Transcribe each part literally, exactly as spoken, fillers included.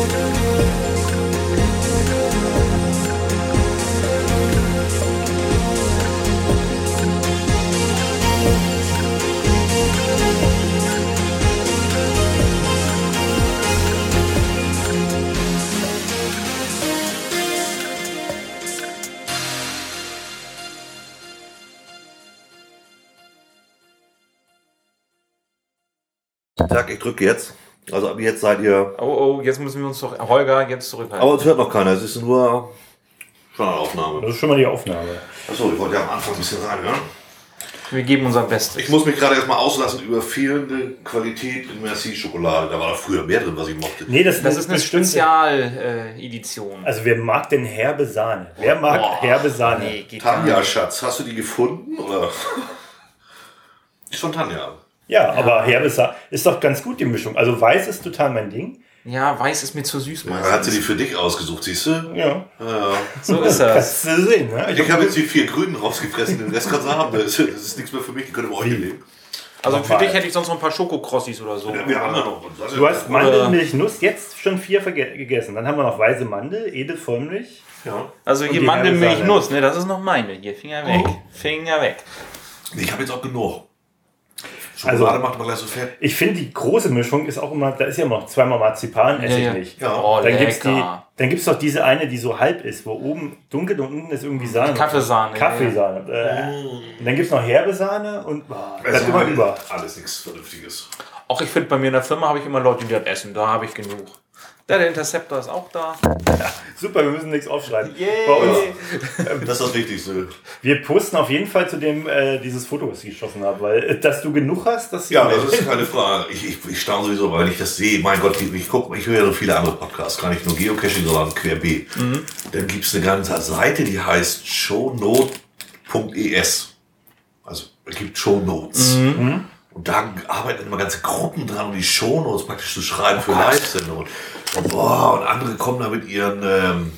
Tag, ich drücke jetzt. Also ab jetzt seid ihr... Oh, oh, jetzt müssen wir uns doch... Holger, jetzt zurückhalten. Aber es hört noch keiner, es ist nur schon eine Aufnahme. Das ist schon mal die Aufnahme. Achso, ich wollte ja am Anfang ein bisschen sagen, ja? Wir geben unser Bestes. Ich muss mich gerade erstmal auslassen über fehlende Qualität in Merci-Schokolade. Da war doch früher mehr drin, was ich mochte. Nee, das, das ist eine Spezial-Edition. Also wer mag denn herbe Sahne? Wer mag oh, herbe Sahne? Nee, Tanja, Schatz, hast du die gefunden? Oder? Ist von Tanja. Ja, ja, aber herbe Sahne ist doch ganz gut, die Mischung. Also weiß ist total mein Ding. Ja, weiß ist mir zu süß. Ja, hat sie die für dich ausgesucht, siehst du? Ja. ja. So ist das. Kannst du sehen, ne? Ich, ich habe jetzt die vier Grünen rausgefressen, den Rest kannst du haben. Das ist, das ist nichts mehr für mich, die können wir euch nehmen. Also für dich hätte ich sonst noch ein paar Schokokrossis oder so. Ja, wir haben ja noch. Du hast Mandel, Milch, Nuss, jetzt schon vier gegessen. Dann haben wir noch weiße Mandel, edelförmlich. Ja. Also hier Mandel, Milch, Nuss, ne, das ist noch meine. Hier, Finger weg. Oh. Finger weg. Ich habe jetzt auch genug. Schokolade also, macht man gleich so fett. Ich finde, die große Mischung ist auch immer, da ist ja noch zweimal Marzipan, esse ja, ich nicht. Ja. Oh, dann gibt es die, dann gibt's doch diese eine, die so halb ist, wo oben dunkel und unten ist irgendwie Sahne. Kaffeesahne. Kaffeesahne. Ja. Äh. Und dann gibt es noch herbe Sahne und oh, das ist immer über. Alles nichts Vernünftiges. Auch ich finde, bei mir in der Firma habe ich immer Leute, die das essen. Da habe ich genug. Ja, der Interceptor ist auch da. Ja, super, wir müssen nichts aufschreiben. Yeah. Bei uns, äh, das ist das Wichtigste. Wir posten auf jeden Fall zu dem äh, dieses Foto, was ich geschossen habe, weil äh, dass du genug hast, dass ja, das ist keine Frage. Ich, ich, ich staune sowieso, weil ich das sehe. Mein Gott, ich, ich gucke, ich höre ja so viele andere Podcasts, gar nicht nur Geocaching, sondern querbeet. Mhm. Dann gibt es eine ganze Seite, die heißt shownote punkt e s. Also es gibt Shownotes. Mhm. Und da arbeiten immer ganze Gruppen dran, um die Shownotes praktisch zu schreiben für oh Live-Sendungen. Und, boah, und andere kommen da mit ihren ähm,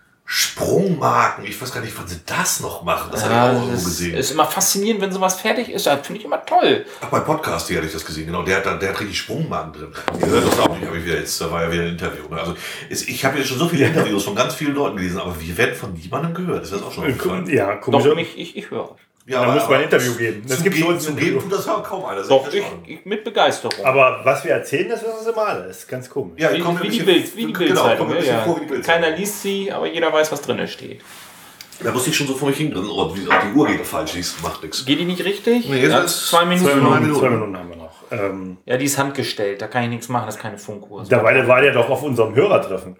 Sprungmarken. Ich weiß gar nicht, wann sie das noch machen. Das ja, habe ich auch irgendwo gesehen. Ist immer faszinierend, wenn sowas fertig ist. Das finde ich immer toll. Ach, bei Podcast, hier hatte ich das gesehen. Genau, der hat, der hat richtig Sprungmarken drin. Ihr hört das auch nicht, habe ich wieder jetzt. Da war ja wieder ein Interview. Also ist, ich habe jetzt schon so viele Interviews von ganz vielen Leuten gelesen, aber wir werden von niemandem gehört. Ist das auch schon aufgefallen? Ja, komisch. Doch, ich, ich, ich höre. Ja, da muss man ein Interview geben. Das gibt es zu geben, tut das ja kaum einer. Doch, ich, ich mit Begeisterung. Aber was wir erzählen, das wissen sie mal. Das ist ganz komisch. Ja, wie, wie, die Bild, wie die Bildzeitung. Genau, ja. Bild Keiner liest sie, aber jeder weiß, was drin steht. Da muss ich schon so vor mich hingehen. Oh, die Uhr geht falsch, die macht nichts. Geht die nicht richtig? Nee, ja, ist zwei Minuten. Zwei Minuten, zwei Minuten haben wir noch. Ähm, ja, die ist handgestellt. Da kann ich nichts machen. Das ist keine Funkuhr. Dabei war der doch auf unserem Hörertreffen.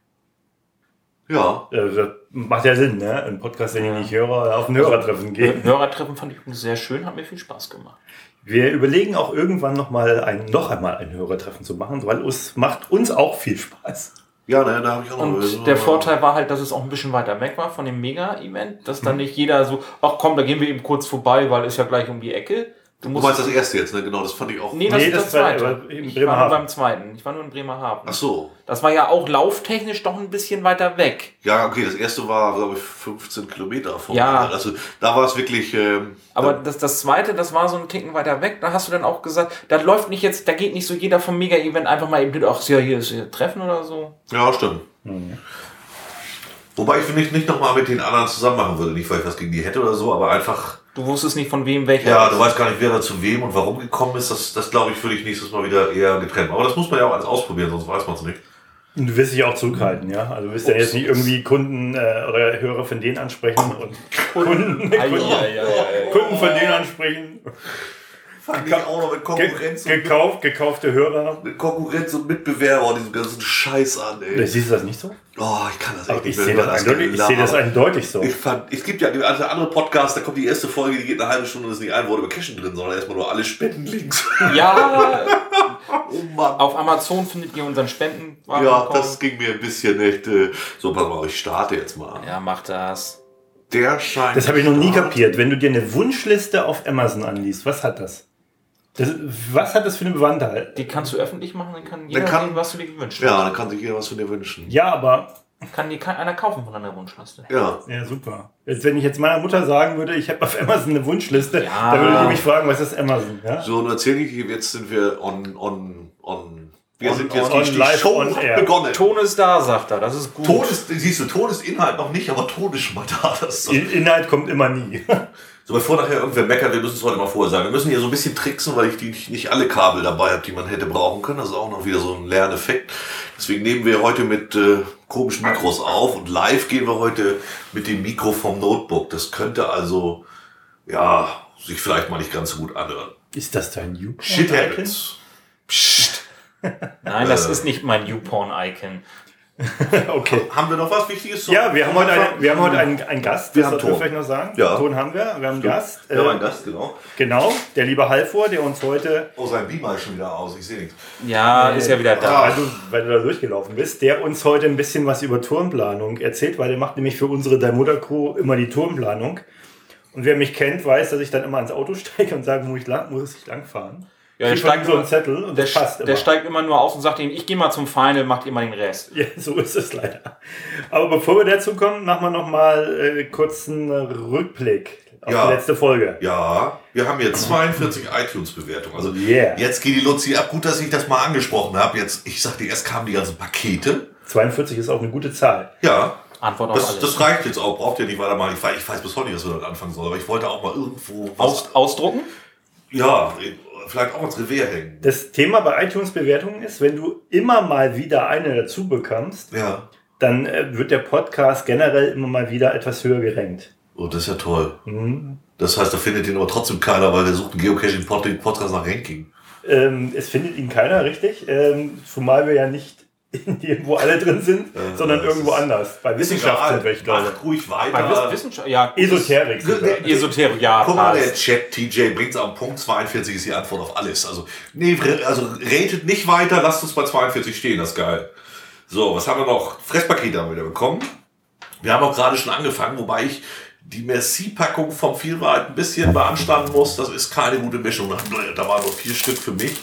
Ja. Das macht ja Sinn, ne? Ein Podcast, den ich nicht höre, auf ein Hörertreffen gehen. Hörertreffen fand ich sehr schön, hat mir viel Spaß gemacht. Wir überlegen auch irgendwann noch mal ein, noch einmal ein Hörertreffen zu machen, weil es macht uns auch viel Spaß. Ja, ne, da habe ich auch noch. Und so der Vorteil war halt, dass es auch ein bisschen weiter weg war von dem Mega-Event, dass dann nicht jeder so, ach komm, da gehen wir eben kurz vorbei, weil ist ja gleich um die Ecke. Du, du meinst das erste jetzt, ne? Genau, das fand ich auch. Nee, das nee, ist das, das zweite. War in ich war nur beim zweiten. Ich war nur in Bremerhaven. Ach so. Das war ja auch lauftechnisch doch ein bisschen weiter weg. Ja, okay, das erste war, glaube ich, fünfzehn Kilometer vom Ja. Also da war es wirklich. Ähm, Aber das, das zweite, das war so ein Ticken weiter weg. Da hast du dann auch gesagt, da läuft nicht jetzt, da geht nicht so jeder vom Mega-Event einfach mal eben, ach ja, hier ist hier Treffen oder so. Ja, stimmt. Mhm. Wobei ich nicht, nicht nochmal mit den anderen zusammen machen würde. Nicht, weil ich was gegen die hätte oder so, aber einfach. Du wusstest nicht, von wem welcher. Ja, du weißt gar nicht, wer da zu wem und warum gekommen ist. Das, das glaube ich, würde ich nächstes Mal wieder eher getrennt. Aber das muss man ja auch alles ausprobieren, sonst weiß man es nicht. Und du wirst dich auch zurückhalten, ja? Also du wirst ja jetzt nicht irgendwie Kunden äh, oder Hörer von denen ansprechen und Kunden, Kunden, ai, ai, ai, ai. Kunden von denen ansprechen. Fangen die auch noch mit Konkurrenz Ge gekauft, gekaufte Hörer. Mit Konkurrenz und Mitbewerber und diesen ganzen Scheiß an, ey. Siehst du das nicht so? Oh, ich kann das echt nicht mehr. hören. Das ich sehe das eindeutig so. Ich fand, es gibt ja also andere Podcasts, da kommt die erste Folge, die geht eine halbe Stunde und ist nicht ein Wort über Cashen drin, sondern erstmal nur alle Spendenlinks. Ja, oh Mann. Auf Amazon findet ihr unseren Spenden. Ja, das ging mir ein bisschen echt. Äh, so, pass mal, ich starte jetzt mal. Ja, mach das. Der scheint. Das habe ich noch nie kapiert. Wenn du dir eine Wunschliste auf Amazon anliest, was hat das? Das, was hat das für eine Bewandtheit? Die kannst du öffentlich machen, dann kann jeder dann kann, sehen, was du dir wünschst. Ja, dann kann sich jeder was von dir wünschen. Ja, aber... Kann dir keiner kaufen von deiner Wunschliste. Ja. Ja, super. Jetzt, wenn ich jetzt meiner Mutter sagen würde, ich habe auf Amazon eine Wunschliste, ja. dann würde die mich fragen, was ist Amazon? Ja? So, und erzähle ich dir, jetzt sind wir on, on, on Wir On- sind jetzt on- die, die live Show on hat air. begonnen. Ton ist da, sagt er. Das ist gut. Ton ist, siehst du, Ton ist Inhalt noch nicht, aber Ton ist schon mal da. Das ist doch In- Inhalt kommt immer nie. so, bevor nachher irgendwer meckert, wir müssen es heute mal vorher sagen. Wir müssen hier so ein bisschen tricksen, weil ich die, nicht alle Kabel dabei habe, die man hätte brauchen können. Das ist auch noch wieder so ein Lerneffekt. Deswegen nehmen wir heute mit äh, komischen Mikros auf und live gehen wir heute mit dem Mikro vom Notebook. Das könnte also, ja, sich vielleicht mal nicht ganz so gut anhören. Ist das dein YouPorn? Shit happens. Psst. Nein, das Äh. ist nicht mein YouPorn-Icon. Okay. Haben wir noch was Wichtiges zu Ja, wir haben heute, eine, wir haben heute einen, einen Gast, Wir das haben sollten wir Ton. vielleicht noch sagen. Ja. Ton haben wir, wir haben einen Gast. Ja, äh, mein Gast, genau. Genau, der liebe Halvor, der uns heute, Oh, sein Beamer ist schon wieder aus. Ich sehe nichts. Ja, ist ja wieder da. weil du, weil du da durchgelaufen bist, der uns heute ein bisschen was über Tourenplanung erzählt, weil der macht nämlich für unsere Daimoda-Crew immer die Tourenplanung. Und wer mich kennt, weiß, dass ich dann immer ins Auto steige und sage, wo ich lang, muss ich langfahren. Ja, der Kriegt man steigt so einen immer- Zettel und Der, das passt der immer. steigt immer nur aus und sagt ihm, ich gehe mal zum Final, macht ihr mal den Rest. Ja, so ist es leider. Aber bevor wir dazu kommen, machen wir noch mal äh, kurz einen Rückblick auf Ja. die letzte Folge. Ja, wir haben jetzt zweiundvierzig iTunes-Bewertungen. Also Yeah. jetzt geht die Luzi ab. Gut, dass ich das mal angesprochen habe. Jetzt, ich sagte, erst kamen die ganzen Pakete. zweiundvierzig ist auch eine gute Zahl. Ja, Antwort auf das, alles. das reicht jetzt auch. Braucht ihr nicht weiter mal. Ich weiß, ich weiß bis heute nicht, was wir damit anfangen sollen. Aber ich wollte auch mal irgendwo was, Aus, ausdrucken? ja, vielleicht auch ins Revier hängen. Das Thema bei iTunes-Bewertungen ist, wenn du immer mal wieder eine dazu bekommst, Ja, dann äh, wird der Podcast generell immer mal wieder etwas höher gerankt. oh, das ist ja toll. Mhm. Das heißt, da findet ihn aber trotzdem keiner, weil der sucht einen Geocaching-Podcast nach Ranking. Ähm, es findet ihn keiner, richtig? Ähm, zumal wir ja nicht in dem, wo alle drin sind, Äh, sondern das irgendwo ist- anders. Bei Wissenschaft sind wir, ich glaube. Macht ruhig Bei weiter. Wiss- Wissenschaft, ja. Esoterik sogar. Esoterik, ja. Guck mal, der passt. Chat T J bringt's am Punkt. zweiundvierzig ist die Antwort auf alles. Also, nee, also ratet nicht weiter, lasst uns bei zweiundvierzig stehen, das ist geil. So, was haben wir noch? Fresspakete haben wir wieder bekommen. Wir haben auch gerade schon angefangen, wobei ich die Merci-Packung vom Vielwald ein bisschen beanstanden muss. Das ist keine gute Mischung. Da waren nur vier Stück für mich.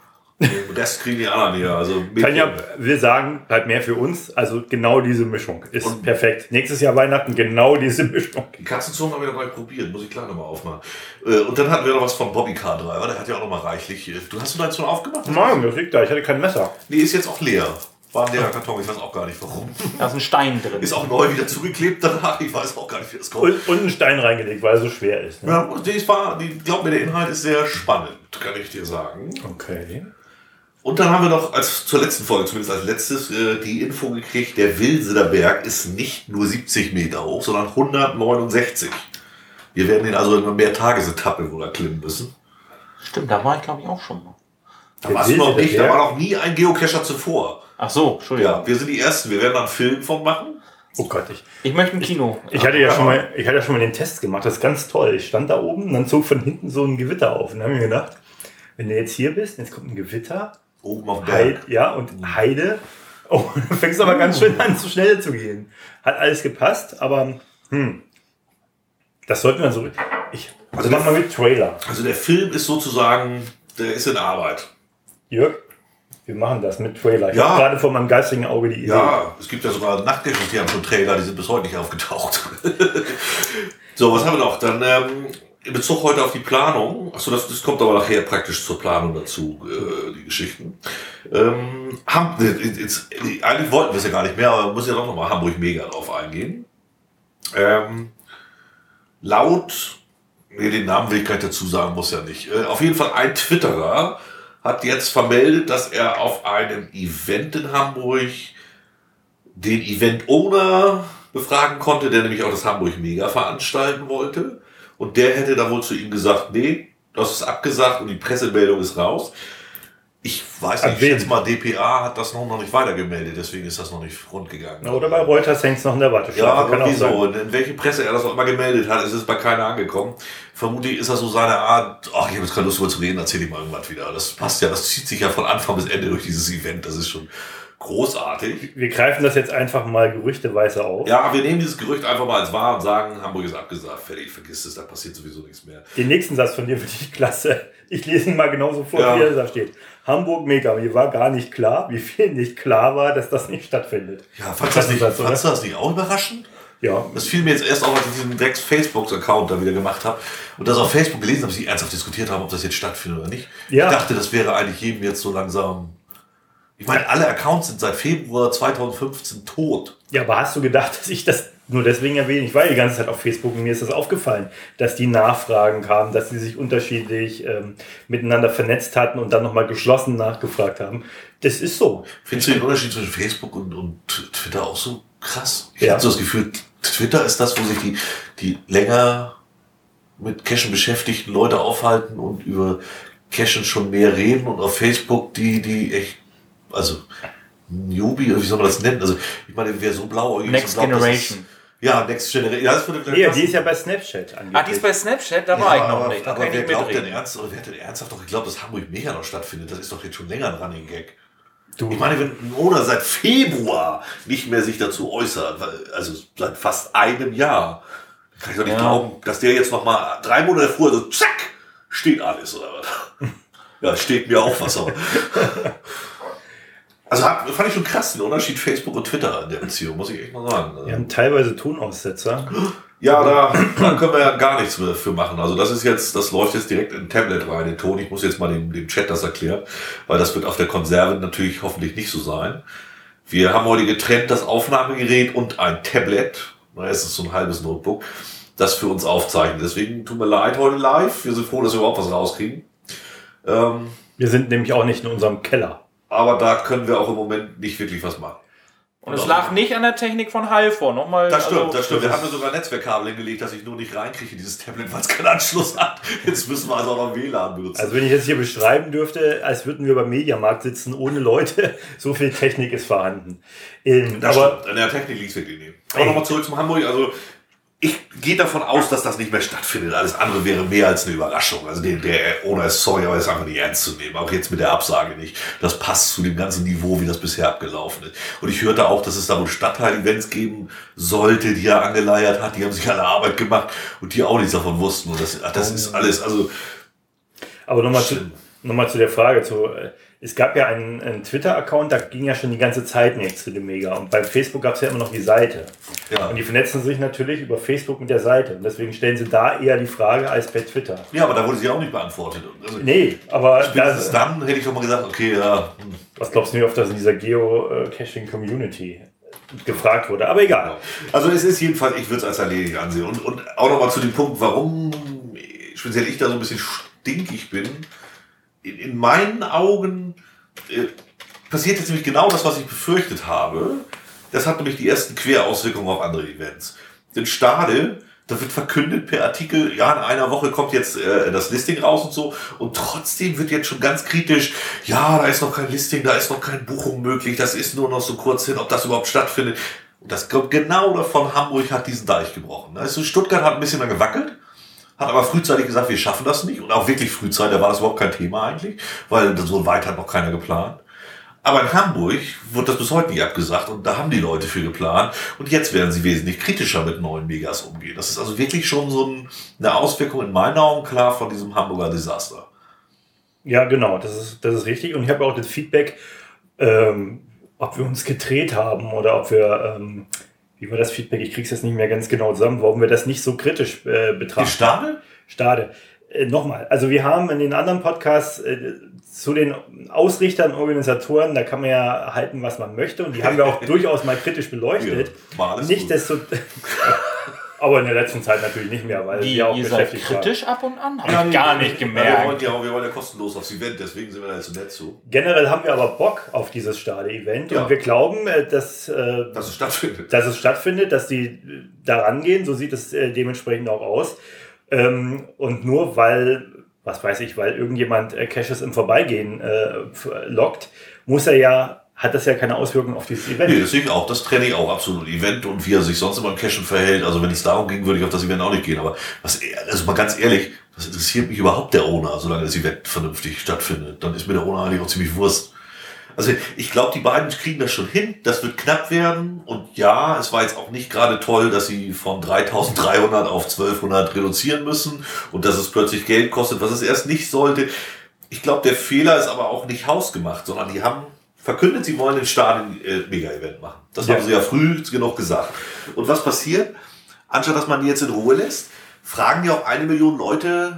Den Rest kriegen die anderen hier. Also, Tanja will sagen, halt mehr für uns. Also genau diese Mischung ist Und- perfekt. Nächstes Jahr Weihnachten genau diese Mischung. Die Katzenzungen haben wir noch mal probiert, muss ich klar nochmal aufmachen. Äh, Und dann hatten wir noch was von Bobby Car Driver, der hat ja auch noch mal reichlich. äh, Du hast du deins schon aufgemacht? Nein, das liegt da. Ich hatte kein Messer. Nee, ist jetzt auch leer. War ein leerer Karton, ich weiß auch gar nicht warum. Da ist ein Stein drin. Ist auch neu wieder zugeklebt danach, ich weiß auch gar nicht, wie das kommt. Und, und einen Stein reingelegt, weil er so schwer ist. Ne? Ja, und die war, die, glaub mir, der Inhalt ist sehr spannend, kann ich dir sagen. Okay. Und dann haben wir noch als zur letzten Folge, zumindest als letztes, äh, die Info gekriegt, der Wilsener Berg ist nicht nur siebzig Meter hoch, sondern hundertneunundsechzig. Wir werden ihn also in einer Mehrtagesetappe wohl erklimmen müssen. Stimmt, da war ich glaube ich auch schon mal. Da Der warst du noch Wilsener nicht, da Berg? war noch nie ein Geocacher zuvor. Ach so, Entschuldigung. Ja, wir sind die Ersten, wir werden da einen Film von machen. Oh Gott, ich, Ich möchte ein Kino. ich, hatte ja schon mal, ich hatte ja schon mal den Test gemacht. Das ist ganz toll. Ich stand da oben und dann zog von hinten so ein Gewitter auf. Und dann habe ich mir gedacht, wenn du jetzt hier bist, jetzt kommt ein Gewitter, Oben auf dem Heide, Berg. ja, und Heide. Oh, dann fängst du aber ganz schön an, zu schnell zu gehen. Hat alles gepasst, aber hm, das sollten wir so. Ich, also Also mach mal mit Trailer. Also der Film ist sozusagen, der ist in Arbeit. Jörg, wir machen das mit Trailer. Ich Ja. habe gerade vor meinem geistigen Auge die Idee. Ja, es gibt ja sogar Nachtgeschichten, die haben schon Trailer, die sind bis heute nicht aufgetaucht. So, was haben wir noch? Dann ähm, in Bezug heute auf die Planung, achso, das, das kommt aber nachher praktisch zur Planung dazu, äh, die Geschichten. Ähm, haben, jetzt, eigentlich wollten wir es ja gar nicht mehr, aber man muss ja doch nochmal Hamburg Mega drauf eingehen. Ähm, laut, nee, den Namen will ich gar nicht dazu sagen, muss ja nicht. Äh, auf jeden Fall ein Twitterer hat jetzt vermeldet, dass er auf einem Event in Hamburg den Event-Owner befragen konnte, der nämlich auch das Hamburg Mega veranstalten wollte. Und der hätte da wohl zu ihm gesagt, nee, das ist abgesagt und die Pressemeldung ist raus. Ich weiß nicht, ich Wen? schätze mal, D P A hat das noch, noch nicht weitergemeldet, deswegen ist das noch nicht rund gegangen. Oder bei Reuters hängt es noch in der Warteschleife. Ja, Kann auch irgendwie so. sein. Und in welche Presse er das auch immer gemeldet hat, ist es bei keiner angekommen. Vermutlich ist das so seine Art, ach, ich habe jetzt keine Lust, darüber zu reden, erzähl ich mal irgendwas wieder. Das passt ja, das zieht sich ja von Anfang bis Ende durch dieses Event. Das ist schon großartig. Wir greifen das jetzt einfach mal gerüchteweise auf. Ja, wir nehmen dieses Gerücht einfach mal als wahr und sagen, Hamburg ist abgesagt, fertig, vergiss es, da passiert sowieso nichts mehr. Den nächsten Satz von dir finde ich klasse. Ich lese ihn mal genauso vor, Ja. wie er da steht. Hamburg Mega. Mir war gar nicht klar, wie viel nicht klar war, dass das nicht stattfindet. Ja, fandst du das, nicht, Satz, oder? fandst du das nicht auch überraschend? Ja. Das fiel mir jetzt erst auf, als ich diesen Drecks Facebook-Account da wieder gemacht habe und das auf Facebook gelesen habe, sie ernsthaft diskutiert haben, ob das jetzt stattfindet oder nicht. Ja. Ich dachte, das wäre eigentlich jedem jetzt so langsam Ich meine, alle Accounts sind seit Februar zweitausendfünfzehn tot. Ja, aber hast du gedacht, dass ich das nur deswegen erwähne? Ich war die ganze Zeit auf Facebook und mir ist das aufgefallen, dass die Nachfragen kamen, dass sie sich unterschiedlich ähm, miteinander vernetzt hatten und dann nochmal geschlossen nachgefragt haben. Das ist so. Findest du den Unterschied zwischen Facebook und, und Twitter auch so krass? Ich Ja. habe so das Gefühl, Twitter ist das, wo sich die, die länger mit Cashen beschäftigten Leute aufhalten und über Cashen schon mehr reden, und auf Facebook die, die echt, also Newbie, oder wie soll man das nennen? Also ich meine, wer so blauäugig Next glaubt, das Generation. Ist, ja, Next Generation. Ja, das würde vielleicht Ja, passen. die ist ja bei Snapchat angeblich. Ah, die ist bei Snapchat? Da war Ja, ich noch aber, nicht. Da aber kann ich wer nicht glaubt denn mitreden. ernst, oder wer hat denn ernsthaft doch geglaubt, dass Hamburg Mega noch stattfindet? Das ist doch jetzt schon länger ein Running Gag. Du. Ich meine, wenn Mona seit Februar nicht mehr sich dazu äußert, weil- also seit fast einem Jahr, kann ich doch nicht Ja. glauben, dass der jetzt noch mal drei Monate vorher so zack, steht alles, oder was? Ja, steht mir auch was, aber. Also hat, fand ich schon krass, den Unterschied Facebook und Twitter in der Beziehung, muss ich echt mal sagen. Wir haben teilweise Tonaussetzer. Ja, da, da können wir ja gar nichts mehr für machen. Also das ist jetzt, das läuft jetzt direkt in ein Tablet rein, den Ton. Ich muss jetzt mal dem, dem Chat das erklären, weil das wird auf der Konserve natürlich hoffentlich nicht so sein. Wir haben heute getrennt das Aufnahmegerät und ein Tablet. Na, es ist so ein halbes Notebook, das für uns aufzeichnet. Deswegen tut mir leid heute live. Wir sind froh, dass wir überhaupt was rauskriegen. Ähm, Wir sind nämlich auch nicht in unserem Keller. aber da können wir auch im Moment nicht wirklich was machen. Und es lag nicht an der Technik von Halfor. Nochmal. Das stimmt, also, das stimmt. Wir haben ja sogar Netzwerkkabel hingelegt, dass ich nur nicht reinkriege in dieses Tablet, weil es keinen Anschluss hat. Jetzt müssen wir also auch noch W L A N benutzen. Also wenn ich jetzt hier beschreiben dürfte, als würden wir beim Mediamarkt sitzen ohne Leute, so viel Technik ist vorhanden. Ähm, das aber stimmt. An der Technik liegt es wirklich nicht. Aber nochmal zurück zum Hamburg. Also ich gehe davon aus, dass das nicht mehr stattfindet. Alles andere wäre mehr als eine Überraschung. Also der, der ohne sorry, aber ist einfach nicht ernst zu nehmen. Auch jetzt mit der Absage nicht. Das passt zu dem ganzen Niveau, wie das bisher abgelaufen ist. Und ich hörte auch, dass es da wohl Stadtteil-Events geben sollte, die er angeleiert hat. Die haben sich alle Arbeit gemacht und die auch nichts davon wussten. Und das, ach, das ist alles, also Aber nochmal zu, Stimmt. noch mal zu der Frage. Zu, äh, es gab ja einen, einen Twitter-Account, da ging ja schon die ganze Zeit nichts zu dem Mega. Und bei Facebook gab es ja immer noch die Seite. ja. Und die vernetzen sich natürlich über Facebook mit der Seite. Und deswegen stellen sie da eher die Frage als bei Twitter. Ja, aber da wurde sie auch nicht beantwortet. Also, Nee, aber spätestens da, dann hätte ich doch mal gesagt, okay, ja, hm, was glaubst du, wie oft das in dieser Geocaching-Community gefragt wurde? Aber egal. also es ist jedenfalls, ich würde es als erledigt ansehen. Und, und auch nochmal zu dem Punkt, warum speziell ich da so ein bisschen stinkig bin. In, in meinen Augen äh, passiert jetzt nämlich genau das, was ich befürchtet habe. Das hat nämlich die ersten Querauswirkungen auf andere Events. In Stade, da wird verkündet per Artikel, ja, in einer Woche kommt jetzt äh, das Listing raus und so. Und trotzdem wird jetzt schon ganz kritisch, ja, da ist noch kein Listing, da ist noch keine Buchung möglich, das ist nur noch so kurz hin, ob das überhaupt stattfindet. Und das kommt genau davon, Hamburg hat diesen Deich gebrochen. Also Stuttgart hat ein bisschen dann gewackelt, hat aber frühzeitig gesagt, wir schaffen das nicht. Und auch wirklich frühzeitig, da war das überhaupt kein Thema eigentlich, weil so weit hat noch keiner geplant. Aber in Hamburg wird das bis heute nicht abgesagt und da haben die Leute für geplant. Und jetzt werden sie wesentlich kritischer mit neuen Megas umgehen. Das ist also wirklich schon so ein, eine Auswirkung in meinen Augen klar von diesem Hamburger Desaster. Ja, genau, das ist, das ist richtig. Und ich habe auch das Feedback, ähm, ob wir uns gedreht haben oder ob wir, ähm, wie war das Feedback? Ich krieg's jetzt nicht mehr ganz genau zusammen, warum wir das nicht so kritisch äh, betrachten. Die Stade? Stade. Äh, Nochmal, also wir haben in den anderen Podcasts äh, zu den Ausrichtern, Organisatoren, da kann man ja halten, was man möchte. Und die haben wir auch durchaus mal kritisch beleuchtet. Ja, war alles nicht gut. desto... Aber in der letzten Zeit natürlich nicht mehr, weil Wie, wir auch ihr seid beschäftigt waren. kritisch ab und an? Hab Ja, ich gar nicht Ja, wir gemerkt. wollen ja, wir wollen ja kostenlos aufs Event, deswegen sind wir da jetzt so nett zu. Generell haben wir aber Bock auf dieses Stade-Event Ja. und wir glauben, äh, dass, äh, Dass es stattfindet. dass es stattfindet, dass die äh, da rangehen. So sieht es äh, dementsprechend auch aus. Ähm, und nur weil, was weiß ich, weil irgendjemand äh, Caches im Vorbeigehen äh, f- lockt, muss er ja, hat das ja keine Auswirkungen auf dieses Event. Nee, deswegen auch, das trenne ich auch absolut. Event und wie er sich sonst immer im Cashen verhält. Also wenn es darum ging, würde ich auf das Event auch nicht gehen. Aber was, also mal ganz ehrlich, was interessiert mich überhaupt der Owner, solange das Event vernünftig stattfindet? Dann ist mir der Owner eigentlich auch ziemlich Wurst. Also ich glaube, die beiden kriegen das schon hin. Das wird knapp werden. Und ja, es war jetzt auch nicht gerade toll, dass sie von dreitausenddreihundert auf zwölfhundert reduzieren müssen und dass es plötzlich Geld kostet, was es erst nicht sollte. Ich glaube, der Fehler ist aber auch nicht hausgemacht, sondern die haben verkündet, sie wollen den Start ein äh, Mega-Event machen. Das Ja. haben sie ja früh genug gesagt. Und was passiert? Anstatt dass man die jetzt in Ruhe lässt, fragen ja auch eine Million Leute,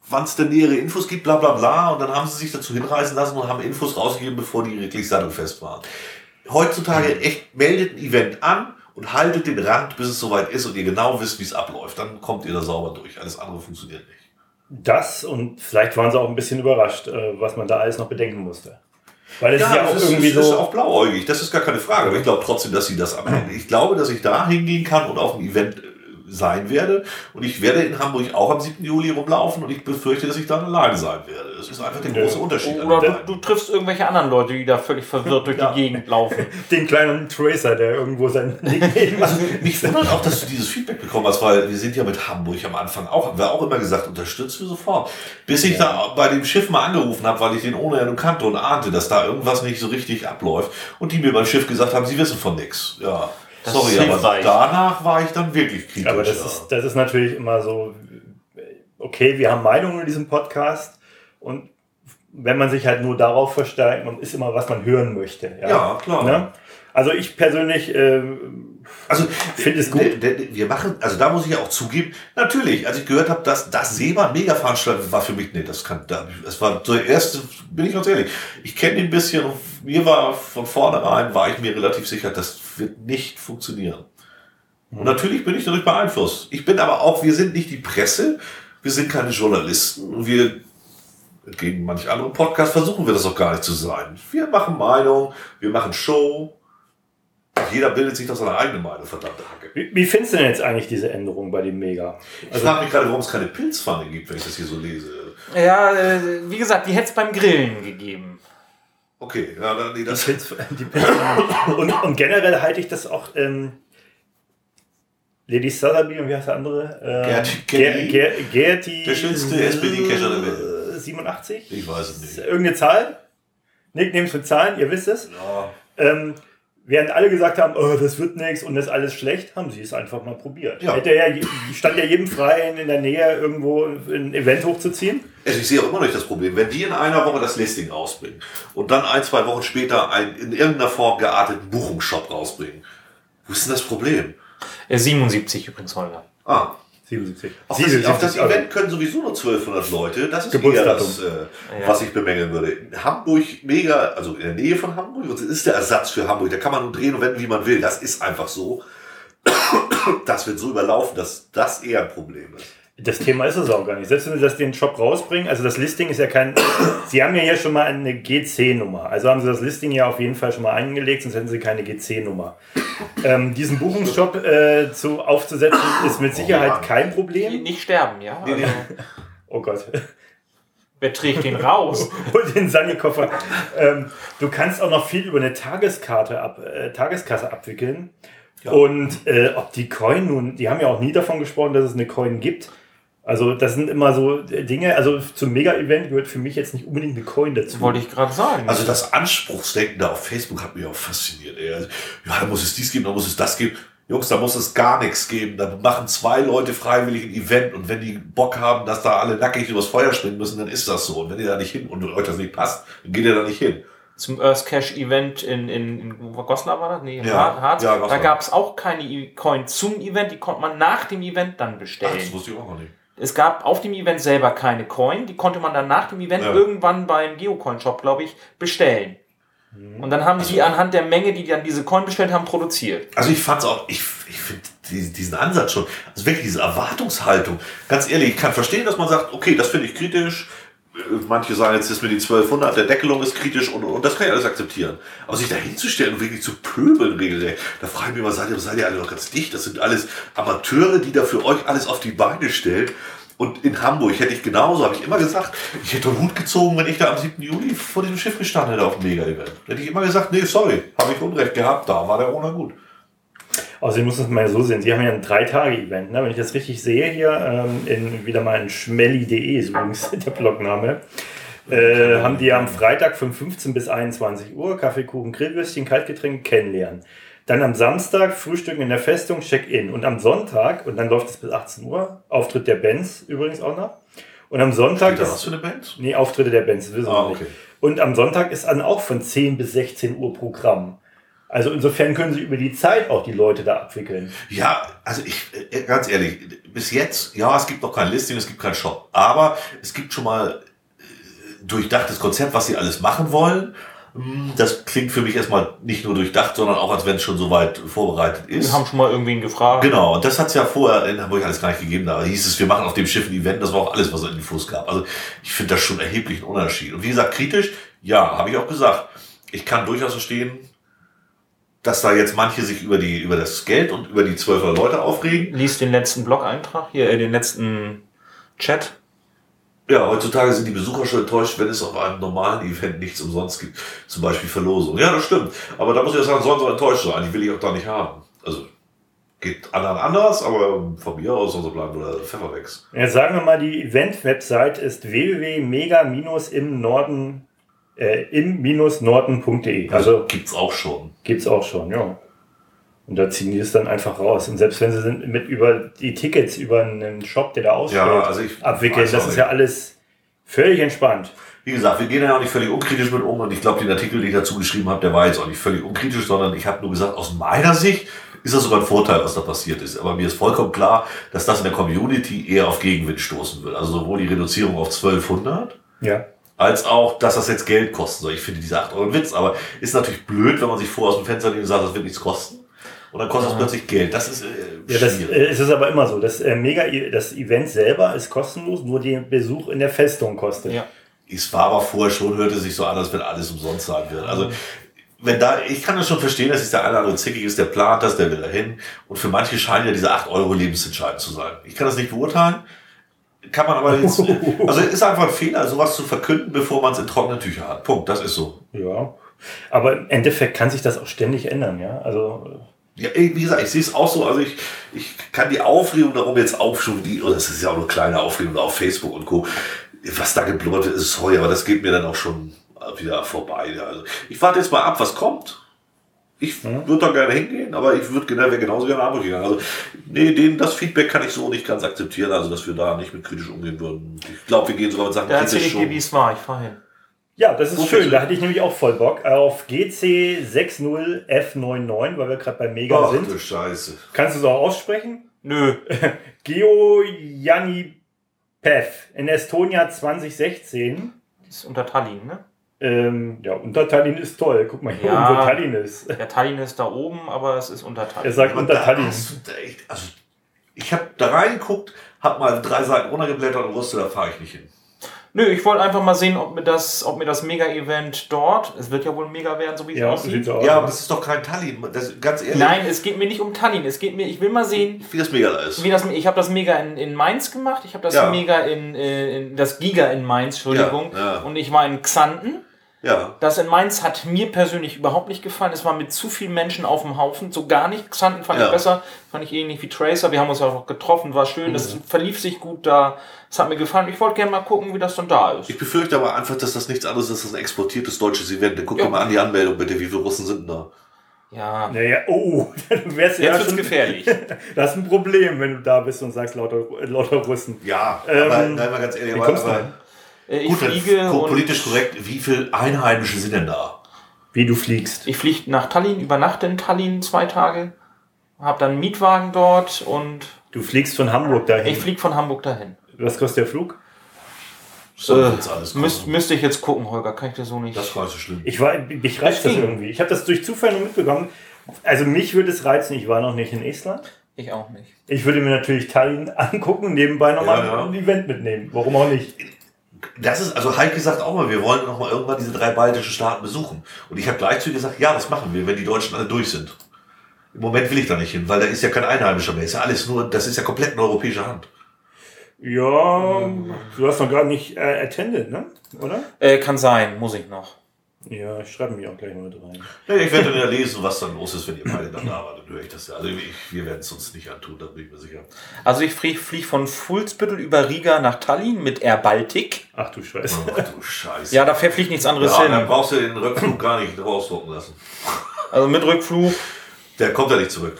wann es denn nähere Infos gibt, bla bla bla. Und dann haben sie sich dazu hinreißen lassen und haben Infos rausgegeben, bevor die wirklich sattelfest waren. Heutzutage echt meldet ein Event an und haltet den Rand, bis es soweit ist und ihr genau wisst, wie es abläuft. Dann kommt ihr da sauber durch. Alles andere funktioniert nicht. Das und vielleicht waren sie auch ein bisschen überrascht, was man da alles noch bedenken musste. Weil es ja, ist ja auch das ist, irgendwie das ist so auch blauäugig, das ist gar keine Frage. Aber ich glaube trotzdem, dass sie das am Ende. Ich glaube, dass ich da hingehen kann und auf ein Event sein werde. Und ich werde in Hamburg auch am siebten Juli rumlaufen und ich befürchte, dass ich da alleine sein werde. Das ist einfach der große Unterschied. Oder du, du triffst irgendwelche anderen Leute, die da völlig verwirrt durch ja. die Gegend laufen. Den kleinen Tracer, der irgendwo sein Nickname also, mich wundert auch, dass du dieses Feedback bekommen hast, weil wir sind ja mit Hamburg am Anfang auch, haben wir auch immer gesagt, unterstützen wir sofort. Bis ich ja. da bei dem Schiff mal angerufen habe, weil ich den ohne ja kannte und ahnte, dass da irgendwas nicht so richtig abläuft. Und die mir beim Schiff gesagt haben, sie wissen von nichts. Ja. Das Sorry, aber danach war ich dann wirklich kritisch. Aber das, ja. ist, das ist natürlich immer so, okay, wir haben Meinungen in diesem Podcast und wenn man sich halt nur darauf verstärkt, man ist immer, was man hören möchte. Ja, ja klar. Ne? Also ich persönlich äh, also finde es gut. Der, der, wir machen, also da muss ich ja auch zugeben, natürlich, als ich gehört habe, dass das Seemann mega veranstaltet war für mich, nee, das kann, das war so der erste, bin ich ganz ehrlich, ich kenne ihn ein bisschen und mir war von vornherein, war ich mir relativ sicher, das wird nicht funktionieren. Und natürlich bin ich dadurch beeinflusst. Ich bin aber auch, wir sind nicht die Presse, wir sind keine Journalisten und wir, gegen manch anderen Podcast versuchen wir das auch gar nicht zu sein. Wir machen Meinung, wir machen Show. Jeder bildet sich doch seine eigene Meinung, verdammte Hacke. Wie, wie findest du denn jetzt eigentlich diese Änderung bei dem Mega? Ich frage mich gerade, warum es keine Pilzpfanne gibt, wenn ich das hier so lese. Ja, äh, wie gesagt, die hätte es beim Grillen gegeben. Okay, ja, dann nee, das... Die Pilz, die Pilzpfanne. und, und generell halte ich das auch... Ähm, Lady Sotheby und wie heißt der andere? Ähm, Gert, Gerti. Ger, Gerti. Der schönste S P D-Cacher der Welt. siebenundachtzig? Ich weiß es nicht. Irgendeine Zahl? Nicknames für Zahlen, ihr wisst es. Ja. Ähm, während alle gesagt haben, oh, das wird nichts und das ist alles schlecht, haben sie es einfach mal probiert. Ja. Hätte ja, stand ja jedem frei, in der Nähe irgendwo ein Event hochzuziehen. Also ich sehe auch immer noch nicht das Problem. Wenn die in einer Woche das Listing rausbringen und dann ein, zwei Wochen später einen in irgendeiner Form gearteten Buchungsshop rausbringen, wo ist denn das Problem? siebenundsiebzig übrigens, Holger. Ah. siebenundsiebzig. Auf das, auf das Event können sowieso nur zwölfhundert Leute. Das ist eher das, äh, ja. was ich bemängeln würde. In Hamburg mega, also in der Nähe von Hamburg, das ist der Ersatz für Hamburg. Da kann man nur drehen und wenden, wie man will. Das ist einfach so. Das wird so überlaufen, dass das eher ein Problem ist. Das Thema ist es auch gar nicht. Selbst wenn sie das den Shop rausbringen, also das Listing ist ja kein... Sie haben ja hier schon mal eine G C-Nummer. Also haben sie das Listing ja auf jeden Fall schon mal eingelegt, sonst hätten sie keine G C-Nummer. Ähm, diesen Buchungsshop äh, zu, aufzusetzen, ist mit Sicherheit oh kein Problem. Nicht sterben, ja? Also, oh Gott. Wer trägt den raus? Hol den Sani-Koffer. Ähm, du kannst auch noch viel über eine Tageskarte ab, äh, Tageskasse abwickeln. Ja. Und äh, ob die Coin nun, die haben ja auch nie davon gesprochen, dass es eine Coin gibt. Also das sind immer so Dinge, also zum Mega-Event gehört für mich jetzt nicht unbedingt eine Coin dazu. Wollte ich gerade sagen. Also das Anspruchsdenken da auf Facebook hat mich auch fasziniert. Ey. Also, ja, da muss es dies geben, da muss es das geben. Jungs, da muss es gar nichts geben. Da machen zwei Leute freiwillig ein Event und wenn die Bock haben, dass da alle nackig übers Feuer springen müssen, dann ist das so. Und wenn ihr da nicht hin und euch das nicht passt, dann geht ihr da nicht hin. Zum Earth Cash Event in, in, in Goslar war das? Nee, in ja, Harz. Ja, da gab es auch keine Coin zum Event, die konnte man nach dem Event dann bestellen. Ach, das wusste ich auch noch nicht. Es gab auf dem Event selber keine Coin, die konnte man dann nach dem Event ja. irgendwann beim Geocoin-Shop, glaube ich, bestellen. Mhm. Und dann haben also, die anhand der Menge, die dann diese Coin bestellt haben, produziert. Also ich fand's auch, ich, ich finde diesen Ansatz schon, also wirklich diese Erwartungshaltung, ganz ehrlich, ich kann verstehen, dass man sagt, okay, das finde ich kritisch, manche sagen jetzt, das mit den zwölfhundert, der Deckelung ist kritisch und, und das kann ich alles akzeptieren. Aber sich da hinzustellen und wirklich zu pöbeln regelrecht, da frage ich mich mal, seid ihr, seid ihr alle noch ganz dicht? Das sind alles Amateure, die da für euch alles auf die Beine stellen. Und in Hamburg hätte ich genauso, habe ich immer gesagt, ich hätte den Hut gezogen, wenn ich da am siebten Juli vor diesem Schiff gestanden hätte auf dem Mega-Event. Hätte ich immer gesagt, nee, sorry, habe ich Unrecht gehabt, da war der Owner gut. Außerdem muss es mal so sehen, Sie haben ja ein Drei-Tage-Event, ne? Wenn ich das richtig sehe hier, ähm, in, wieder mal in schmelly punkt de ist übrigens der Blogname, äh, haben die am Freitag von fünfzehn bis einundzwanzig Uhr Kaffee, Kuchen, Grillwürstchen, Kaltgetränk kennenlernen. Dann am Samstag Frühstücken in der Festung, Check-in. Und am Sonntag, und dann läuft es bis achtzehn Uhr, Auftritt der Bands übrigens auch noch. Und am Sonntag ist... Was für eine Band? Nee, Auftritte der Bands, das wissen ah, wir nicht. Okay. Und am Sonntag ist dann auch von zehn bis sechzehn Uhr Programm. Also insofern können sie über die Zeit auch die Leute da abwickeln. Ja, also ich, ganz ehrlich, bis jetzt, ja, es gibt noch kein Listing, es gibt keinen Shop, aber es gibt schon mal durchdachtes Konzept, was sie alles machen wollen. Das klingt für mich erstmal nicht nur durchdacht, sondern auch, als wenn es schon soweit vorbereitet ist. Wir haben schon mal irgendwen gefragt. Genau, und das hat es ja vorher in Hamburg alles gar nicht gegeben. Da hieß es, wir machen auf dem Schiff ein Event, das war auch alles, was es in Infos gab. Also ich finde das schon erheblich einen Unterschied. Und wie gesagt, kritisch, ja, habe ich auch gesagt. Ich kann durchaus verstehen, dass da jetzt manche sich über die über das Geld und über die zwölf Leute aufregen. Lies den letzten Blog-Eintrag, hier, äh, den letzten Chat. Ja, heutzutage sind die Besucher schon enttäuscht, wenn es auf einem normalen Event nichts umsonst gibt. Zum Beispiel Verlosung. Ja, das stimmt. Aber da muss ich ja sagen, sollen sie enttäuscht sein. Die will ich auch da nicht haben. Also, geht anderen anders, aber von mir aus soll sie bleiben oder Pfefferwex. Jetzt sagen wir mal, die Event-Website ist w w w punkt mega im Norden äh, im Norden punkt de. Also, gibt's auch schon. Gibt's auch schon, ja. Und da ziehen die es dann einfach raus. Und selbst wenn sie sind mit über die Tickets über einen Shop, der da ausstellt, ja, also ich abwickeln, das ist ja alles völlig entspannt. Wie gesagt, wir gehen ja auch nicht völlig unkritisch mit um. Und ich glaube, den Artikel, den ich dazu geschrieben habe, der war jetzt auch nicht völlig unkritisch, sondern ich habe nur gesagt, aus meiner Sicht ist das sogar ein Vorteil, was da passiert ist. Aber mir ist vollkommen klar, dass das in der Community eher auf Gegenwind stoßen wird. Also sowohl die Reduzierung auf zwölfhundert, ja, als auch, dass das jetzt Geld kosten soll. Ich finde diese acht Euro ein Witz, aber ist natürlich blöd, wenn man sich vor aus dem Fenster lehnt und sagt, das wird nichts kosten. Und dann kostet es plötzlich Geld. Das ist äh, ja, das äh, ist es aber immer so. Das, äh, Mega, das Event selber ist kostenlos, nur der Besuch in der Festung kostet. Ja. Es war aber vorher schon, hörte sich so an, als wenn alles umsonst sein wird. Also, wenn da, ich kann das schon verstehen, dass es der eine oder andere zickig ist, der plant das, der will dahin. Und für manche scheinen ja diese acht Euro lebensentscheidend zu sein. Ich kann das nicht beurteilen. Kann man aber jetzt, also ist einfach ein Fehler, sowas zu verkünden, bevor man es in trockenen Tüchern hat. Punkt, das ist so. Ja. Aber im Endeffekt kann sich das auch ständig ändern, ja. Also, ja, wie gesagt, ich sehe es auch so, also ich, ich kann die Aufregung darum jetzt aufschuben, die, und das ist ja auch eine kleine Aufregung auf Facebook und Co., was da geblubbert ist, sorry, aber das geht mir dann auch schon wieder vorbei. Ja. Also ich warte jetzt mal ab, was kommt. Ich Mhm. würde da gerne hingehen, aber ich würde generell wäre genauso gerne nach Hamburg gegangen. Also, nee, den, das Feedback kann ich so nicht ganz akzeptieren, also dass wir da nicht mit kritisch umgehen würden. Ich glaube, wir gehen sogar mit Sachen Da erzähle kritisch ich dir, um. wie es war. Ich fahre hin. ja, das ist Wo schön. bist du? Da hatte ich nämlich auch voll Bock auf G C sechzig F neunundneunzig, weil wir gerade bei Mega Ach sind. du Scheiße. Kannst du es auch aussprechen? Nö. Geojanipev in Estonia zwanzig sechzehn. Ist unter Tallinn, ne? Ähm, ja, unter Tallinn ist toll. Guck mal hier, Ja. unter Tallinn ist. Der Tallinn ist da oben, aber es ist unter Er Tallinn. sagt Aber unter da Tallinn. hast du da echt, also ich habe da reingeguckt, habe mal drei Seiten runtergeblättert und wusste, da fahre ich nicht hin. Nö, ich wollte einfach mal sehen, ob mir das, ob mir das Mega-Event dort, es wird ja wohl mega werden, so wie es Ja, aussieht. sieht so aus. Ja, aber das ist doch kein Tallinn. Das, ganz ehrlich, Nein, es geht mir nicht um Tallinn. Es geht mir, ich will mal sehen, wie das mega da ist. wie das, ich habe das Mega in, in Mainz gemacht, ich habe das Ja. Mega in, äh, in, das Giga in Mainz, Entschuldigung, Ja, ja. und ich war in Xanten. Ja. Das in Mainz hat mir persönlich überhaupt nicht gefallen. Es war mit zu vielen Menschen auf dem Haufen, so gar nicht. Xanten fand Ja. ich besser, fand ich ähnlich wie Tracer. Wir haben uns ja auch getroffen, war schön, das verlief sich gut da. Es hat mir gefallen. Ich wollte gerne mal gucken, wie das dann da ist. Ich befürchte aber einfach, dass das nichts anderes ist als ein exportiertes deutsches Event. Guck Ja. dir mal an die Anmeldung bitte, wie viele Russen sind denn da? Ja, Naja, oh, du wärst ja jetzt wird's schon gefährlich. Das ist ein Problem, wenn du da bist und sagst lauter, lauter Russen. Ja, Ähm, aber nein, mal ganz ehrlich, wie aber, kommst du aber denn? Äh, Ich gut, dann fliege ko- und politisch korrekt, wie viele Einheimische sind denn da? Wie du fliegst. ich fliege nach Tallinn, übernachte in Tallinn zwei Tage, habe dann einen Mietwagen dort und Du fliegst von Hamburg dahin. ich fliege von Hamburg dahin. Was kostet der Flug? Soll Äh, jetzt alles Müsst, kosten. müsste ich jetzt gucken, Holger, kann ich dir so nicht. Das war nicht so schlimm. Ich war, mich reizt das Deswegen. irgendwie. Ich habe das durch Zufall nur mitbekommen. Also mich würde es reizen, ich war noch nicht in Estland. Ich auch nicht. Ich würde mir natürlich Tallinn angucken und nebenbei nochmal Ja, ja. ein Event mitnehmen. Warum auch nicht? Das ist, also Heike sagt auch mal, wir wollen noch mal irgendwann diese drei baltischen Staaten besuchen. Und ich habe gleich zu ihr gesagt, ja, das machen wir, wenn die Deutschen alle durch sind. Im Moment will ich da nicht hin, weil da ist ja kein Einheimischer mehr. Ist ja alles nur, das ist ja komplett eine europäische Hand. Ja, du hast noch gar nicht äh, attended, ne? Oder? Äh, kann sein, muss ich noch. Ja, ich schreibe mich auch gleich mal mit rein. Ja, ich werde dann ja lesen, was dann los ist, wenn ihr beide dann da wart. Dann höre ich das ja. Also ich, wir werden es uns nicht antun, da bin ich mir sicher. Also ich fliege flieg von Fuhlsbüttel über Riga nach Tallinn mit Air Baltic. Ach du Scheiße. Ach du Scheiße. Ja, da fliegt nichts anderes ja, hin. dann brauchst du den Rückflug gar nicht rausdrucken lassen. Also mit Rückflug. Der kommt ja nicht zurück.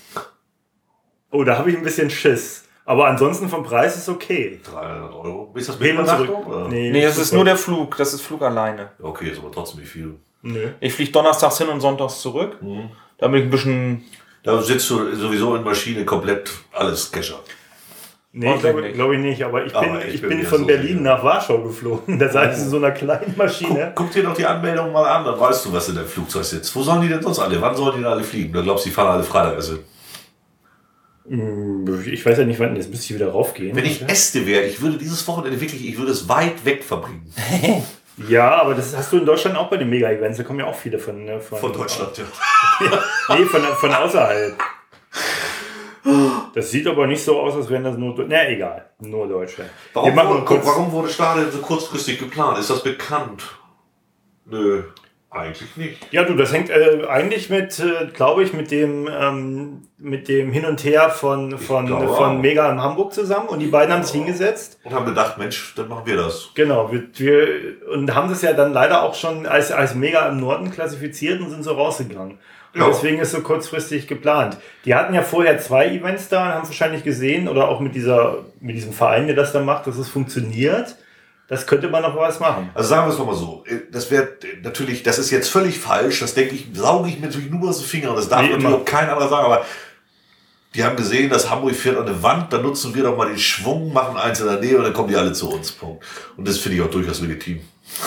Oh, da habe ich ein bisschen Schiss. Aber ansonsten vom Preis ist okay. dreihundert Euro. Ist das mit Hin und zurück. Übernachtung? oder? Nee, das ist nur der Flug. Das ist Flug alleine. Okay, ist aber trotzdem nicht viel. Nö. Ich fliege donnerstags hin und sonntags zurück. Mhm. Da bin ich ein bisschen... Da sitzt du sowieso in Maschine komplett alles Kescher. Nee, glaube glaub ich nicht, aber ich bin, aber ich ich bin bin mir von so Berlin sicher. nach Warschau geflogen. Da saß ich in so einer kleinen Maschine. Guck, guck dir doch die Anmeldung mal an, dann weißt du, was in deinem Flugzeug sitzt. Wo sollen die denn sonst alle? Wann sollen die denn alle fliegen? Du glaubst, die fahren alle Freitagesse. Ich weiß ja nicht, wann, jetzt müsste ich wieder raufgehen. Wenn ich Äste wäre, ich würde dieses Wochenende wirklich, ich würde es weit weg verbringen. Ja, aber das hast du in Deutschland auch bei den Mega-Events. Da kommen ja auch viele von... Ne, von, Von Deutschland, ja. Nee, von, von außerhalb. Das sieht aber nicht so aus, als wären das nur... Na, egal. Nur Deutsche. Warum, machen wurde, kurz- warum wurde Stadion so kurzfristig geplant? Ist das bekannt? Nö, eigentlich nicht. Ja, du, das hängt äh, eigentlich mit, äh, glaube ich, mit dem, ähm, mit dem Hin und Her von, von, glaube von auch. Mega in Hamburg zusammen. Und die beiden haben sich hingesetzt. Und haben gedacht, Mensch, dann machen wir das. Genau, wir, wir und haben das ja dann leider auch schon als, als Mega im Norden klassifiziert und sind so rausgegangen. Und Ja. deswegen ist so kurzfristig geplant. Die hatten ja vorher zwei Events da und haben wahrscheinlich gesehen, oder auch mit dieser, mit diesem Verein, der das da macht, dass es funktioniert. Das könnte man noch was machen. Also sagen wir es nochmal so, das wäre natürlich, das ist jetzt völlig falsch, das denke ich, sauge ich mir natürlich nur aus den Fingern, das darf Wie natürlich immer. auch kein anderer sagen, aber die haben gesehen, dass Hamburg fährt an eine Wand, dann nutzen wir doch mal den Schwung, machen eins in der Nähe und dann kommen die alle zu uns. Punkt. Und das finde ich auch durchaus legitim.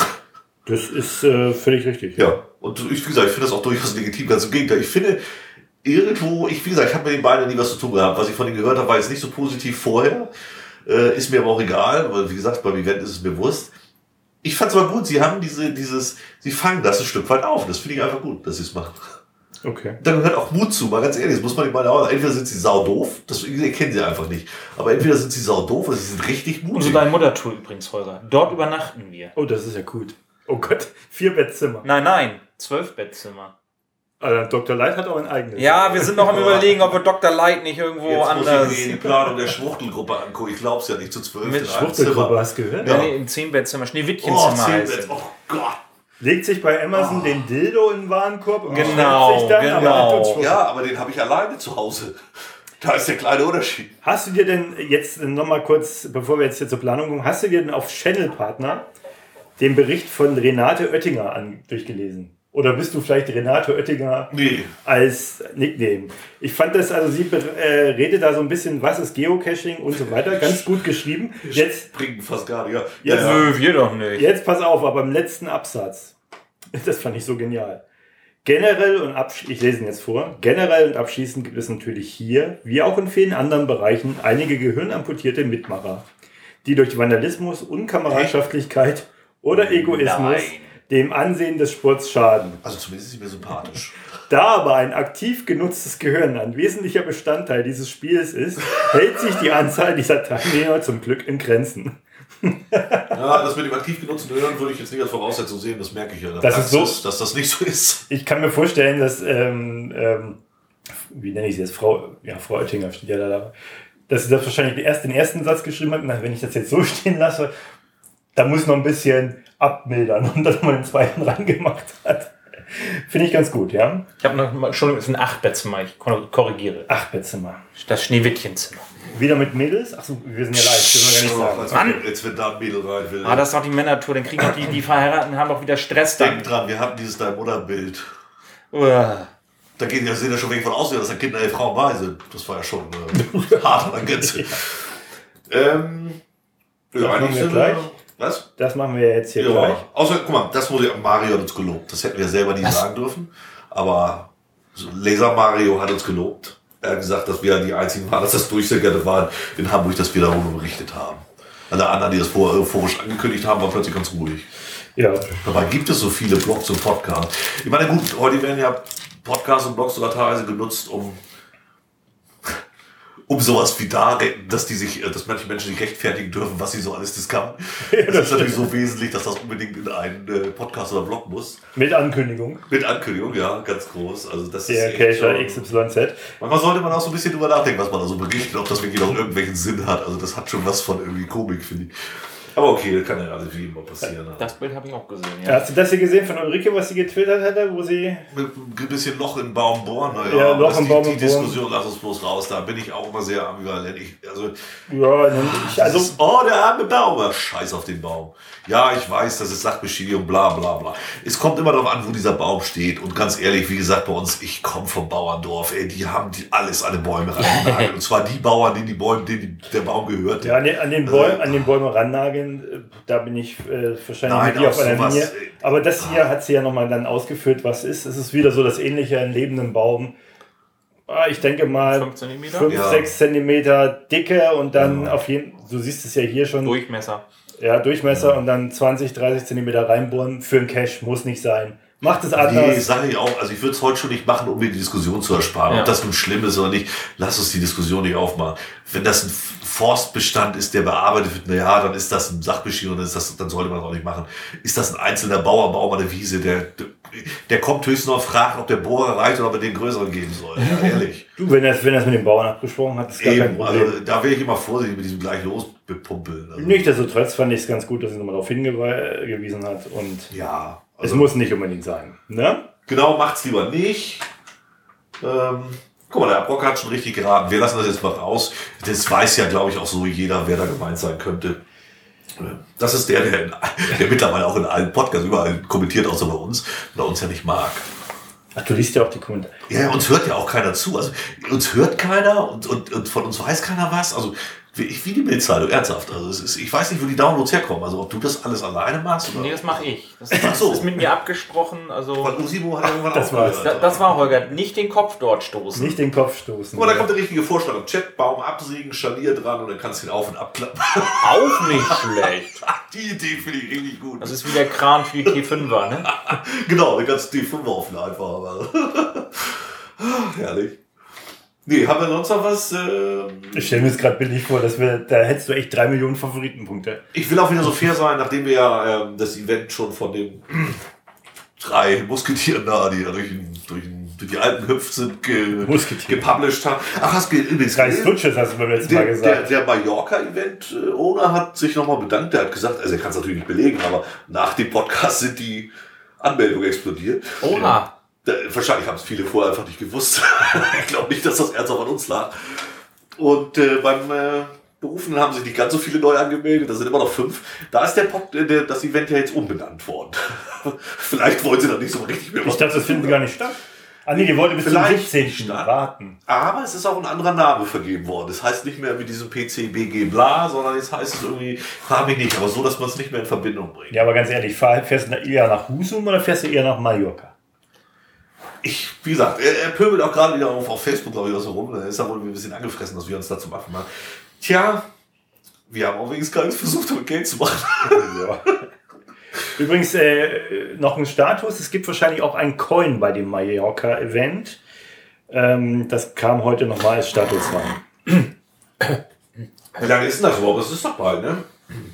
Das ist äh, völlig richtig. Ja, und ich, wie gesagt, ich finde das auch durchaus legitim, ganz im Gegenteil. Ich finde, irgendwo, ich, wie gesagt, ich habe mit den beiden nie was zu tun gehabt. Was ich von denen gehört habe, war jetzt nicht so positiv vorher. Äh, ist mir aber auch egal, weil, wie gesagt, beim Event ist es mir bewusst. Ich fand es aber gut, sie haben diese, dieses, sie fangen das ein Stück weit auf. Das finde ich einfach gut, dass sie es machen. Okay. Da gehört auch Mut zu, mal ganz ehrlich, das muss man nicht mal auch. Entweder sind sie sau doof, das kennen sie einfach nicht. Aber entweder sind sie sau doof oder sie sind richtig Unsere mutig. deine Muttertour übrigens, Holger. Dort übernachten wir. Oh, das ist ja gut. Oh Gott, vier Bettzimmer. Nein, nein, zwölf Bettzimmer. Also Doktor Light hat auch ein eigenes. Ja, wir sind noch am Überlegen, ob wir Doktor Light nicht irgendwo Jetzt muss anders... ich mir die Planung der Schwuchtelgruppe angucken. Ich glaub's ja nicht, zu zwölf Mit in einem Schwuchtelgruppe, Zimmer. hast du gehört? Ja, Ja. nee, ein zehn Bettzimmer, Oh, Schneewittchenzimmer zehn heißt Bett. es. Oh Gott. Legt sich bei Amazon den Dildo in den Warenkorb und Genau, bestellt sich dann, genau. aber er tut's Ja, aber den habe ich alleine zu Hause. Da ist der kleine Unterschied. Hast du dir denn jetzt nochmal kurz, bevor wir jetzt hier zur Planung kommen, hast du dir denn auf Channel Partner den Bericht von Renate Oettinger an, durchgelesen? Oder bist du vielleicht Renate Oettinger Nee. als Nickname? Ich fand das, also sie äh, redet da so ein bisschen, was ist Geocaching und so weiter, ganz gut geschrieben. Jetzt, Bringen fast gar nicht. Ja. Jetzt- ja, ja. Nö, wir doch nicht. jetzt pass auf, aber im letzten Absatz, das fand ich so genial. Generell und absch- ich lese ihn jetzt vor. Generell und abschließend gibt es natürlich hier, wie auch in vielen anderen Bereichen, einige gehirnamputierte Mitmacher, die durch Vandalismus, Unkameradschaftlichkeit oder Egoismus Nein. dem Ansehen des Sports schaden. Also zumindest ist sie mir sympathisch. Da aber ein aktiv genutztes Gehirn ein wesentlicher Bestandteil dieses Spiels ist, hält sich die Anzahl dieser Teilnehmer zum Glück in Grenzen. Ja, das mit dem aktiv genutzten Hören würde ich jetzt nicht als Voraussetzung sehen, das merke ich ja in der Das ist Praxis, so- dass das nicht so ist. Ich kann mir vorstellen, dass, ähm, ähm, wie nenne ich sie jetzt, Frau, ja, Frau Oettinger steht ja da, da, dass sie das wahrscheinlich erst den ersten Satz geschrieben hat, na, wenn ich das jetzt so stehen lasse, da muss noch ein bisschen abmildern und dass man den zweiten reingemacht hat. Finde ich ganz gut, ja. Ich habe noch mal, Entschuldigung, es ist ein acht Bettzimmer, ich kor- korrigiere. Acht Bettzimmer. Das Schneewittchenzimmer. Wieder mit Mädels? Achso, wir sind ja live, das dürfen wir Oh, gar nicht als sagen. wenn- jetzt, wenn da ein Mädel rein will. Ah, das ist doch die Männertour, dann kriegen doch die, die Verheirateten haben doch wieder Stress dann. Denk dran, wir hatten dieses Dein Mutter-Bild. Uah. Da gehen ja, sehen ja schon wegen von aussehen, dass da Kinder, ey, Frauen bei sind. Das war ja schon äh, hart an der Grenze. Ähm, ja, machen eigentlich wir sind gleich. Was? Das machen wir jetzt hier Ja, gleich. außer, guck mal, das wurde ja Mario hat uns gelobt. Das hätten wir selber nie sagen dürfen. Aber so Laser Mario hat uns gelobt. Er hat gesagt, dass wir die einzigen waren, dass das Durchsagerte waren in Hamburg, dass wir darüber berichtet haben. Alle anderen, die das vorher euphorisch angekündigt haben, waren plötzlich ganz ruhig. Ja, Dabei gibt es so viele Blogs und Podcasts. Ich meine, gut, heute werden ja Podcasts und Blogs sogar teilweise genutzt, um, um sowas wie da, dass die sich, dass manche Menschen sich rechtfertigen dürfen, was sie so alles discounten. Das ist natürlich so wesentlich, dass das unbedingt in einen äh, Podcast oder Blog muss. mit Ankündigung. Mit Ankündigung, ja, ganz groß. Also das Der ist echt Cacher schon- X Y Z. Manchmal sollte man auch so ein bisschen drüber nachdenken, was man da so berichtet, ob das wirklich noch irgendwelchen Sinn hat. Also das hat schon was von irgendwie Komik, finde ich. Aber okay, das kann ja alles wie immer passieren. Ne? Das Bild habe ich auch gesehen, ja. Hast du das hier gesehen von Ulrike, was sie getwittert hatte, wo sie... Mit ein bisschen Loch im Baum bohren. Ja, Ja, Loch im die, Baum die bohren. Diskussion, lass uns bloß raus. Da bin ich auch immer sehr ambivalent. Ich, also, Ja, ich, also... ist, oh, der arme Baum. Scheiß auf den Baum. Ja, ich weiß, das ist Sachbeschädigung, bla bla bla. Es kommt immer darauf an, wo dieser Baum steht. Und ganz ehrlich, wie gesagt, bei uns, ich komme vom Bauerndorf. Ey, die haben die alles an den Bäume rangenagelt. Und zwar die Bauern, denen die Bäume, denen der Baum gehörte. Ja, an den, an den, Also, Bäumen, an den Bäumen rannageln, da bin ich äh, wahrscheinlich Nein, mit dir auf auch einer sowas, Linie. ey. Aber das hier hat sie ja nochmal dann ausgeführt, was ist. Es ist wieder so das Ähnliche, ein lebenden Baum. Ah, Ich denke mal fünf Zentimeter? fünf, Ja. sechs Zentimeter Dicke und dann Ja. auf jeden du siehst es ja hier schon, Durchmesser. ja, Durchmesser und dann zwanzig, dreißig Zentimeter reinbohren für einen Cache, muss nicht sein. Macht es Nee, anders. sage ich auch. Also ich würde es heute schon nicht machen, um mir die Diskussion zu ersparen. Ja. Ob das nun schlimm ist oder nicht, lass uns die Diskussion nicht aufmachen. Wenn das ein Forstbestand ist, der bearbeitet wird, naja, dann ist das ein Sachbeschädigung, dann, ist das, dann sollte man das auch nicht machen. Ist das ein einzelner Bauer, Bauer eine Wiese, der, der kommt höchstens noch und fragt, ob der Bohrer reicht oder ob er den größeren geben soll. Ja, ehrlich. Du, wenn er wenn er es mit dem Bauern abgesprochen hat, ist gar kein Eben, Problem. also da wäre ich immer vorsichtig mit diesem gleich losbepumpeln. Also, Nichtsdestotrotz fand ich es ganz gut, dass sie nochmal darauf hingewiesen hat und ja, es also, muss nicht unbedingt sein. Ne? genau, macht's lieber nicht. Ähm, guck mal, der Abrocker hat schon richtig geraten. Wir lassen das jetzt mal raus. Das weiß ja, glaube ich, auch so jeder, wer da gemeint sein könnte. Das ist der, der, in, der mittlerweile auch in allen Podcasts überall kommentiert, außer bei uns, oder uns ja nicht mag. Ach, du liest ja auch die Kommentare. Ja, uns hört ja auch keiner zu. Also uns hört keiner und, und, und von uns weiß keiner was. Also wie, ich- wie die Bildzeitung, ernsthaft. Also es ist, ich weiß nicht, wo die Downloads herkommen. Also ob du das alles alleine machst oder. Nee, das mache ich. Das, Ach so. das ist mit mir abgesprochen. Also Weil Usimo hat irgendwann Das aufgehört. war's. da, das war Holger. Nicht den Kopf dort stoßen. Nicht den Kopf stoßen. Guck mal, da kommt der richtige Vorschlag. Im Chat, Baum absägen, Scharnier dran und dann kannst du ihn auf- und abklappen. Auch nicht schlecht. Die Idee finde ich richtig gut. Das ist wie der Kran für die T fünfer, ne? Genau, dann kannst du die fünf aufladen einfach. Aber herrlich. Nee, haben wir sonst noch was? Ähm, Ich stelle mir jetzt gerade bildlich vor, dass wir, da hättest du echt drei Millionen Favoritenpunkte. Ich will auch wieder so fair sein, nachdem wir ja ähm, das Event schon von den drei Musketieren da, die da durch, den- durch, den- durch die Alpen gehüpft sind, ge Musketiere. gepublished haben. Ach, hast du übrigens Drei gesehen? Switches hast du beim letzten Mal Der, der, gesagt. der Mallorca-Event-Owner hat sich nochmal bedankt. Der hat gesagt, also er kann es natürlich nicht belegen, aber nach dem Podcast sind die Anmeldungen explodiert. Oha. Da, wahrscheinlich haben es viele vorher einfach nicht gewusst. Ich glaube nicht, dass das ernsthaft an uns lag. Und äh, beim äh, Berufenen haben sich nicht ganz so viele neu angemeldet. Da sind immer noch fünf. Da ist der, Pod, äh, der das Event ja jetzt umbenannt worden. Vielleicht wollen sie da nicht so richtig mehr Ich dachte, das findet gar nicht statt. Ah nee, die wollte bis zum Vielleicht siebzehnten statt. warten. Aber es ist auch ein anderer Name vergeben worden. Das heißt nicht mehr wie diesem P C B G bla, sondern jetzt heißt es irgendwie, frage mich nicht, aber so, dass man es nicht mehr in Verbindung bringt. Ja, aber ganz ehrlich, fahr- fährst du eher nach Husum oder fährst du eher nach Mallorca? Ich, wie gesagt, er, er pöbelt auch gerade wieder auf, auf Facebook, glaube ich, was so rum. Da ist er wohl ein bisschen angefressen, dass wir uns dazu machen. Machen. Tja, wir haben auch wenigstens gar nicht versucht, damit Geld zu machen. Ja. Übrigens, äh, noch ein Status. Es gibt wahrscheinlich auch einen Coin bei dem Mallorca-Event. Ähm, das kam heute nochmal als Status rein. Wie lange ist denn das überhaupt? Das ist doch bald, ne?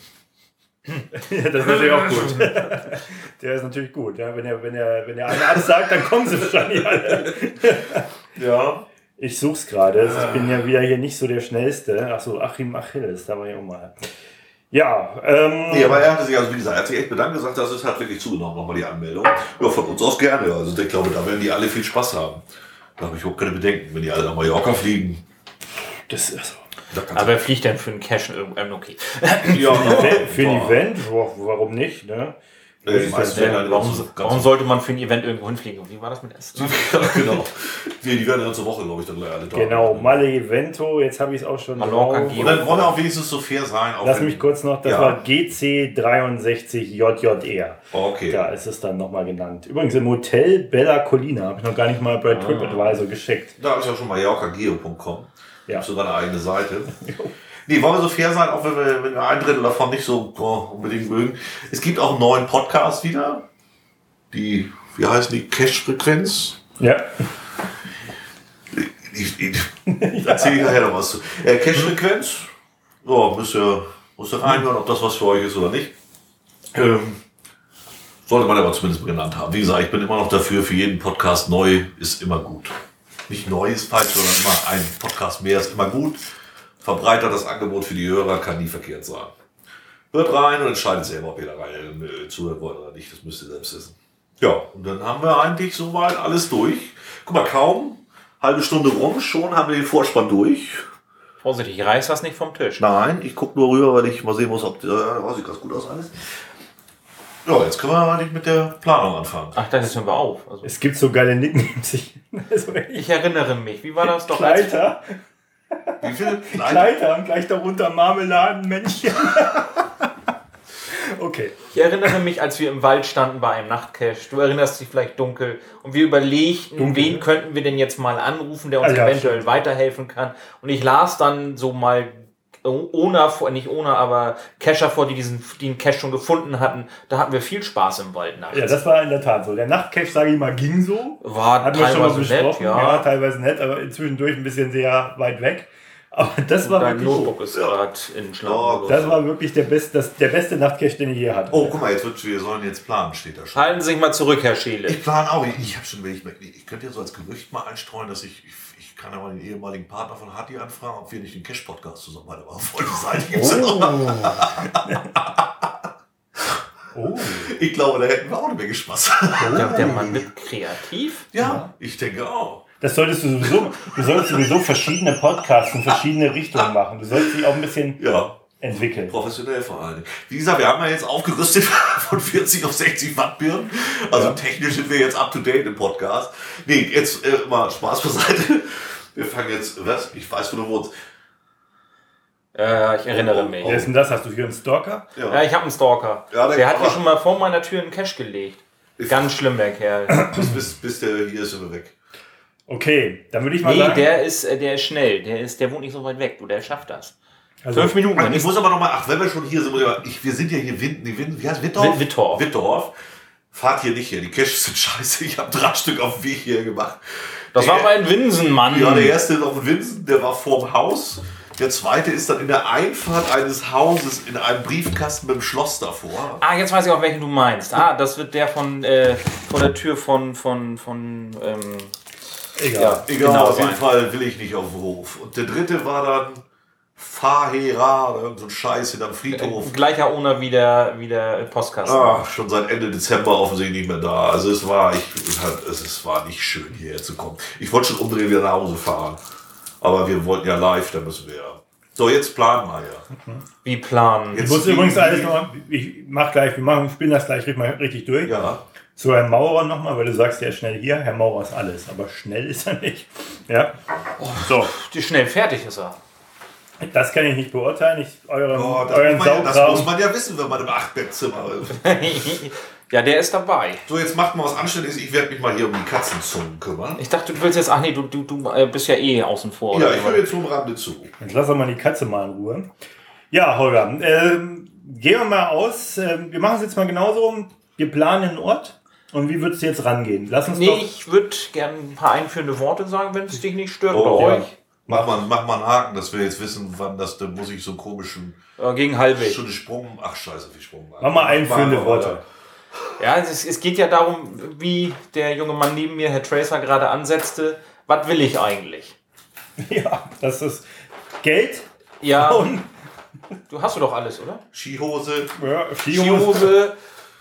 Ja, das ist natürlich auch gut. Der ist natürlich gut. Ja? Wenn er wenn er, wenn er eine absagt, dann kommen sie wahrscheinlich alle. Ja. Ich such's gerade. Ich bin ja wieder hier nicht so der Schnellste. Achso, Achim Achilles, da war ich auch mal. Ja, ähm, Nee, aber er hatte sich, also wie gesagt, er hat sich echt bedankt, gesagt, das ist halt wirklich zugenommen, nochmal die Anmeldung. Ja, von uns aus gerne. Also ich glaube, da werden die alle viel Spaß haben. Da habe ich überhaupt keine Bedenken, wenn die alle nach Mallorca fliegen. das ist Da kannst Aber wer fliegt denn für einen Cash irgendwann? Okay. du, ja, für ein Event, wo- warum nicht? Ne? Äh, die meisten werden halt Warum, ganze- warum sollte man für ein Event irgendwo hinfliegen? Wie war das mit Essen? genau. Die, die werden die ganze Woche, glaube ich, dann gleich alle da. Genau, Malle Evento, jetzt habe ich es auch schon Mallorca drauf. Geo. Und dann wollen wir auch wenigstens so fair sein. Auch Lass wenn- mich kurz noch, das Ja. war G C dreiundsechzig J J R. Oh, okay. Da ist es dann nochmal genannt. Übrigens im Hotel Bella Colina, habe ich noch gar nicht mal bei TripAdvisor geschickt. Da habe ich auch schon mallorcageo punkt com. Ja. Sogar eine eigene Seite. Nee, wollen wir so fair sein, auch wenn wir, wenn wir ein Drittel davon nicht so oh, unbedingt mögen. Es gibt auch einen neuen Podcast wieder. Die, wie heißen die? Cash-Frequenz? Ja. Ich, ich, ich erzähle ich nachher noch was zu. Äh, Cash-Frequenz. So, müsst ihr, müsst ihr reinhören, ob das was für euch ist oder nicht. Ähm, sollte man aber zumindest genannt haben. Wie gesagt, ich bin immer noch dafür, für jeden Podcast neu ist immer gut. Nicht neu ist falsch, sondern immer ein Podcast mehr ist immer gut. Verbreitert das Angebot für die Hörer, kann nie verkehrt sein. Hört rein und entscheidet selber, ob ihr da rein äh, zuhören wollt oder nicht. Das müsst ihr selbst wissen. Ja, und dann haben wir eigentlich soweit alles durch. Guck mal, kaum halbe Stunde rum, schon haben wir den Vorspann durch. Vorsichtig, ich reiß das nicht vom Tisch. Nein, ich gucke nur rüber, weil ich mal sehen muss, ob äh, oh, sieht ganz gut aus alles. Ja, jetzt können wir eigentlich mit der Planung anfangen. Ach, dann hören wir auf. Also, Es gibt so geile Nicknames. Also ich erinnere mich, wie war das doch? als- Kleiter, Wie viel? Nein. Kleiter und gleich darunter Marmeladenmännchen. Okay. Ich erinnere mich, als wir im Wald standen bei einem Nachtcache. Du erinnerst dich vielleicht dunkel. Und wir überlegten, Dunkel. wen könnten wir denn jetzt mal anrufen, der uns Ah, ja, eventuell stimmt. weiterhelfen kann. Und ich las dann so mal Ona, vor- nicht Ona, aber Cacher vor, die diesen die einen Cache schon gefunden hatten. Da hatten wir viel Spaß im Wald nachts. Ja, das war in der Tat so. Der Nachtcache, sage ich mal, ging so. war Hatten wir schon mal teilweise nett, besprochen. ja. Ja, teilweise nett, aber zwischendurch ein bisschen sehr weit weg. Aber das war Dein wirklich, Notebook ist gerade in Oh, Schlaf. das war wirklich der, best, das, der beste Nachtcache, den ich je hatte. Oh, guck mal, jetzt wird, wir sollen jetzt planen, steht da schon. Halten Sie sich mal zurück, Herr Scheele. Ich plane auch. Ich, ich habe schon, wenn ich, ich könnte ja so als Gerücht mal einstreuen, dass ich, ich, ich kann ja mal den ehemaligen Partner von Hatti anfragen, ob wir nicht den Cash-Podcast zusammen weitermachen wollen. Die Seite gibt's ja noch. Oh. Ich glaube, da hätten wir auch eine Menge Spaß. Der, der Mann wird kreativ. Ja, ich denke auch. Das solltest du sowieso, du solltest sowieso verschiedene Podcasts in verschiedene Richtungen machen. Du sollst dich auch ein bisschen Ja, entwickeln. professionell vor allem. Wie gesagt, wir haben ja jetzt aufgerüstet von vierzig auf sechzig Watt Birnen. Also Ja. technisch sind wir jetzt up to date im Podcast. Nee, jetzt äh, mal Spaß beiseite. Wir fangen jetzt, was? Ich weiß, wo du wohnst. Ja, ich erinnere Oh, mich. Wer ist denn das? Hast du hier einen Stalker? Ja, ich habe einen Stalker. Ja, der- der hat mir aber- schon mal vor meiner Tür einen Cache gelegt. Ganz schlimm, der Kerl. Bis, bis, bis der hier ist, sind wir weg. Okay, dann würde ich mal Nee, sagen. der ist, äh, der ist schnell. Der ist, der wohnt nicht so weit weg. Du, der schafft das. also, Fünf Minuten. Dann Ich ist muss aber noch mal, ach, wenn wir schon hier sind, muss ich aber, ich, wir sind ja hier, Wind, nee, Wind, wie heißt Wittorf? Witt- Wittorf. Wittorf. Fahrt hier nicht her, die Caches sind scheiße. Ich habe drei Stück auf dem Weg hier gemacht. das der, war bei Winsen, Mann. Ja, der erste auf dem Winsen, der war vorm Haus. Der zweite ist dann in der Einfahrt eines Hauses in einem Briefkasten mit dem Schloss davor. Ah, jetzt weiß ich auch, welchen du meinst. Ah, das wird der von, äh, von der Tür von, von, von, ähm, egal. ja, Egal, genau auf jeden sein. Fall will ich nicht auf den Hof. Und der dritte war dann Fahera oder irgend so ein Scheiß hinterm Friedhof. Gleicher Owner wie der, wie der Postkasten. Ah, schon seit Ende Dezember offensichtlich nicht mehr da. Also es war, ich, es, hat, es, es war nicht schön hierher zu kommen. Ich wollte schon umdrehen wieder nach Hause fahren. Aber wir wollten ja live, da müssen wir ja. So, jetzt planen wir ja. Wie planen. Ich Jetzt muss wie- übrigens wie- alles noch, ich mach gleich, wir machen, spielen das gleich mal richtig durch. Ja. Zu Herrn Maurer nochmal, weil du sagst, der ist schnell hier. Herr Maurer ist alles, aber schnell ist er nicht. Ja. So, Die schnell fertig ist er. das kann ich nicht beurteilen. Ich, euren, Oh, das, euren muss man, ja- das Saugraum. muss man ja wissen, wenn man im Achtbettzimmer ist. Ja, der ist dabei. So, jetzt macht mal was Anständiges. Ich werde mich mal hier um die Katzenzungen kümmern. Ich dachte, du willst jetzt, ach nee, du, du, du äh, bist ja eh außen vor. Ja, oder ich so. höre jetzt nur am Rande zu. Jetzt lass doch mal die Katze mal in Ruhe. Ja, Holger, ähm, gehen wir mal aus. Ähm, wir machen es jetzt mal genauso. Wir planen einen Ort. Und wie würdest du jetzt rangehen? Lass uns Nee, doch. ich würde gerne ein paar einführende Worte sagen, wenn es dich nicht stört Oh, bei ja. euch. Mach mal, mach mal einen Haken, dass wir jetzt wissen, wann das, dann muss ich so einen komischen, Äh, gegen Halbweg. schon einen Sprung, ach scheiße, wie Sprung. Mach mal einführende Mach mal Worte. weiter. Ja, es, es geht ja darum, wie der junge Mann neben mir, Herr Tracer, gerade ansetzte. Was will ich eigentlich? Ja, das ist Geld. Ja, Und du hast du doch alles, oder? Skihose. ja, Skihose. Skihose.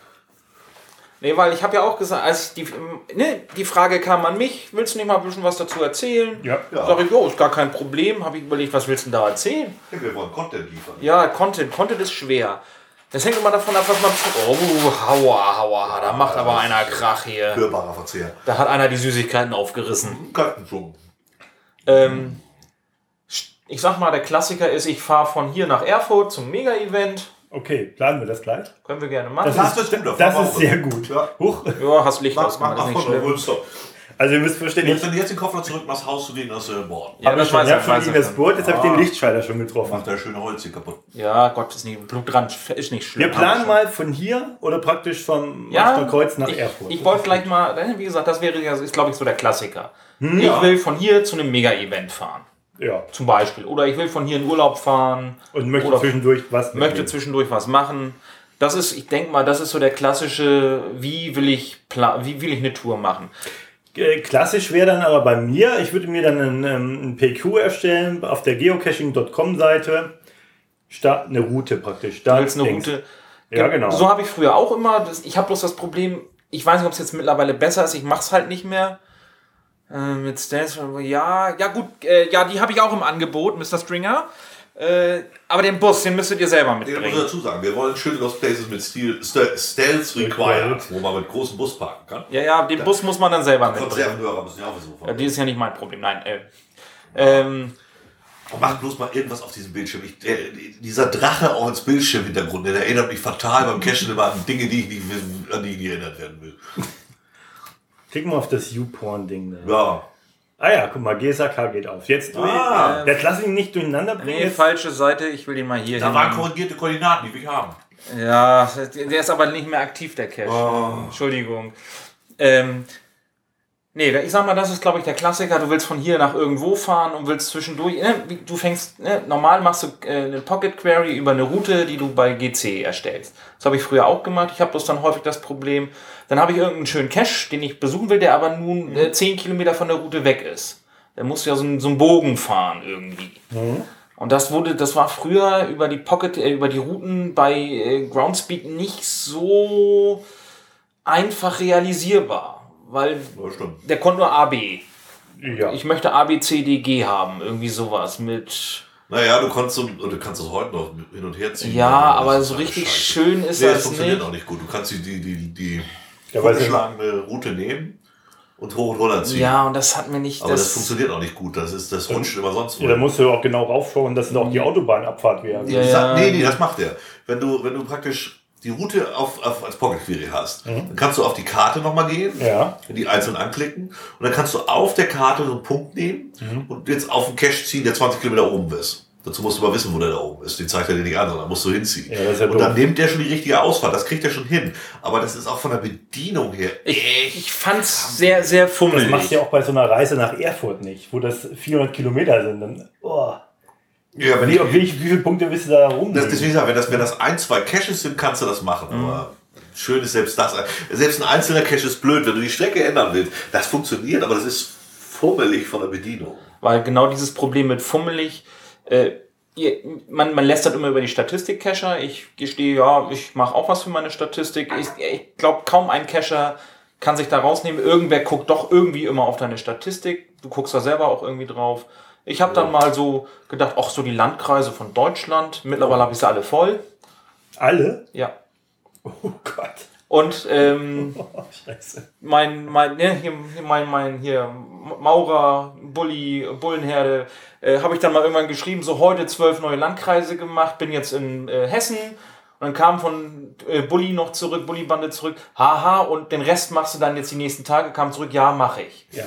Nee, weil ich habe ja auch gesagt, als die, ne, die Frage kam an mich, willst du nicht mal ein bisschen was dazu erzählen? Ja. Ja. Sag ich, jo, ist gar kein Problem. Habe ich überlegt, was willst du denn da erzählen? Ja, wir wollen Content liefern. Ja, Content. Content ist schwer. Das hängt immer davon ab, was man... Oh, hauer, hauer. Da macht aber einer Krach hier. Hörbarer Verzehr. Da hat einer die Süßigkeiten aufgerissen. Katzenzungen. Ähm, ich sag mal, der Klassiker ist, ich fahre von hier nach Erfurt zum Mega-Event. Okay, planen wir das gleich. Können wir gerne machen. Das Das ist, ist gut, das machen ist wir. sehr gut. Ja. Huch. Ja, hast Licht Mach, mach, ausgemacht, mach ist nicht von schlimm. Stopp. Also ihr müsst verstehen, Jetzt, ich wenn du jetzt den Koffer zurück machst, haust du den aus dem Bord. Ja, habe das schon, weiß ich hab ich, schon weiß gegen ich das schon. Board, jetzt habe ich Ah. den Lichtschalter schon getroffen. Macht der schöne Holz hier kaputt. Ja, Gott, ist nicht Blut dran, ist nicht schlimm. Wir planen mal von hier oder praktisch vom Ja, Kreuz nach ich, Erfurt. Ich wollte vielleicht mal, wie gesagt, das wäre ja, ist glaube ich so der Klassiker. Hm, ich ja. will von hier zu einem Mega-Event fahren, ja. zum Beispiel. Oder ich will von hier in Urlaub fahren. Und möchte oder zwischendurch was möchte mitnehmen. zwischendurch was machen. Das ist, ich denke mal, das ist so der klassische, wie will ich, pla wie will ich eine Tour machen. Äh, Klassisch wäre dann aber bei mir, ich würde mir dann einen, ähm, einen P Q erstellen auf der geocaching Punkt com Seite. Start, eine Route praktisch. Du Start, willst eine links. Route. Ja, genau. So habe ich früher auch immer. Das, ich habe bloß das Problem, ich weiß nicht, ob es jetzt mittlerweile besser ist, ich mache es halt nicht mehr. Äh, mit Stance, ja, ja gut, äh, ja, die habe ich auch im Angebot, Mister Stringer. Äh, aber den Bus, den müsstet ihr selber mitbringen. Ich muss dazu sagen, wir wollen schöne Lost Places mit Stil, St- Stealth Required, wo man mit großem Bus parken kann. Ja, ja, den da, Bus muss man dann selber mitbringen. Konservenhörer müssen ja auch so fahren. Ja, die ist ja nicht mein Problem, nein. Äh, ähm, Mach bloß mal irgendwas auf diesem Bildschirm. Ich, der, dieser Drache auch ins Bildschirmhintergrund, der erinnert mich fatal beim Cashen immer an Dinge, die ich nicht, an die ich nicht erinnert werden will. Klick mal auf das YouPorn-Ding da. Ja. Ah ja, guck mal, G S A K geht auf. Jetzt durch. Ah. Jetzt lass ihn nicht durcheinander bringen. Nee, jetzt. falsche Seite, ich will den mal hier Da hin. waren korrigierte Koordinaten, die wir haben. Ja, der ist aber nicht mehr aktiv, der Cache. Oh. Entschuldigung. Ähm, nee, ich sag mal, das ist, glaube ich, der Klassiker. Du willst von hier nach irgendwo fahren und willst zwischendurch. Ne, du fängst, ne, normal machst du äh, eine Pocket Query über eine Route, die du bei G C erstellst. Das habe ich früher auch gemacht. Ich habe bloß dann häufig das Problem. Dann habe ich irgendeinen schönen Cache, den ich besuchen will, der aber nun äh, zehn Kilometer von der Route weg ist. Der muss ja so, ein, so einen Bogen fahren irgendwie. Mhm. Und das wurde, das war früher über die Pocket, äh, über die Routen bei äh, Groundspeak nicht so einfach realisierbar, weil Ja, der konnte nur A B. Ja. Ich möchte A B C D G haben, irgendwie sowas mit. Naja, du kannst, so, du kannst das heute noch hin und her ziehen. Ja, aber aber das so ist richtig Scheiße. schön ist nee, das das funktioniert nicht. auch nicht gut. Du kannst die, die, die, die Ja, vorgeschlagene Route nehmen und hoch und runter ziehen. Ja, und das hat mir nicht. Aber das, das funktioniert auch nicht gut. Das ist, das rutscht immer sonst wo. Ja, da musst du auch genau raufschauen, dass es auch die Autobahnabfahrt wäre. Ja, ja. ja. Nee, nee, das macht er. Wenn du, wenn du praktisch die Route auf, auf, als Pocket Query hast, mhm. dann kannst du auf die Karte nochmal gehen, ja. die einzeln anklicken und dann kannst du auf der Karte so einen Punkt nehmen mhm. und jetzt auf den Cache ziehen, der zwanzig Kilometer oben ist. Dazu musst du mal wissen, wo der da oben ist. Den zeigt er dir nicht an, sondern musst du hinziehen. Ja, das ist ja und doof. dann nimmt der schon die richtige Ausfahrt. Das kriegt er schon hin. Aber das ist auch von der Bedienung her Ich, ich fand's sehr, sehr fummelig. Das machst du ja auch bei so einer Reise nach Erfurt nicht, wo das vierhundert Kilometer sind. Dann, oh. Ja, wenn wie, ich, wie, wie viele Punkte willst du da rum? das, deswegen sagen, wenn das, wenn das ein, zwei Caches sind, kannst du das machen. Mhm. Aber schön ist selbst das. Selbst ein einzelner Cache ist blöd, wenn du die Strecke ändern willst. Das funktioniert, aber das ist fummelig von der Bedienung. Weil genau dieses Problem mit fummelig, äh, Man, man lästert immer über die Statistik-Cacher. Ich gestehe, ja, ich mache auch was für meine Statistik. Ich, ich glaube, kaum ein Cacher kann sich da rausnehmen. Irgendwer guckt doch irgendwie immer auf deine Statistik. Du guckst da selber auch irgendwie drauf. Ich habe dann mal so gedacht, ach, so die Landkreise von Deutschland. Mittlerweile habe ich sie alle voll. Alle? Ja. Oh Gott. Und ähm, oh, Scheiße. mein, mein, ne, hier, mein, mein, hier, Maurer, Bulli, Bullenherde, äh, habe ich dann mal irgendwann geschrieben, so heute zwölf neue Landkreise gemacht, bin jetzt in äh, Hessen. Und dann kam von äh, Bulli noch zurück, Bulli-Bande zurück, haha, und den Rest machst du dann jetzt die nächsten Tage, kam zurück, ja, mache ich. Ja.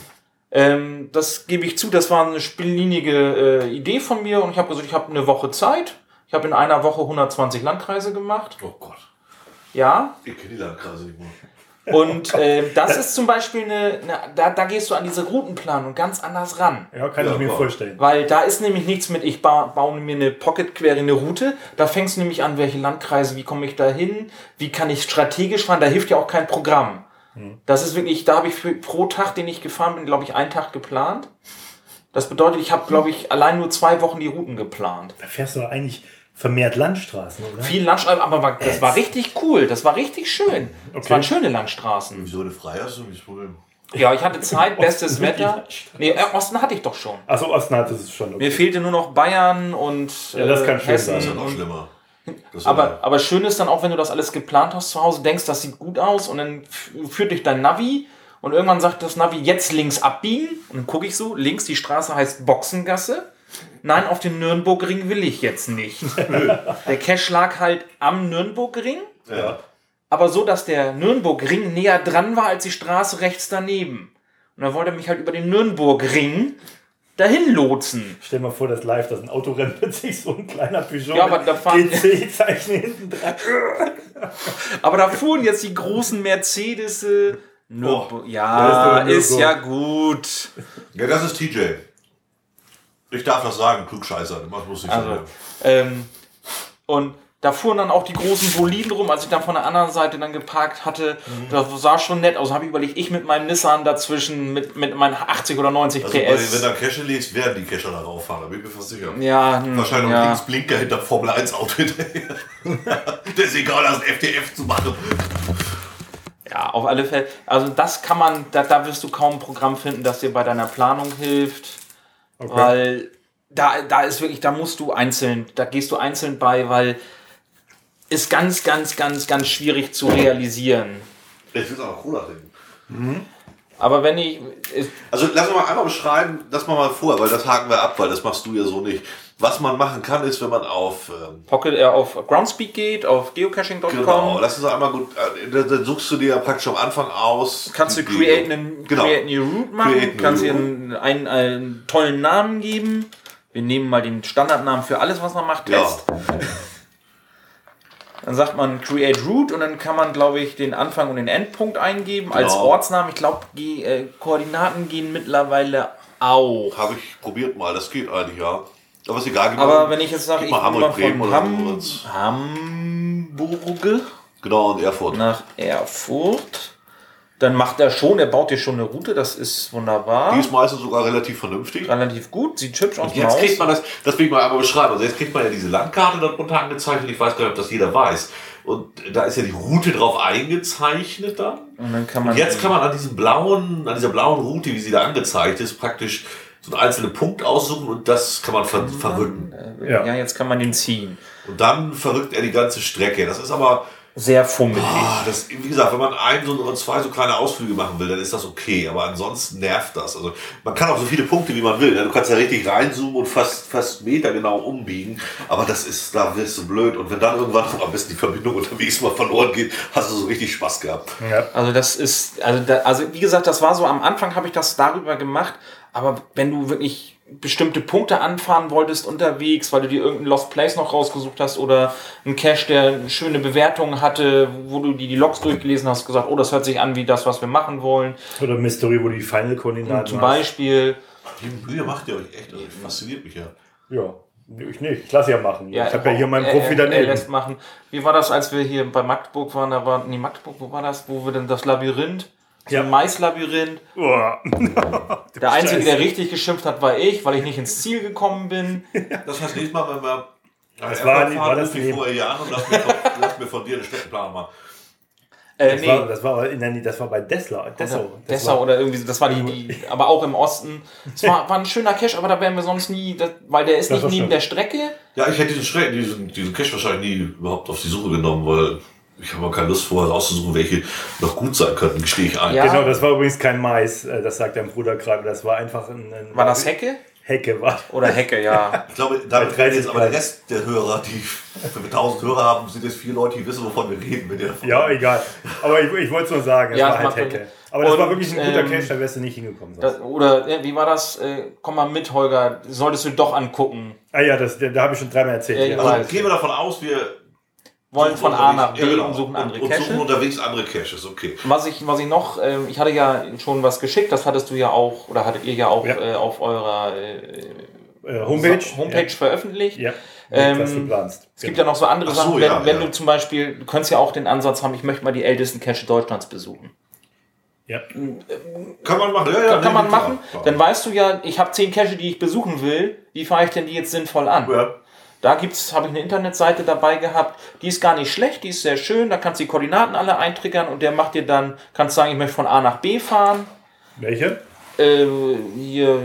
Ähm, das gebe ich zu, das war eine spiellinige äh, Idee von mir und ich habe gesagt, ich habe eine Woche Zeit. Ich habe in einer Woche hundertzwanzig Landkreise gemacht. Oh Gott. Ja. Ich kenne die Landkreise nicht mehr. Und äh, das ist zum Beispiel eine, eine da, da gehst du an diese Routenplanung ganz anders ran. Ja, kann Ja, ich mir wow. vorstellen. Weil da ist nämlich nichts mit, ich ba baue mir eine Pocket Query, eine Route. Da fängst du nämlich an, welche Landkreise, wie komme ich da hin, wie kann ich strategisch fahren, da hilft ja auch kein Programm. Hm. Das ist wirklich, da habe ich für, pro Tag, den ich gefahren bin, glaube ich, einen Tag geplant. Das bedeutet, ich habe, glaube ich, allein nur zwei Wochen die Routen geplant. Da fährst du doch eigentlich vermehrt Landstraßen, oder? Viel Landstraßen, aber war, das war richtig cool, das war richtig schön. Das Okay. waren schöne Landstraßen. Wieso eine frei hast du? Wie ist das Problem? Ja, ich hatte Zeit, bestes Wetter. Nee, äh, Osten hatte ich doch schon. Achso, Osten hat es schon. Okay. Mir fehlte nur noch Bayern und Ja, das kann schön Hessen. sein. Das ist ja noch und, schlimmer. Das aber, war- aber schön ist dann auch, wenn du das alles geplant hast zu Hause, denkst, das sieht gut aus und dann f- führt dich dein Navi und irgendwann sagt das Navi, jetzt links abbiegen. Und dann gucke ich so, links, die Straße heißt Boxengasse. Nein, auf den Nürnbergring will ich jetzt nicht. Der Cache lag halt am Nürnbergring, ja. aber so, dass der Nürnbergring näher dran war als die Straße rechts daneben. Und dann wollte er mich halt über den Nürnbergring dahin lotsen. Stell dir mal vor, das live, das ist ein Autorennen mit sich so ein kleiner Peugeot Ja, aber da fahren- G C-Zeichen hinten dran. Aber da fuhren jetzt die großen Mercedes. Äh, Nürnberg- Oh, ja, da ist ist, der ja Nürnberg. gut. ja, das ist T J. Ich darf das sagen, Klugscheißer. Das muss ich Also, sagen. ähm, und Da fuhren dann auch die großen Boliden rum, als ich dann von der anderen Seite dann geparkt hatte. Mhm. Das sah schon nett aus. Habe ich überlegt, ich mit meinem Nissan dazwischen mit, mit meinen achtzig oder neunzig also P S. Wenn da Cache liest, werden die Cacher darauf fahren, da bin ich mir fast sicher. Ja, wahrscheinlich ja. noch links Blinker hinter Formel eins Auto hinterher. Das ist egal, das F D F zu machen. Ja, auf alle Fälle. Also das kann man, da, da wirst du kaum ein Programm finden, das dir bei deiner Planung hilft. Okay. Weil da, da ist wirklich, da musst du einzeln, da gehst du einzeln bei, weil ist ganz, ganz, ganz, ganz schwierig zu realisieren. Ich will es auch cooler finden. Mhm. Aber wenn ich... Also lass uns mal einmal beschreiben, das mal mal vor, weil das haken wir ab, weil das machst du ja so nicht. Was man machen kann, ist, wenn man auf... Ähm, Pocket, äh, auf Groundspeak geht, auf geocaching Punkt com. Genau, lass uns einmal gut... Äh, dann suchst du dir ja praktisch am Anfang aus... Kannst du create, einen, genau. create New Route machen, kannst dir einen, einen, einen tollen Namen geben. Wir nehmen mal den Standardnamen für alles, was man macht, Test. Ja. Dann sagt man Create Route und dann kann man, glaube ich, den Anfang und den Endpunkt eingeben genau. als Ortsnamen. Ich glaube, die äh, Koordinaten gehen mittlerweile auch. Habe ich probiert mal, das geht eigentlich, ja. Aber ist egal. Aber mal, wenn ich jetzt sage, ich mal mal von Ham- Hamburg genau, und Erfurt. nach Erfurt, dann macht er schon, er baut dir schon eine Route, das ist wunderbar. Die ist meistens sogar relativ vernünftig. Relativ gut, sieht hübsch aus. Jetzt kriegt man das, das will ich mal einmal beschreiben. Also jetzt kriegt man ja diese Landkarte darunter angezeichnet. Ich weiß gar nicht, ob das jeder weiß. Und da ist ja die Route drauf eingezeichnet dann. Und dann kann man. Und jetzt kann man an diesem blauen, an dieser blauen Route, wie sie da angezeigt ist, praktisch so einen einzelnen Punkt aussuchen und das kann man ver verrücken. Ja. ja, jetzt kann man den ziehen. Und dann verrückt er die ganze Strecke. Das ist aber sehr fummelig. Oh, das, wie gesagt, wenn man ein so oder zwei so kleine Ausflüge machen will, dann ist das okay. Aber ansonsten nervt das. Also man kann auch so viele Punkte, wie man will. Du kannst ja richtig reinzoomen und fast, fast Meter genau umbiegen. Aber das ist, da wirst du blöd. Und wenn dann irgendwann am besten die Verbindung unterwegs mal verloren geht, hast du so richtig Spaß gehabt. Ja. Also das ist, also, da, also wie gesagt, das war so, am Anfang habe ich das darüber gemacht. Aber wenn du wirklich bestimmte Punkte anfahren wolltest unterwegs, weil du dir irgendeinen Lost Place noch rausgesucht hast oder einen Cache, der eine schöne Bewertung hatte, wo du die, die Logs durchgelesen hast, gesagt, oh, das hört sich an wie das, was wir machen wollen. Oder Mystery, wo du die Final-Koordinaten zum Beispiel. Die Mühe macht ihr euch echt, das fasziniert mich ja. Ja, ich nicht, ich lasse ja machen. Ja, ich habe ja hier meinen Profi daneben. Er lässt machen. Wie war das, als wir hier bei Magdeburg waren, da war, nee, Magdeburg, wo war das, wo wir denn das Labyrinth, so ein Maislabyrinth. Oh. Der Einzige, der richtig geschimpft hat, war ich, weil ich nicht ins Ziel gekommen bin. Das heißt, nächstes Mal, wenn wir das war, nicht, war das nicht vorher hier an und lass mir, von, lass mir von dir einen Streckenplan machen. Äh, das, nee. war, das, war, nein, das war bei Dessau. Dessau, oder, das Dessau war, oder irgendwie so. Das war die, die, aber auch im Osten. Es war, war ein schöner Cache, aber da wären wir sonst nie, das, weil der ist das nicht neben schön. Der Strecke. Ja, ich hätte diesen, Strecke, diesen, diesen Cache wahrscheinlich nie überhaupt auf die Suche genommen, weil ich habe auch keine Lust vorher rauszusuchen, welche noch gut sein könnten, gestehe ich ein. Ja. Genau, das war übrigens kein Mais, das sagt dein Bruder gerade. Das war einfach ein. ein war das Hecke? Hecke war. Oder Hecke, ja. Ich glaube, damit reden jetzt aber der Rest der Hörer, die, wenn wir tausend Hörer haben, sind jetzt vier Leute, die wissen, wovon wir reden. Wenn davon ja, egal. Aber ich, ich wollte es nur sagen, es ja, war halt Hecke. Aber das und, war wirklich ein guter ähm, Cache, da wärst du nicht hingekommen. Das, oder äh, wie war das? Äh, komm mal mit, Holger, solltest du doch angucken. Ah ja, das, da habe ich schon dreimal erzählt. Ja, also gehen wir davon aus, wir wollen von A nach B ja, genau. und suchen andere und, Caches. Und suchen unterwegs andere Caches, okay. Was ich, was ich noch, äh, ich hatte ja schon was geschickt, das hattest du ja auch, oder hattet ihr ja auch ja. Äh, auf eurer äh, Homepage, Homepage ja. veröffentlicht. Ja. Ähm, was du planst. Es gibt ja noch so andere so, Sachen, wenn, ja, wenn ja. du zum Beispiel, du könntest ja auch den Ansatz haben, ich möchte mal die ältesten Cache Deutschlands besuchen. Ja. Kann man machen, ja, ja. Kann, kann nee, man machen. Klar. Dann weißt du ja, ich habe zehn Cache, die ich besuchen will, wie fahre ich denn die jetzt sinnvoll an? Ja. Da gibt's, habe ich eine Internetseite dabei gehabt, die ist gar nicht schlecht, die ist sehr schön, da kannst du die Koordinaten alle eintriggern und der macht dir dann, kannst sagen, ich möchte von A nach B fahren. Welche? Äh, hier,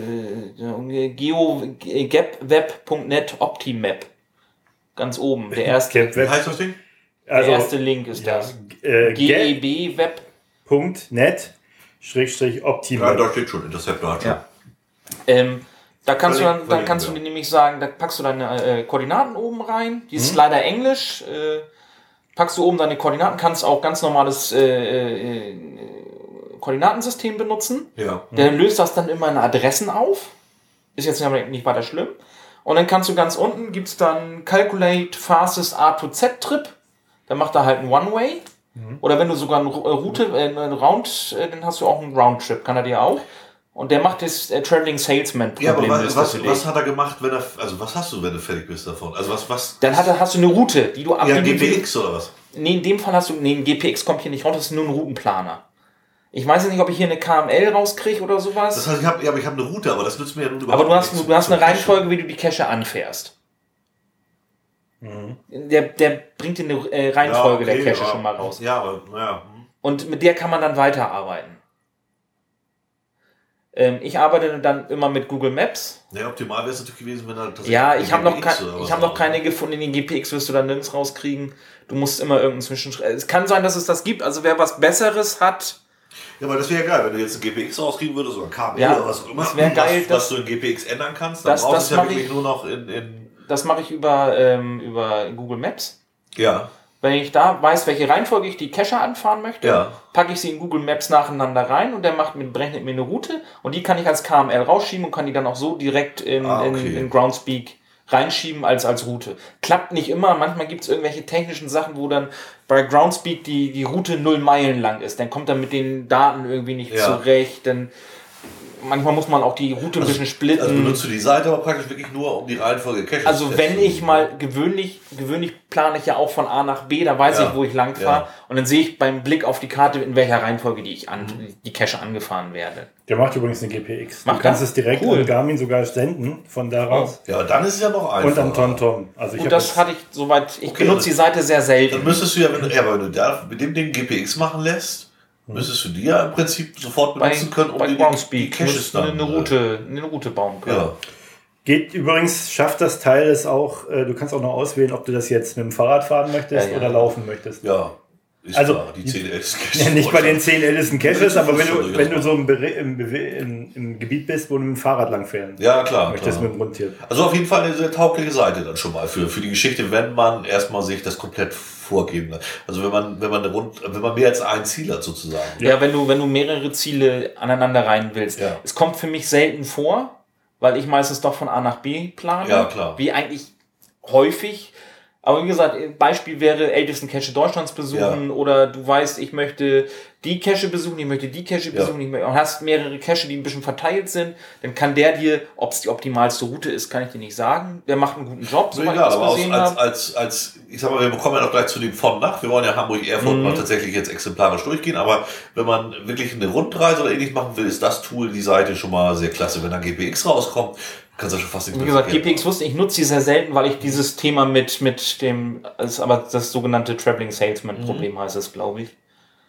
äh, geoweb punkt net Optimap. Ganz oben, der erste, Wie heißt das Ding? der Also, erste Link ist ja, das. Äh, geweb punkt net Schrägstrich Optimap. Ja, da steht schon, Interceptor hat schon. Ja. Ähm, Da kannst Verlink, du dann, dann verlinken, kannst ja. du dir nämlich sagen, da packst du deine äh, Koordinaten oben rein. Die ist Mhm. leider Englisch. Äh, packst du oben deine Koordinaten, kannst auch ganz normales äh, äh, Koordinatensystem benutzen. Ja. Der löst das dann immer in Adressen auf. Ist jetzt nicht weiter schlimm. Und dann kannst du ganz unten, gibt's dann Calculate Fastest A to Z Trip. Dann macht er halt einen One-Way. Mhm. Oder wenn du sogar eine Route, äh, eine Round, äh, dann hast du auch einen Roundtrip. Kann er dir auch. Und der macht das äh, Traveling Salesman Problem. Ja, aber was, was, was hat er gemacht, wenn er, also was hast du, wenn du fertig bist davon? Also was, was? Dann hat er, hast du eine Route, die du ab. Ja, G P X oder was? Nee, in dem Fall hast du, nee, ein G P X kommt hier nicht raus, das ist nur ein Routenplaner. Ich weiß nicht, ob ich hier eine K M L rauskriege oder sowas. Das heißt, ich habe ja, aber ich habe eine Route, aber das nützt mir ja nun überhaupt. Aber du hast, du hast eine Reihenfolge, wie du die Cache anfährst. Mhm. Der, der bringt dir eine äh, Reihenfolge ja, okay, der Cache ja. schon mal raus. Ja, aber, ja. Und mit der kann man dann weiterarbeiten. Ähm, ich arbeite dann immer mit Google Maps. Ja, optimal wäre es natürlich gewesen, wenn halt... Ja, ich habe noch, hab noch keine gefunden. In den G P X wirst du dann nirgends rauskriegen. Du musst immer irgendeinen Zwischenschritt... Es kann sein, dass es das gibt. Also wer was Besseres hat... Ja, aber das wäre geil, wenn du jetzt ein G P X rauskriegen würdest oder ein K M L ja, oder was auch immer, das wäre geil, was, was du in G P X ändern kannst, dann das, brauchst das du es ja wirklich ich, nur noch in... in das mache ich über, ähm, über Google Maps. Ja. Wenn ich da weiß, welche Reihenfolge ich die Cache anfahren möchte, ja. packe ich sie in Google Maps nacheinander rein und der macht mir, berechnet mir eine Route und die kann ich als K M L rausschieben und kann die dann auch so direkt in, ah, okay. in, in Groundspeak reinschieben als, als Route. Klappt nicht immer, manchmal gibt es irgendwelche technischen Sachen, wo dann bei Groundspeak die, die Route null Meilen lang ist. Dann kommt er mit den Daten irgendwie nicht ja. zurecht, dann manchmal muss man auch die Route ein also, bisschen splitten. Also benutzt du die Seite aber praktisch wirklich nur, um die Reihenfolge Caches zu Also wenn ich mal, gewöhnlich, gewöhnlich plane ich ja auch von A nach B, da weiß ja. ich, wo ich lang fahre. Ja. Und dann sehe ich beim Blick auf die Karte, in welcher Reihenfolge die ich an, mhm. die Cache angefahren werde. Der macht übrigens eine G P X. Macht du kannst das? es direkt Cool. an Garmin sogar senden, von da raus. Ja, dann ist es ja noch einfacher. Und an TomTom. Also ich Und das hatte ich soweit, ich okay, benutze die Seite sehr selten. Dann müsstest du ja, wenn du, ja, wenn du da mit dem Ding G P X machen lässt, müsstest du die ja im Prinzip sofort benutzen bei, können, um bei die, die Caches dann eine Route, eine Route bauen können. Ja. Geht übrigens, schafft das Teil es auch, äh, du kannst auch noch auswählen, ob du das jetzt mit dem Fahrrad fahren möchtest ja, ja. oder laufen möchtest. Ja, ist also, klar, die zehn ältesten Caches. Ja, nicht bei den zehn ältesten Caches, aber wenn du, wenn du so im, im, im, im Gebiet bist, wo du mit dem Fahrrad langfahren ja, klar, möchtest klar. mit dem Rundtier. Also auf jeden Fall eine sehr taugliche Seite dann schon mal für, für die Geschichte, wenn man erstmal sich das komplett vorgeben lässt. Also wenn man, wenn man eine Rund, wenn man mehr als ein Ziel hat sozusagen. Ja, ja wenn du, wenn du mehrere Ziele aneinander rein willst. Ja. Es kommt für mich selten vor, weil ich meistens doch von A nach B plane. Ja, klar. Wie eigentlich häufig. Aber wie gesagt, Beispiel wäre ältesten Cache Deutschlands besuchen ja. oder du weißt, ich möchte die Cache besuchen, ich möchte die Cache ja. besuchen, ich möchte, und hast mehrere Cache, die ein bisschen verteilt sind, dann kann der dir, ob es die optimalste Route ist, kann ich dir nicht sagen. Der macht einen guten Job, so egal, aber aus, als, als, als, ich sag mal, wir bekommen ja noch gleich zu dem von nach. Wir wollen ja Hamburg-Erfurt mhm. mal tatsächlich jetzt exemplarisch durchgehen, aber wenn man wirklich eine Rundreise oder ähnlich machen will, ist das Tool, die Seite schon mal sehr klasse. Wenn dann G P X rauskommt, kannst du schon fast nicht mehr. Wie gesagt, G P X wusste ich, nutze sie sehr selten, weil ich dieses Thema mit, mit dem, ist aber das sogenannte Traveling Salesman Problem mhm. heißt es, glaube ich.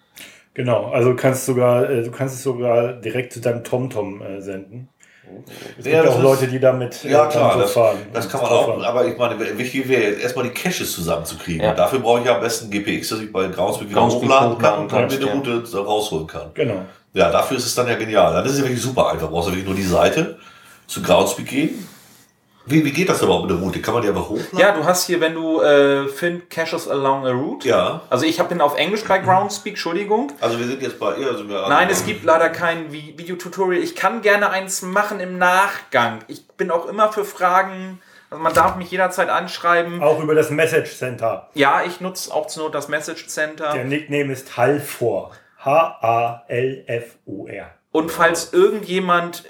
Genau, also kannst sogar, du kannst es sogar direkt zu deinem TomTom äh, senden. Es ja, gibt auch ist, Leute, die damit ja, klar, so das, fahren. Das kann man auch, fahren. Aber ich meine, wichtig wäre jetzt erstmal die Caches zusammenzukriegen. Ja. Und dafür brauche ich ja am besten G P X, dass ich bei Groundspeak wieder hochladen kann und dann mir eine ja. Route rausholen kann. Genau. Ja, dafür ist es dann ja genial. Dann ist es ja wirklich super einfach. Du brauchst ja wirklich nur die Seite, zu Groundspeak gehen. Wie, wie geht das überhaupt mit der Route? Kann man die einfach hochladen? Ja, du hast hier, wenn du äh, find Caches along a route. Ja. Also ich habe den auf Englisch bei Groundspeak, Entschuldigung. Also wir sind jetzt bei ihr. Also wir Nein, es gibt leider kein Videotutorial. Ich kann gerne eins machen im Nachgang. Ich bin auch immer für Fragen. Also man darf mich jederzeit anschreiben. Auch über das Message Center. Ja, ich nutze auch zur Not das Message Center. Der Nickname ist Halfor. H A L F O R. Und falls irgendjemand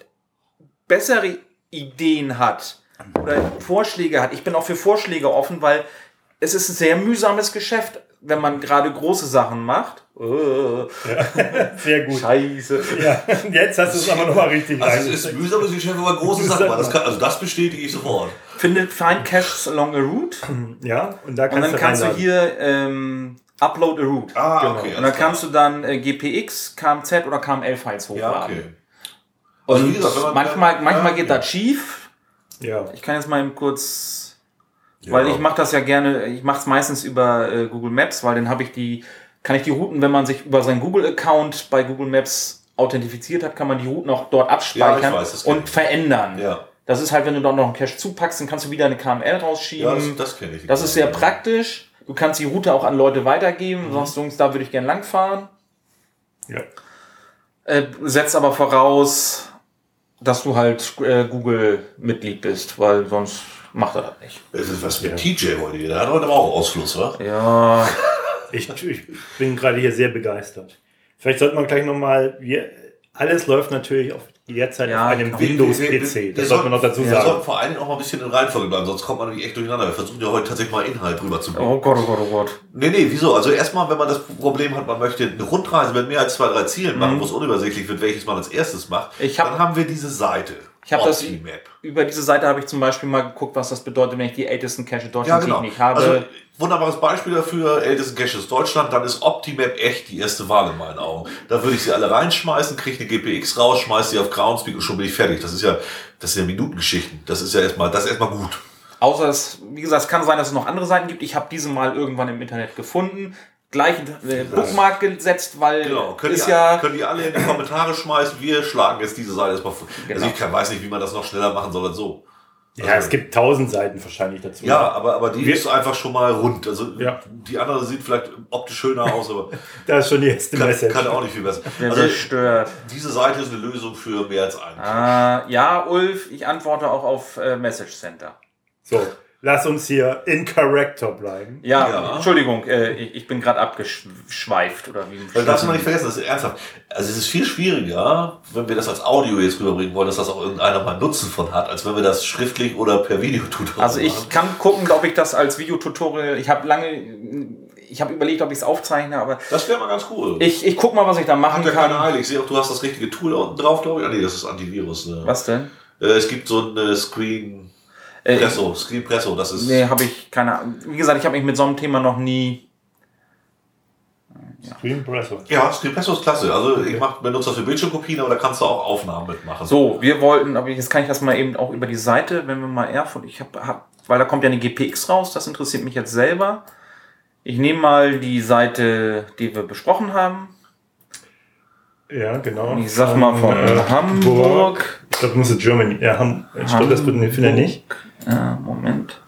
bessere Ideen hat oder Vorschläge hat, ich bin auch für Vorschläge offen, weil es ist ein sehr mühsames Geschäft, wenn man gerade große Sachen macht. Oh. Ja, sehr gut. Scheiße. Ja, jetzt hast du es aber nochmal richtig rein. Also es ist mühsames Geschäft, wenn man große Sachen macht. Das kann, also das bestätige ich sofort. Finde Find Caches along a route. Ja, und da kannst, und dann du, kannst du hier ähm, Upload a route. Ah, genau. okay. Und dann kannst du dann äh, G P X, K M Z oder K M L-Files hochladen. Ja, okay. Also und gesagt, man, manchmal, ja, manchmal geht ja. das schief. Ja. Ich kann jetzt mal eben kurz, ja. weil ich mache das ja gerne, ich mache es meistens über äh, Google Maps, weil dann habe ich die, kann ich die Routen, wenn man sich über seinen Google-Account bei Google Maps authentifiziert hat, kann man die Routen auch dort abspeichern ja, weiß, und verändern. Ja. Das ist halt, wenn du dann noch einen Cache zupackst, dann kannst du wieder eine K M L rausschieben. Ja, das, das kenne ich. Das ist sehr praktisch. Du kannst die Route auch an Leute weitergeben. Mhm. Du sagst, Jungs, da würde ich gerne langfahren. Ja. Äh, setzt aber voraus, dass du halt äh, Google-Mitglied bist, weil sonst macht er das nicht. Das ist was mit ja. T J heute. Der hat heute aber auch Ausfluss, oder? Ja. ich, ich bin gerade hier sehr begeistert. Vielleicht sollte man gleich nochmal, alles läuft natürlich auf derzeit Ja, auf einem genau. Windows-P C. Das sollte man noch dazu Wir sagen. sollten vor allen Dingen auch mal ein bisschen in Reihenfolge bleiben, sonst kommt man nämlich echt durcheinander. Wir versuchen ja heute tatsächlich mal Inhalt rüberzubringen. Oh Gott, oh Gott, oh Gott. Nee, nee, wieso? Also erstmal, wenn man das Problem hat, man möchte eine Rundreise mit mehr als zwei, drei Zielen machen, Mhm. wo es unübersichtlich wird, welches man als erstes macht, Ich hab- dann haben wir diese Seite. Ich habe das Optimap. über diese Seite habe ich zum Beispiel mal geguckt, was das bedeutet, wenn ich die ältesten Cache Ja, Deutschlands genau. nicht habe. Also, wunderbares Beispiel dafür, ältesten Caches Deutschland, dann ist Optimap echt die erste Wahl in meinen Augen. Da würde ich sie alle reinschmeißen, kriege eine G P X raus, schmeiße sie auf Groundspeak und schon bin ich fertig. Das ist ja, das sind ja Minutengeschichten. Das ist ja erstmal, das ist erstmal gut. Außer es, wie gesagt, es kann sein, dass es noch andere Seiten gibt. Ich habe diese mal irgendwann im Internet gefunden. Gleich äh, Bookmark gesetzt, weil Genau, könnt, ist ihr, ja. könnt ihr alle in die Kommentare schmeißen, wir schlagen jetzt diese Seite erstmal vor. Genau. Also ich kann, weiß nicht, wie man das noch schneller machen soll als so. Ja, es gibt tausend Seiten wahrscheinlich dazu. Ja, aber, aber die Wir- ist einfach schon mal rund. Also Ja. die andere sieht vielleicht optisch schöner aus, aber Das ist schon die erste kann, Message. kann auch nicht viel besser. Wer Also zerstört. diese Seite ist eine Lösung für mehr als einen. Ah, ja, Ulf, ich antworte auch auf äh, Message Center. So, lass uns hier in Character bleiben. Ja, Ja. Entschuldigung, äh, ich, ich bin gerade abgeschweift oder wie. Weil darfst du mal nicht vergessen, das ist ernsthaft. Also es ist viel schwieriger, wenn wir das als Audio jetzt rüberbringen wollen, dass das auch irgendeiner mal Nutzen von hat, als wenn wir das schriftlich oder per Videotutorial Also ich machen. kann gucken, ob ich das als Videotutorial. Ich habe lange, ich habe überlegt, ob ich es aufzeichne, aber Das wäre mal ganz cool. ich, ich guck mal, was ich da machen Hat ja keine kann. Eile. Ich sehe auch, du hast das richtige Tool da unten drauf, glaube ich. Ah nee, das ist Antivirus. Ne? Was denn? Äh, es gibt so ein äh, Screen Äh, Presso. Screen Presso, das ist... Nee, habe ich keine Ahnung. Wie gesagt, ich habe mich mit so einem Thema noch nie. Screen Presso. Ja, Screen Presso ist klasse. Also ich mach, benutze das für Bildschirmkopien, aber da kannst du auch Aufnahmen mitmachen. So, wir wollten, aber jetzt kann ich das mal eben auch über die Seite, wenn wir mal Erfurt, ich habe, hab, weil da kommt ja eine G P X raus, das interessiert mich jetzt selber. Ich nehme mal die Seite, die wir besprochen haben. Ja, genau. Ich sag mal von äh, Hamburg. Ich glaube, du musst Germany. Ja, Ham ich glaube, das findet er nicht. Ja, Moment.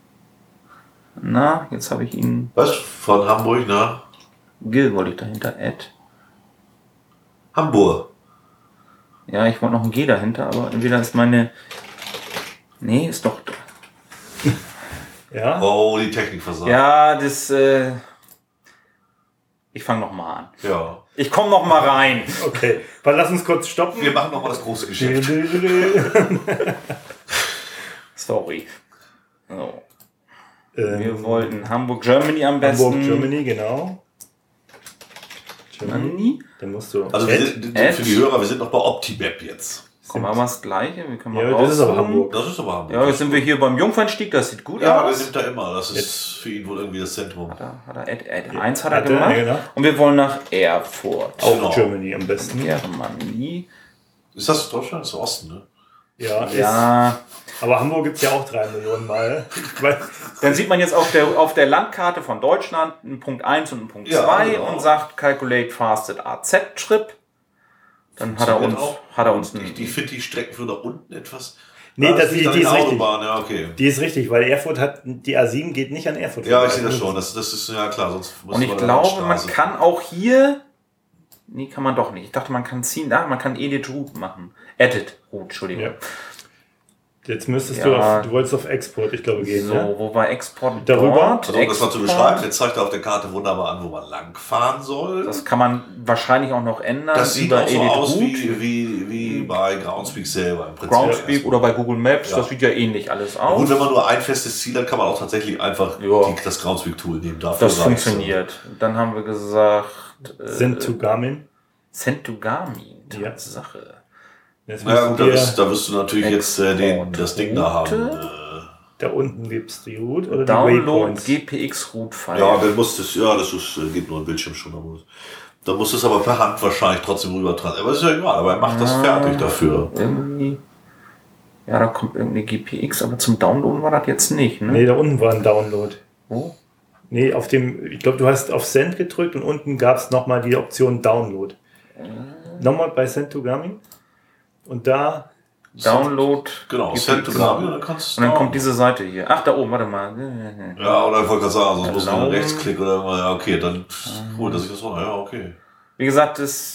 Na, jetzt habe ich ihn. Was? Von Hamburg nach Gil wollte ich dahinter. Ad. Hamburg. Ja, ich wollte noch ein G dahinter, aber entweder ist meine. Nee, ist doch. Ja. Oh, die Technik versagt. Ja, das. Äh, ich fange noch mal an. Ja. Ich komme noch mal rein. Okay. Dann lass uns kurz stoppen. Wir machen nochmal das große Geschäft. Sorry. So. Ähm, Wir wollten Hamburg, Germany am besten. Hamburg, Germany, genau. Germany. Germany? Dann musst du. Also wir Ad. sind, Ad. für die Hörer, wir sind noch bei Optimap jetzt. Komm, aber das Gleiche. Wir können mal Ja, das ist aber rauszoomen. Hamburg. Das ist aber Hamburg. Ja, jetzt sind wir hier beim Jungfernstieg. Das sieht gut Ja, der aus. nimmt da immer. Das ist Jetzt. für ihn wohl irgendwie das Zentrum. Hat er, hat er, Ad, Ad eins hat er Hat er, gemacht. ja, genau. Und wir wollen nach Erfurt. Auch Genau. Germany am besten. Germany. Ist das Deutschland? Das ist Osten, ne? Ja, ist, Ja. aber Hamburg gibt es ja auch drei Millionen Mal. Ich weiß, Dann sieht man jetzt auf der, auf der Landkarte von Deutschland einen Punkt eins und einen Punkt Ja, zwei genau. und sagt Calculate Fasted A Z Trip. Dann hat er uns, Auch. hat er uns Ich, einen, ich finde die Strecken für da unten etwas. Nee, Ah, das- die- liegt an die der ist richtig. Autobahn, ja, okay. die ist richtig, weil Erfurt hat, die A sieben geht nicht an Erfurt Ja, vorbei. ich sehe das schon. Das, das ist ja klar, sonst muss und ich man da glaube, eine man Straße- kann auch hier, nee, kann man doch nicht. Ich dachte, man kann ziehen, da, man kann Edit Route machen. Edit Route, Entschuldigung. Ja. Jetzt müsstest Ja. du auf, du wolltest auf Export, ich glaube, gehen. So, Ne? wo war Export? Darüber? Dort, Also, um das mal zu Export. beschreiben, jetzt zeigt er auf der Karte wunderbar an, wo man langfahren soll. Das kann man wahrscheinlich auch noch ändern. Das sieht über auch so Edit aus Route. wie, wie, wie bei Groundspeak selber im Prinzip. Groundspeak oder bei Google Maps, Ja. das sieht ja ähnlich alles aus. Gut, wenn man nur ein festes Ziel hat, kann man auch tatsächlich einfach Ja. die, das Groundspeak-Tool nehmen. Dafür das reicht's. funktioniert. Dann haben wir gesagt, äh, Sind to Garmin. Send to Garmin. Ja. Tatsache. Jetzt Ja, gut, müssen da wir, wirst, da wirst du natürlich jetzt äh, den, Export das Ding da haben. Route. Äh, da unten gibt es die Route oder die Download Waypoints. G P X Route File. ja, dann musst du es, ja, das ist, äh, geht nur ein Bildschirm schon. Da muss, da musst du es aber per Hand wahrscheinlich trotzdem rüber tragen. Aber ist ja egal, aber er macht das Ah. fertig dafür. Irgendwie. Ja, da kommt irgendeine G P X, aber zum Downloaden war das jetzt nicht, ne? Nee, da unten war ein Download. Wo? Nee, auf dem, ich glaube, du hast auf Send gedrückt und unten gab es nochmal die Option Download. Nochmal bei Send to Garmin. Und da, Download. Genau, G P X. Send to Garmin und dann kannst du Und dann es kommt diese Seite hier. Ach, da oben, warte mal. Ja, oder ich wollte gerade sagen, sonst muss man Erlauben. Rechtsklick oder irgendwas. Ja, okay, dann holt er sich das runter. Ja, okay. Wie gesagt, das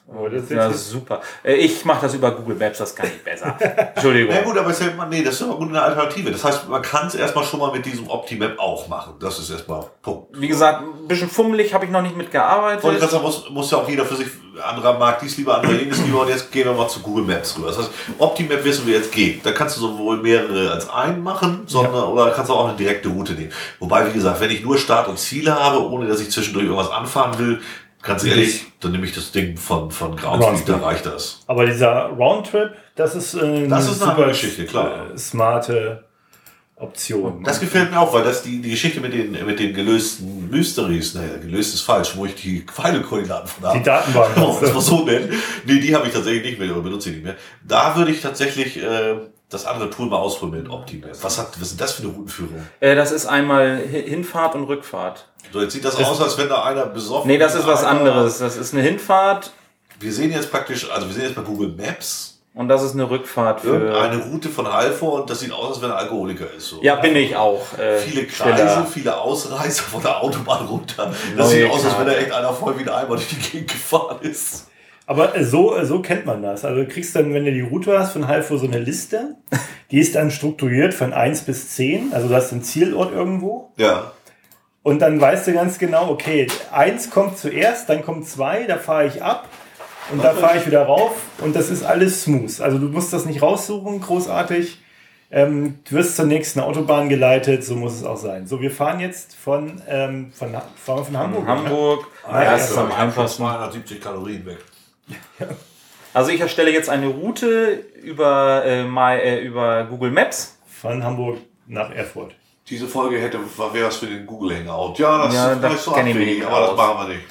Oh, das ist Ja, jetzt super. Äh, Ich mache das über Google Maps, das kann ich besser. Entschuldigung. Ja gut, aber ist ja, nee, das ist aber gut eine Alternative. Das heißt, man kann es erstmal schon mal mit diesem Optimap auch machen. Das ist erstmal Punkt. Wie gesagt, ein bisschen fummelig, habe ich noch nicht mitgearbeitet. Wollte ich gerade sagen, muss, muss ja auch jeder für sich, anderer mag dies lieber, anderer jenes lieber. Und jetzt gehen wir mal zu Google Maps rüber. Das heißt, Optimap wissen wir jetzt geht. Da kannst du sowohl mehrere als einen machen, sondern, ja. oder kannst du auch eine direkte Route nehmen. Wobei, wie gesagt, wenn ich nur Start und Ziele habe, ohne dass ich zwischendurch irgendwas anfahren will, ganz ehrlich, dann nehme ich das Ding von, von Groundspeed, da reicht das. Aber dieser Roundtrip, das ist, äh, das ist eine super Geschichte, klar. Äh, smarte Option. Das gefällt mir auch, weil das die, die Geschichte mit den, mit den gelösten Mysteries, naja, gelöst ist falsch, wo ich die Pfeile-Koordinaten von habe. Die Datenbank. Oh, das war so nett. Nee, die habe ich tatsächlich nicht mehr, oder benutze ich nicht mehr. Da würde ich tatsächlich äh, das andere Tool mal ausprobieren mit Optimap. Was, hat, was ist das für eine Routenführung? Äh, das ist einmal Hinfahrt und Rückfahrt. So, jetzt sieht das, das aus, als wenn da einer besoffen Nee, das ist was einer, anderes. Das ist eine Hinfahrt. Wir sehen jetzt praktisch, also wir sehen jetzt bei Google Maps. Und das ist eine Rückfahrt für... Eine Route von Halvor und das sieht aus, als wenn er Alkoholiker ist. So. Ja, bin ich auch. Äh, viele Kreise, Stiller. viele Ausreißer von der Autobahn runter. Das Neue sieht aus, als wenn da echt einer voll wie ein Eimer durch die Gegend gefahren ist. Aber so, so kennt man das. Also du kriegst dann, wenn du die Route hast von Halvor, so eine Liste. Die ist dann strukturiert von eins bis zehn. Also du hast einen Zielort irgendwo. Ja. Und dann weißt du ganz genau, okay, eins kommt zuerst, dann kommt zwei, da fahre ich ab und da fahre ich wieder rauf und das ist alles smooth. Also du musst das nicht raussuchen, großartig. Ähm, du wirst zur nächsten Autobahn geleitet, so muss es auch sein. So, wir fahren jetzt von, ähm, von, fahren wir von Hamburg. Von Hamburg. Ah, ja, ja, das ist am einfachsten. zweihundertsiebzig Kalorien weg. Ja. Also ich erstelle jetzt eine Route über, äh, my, äh, über Google Maps. Von Hamburg nach Erfurt. Diese Folge hätte, wäre was für den Google Hangout. Ja, das ja, ist vielleicht so abwegig, aber das machen wir nicht.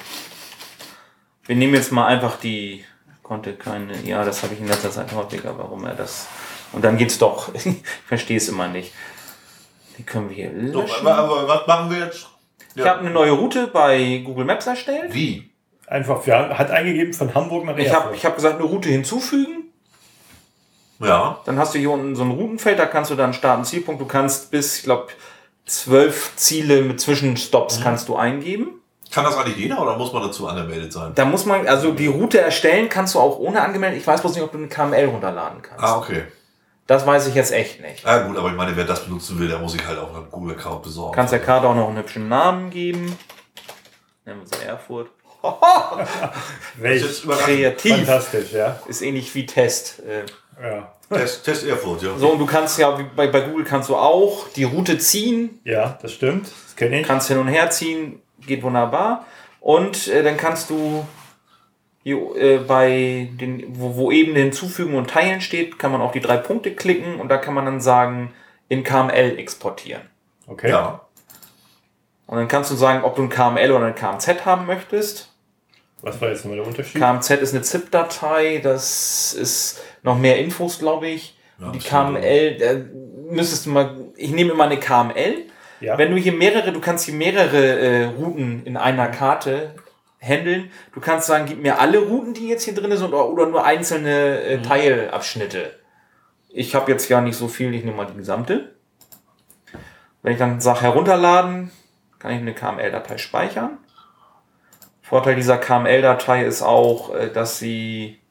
Wir nehmen jetzt mal einfach die, konnte keine, ja, das habe ich in letzter Zeit häufiger, warum er das, und dann geht's doch, ich verstehe es immer nicht. Die können wir hier löschen. So, aber, aber was machen wir jetzt? Ja. Ich habe eine neue Route bei Google Maps erstellt. Wie? Einfach, ja, hat eingegeben von Hamburg nach Erfurt. Ich habe ich hab gesagt, eine Route hinzufügen. Ja. Dann hast du hier unten so ein Routenfeld, da kannst du dann Start- und Zielpunkt, du kannst bis, ich glaube, zwölf Ziele mit Zwischenstops mhm. kannst du eingeben. Kann das eigentlich jeder oder muss man dazu angemeldet sein? Da muss man, also die Route erstellen kannst du auch ohne angemeldet. Ich weiß bloß nicht, ob du eine K M L runterladen kannst. Ah, okay. Das weiß ich jetzt echt nicht. Ah gut, aber ich meine, wer das benutzen will, der muss sich halt auch einen Google-Account besorgen. Kannst der Karte auch noch einen hübschen Namen geben. Nennen wir sie Erfurt. Welch kreativ. Fantastisch, ja. Ist ähnlich wie Test. Ja. Test, Test Erfurt, ja. So, und du kannst ja, wie bei, bei Google kannst du auch die Route ziehen. Ja, das stimmt. Das kenne ich. Kannst hin und her ziehen, geht wunderbar. Und äh, dann kannst du hier, äh, bei den, wo, wo Ebene hinzufügen und teilen steht, kann man auf die drei Punkte klicken und da kann man dann sagen, in K M L exportieren. Okay. Ja. Und dann kannst du sagen, ob du ein K M L oder ein K M Z haben möchtest. Was war jetzt nochmal der Unterschied? K M Z ist eine ZIP-Datei, das ist noch mehr Infos, glaube ich. Ja, die K M L, da müsstest du mal, ich nehme immer eine K M L. Ja. Wenn du hier mehrere, du kannst hier mehrere äh, Routen in einer Karte handeln. Du kannst sagen, gib mir alle Routen, die jetzt hier drin sind, oder, oder nur einzelne äh, Teilabschnitte. Ich habe jetzt ja nicht so viel, ich nehme mal die gesamte. Wenn ich dann sage herunterladen, kann ich eine K M L-Datei speichern. Vorteil dieser K M L-Datei ist auch, dass sie,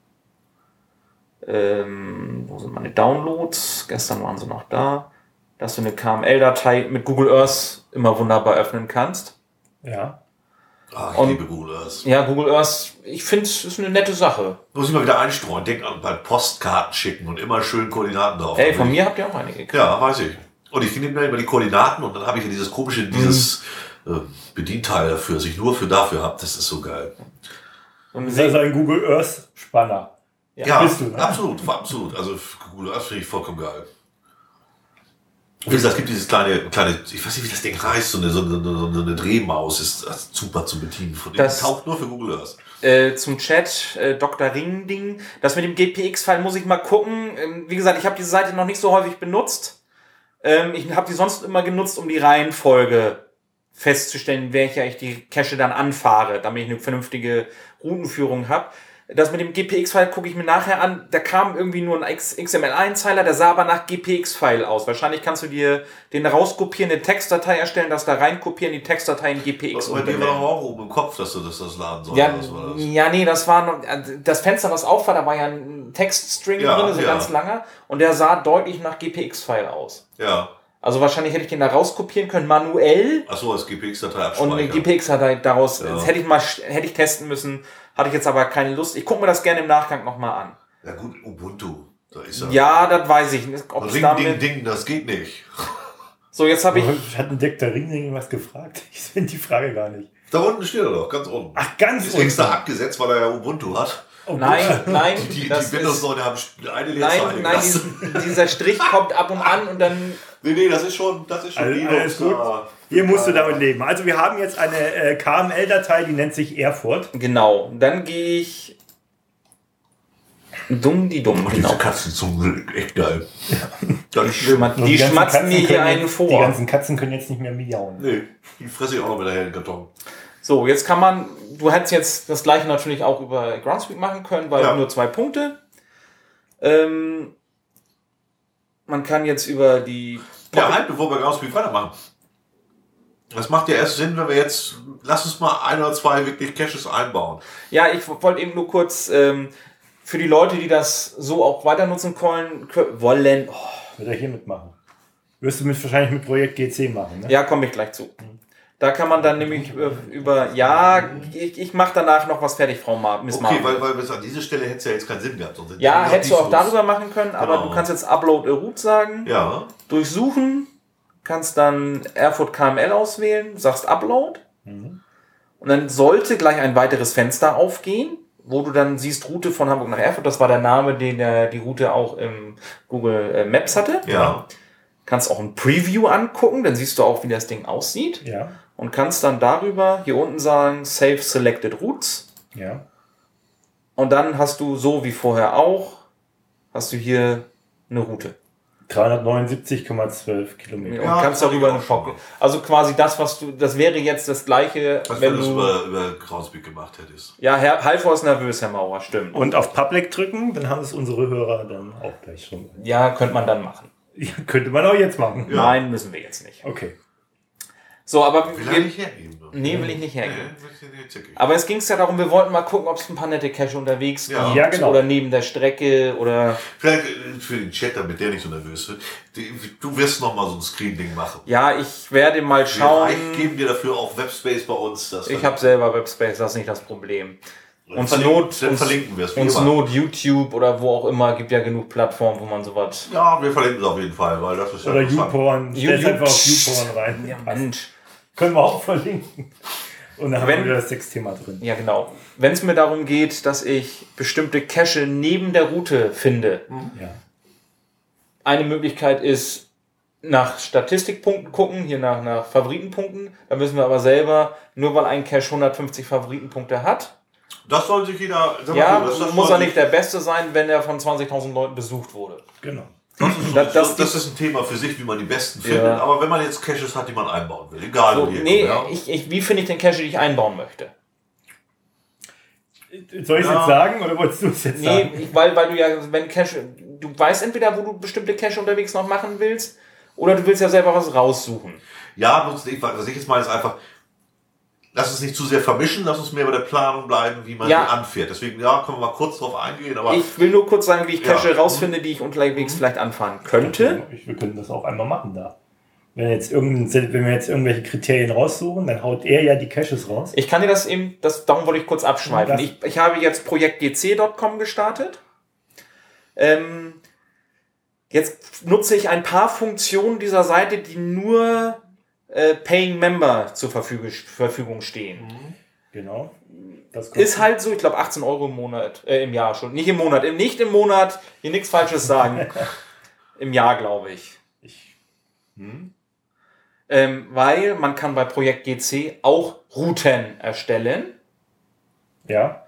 ähm, wo sind meine Downloads? Gestern waren sie noch da. Dass du eine K M L-Datei mit Google Earth immer wunderbar öffnen kannst. Ja. Ah, ich Und, liebe Google Earth. Ja, Google Earth, ich finde, es ist eine nette Sache. Muss ich mal wieder einstreuen. Denk an bei Postkarten schicken und immer schön Koordinaten drauf. Ey, von mir habt ihr auch einige gekriegt. Ja, weiß ich. Und ich nehme dann immer die Koordinaten und dann habe ich ja dieses komische, dieses mhm. äh, Bedienteil dafür, das ich nur für dafür habe. Das ist so geil. Und das ist also ein Google Earth Spanner. Ja, ja bist du, ne? absolut, absolut. Also Google Earth finde ich vollkommen geil. Wie gesagt, es gibt dieses kleine, kleine, ich weiß nicht, wie das Ding heißt, so eine, so eine, so eine Drehmaus, ist, ist super zu bedienen. Von das taucht nur für Google Earth. Äh, zum Chat, äh, Doktor Ring-Ding. Das mit dem G P X-File muss ich mal gucken. Ähm, wie gesagt, ich habe diese Seite noch nicht so häufig benutzt. Ähm, ich habe die sonst immer genutzt, um die Reihenfolge festzustellen, welcher ich die Cache dann anfahre, damit ich eine vernünftige Routenführung habe. Das mit dem G P X-File gucke ich mir nachher an. Da kam irgendwie nur ein X M L-Einzeiler, der sah aber nach G P X-File aus. Wahrscheinlich kannst du dir den rauskopieren, eine Textdatei erstellen, das da reinkopieren, die Textdatei in G P X umbenennen. Bei dir war doch auch oben im Kopf, dass du das, das laden sollst. Ja, war das? ja, nee, das war noch, das Fenster, was auf war, da war ja ein Textstring ja, drin, so ja. ganz langer. Und der sah deutlich nach G P X-File aus. Ja. Also wahrscheinlich hätte ich den da rauskopieren können, manuell. Achso, als G P X-Datei abspeichern. Und eine G P X-Datei daraus, Ja. das hätte ich mal, hätte ich testen müssen, hatte ich jetzt aber keine Lust. Ich gucke mir das gerne im Nachgang nochmal an. Ja gut, Ubuntu. Da ist er. Ja, das weiß ich nicht. Ob es Ring, damit... Ding, Ding, das geht nicht. So, jetzt habe ich... Hat ein Dick der Ring irgendwas gefragt? Ich finde die Frage gar nicht. Da unten steht er doch, ganz unten. Ach, ganz Ist unten. extra abgesetzt, weil er ja Ubuntu hat. Oh, Nein, nein, Die, die, das die ist, Windows-Leute haben eine Leerzeichen nein, nein, gelassen. dies- dieser Strich kommt ab und an und dann... Nee, nee, das ist schon, das ist schon Alles, Linux, alles gut. da. Hier musst du damit leben. Also wir haben jetzt eine äh, K M L-Datei, die nennt sich Erfurt. Genau, dann gehe ich... Dumm, die dumm, Oh, genau. diese Katzenzungen sind echt geil. Das ist Schma- schlimm. Die ganzen schmatzen Katzen mir hier können einen jetzt, vor. Die ganzen Katzen können jetzt nicht mehr miauen. Nee, die fresse ich auch noch mit der hellen Karton. So, jetzt kann man, du hättest jetzt das gleiche natürlich auch über Groundspeak machen können, weil Ja. nur zwei Punkte. Ähm, man kann jetzt über die... Ja, halt, bevor wir Groundspeak weitermachen. Das macht ja erst Sinn, wenn wir jetzt, lass uns mal ein oder zwei wirklich Caches einbauen. Ja, ich wollte eben nur kurz ähm, für die Leute, die das so auch weiter nutzen wollen, wollen oh, Wird er hier mitmachen. Wirst du mit, wahrscheinlich mit Projekt G C machen, ne? ja, komme ich gleich zu. Da kann man dann nämlich über, über ja, ich, ich mache danach noch was fertig, Frau Mar Miss Okay, Marvin. weil, weil bis an dieser Stelle hätte es ja jetzt keinen Sinn gehabt. Sonst hätte Ja, ich hättest du auch dies darüber machen können, aber Genau. du kannst jetzt Upload a Route sagen, los. Ja, durchsuchen, kannst dann Erfurt K M L auswählen, sagst Upload und dann sollte gleich ein weiteres Fenster aufgehen, wo du dann siehst Route von Hamburg nach Erfurt. Das war der Name, den der, die Route auch im Google äh, Maps hatte. ja. Kannst auch ein Preview angucken, dann siehst du auch, wie das Ding aussieht. Ja, Und kannst dann darüber hier unten sagen, Save Selected Routes. ja. Und dann hast du, so wie vorher auch, hast du hier eine Route. dreihundertneunundsiebzig Komma zwölf Kilometer. Und Ja, kannst das darüber hab eine ich auch schon Pocket. Also quasi das, was du, das wäre jetzt das gleiche, Was wenn wenn du das du... über, über Groundspeak gemacht hättest. Ja, Herr Halvor ist nervös, Herr Maurer, stimmt. Und auf Public drücken, dann haben es unsere Hörer dann auch gleich schon. Ja, könnte man dann machen. Ja, könnte man auch jetzt machen. Ja. Nein, müssen wir jetzt nicht. Okay. So, aber Will wir, er nicht hergeben? Ne? nee, will ich nicht hergeben. Nee, will ich nicht zickig. Aber es ging ja darum, wir wollten mal gucken, ob es ein paar nette Cache unterwegs Ja. gibt. Ja, genau. Oder neben der Strecke oder... Vielleicht äh, für den Chat, damit der nicht so nervös wird. Die- Du wirst noch mal so ein Screen-Ding machen. Ja, ich werde mal Wir schauen. reich- geben dir dafür auch Webspace bei uns. Das Ich habe selber Webspace, das ist nicht das Problem. Dann Uns verlinken- Not, dann uns, verlinken wir es. wie uns immer. Not YouTube oder wo auch immer, gibt ja genug Plattformen, wo man sowas... Ja, wir verlinken es auf jeden Fall, weil das ist ja Oder interessant. YouPorn. Stell's You- einfach auf YouPorn rein. Ja, Passt. Mensch. Können wir auch verlinken. Und dann haben Wenn- wir wieder das Sexthema drin. Ja, genau. Wenn es mir darum geht, dass ich bestimmte Cache neben der Route finde, Ja. eine Möglichkeit ist, nach Statistikpunkten gucken, hier nach, nach Favoritenpunkten. Da müssen wir aber selber, nur weil ein Cache hundertfünfzig Favoritenpunkte hat, Das soll sich jeder. sag mal ja, so, das, das muss soll er nicht sich- der Beste sein, wenn er von zwanzigtausend Leuten besucht wurde. Genau. Das ist, Das- das, das- das ist ein Thema für sich, wie man die besten findet. Ja. Aber wenn man jetzt Caches hat, die man einbauen will, egal So, wo die nee, herkommen, ja. ich, ich, wie finde ich den Cache, den ich einbauen möchte? Soll ich es Ja. jetzt sagen oder wolltest du es jetzt Nee, sagen? ich, weil, weil du ja, wenn Cache, du weißt entweder, wo du bestimmte Cache unterwegs noch machen willst, oder du willst ja selber was raussuchen. Ja, bloß ich- was ich jetzt meine, ist einfach, lass uns nicht zu sehr vermischen, lass uns mehr bei der Planung bleiben, wie man Ja. die anfährt. Deswegen, ja, können wir mal kurz drauf eingehen, aber Ich will nur kurz sagen, wie ich Cache Ja. rausfinde, die ich unterwegs vielleicht anfahren könnte. Ich, wir können das auch einmal machen da. Wenn, jetzt irgendein, wenn wir jetzt irgendwelche Kriterien raussuchen, dann haut er ja die Caches raus. Ich kann dir das eben, das, darum wollte ich kurz abschweifen. Das- Ich, ich habe jetzt projekt g c punkt com gestartet. Ähm, jetzt nutze ich ein paar Funktionen dieser Seite, die nur äh, Paying Member zur Verfügung, Verfügung stehen. Genau. Das kommt. Ist halt so, ich glaube achtzehn Euro im Monat, äh, im Jahr schon. Nicht im Monat, im, nicht im Monat, hier nichts Falsches sagen. Im Jahr, glaube ich. Ich, Ähm, weil man kann bei Projekt G C auch Routen erstellen. ja.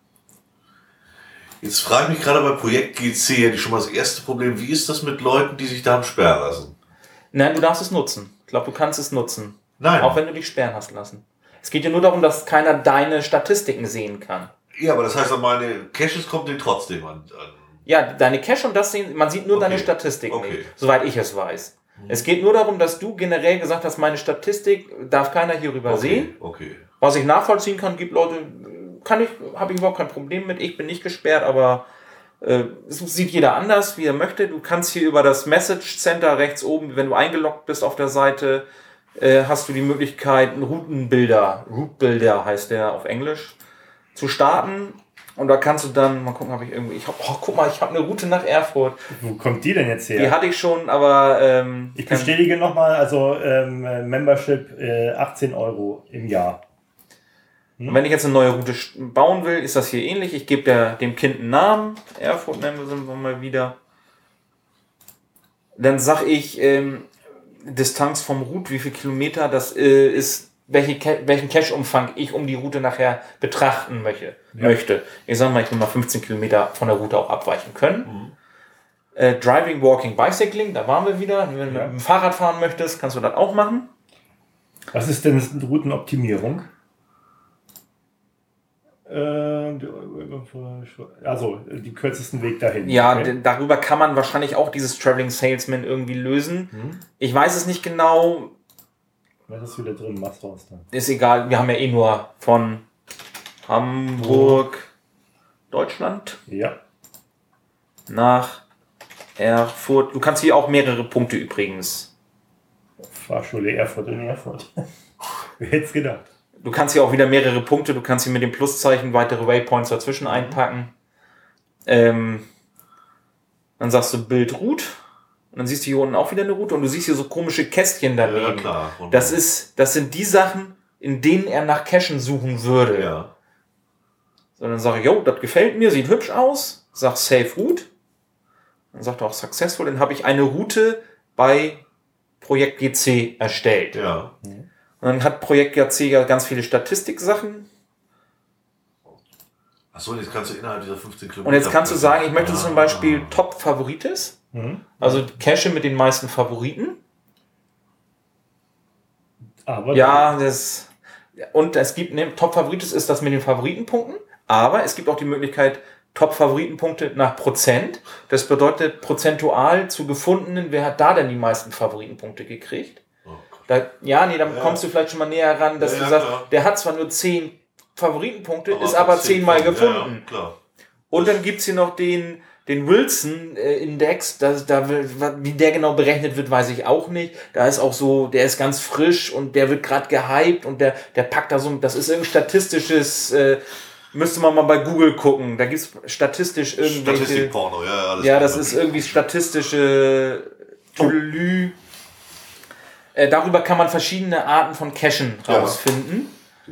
jetzt frage ich mich gerade bei Projekt G C, hätte ich schon mal das erste Problem, wie ist das mit Leuten, die sich da haben sperren lassen? Nein, du darfst es nutzen. Ich glaube, du kannst es nutzen. Nein. Auch wenn du dich sperren hast lassen. Es geht ja nur darum, dass keiner deine Statistiken sehen kann. Ja, aber das heißt, an meine Caches kommt den trotzdem an. an Ja, deine Cache und das sehen, man sieht nur okay. deine Statistik okay. nicht, soweit ich es weiß. Hm. Es geht nur darum, dass du generell gesagt hast, meine Statistik darf keiner hierüber okay. sehen. Okay. Was ich nachvollziehen kann, gibt Leute, kann ich, habe ich überhaupt kein Problem mit. Ich bin nicht gesperrt, aber äh, es sieht jeder anders, wie er möchte. Du kannst hier über das Message Center rechts oben, wenn du eingeloggt bist auf der Seite, äh, hast du die Möglichkeit, einen Routenbilder, Route Builder heißt der auf Englisch, zu starten. Und da kannst du dann, mal gucken, habe ich irgendwie, ich hab, oh, guck mal, ich habe eine Route nach Erfurt. Wo kommt die denn jetzt her? Die hatte ich schon, aber ähm, ich bestätige nochmal, also ähm, Membership äh, achtzehn Euro im Jahr. Und wenn ich jetzt eine neue Route bauen will, ist das hier ähnlich. Ich gebe der, dem Kind einen Namen. Erfurt nennen wir es mal wieder. Dann sage ich ähm, Distanz vom Route, wie viel Kilometer das äh, ist, welche, welchen Cache-Umfang ich um die Route nachher betrachten möchte. Ja. möchte. Ich sage mal, ich will mal fünfzehn Kilometer von der Route auch abweichen können. Mhm. Äh, Driving, Walking, Bicycling, da waren wir wieder. Wenn du ja. mit dem Fahrrad fahren möchtest, kannst du das auch machen. Was ist denn Routenoptimierung? Also die kürzesten Weg dahin. Ja, okay. Darüber kann man wahrscheinlich auch dieses Traveling Salesman irgendwie lösen. Hm. Ich weiß es nicht genau. Was ist wieder drin? Mach's raus dann. Ist egal, wir haben ja eh nur von Hamburg, oh. Deutschland, ja. nach Erfurt. Du kannst hier auch mehrere Punkte übrigens. Fahrschule Erfurt in Erfurt. Wer hätte es gedacht? Du kannst hier auch wieder mehrere Punkte, du kannst hier mit dem Pluszeichen weitere Waypoints dazwischen mhm. einpacken. Ähm, dann sagst du Bild Route und dann siehst du hier unten auch wieder eine Route und du siehst hier so komische Kästchen daneben. Ja, klar. Das ist, das sind die Sachen, in denen er nach Cachen suchen würde. Ja. So, dann sage ich, jo, das gefällt mir, sieht hübsch aus. Sag Save Route. Dann sagt er auch Successful. Dann habe ich eine Route bei Projekt G C erstellt. Ja. Mhm. Und dann hat Projekt G C ja ganz viele Statistiksachen. Achso, jetzt kannst du innerhalb dieser fünfzehn Kilometer... Und jetzt kannst du sagen, ich möchte ah. zum Beispiel Top-Favorites. Mhm. Also Cache mit den meisten Favoriten. Aber ja, das... Und es gibt... Ne, Top-Favorites ist das mit den Favoritenpunkten. Aber es gibt auch die Möglichkeit, Top-Favoritenpunkte nach Prozent. Das bedeutet prozentual zu gefundenen, wer hat da denn die meisten Favoritenpunkte gekriegt? Da, ja, nee, dann ja. kommst du vielleicht schon mal näher ran, dass ja, du ja, sagst, klar. Der hat zwar nur zehn Favoritenpunkte, aber ist aber zehnmal gefunden. Ja, ja, und dann gibt's hier noch den, den Wilson-Index, da, da, wie der genau berechnet wird, weiß ich auch nicht. Da ist auch so, der ist ganz frisch und der wird gerade gehypt und der, der packt da so, das ist irgendein statistisches, äh, müsste man mal bei Google gucken, da gibt's statistisch irgendwelche... Statistikporno, ja. Ja, das, ja, das ist irgendwie statistische Tüdelü. Äh, darüber kann man verschiedene Arten von Cachen rausfinden. Ja.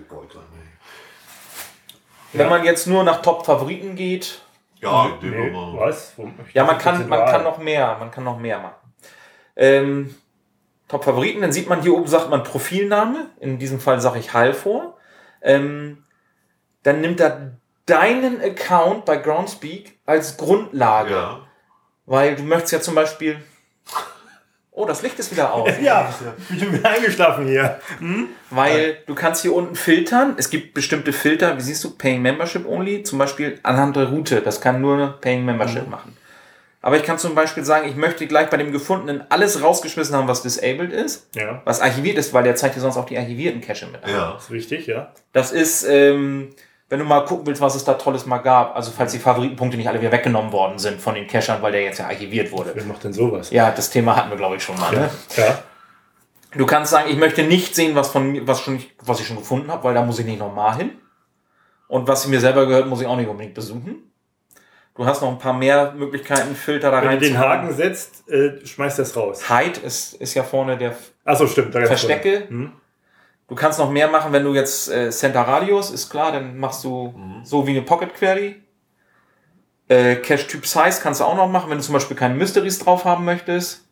Wenn man jetzt nur nach Top-Favoriten geht. Ja, nee, nee, was? Ja, man kann, man kann noch mehr, man kann noch mehr machen. Ähm, Top-Favoriten, dann sieht man hier oben, sagt man Profilname. In diesem Fall sage ich Hal vor. Ähm, dann nimmt er deinen Account bei Groundspeak als Grundlage. Ja. Weil du möchtest ja zum Beispiel... Oh, das Licht ist wieder aus. Ja, ich bin wieder eingeschlafen hier. Hm? Weil du kannst hier unten filtern. Es gibt bestimmte Filter, wie siehst du, Paying Membership Only, zum Beispiel anhand der Route. Das kann nur Paying Membership mhm. machen. Aber ich kann zum Beispiel sagen, ich möchte gleich bei dem Gefundenen alles rausgeschmissen haben, was disabled ist, ja. was archiviert ist, weil der zeigt dir sonst auch die archivierten Cache mit an. Ja, das ist wichtig, ja. Das ist, ähm, wenn du mal gucken willst, was es da Tolles mal gab, also falls die Favoritenpunkte nicht alle wieder weggenommen worden sind von den Cachern, weil der jetzt ja archiviert wurde. Wer macht denn sowas? Ja, das Thema hatten wir, glaube ich, schon mal. Ja. Ne? Ja. Du kannst sagen, ich möchte nicht sehen, was von mir, was schon, was ich schon gefunden habe, weil da muss ich nicht nochmal hin. Und was mir selber gehört, muss ich auch nicht unbedingt besuchen. Du hast noch ein paar mehr Möglichkeiten, Filter da rein. Wenn du den Haken setzt, äh, schmeißt das raus. Hide ist, ist ja vorne der Ach so, stimmt, da Verstecke. Hm. Du kannst noch mehr machen, wenn du jetzt äh, Center Radius, ist klar, dann machst du mhm. so wie eine Pocket Query. Äh, Cache Typ Size kannst du auch noch machen, wenn du zum Beispiel keine Mysteries drauf haben möchtest.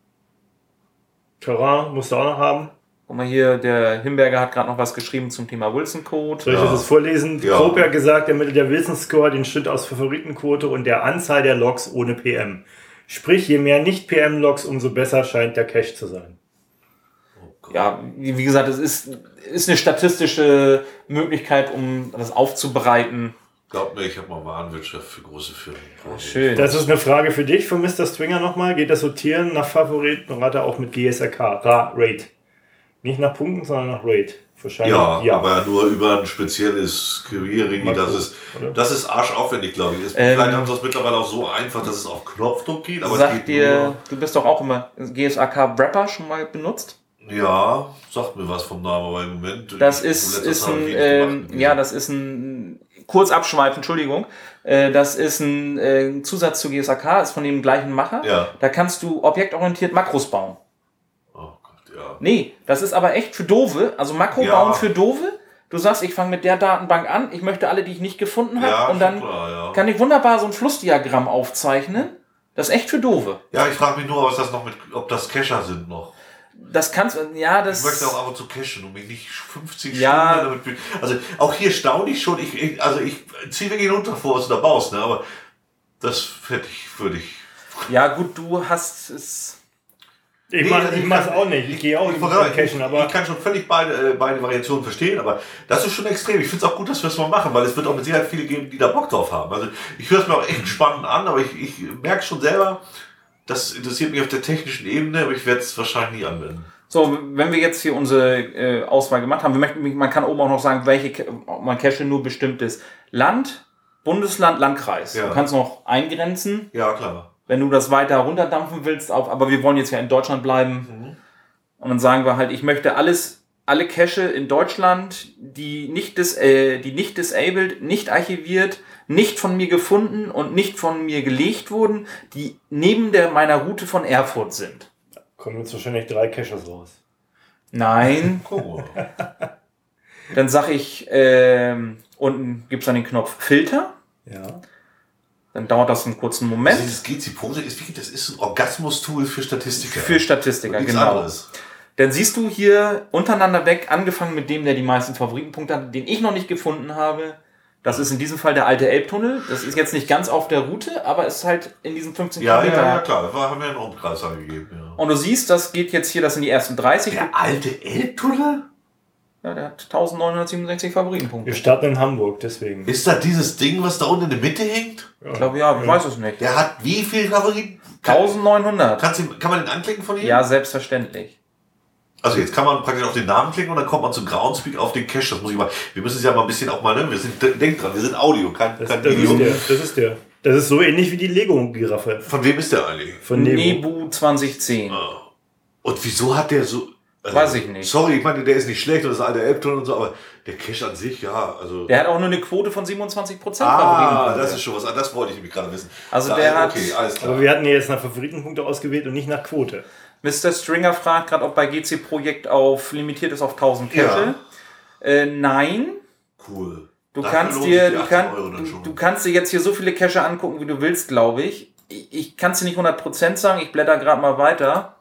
Terrain musst du auch noch haben. Guck mal hier, der Himberger hat gerade noch was geschrieben zum Thema Wilson-Code. Soll ich ja. das jetzt vorlesen? Ja. Cope hat gesagt, er mittelt der Wilson-Score den Schnitt aus Favoritenquote und der Anzahl der Logs ohne P M. Sprich, je mehr Nicht-P M-Logs, umso besser scheint der Cache zu sein. Ja, wie gesagt, es ist, ist eine statistische Möglichkeit, um das aufzubereiten. Glaubt mir, ich habe mal Warenwirtschaft für große Firmen. Schön. Das ist eine Frage für dich von Mister Stringer nochmal. Geht das Sortieren nach Favoritenrate auch mit G S R K? Rate. Nicht nach Punkten, sondern nach Rate. Wahrscheinlich Ja, ja. aber nur über ein spezielles Careering. Makro, Das ist, oder? das ist arschaufwendig, glaube ich. Ist, Ähm, vielleicht haben sie das mittlerweile auch so einfach, dass es auf Knopfdruck geht. Aber es Sag geht dir, nur, du bist doch auch immer G S A K Wrapper schon mal benutzt? ja, sagt mir was vom Namen, aber im Moment. Das ich- ist, letztes ist Mal ein, wenig ähm, gemacht. ja, das ist ein, kurz abschweifen, Entschuldigung, äh, das ist ein äh, Zusatz zu G S A K, ist von dem gleichen Macher. Ja. Da kannst du objektorientiert Makros bauen. Oh Gott, ja. Nee, das ist aber echt für Dove, also Makro Ja. bauen für Dove. Du sagst, ich fange mit der Datenbank an, ich möchte alle, die ich nicht gefunden habe, Ja, und dann schon klar, ja. kann ich wunderbar so ein Flussdiagramm aufzeichnen. Das ist echt für Dove. Ja, ich frage mich nur, was das noch mit, ob das Cacher sind noch. Das kannst ja, Ich möchte das. auch ab und zu cachen und mich nicht fünfzig Ja. Stunden damit. Also auch hier staune ich schon. Ich, ich, also ich ziehe wirklich runter vor, was du da baust, ne? Aber das hätte ich, würde ich. Ja, gut, du hast es. Ich Nee, mach, also ich ich mach's kann- auch nicht. Ich gehe auch Ich, nicht ich, mit Cashen, aber ich kann schon völlig beide, äh, beide Variationen verstehen, aber das ist schon extrem. Ich finde es auch gut, dass wir es mal machen, weil es wird auch mit Sicherheit viele geben, die da Bock drauf haben. Also ich höre es mir auch echt spannend an, aber ich, ich merke schon selber, das interessiert mich auf der technischen Ebene, aber ich werde es wahrscheinlich nie anwenden. So, wenn wir jetzt hier unsere äh, Auswahl gemacht haben, wir möchten, man kann oben auch noch sagen, welche ob man cache nur bestimmtes Land, Bundesland, Landkreis. Ja. Du kannst noch eingrenzen, Ja, klar. wenn du das weiter runterdampfen willst, auf, aber wir wollen jetzt ja in Deutschland bleiben. Mhm. Und dann sagen wir halt, ich möchte alles, alle Cache in Deutschland, die nicht, dis, äh, die nicht disabled, nicht archiviert, nicht von mir gefunden und nicht von mir gelegt wurden, die neben der meiner Route von Erfurt sind. kommen jetzt wahrscheinlich drei Caches raus. Nein, Guck mal. dann sag ich, ähm, unten gibt's dann den Knopf Filter. Ja. Dann dauert das einen kurzen Also Moment. dieses G C Projekt ist wirklich, das ist ein Orgasmus-Tool für Statistiker. Für Statistiker, Nichts genau. anderes. Dann siehst du hier untereinander weg, angefangen mit dem, der die meisten Favoritenpunkte hat, den ich noch nicht gefunden habe. Das ist in diesem Fall der alte Elbtunnel. Das ist jetzt nicht ganz auf der Route, aber ist halt in diesen fünfzehn Ja, ja, Kilometer. ja, klar. Wir haben ja einen Umkreis angegeben. Ja. Und du siehst, das geht jetzt hier, das sind die ersten dreißig. Der alte Elbtunnel? Ja, der hat eintausendneunhundertsiebenundsechzig Favoritenpunkte. Wir starten in Hamburg, deswegen. Ist das dieses Ding, was da unten in der Mitte hängt? Ich glaube, ja, ich weiß es nicht. Der hat wie viel Favoriten? Kann, eintausendneunhundert. kannst du, kann man den anklicken von ihm? Ja, selbstverständlich. Also jetzt kann man praktisch auf den Namen klicken und dann kommt man zu Groundspeak auf den Cache. Das muss ich mal. Wir müssen es ja mal ein bisschen auch mal, ne? Wir sind, denkt dran, wir sind Audio, kein, Das, kein das, Video. ist der, das ist der. Das ist so ähnlich wie die Lego-Giraffe Von wem ist der eigentlich? von Nebo. Nebu zwanzig zehn. Und wieso hat der so. Also, Weiß ich nicht. Sorry, ich meine, der ist nicht schlecht und das ist alter Elbtunnel und so, aber der Cache an sich, ja, also. Der hat auch nur eine Quote von siebenundzwanzig Prozent ah, Favoritenpunkte. das ist schon was. Ah, das wollte ich nämlich gerade wissen. Also Ja, der hat- Okay, alles klar. Aber wir hatten ja jetzt nach Favoritenpunkte ausgewählt und nicht nach Quote. Mister Stringer fragt gerade, ob bei G C Projekt auf limitiert ist auf tausend Cache. Äh, nein. Cool. Du Dafür kannst lohnt dir, sich die du, achtzig kann, Euro dann du, schon. du kannst dir jetzt hier so viele Cache angucken, wie du willst, glaube ich. Ich, ich kann es dir nicht hundert Prozent sagen, ich blätter gerade mal weiter.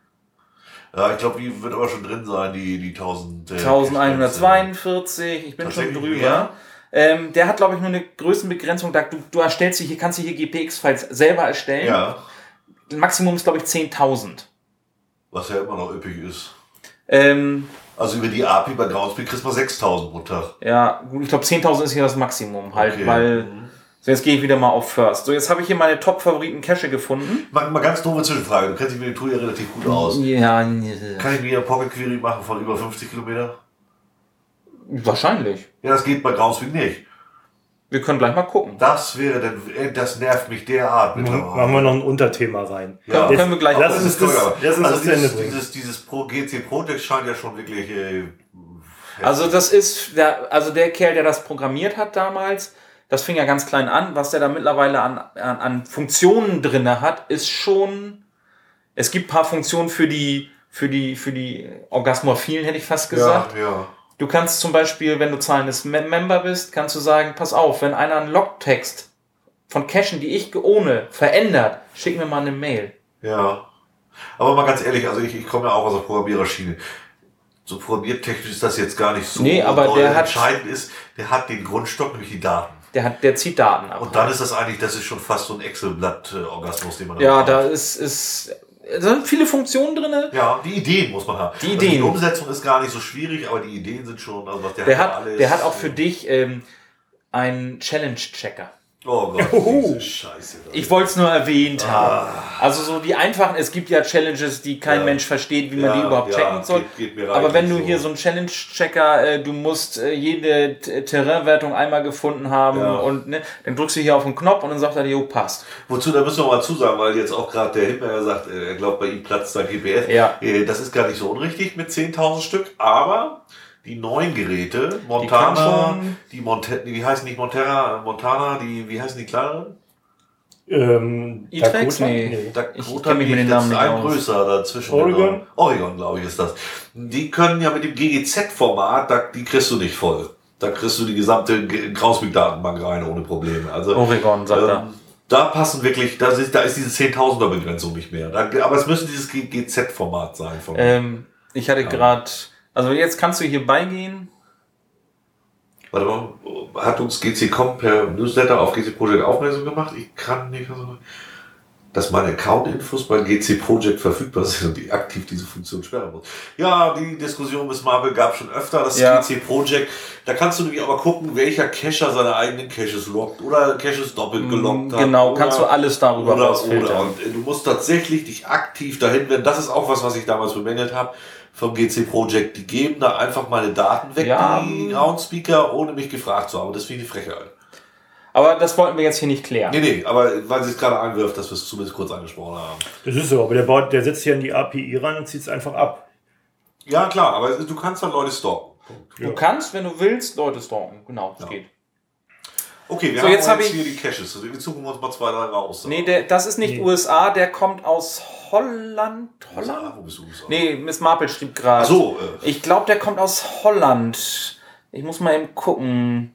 Ja, ich glaube, die wird aber schon drin sein, die, die tausend. Äh, eintausendeinhundertzweiundvierzig, ich bin schon Tatsächlich drüber. mehr? Ähm, der hat, glaube ich, nur eine Größenbegrenzung. Da, du, du erstellst hier, kannst du hier G P X-Files selber erstellen. Ja, Maximum ist, glaube ich, zehntausend. was ja immer noch üppig ist. Ähm, Also über die A P I bei Groundspeak kriegst du mal sechstausend pro Tag. ja, gut, ich glaube, zehntausend ist hier das Maximum halt, Okay. weil. Mhm. So, jetzt gehe ich wieder mal auf First. So, jetzt habe ich hier meine Top-Favoriten-Cache gefunden. Mal, mal ganz doofe Zwischenfrage. Du kennst dich mit dem Tool ja relativ gut aus. Ja, Kann ich mir eine Pocket Query machen von über fünfzig Kilometer? wahrscheinlich. Ja, das geht bei Groundspeak nicht. Wir können gleich mal gucken. Das wäre dann, äh, das nervt mich derart mittlerweile. Machen wir noch ein Unterthema rein. Ja. Können, können wir gleich Lass gucken. uns das, lass uns also das zu Ende dieses, bringen. dieses, dieses Pro G C Project scheint ja schon wirklich. Äh, Also das ist, der, also der Kerl, der das programmiert hat damals, das fing ja ganz klein an, was der da mittlerweile an, an, an Funktionen drinne hat, ist schon, es gibt ein paar Funktionen für die, für die, für die Orgasmophilen, hätte ich fast gesagt. ja, ja. Du kannst zum Beispiel, wenn du zahlendes Mem- Member bist, kannst du sagen, pass auf, wenn einer einen Logtext von Cachen, die ich ohne, verändert, schick mir mal eine Mail. Ja. Aber mal ganz ehrlich, also ich, ich komme ja auch aus der Programmiererschiene. So programmiertechnisch ist das jetzt gar nicht so. Nee, aber doll. der hat- Entscheidend ist, der hat den Grundstock, nämlich die Daten. Der hat, der zieht Daten ab. Und dann ist das eigentlich, das ist schon fast so ein Excel-Blatt-Orgasmus, den man ja, hat. da ist, ist, da sind viele Funktionen drinne. Ja, die Ideen muss man haben. Die Also Ideen. die Umsetzung ist gar nicht so schwierig, aber die Ideen sind schon, also was der, Der ja hat, alles, der hat auch für äh, dich, ähm, einen Challenge-Checker. Oh Gott, Oh. diese Scheiße. Ich wollte es nur erwähnt haben. Also so die einfachen, es gibt ja Challenges, die kein Ja. Mensch versteht, wie man Ja, die überhaupt ja, checken soll. geht- geht mir Aber wenn du reichlich hier so. so einen Challenge-Checker, äh, du musst äh, jede T- Terrainwertung einmal gefunden haben Ja. und ne, dann drückst du hier auf den Knopf und dann sagt er dir, jo, passt. Wozu, da müssen wir mal zusagen, weil jetzt auch gerade der Hinterher sagt, äh, er glaubt, bei ihm platzt sein G P S. Ja. Äh, Das ist gar nicht so unrichtig mit zehntausend Stück, aber die neuen Geräte, kann Montana, schon- die, Monte, die heißen nicht Montana, Montana, die, wie heißen die kleineren? Ähm, E-Trax? Dakota? Nee. Dakota, Ich kenn mich mit den das Namen ist nicht ein aus. größer dazwischen. Oregon? Genau. Oregon, glaube ich, ist das. Die können ja mit dem G G Z-Format, da, die kriegst du nicht voll. Da kriegst du die gesamte G- Groundspeak-Datenbank rein ohne Probleme. Also, Oregon, sagt er. ähm, da passen wirklich, da ist, da ist diese zehntausender-Begrenzung nicht mehr. Da, aber es müsste dieses G G Z-Format sein. Von, Ähm, ich hatte gerade, also jetzt kannst du hier beigehen. Warte mal, hat uns G C punkt com per Newsletter auf G C Project aufmerksam gemacht? Ich kann nicht, also, dass meine Account-Infos bei G C Project verfügbar sind und ich aktiv diese Funktion sperren muss. Ja, die Diskussion mit Marvel gab schon öfter, das Ja. G C Project. Da kannst du nämlich aber gucken, welcher Cacher seine eigenen Caches lockt oder Caches doppelt gelockt hat. Genau, oder, kannst du alles darüber oder, rausfiltern. oder. Und äh, du musst tatsächlich dich aktiv dahin wenden. Das ist auch was, was ich damals bemängelt habe vom G C Project. Die geben da einfach meine Daten weg, Ja. die Groundspeaker, ohne mich gefragt zu haben. Das finde ich eine Frechheit. Aber das wollten wir jetzt hier nicht klären. Nee, nee, aber weil sie es gerade anwirft, dass wir es zumindest kurz angesprochen haben. Das ist so, aber der, baut, der setzt hier an die A P I ran und zieht es einfach ab. Ja, klar, aber du kannst dann Leute stalken. Punkt. Du kannst, wenn du willst, Leute stalken. Genau, das Ja. geht. Okay, wir So, haben jetzt jetzt, hab ich- hier die Caches. Also, wir suchen uns mal zwei, drei raus. Nee, der, das ist nicht Nee. U S A, der kommt aus Holland. Holland? Ah, wo bist du? Nee, Miss Marple schrieb gerade. Ach so, äh, Ich glaube, der kommt aus Holland. Ich muss mal eben gucken.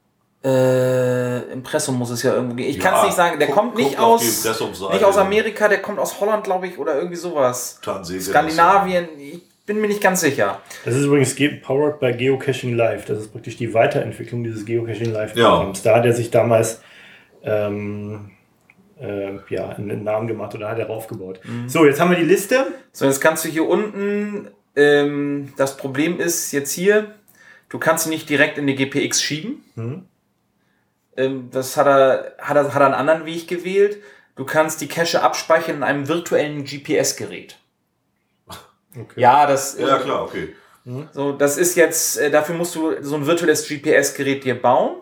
Äh, Impressum muss es ja irgendwo gehen. Ich Ja, kann es nicht sagen. Der guck- kommt nicht guck auf die aus, Impressumsseite. nicht aus Amerika, der kommt aus Holland, glaube ich, oder irgendwie sowas. Tansania. Skandinavien, ich bin mir nicht ganz sicher. Das ist übrigens ge- powered by Geocaching Live. Das ist praktisch die Weiterentwicklung dieses Geocaching Live Ja. Programms. Da hat er sich damals ähm, äh, ja, einen Namen gemacht oder hat er raufgebaut. Mhm. So, jetzt haben wir die Liste. So, jetzt kannst du hier unten, ähm, das Problem ist jetzt hier, du kannst ihn nicht direkt in die G P X schieben. Mhm. Ähm, das hat er, hat er, hat er einen anderen Weg gewählt. Du kannst die Cache abspeichern in einem virtuellen G P S-Gerät. Okay. Ja, das, Ja, klar, okay. so, das ist jetzt, äh, dafür musst du so ein virtuelles G P S-Gerät dir bauen.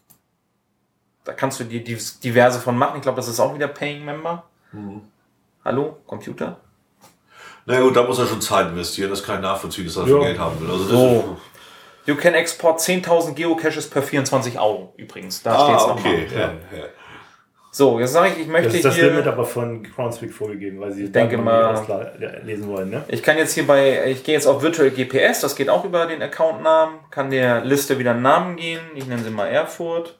Da kannst du dir die- diverse von machen. Ich glaube, das ist auch wieder Paying Member. Hallo, Computer? Na gut, da muss er schon Zeit investieren. Das kann ich nachvollziehen, dass er Ja. viel Geld haben will. Also das So. You can export zehntausend Geocaches per vierundzwanzig Euro übrigens. Da ist, steht's ah, nochmal. okay. Ja, ja. So, jetzt sage ich, ich Das möchte ist das hier... Limit aber von Groundspeak vorgegeben, weil sie Ich denke Daten mal- auslesen wollen. Ne? Ich kann jetzt hier bei, ich gehe jetzt auf Virtual G P S, das geht auch über den Accountnamen, kann der Liste wieder einen Namen geben, ich nenne sie mal Erfurt.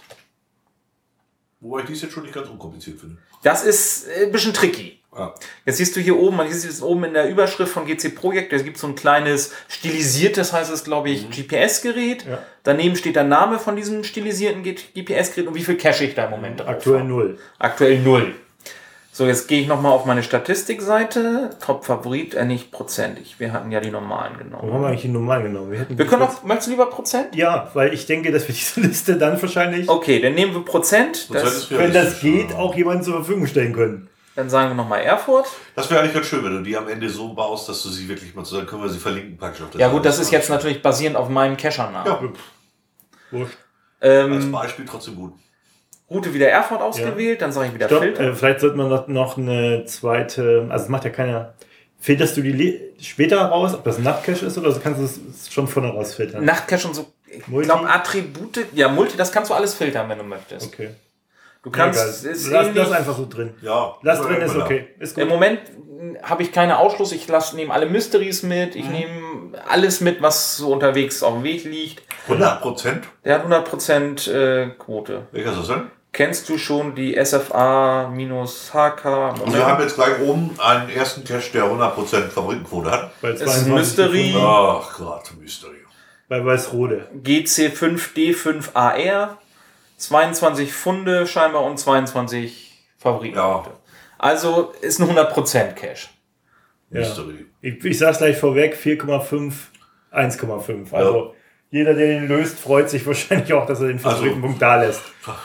Wobei ich dies jetzt schon nicht ganz unkompliziert finde. Das ist äh, ein bisschen tricky. Ja. Jetzt siehst du hier oben, man sieht es oben in der Überschrift von G C Projekt, es gibt so ein kleines stilisiertes, heißt es glaube ich, G P S-Gerät. Ja. Daneben steht der Name von diesem stilisierten G P S-Gerät und wie viel Cache ich da im Moment drauf Aktuell habe. null. Aktuell null. So, jetzt gehe ich nochmal auf meine Statistikseite. Top-Favorit, äh, nicht prozentig. Wir hatten ja die normalen Warum haben genommen. wir eigentlich die normal genommen? Wir, hätten Wir können auch, möchtest du lieber Prozent? Ja, weil ich denke, dass wir diese Liste dann wahrscheinlich, Okay, dann nehmen wir Prozent. Prozent Das, ist wenn das realistisch, geht, ja. auch jemanden zur Verfügung stellen können. dann sagen wir nochmal Erfurt. Das wäre eigentlich ganz schön, wenn du die am Ende so baust, dass du sie wirklich mal so, dann können wir sie verlinken praktisch auf der Ja Seite. gut, das ist jetzt war natürlich basierend auf meinem Cacher-Namen. Ja, Wurscht. als Ähm, Beispiel trotzdem gut. Route wieder Erfurt ausgewählt, dann sage ich wieder Stopp, Filter. äh, vielleicht sollte man noch, noch eine zweite, also es macht ja keiner, filterst du die Le später raus, ob das ein Nachtcache ist oder so kannst du es schon vorne rausfiltern? Nachtcache und so. Ich Multi? glaube Attribute, ja Multi, das kannst du alles filtern, wenn du möchtest. Okay. Du kannst, Ja, es geil. ist lass, ähnlich, lass einfach so drin. Ja. Lass ja, drin, ist ja. okay. Ist gut. im Moment habe ich keine Ausschluss, ich lass, nehme alle Mysteries mit, Mhm. ich nehme alles mit, was so unterwegs auf dem Weg liegt. hundert Prozent? Der hat hundert Prozent äh, Quote. Welcher ist das denn? Kennst du schon die S F A H K? Und wir haben jetzt gleich oben einen ersten Cache, der hundert Prozent Favoritenquote hat. Bei ist ein zweiundzwanzig Mystery. gefunden. Ach Gott, Mystery. Bei Weißrode. G C fünf D fünf A R, zweiundzwanzig Funde scheinbar und zweiundzwanzig Favoriten. Ja. Also ist ein hundert Prozent Cache. Ja. Mystery. Ich, ich sag's gleich vorweg, vier Komma fünf, eins Komma fünf. Also Jeder, der den löst, freut sich wahrscheinlich auch, dass er den Favoritenpunkt also, da lässt.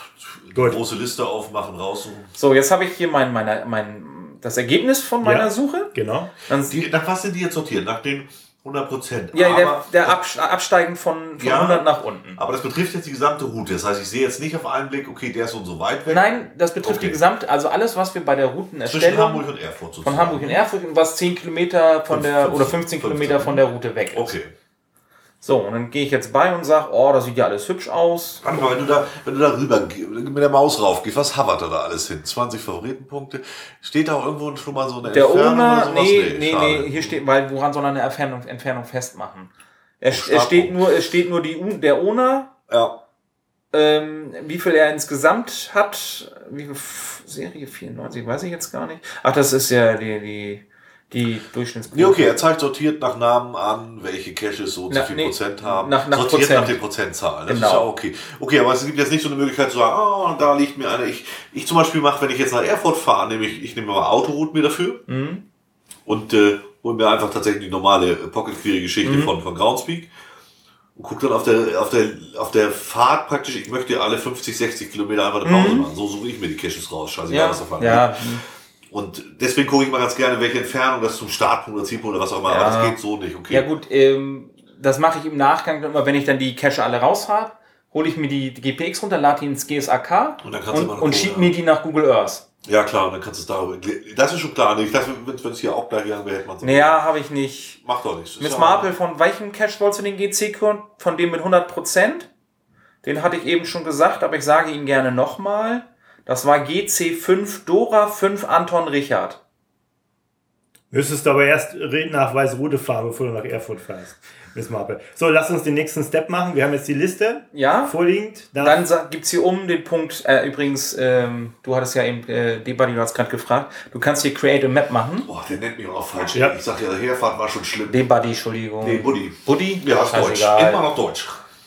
Gut. Große Liste aufmachen, raussuchen. So, jetzt habe ich hier mein, meine, mein, das Ergebnis von meiner ja, Suche. Genau. Dann, die, nach was sind die jetzt sortiert? Nach den hundert Prozent. Ja, aber der, der Absteigen von, von ja, hundert nach unten. Aber das betrifft jetzt die gesamte Route. Das heißt, ich sehe jetzt nicht auf einen Blick, okay, der ist so und so weit weg. Nein, das betrifft okay. die gesamte, also alles, was wir bei der Routenerstellung... Zwischen Hamburg und Erfurt sozusagen. Von Hamburg und Erfurt und was zehn Kilometer von der, fünfzehn, oder fünfzehn Kilometer von der Route weg ist. Okay. So, und dann gehe ich jetzt bei und sage, oh, das sieht ja alles hübsch aus. Warte mal, wenn du da, wenn du da rüber mit der Maus rauf gehst, was hovert da, da alles hin? zwanzig Favoritenpunkte. Steht da auch irgendwo schon mal so eine der Entfernung Owner, oder sowas? Nee, nee, nee, nee, hier steht, weil woran soll er eine Entfernung, Entfernung festmachen? Es, es steht nur, es steht nur die, der Owner. Ja. Ähm, wie viel er insgesamt hat, wie viel Serie vierundneunzig, weiß ich jetzt gar nicht. Ach, das ist ja die, die, die Durchschnittsquote. Nee, okay, er zeigt sortiert nach Namen an, welche Caches so und so viel nee, Prozent haben. Nach, nach sortiert Prozent. nach den Prozentzahlen. Das genau. ist ja okay. Okay, aber es gibt jetzt nicht so eine Möglichkeit zu sagen, oh, da liegt mir einer. Ich, ich zum Beispiel mache, wenn ich jetzt nach Erfurt fahre, nehme ich, ich nehme mal Autoroute mir dafür mhm. und äh, hole mir einfach tatsächlich die normale Pocket-Query-Geschichte mhm. von, von Groundspeak. Und guck dann auf der, auf der, auf der Fahrt praktisch, ich möchte alle fünfzig, sechzig Kilometer einfach eine Pause mhm. machen. So suche ich mir die Caches raus. Scheißegal, ja. was da fahren ja. Und deswegen gucke ich mal ganz gerne, welche Entfernung das zum Startpunkt oder Zielpunkt oder was auch immer. Ja. Aber das geht so nicht, okay. Ja gut, ähm, das mache ich im Nachgang immer, wenn ich dann die Cache alle raus habe, hole ich mir die, die G P X runter, lade die ins G S A K und, dann kannst und, du und schiebe mir die nach Google Earth. Ja klar, und dann kannst du es darüber. Das ist schon klar. Ich dachte, wenn es hier auch gleich gegangen wäre, hätte man es. Naja, habe ich nicht. Macht doch nichts. Miss Marple, von welchem Cache wolltest du den G C-Code? Von dem mit hundert Prozent? Den hatte ich eben schon gesagt, aber ich sage ihn gerne nochmal. Das war G C fünf Dora fünf Anton Richard. Müsstest du aber erst Nachweisroute fahren, bevor du nach Erfurt fährst. Miss Marple. So, lass uns den nächsten Step machen. Wir haben jetzt die Liste ja. vorliegend. Dann gibt es hier oben den Punkt, äh, übrigens, ähm, du hattest ja eben, äh, Debuddy, du hast gerade gefragt, du kannst hier Create a Map machen. Boah, der nennt mich auch falsch. Ja. Ich sag ja, der Herfahrt war schon schlimm. Debuddy, Entschuldigung. Nee, Buddy. Buddy? Ja, ist Deutsch. Egal. Immer noch Deutsch.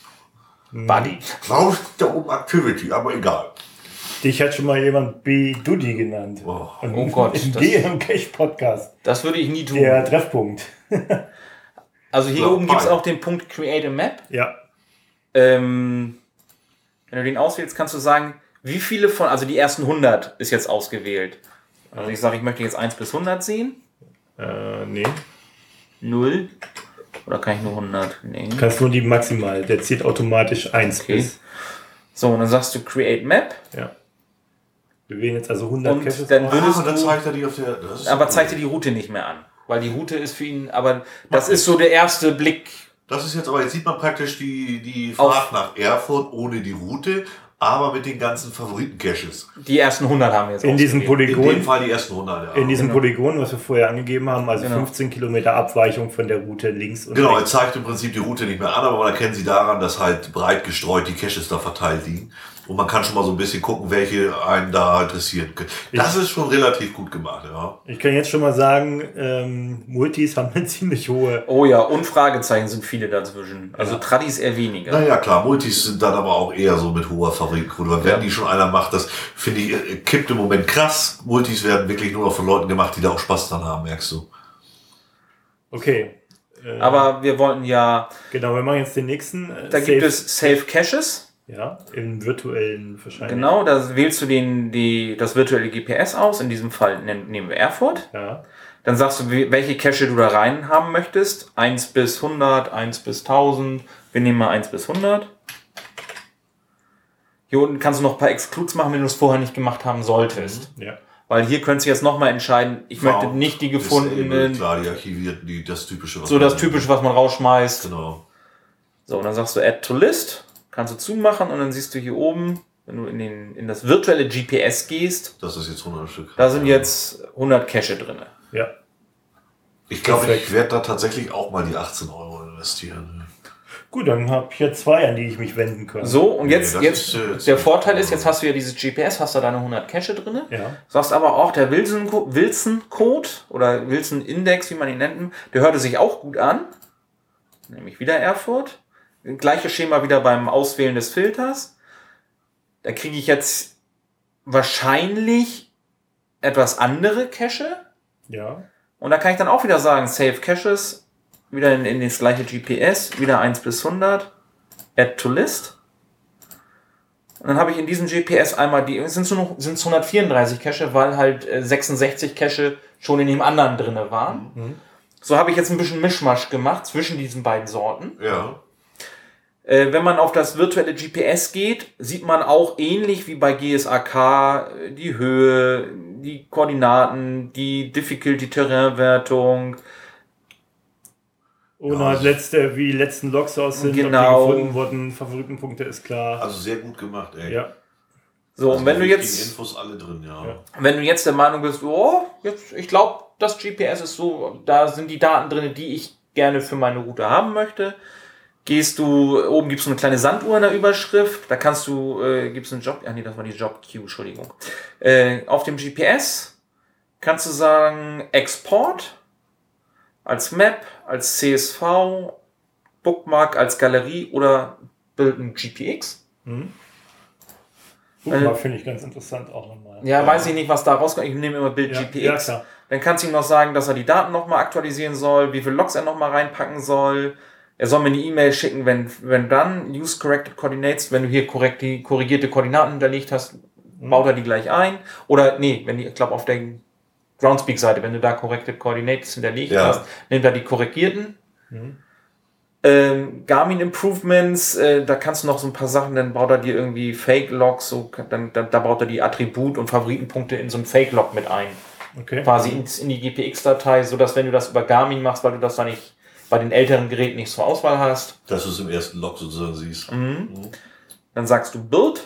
Buddy. Warum ist da oben Activity? Aber egal. Dich hat schon mal jemand B-Duddy genannt. Oh, oh Gott. Im D M Cache Podcast. Das würde ich nie tun. Der Treffpunkt. Also hier ja, oben gibt es auch den Punkt Create a Map. Ja. Ähm, wenn du den auswählst, kannst du sagen, wie viele von, also die ersten hundert ist jetzt ausgewählt. Also ich sage, ich möchte jetzt eins bis hundert sehen. Äh, nee. null. Oder kann ich nur hundert? Nee. Du kannst nur die maximal. Der zählt automatisch eins okay. bis. So, und dann sagst du Create Map. Ja. Wir wählen jetzt also hundert und Caches. Dann würdest ah, dann du, zeigt er die auf der. Das aber zeigt dir die Route nicht mehr an. Weil die Route ist für ihn, aber das ist so der erste Blick. Das ist jetzt, aber jetzt sieht man praktisch die, die Fahrt nach Erfurt ohne die Route, aber mit den ganzen Favoriten-Caches. Die ersten hundert haben wir jetzt in diesem Polygon. In dem Fall die ersten hundert, ja. In diesem genau. Polygon, was wir vorher angegeben haben, also genau. fünfzehn Kilometer Abweichung von der Route links und genau, rechts. Genau, er zeigt im Prinzip die Route nicht mehr an, aber man erkennt sie daran, dass halt breit gestreut die Caches da verteilt liegen. Und man kann schon mal so ein bisschen gucken, welche einen da interessieren können. Das ich, ist schon relativ gut gemacht, ja. Ich kann jetzt schon mal sagen, ähm, Multis haben eine ziemlich hohe... Oh ja, und Fragezeichen sind viele dazwischen. Also ja. Tradis eher weniger. Naja, klar, Multis sind dann aber auch eher so mit hoher Favoritenquote. Weil wenn ja. die schon einer macht, das finde ich, kippt im Moment krass. Multis werden wirklich nur noch von Leuten gemacht, die da auch Spaß dran haben, merkst du. Okay. Äh, aber wir wollten ja... Genau, wir machen jetzt den nächsten. Äh, da gibt es Safe Caches. Ja, im virtuellen wahrscheinlich. Genau, da wählst du den, die, das virtuelle G P S aus. In diesem Fall nehmen wir Erfurt. Ja. Dann sagst du, welche Cache du da rein haben möchtest. eins bis hundert, eins bis tausend. Wir nehmen mal eins bis hundert. Hier unten kannst du noch ein paar Excludes machen, wenn du es vorher nicht gemacht haben solltest. Mhm. Ja. Weil hier könntest du jetzt nochmal entscheiden, ich wow. möchte nicht die gefundenen... Klar, die archivierten, die, das Typische. Was so das Typische, was man rausschmeißt. Genau. So, und dann sagst du Add to List. Kannst du zumachen und dann siehst du hier oben, wenn du in, den, in das virtuelle G P S gehst, das ist jetzt hundert Stück. Da sind jetzt hundert Cache drin. Ja. Ich glaube, ich werde da tatsächlich auch mal die achtzehn Euro investieren. Gut, dann habe ich ja zwei, an die ich mich wenden kann. So, und jetzt, nee, jetzt, ist, äh, der Vorteil ist, jetzt hast du ja dieses G P S, hast du deine hundert Cache drin. Ja. Sagst aber auch, der Wilson-Code oder Wilson-Index, wie man ihn nennt, der hörte sich auch gut an. Nämlich wieder Erfurt. Gleiches Schema wieder beim Auswählen des Filters. Da kriege ich jetzt wahrscheinlich etwas andere Cache. Ja. Und da kann ich dann auch wieder sagen, Save Caches, wieder in, in das gleiche G P S, wieder eins bis hundert. Add to List. Und dann habe ich in diesem G P S einmal die, es sind nur sind hundertvierunddreißig Cache, weil halt äh, sechsundsechzig Cache schon in dem anderen drinne waren. Mhm. So habe ich jetzt ein bisschen Mischmasch gemacht zwischen diesen beiden Sorten. Ja. Äh, wenn man auf das virtuelle G P S geht, sieht man auch ähnlich wie bei G S A K die Höhe, die Koordinaten, die Difficulty-Terrain-Wertung. Und ja, letzte, wie die letzten Logs aus sind, genau. Ob die gefunden wurden, Favoritenpunkte ist klar. Also sehr gut gemacht, ey. Ja. So, also und wenn du jetzt. Die Infos alle drin, ja. ja. Wenn du jetzt der Meinung bist, oh, jetzt, ich glaube, das G P S ist so, da sind die Daten drin, die ich gerne für meine Route haben möchte. Gehst du, oben gibt's so eine kleine Sanduhr in der Überschrift, da kannst du, äh, gibt's einen Job, ach nee, das war die Job-Queue, Entschuldigung. Äh, auf dem G P S kannst du sagen, Export als Map, als C S V, Bookmark als Galerie oder Bild ein G P X. Mhm. Bookmark äh, finde ich ganz interessant auch nochmal. Ja, ja, weiß ich nicht, was da rauskommt. Ich nehme immer Bild ja, G P X. Ja, dann kannst du ihm noch sagen, dass er die Daten nochmal aktualisieren soll, wie viele Logs er nochmal reinpacken soll. Er soll mir eine E-Mail schicken, wenn, wenn dann, use corrected coordinates, wenn du hier korrekt die korrigierte Koordinaten hinterlegt hast, mhm. baut er die gleich ein. Oder, nee, wenn die, ich glaube, auf der Groundspeak-Seite, wenn du da corrected coordinates hinterlegt ja. hast, nimmt er die korrigierten. Mhm. Ähm, Garmin Improvements, äh, da kannst du noch so ein paar Sachen, dann baut er dir irgendwie Fake-Logs, so, dann, da, da baut er die Attribut- und Favoritenpunkte in so ein Fake-Log mit ein. Okay. Quasi in, in die G P X-Datei, sodass wenn du das über Garmin machst, weil du das da nicht bei den älteren Geräten nicht zur Auswahl hast. Dass du es im ersten Log sozusagen siehst. Mhm. Mhm. Dann sagst du Build.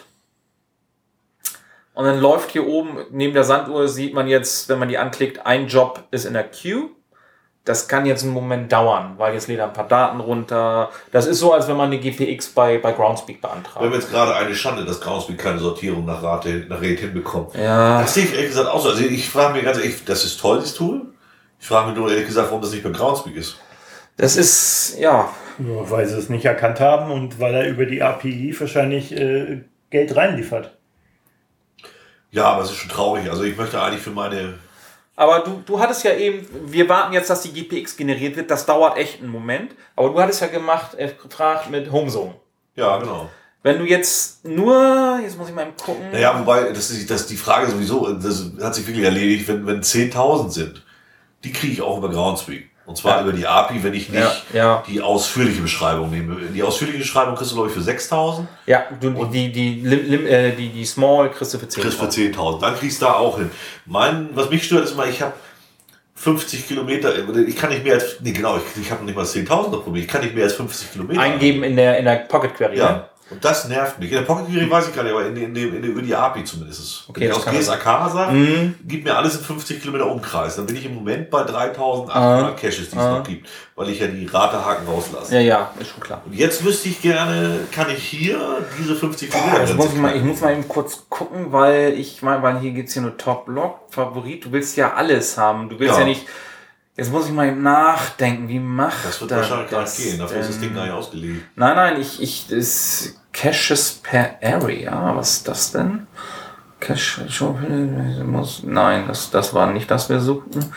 Und dann läuft hier oben, neben der Sanduhr sieht man jetzt, wenn man die anklickt, ein Job ist in der Queue. Das kann jetzt einen Moment dauern, weil jetzt lädt ein paar Daten runter. Das ist so, als wenn man eine G P X bei, bei Groundspeak beantragt. Wir haben jetzt gerade eine Schande, dass Groundspeak keine Sortierung nach Rate, nach Rate hinbekommt. Ja. Das sehe ich ehrlich gesagt auch so. Also ich frage mich ganz ehrlich, das ist toll, das Tool. Ich frage mich nur ehrlich gesagt, warum das nicht bei Groundspeak ist. Das ist, ja. ja. Weil sie es nicht erkannt haben und weil er über die A P I wahrscheinlich äh, Geld reinliefert. Ja, aber es ist schon traurig. Also ich möchte eigentlich für meine... Aber du, du hattest ja eben, wir warten jetzt, dass die G P X generiert wird. Das dauert echt einen Moment. Aber du hattest ja gemacht, äh, gefragt mit Homezone. Ja, genau. Wenn du jetzt nur, jetzt muss ich mal gucken. Naja, wobei, das ist, das ist die Frage sowieso, das hat sich wirklich erledigt, wenn, wenn zehntausend sind, die kriege ich auch über Groundspeak. Und zwar ja. über die A P I, wenn ich nicht ja, ja. die ausführliche Beschreibung nehme. Die ausführliche Beschreibung kriegst du, glaube ich, für sechstausend. Ja, du, die, die, die, äh, die, die Small kriegst du für zehntausend. Kriegst für zehntausend. Dann kriegst du da auch hin. Mein, was mich stört, ist immer, ich habe fünfzig Kilometer, ich kann nicht mehr als, nee, genau, ich, ich habe noch nicht mal zehntausend noch probiert, ich kann nicht mehr als fünfzig Kilometer eingeben in der, in der Pocket Query. Ja. Ne? Und das nervt mich. In der Pocket Query weiß ich gar nicht, aber in, in, in, in, über die A P I zumindest. Okay, wenn ich aus G S A K sage, mhm. gib mir alles in fünfzig Kilometer Umkreis. Dann bin ich im Moment bei dreitausendachthundert uh, Caches, die es uh. noch gibt, weil ich ja die Ratehaken rauslasse. Ja, ja, ist schon klar. Und jetzt wüsste ich gerne, kann ich hier diese fünfzig Kilometer... Ich muss, mal, ich muss mal eben kurz gucken, weil ich meine, weil hier gibt's hier nur Top-Log, Favorit. Du willst ja alles haben. Du willst ja, ja nicht... Jetzt muss ich mal nachdenken, wie macht das? Das wird wahrscheinlich gar nicht gehen, dafür ist das Ding gar nicht ausgelegt. Nein, nein, ich, ich, das Caches per Area, was ist das denn? Cache, muss, nein, das, das war nicht, das wir suchten.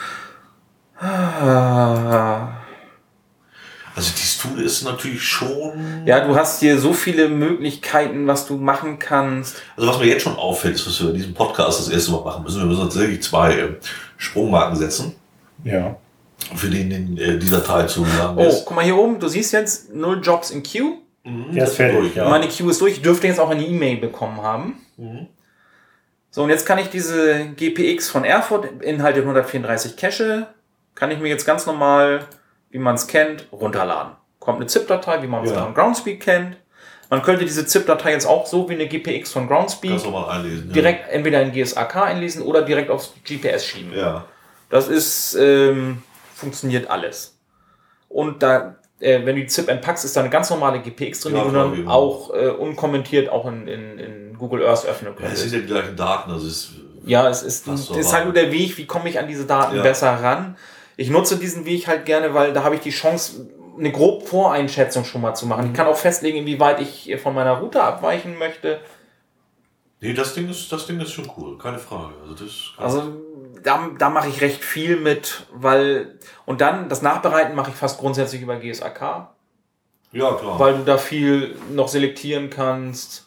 Also dieses Tool ist natürlich schon... Ja, du hast hier so viele Möglichkeiten, was du machen kannst. Also was mir jetzt schon auffällt, ist, was wir in diesem Podcast das erste Mal machen müssen, wir müssen tatsächlich zwei Sprungmarken setzen. Ja. Für den, den äh, dieser Teil zu lang ist. Oh, guck mal hier oben, du siehst jetzt null Jobs in Queue. Mhm, Der ist fertig, durch, ja. Meine Queue ist durch, ich dürfte jetzt auch eine E-Mail bekommen haben. Mhm. So, und jetzt kann ich diese G P X von Erfurt, Inhalte hundertvierunddreißig Cache, kann ich mir jetzt ganz normal, wie man es kennt, runterladen. Kommt eine ZIP-Datei, wie man es ja. von Groundspeak kennt. Man könnte diese ZIP-Datei jetzt auch so wie eine G P X von Groundspeak einlesen, direkt ja. entweder in G S A K einlesen oder direkt aufs G P S schieben. Ja. Das ist, ähm, funktioniert alles. Und da, äh, wenn du die ZIP entpackst, ist da eine ganz normale G P X drin, ja, die du dann eben. auch äh, unkommentiert auch in, in, in Google Earth öffnen kannst. Ja, es sind ja die gleichen Daten. Also es ja, es ist, es ist halt nur der Weg, wie komme ich an diese Daten ja. besser ran. Ich nutze diesen Weg halt gerne, weil da habe ich die Chance, eine grobe Voreinschätzung schon mal zu machen. Mhm. Ich kann auch festlegen, inwieweit ich von meiner Route abweichen möchte. Nee, das Ding ist, das Ding ist schon cool, keine Frage. Also, das also da, da mache ich recht viel mit, weil, und dann, das Nachbereiten mache ich fast grundsätzlich über G S A K. Ja, klar. Weil du da viel noch selektieren kannst.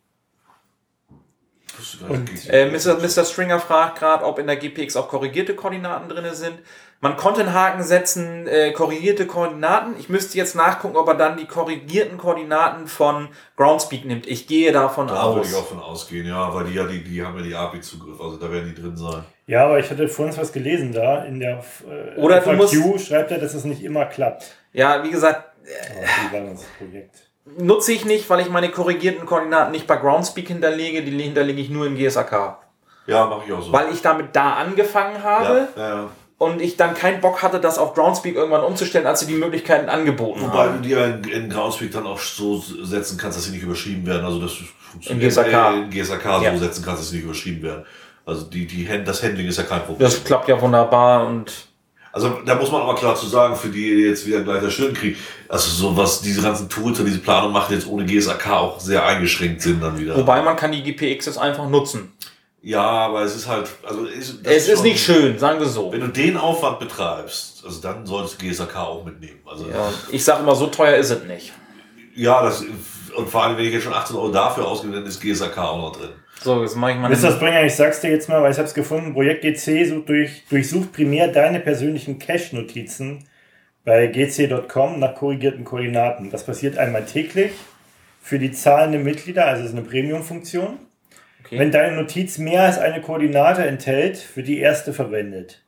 Und, äh, Mister Mister Stringer fragt gerade, ob in der G P X auch korrigierte Koordinaten drin sind. Man konnte einen Haken setzen, äh, korrigierte Koordinaten. Ich müsste jetzt nachgucken, ob er dann die korrigierten Koordinaten von Groundspeak nimmt. Ich gehe davon da aus. Da würde ich auch von ausgehen, ja, weil die ja die, die haben ja die A P I-Zugriff, also da werden die drin sein. Ja, aber ich hatte vorhin was gelesen da in der äh, Oder du musst, schreibt er, dass es nicht immer klappt. Ja, wie gesagt, oh, wie war das Projekt? Nutze ich nicht, weil ich meine korrigierten Koordinaten nicht bei Groundspeak hinterlege, die hinterlege ich nur in G S A K. Ja, mache ich auch so. Weil ich damit da angefangen habe. Ja, ja, ja. Und ich dann keinen Bock hatte, das auf Groundspeak irgendwann umzustellen, als sie die Möglichkeiten angeboten Wobei haben. du die ja in, in Groundspeak dann auch so setzen kannst, dass sie nicht überschrieben werden. Also das in G S A K, äh, in G S A K ja. so setzen kannst, dass sie nicht überschrieben werden. Also die, die, das Handling ist ja kein Problem. Das klappt ja wunderbar und... Also da muss man aber klar zu sagen, für die jetzt wieder gleich der Stirn kriegen, also so was diese ganzen Tools und diese Planung macht jetzt ohne G S A K auch sehr eingeschränkt sind dann wieder. Wobei man kann die G P Xs einfach nutzen. Ja, aber es ist halt, also ist, es ist, ist nicht schön, sagen wir so. Wenn du den Aufwand betreibst, also dann solltest du G S A K auch mitnehmen. Also ja, ich sage immer, so teuer ist es nicht. Ja, das, und vor allem, wenn ich jetzt schon achtzehn Euro dafür ausgebe, dann ist G S A K auch noch drin. So, jetzt mache ich mal... Mister Springer, ich sag's dir jetzt mal, weil ich hab's gefunden. Projekt G C sucht durch, durchsucht primär deine persönlichen Cache-Notizen bei g c punkt com nach korrigierten Koordinaten. Das passiert einmal täglich für die zahlenden Mitglieder, also ist eine Premium-Funktion. Okay. Wenn deine Notiz mehr als eine Koordinate enthält, wird die erste verwendet.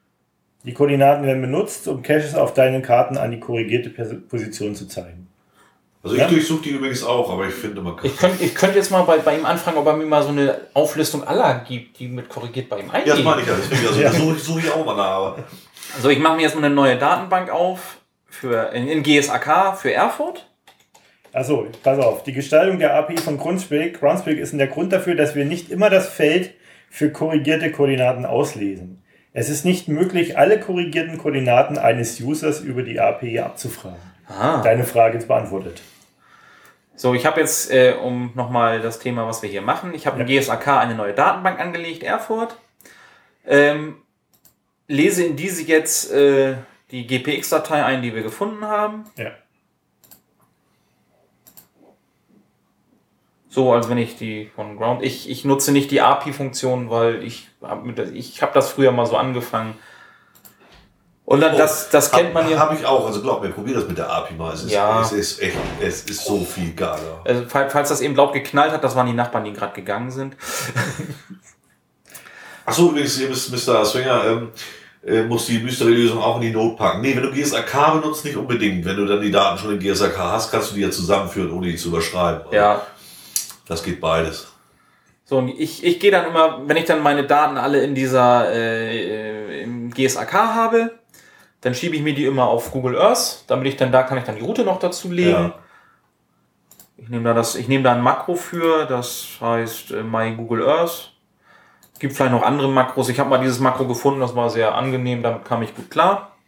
Die Koordinaten werden benutzt, um Caches auf deinen Karten an die korrigierte Position zu zeigen. Also ich ja? durchsuche die übrigens auch, aber ich finde, man kann... Ich könnte ich könnt jetzt mal bei, bei ihm anfragen, ob er mir mal so eine Auflistung aller gibt, die mit korrigiert bei ihm eingehen. Ja, das meine ich ja. Deswegen, also ja. Da suche ich, suche ich auch mal nach. Aber. Also ich mache mir jetzt mal eine neue Datenbank auf für, in, in G S A K für Erfurt. Achso, pass auf. Die Gestaltung der A P I von Groundspeak, Groundspeak ist der Grund dafür, dass wir nicht immer das Feld für korrigierte Koordinaten auslesen. Es ist nicht möglich, alle korrigierten Koordinaten eines Users über die A P I abzufragen. Ah. Deine Frage ist beantwortet. So, ich habe jetzt, äh, um nochmal das Thema, was wir hier machen, ich habe ja. in G S A K eine neue Datenbank angelegt, Erfurt. Ähm, lese in diese jetzt äh, die G P X-Datei ein, die wir gefunden haben. Ja. So, als wenn ich die von Ground... Ich, ich nutze nicht die A P I-Funktion, weil ich habe ich hab das früher mal so angefangen. Und dann, oh, das, das kennt man ja. Habe ich auch, also glaub mir, probier das mit der A P I mal. Es ist, ja. es ist echt, es ist so viel geiler. Also, falls das eben laut geknallt hat, das waren die Nachbarn, die gerade gegangen sind. Achso, übrigens, ihr müsst, Mister Swinger, ähm, äh, muss die Mystery-Lösung auch in die Note packen. Nee, wenn du G S A K benutzt, nicht unbedingt. Wenn du dann die Daten schon in G S A K hast, kannst du die ja zusammenführen, ohne die zu überschreiben. Also, ja. Das geht beides. So, und ich, ich gehe dann immer, wenn ich dann meine Daten alle in dieser äh, im G S A K habe, dann schiebe ich mir die immer auf Google Earth, damit ich dann da kann ich dann die Route noch dazu legen. Ja. Ich nehme da das, ich nehme da ein Makro für, das heißt äh, My Google Earth. Gibt vielleicht noch andere Makros. Ich habe mal dieses Makro gefunden, das war sehr angenehm, damit kam ich gut klar.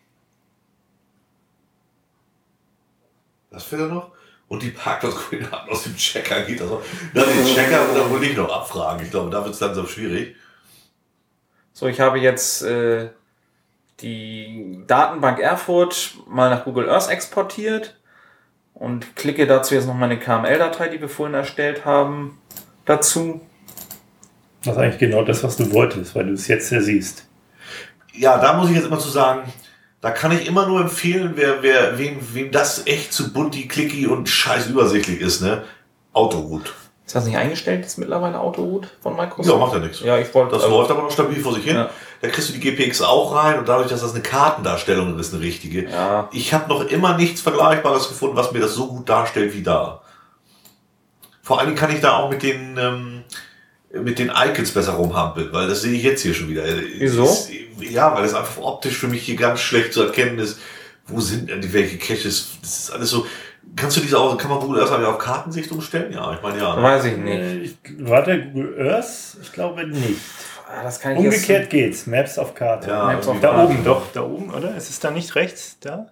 Was fehlt da noch? Und die Parkplatzkoordinaten aus dem Checker geht das auch. Na, den Checker wird er wohl nicht noch abfragen. Ich glaube, da wird es langsam schwierig. So, ich habe jetzt äh, die Datenbank Erfurt mal nach Google Earth exportiert und klicke dazu jetzt noch meine K M L-Datei, die wir vorhin erstellt haben, dazu. Das ist eigentlich genau das, was du wolltest, weil du es jetzt ja siehst. Ja, da muss ich jetzt immer zu sagen, da kann ich immer nur empfehlen, wer, wer, wem, wem das echt zu bunti, clicky und scheiß übersichtlich ist, ne? Autoroute. Ist das nicht eingestellt jetzt mittlerweile, Autoroute von Microsoft? Ja, macht ja nichts. Ja, ich wollte. Das also, läuft aber noch stabil vor sich hin. Ja. Da kriegst du die G P X auch rein und dadurch, dass das eine Kartendarstellung ist, eine richtige. Ja. Ich habe noch immer nichts Vergleichbares gefunden, was mir das so gut darstellt wie da. Vor allem kann ich da auch mit den, ähm, mit den Icons besser rumhampeln, weil das sehe ich jetzt hier schon wieder. Wieso? Ist, ja, weil es einfach optisch für mich hier ganz schlecht zu erkennen ist. Wo sind denn die welche Caches? Das ist alles so. Kannst du diese auch, kann man Google Earth auf Kartensicht umstellen? Ja, ich meine ja. Weiß ich nicht. Ich, warte, Google Earth? Ich glaube nicht. Das kann ich Umgekehrt jetzt geht's. Maps auf Karte. Ja, Maps auf da Karte. Oben, doch, da oben, oder? Ist es da nicht rechts? Da?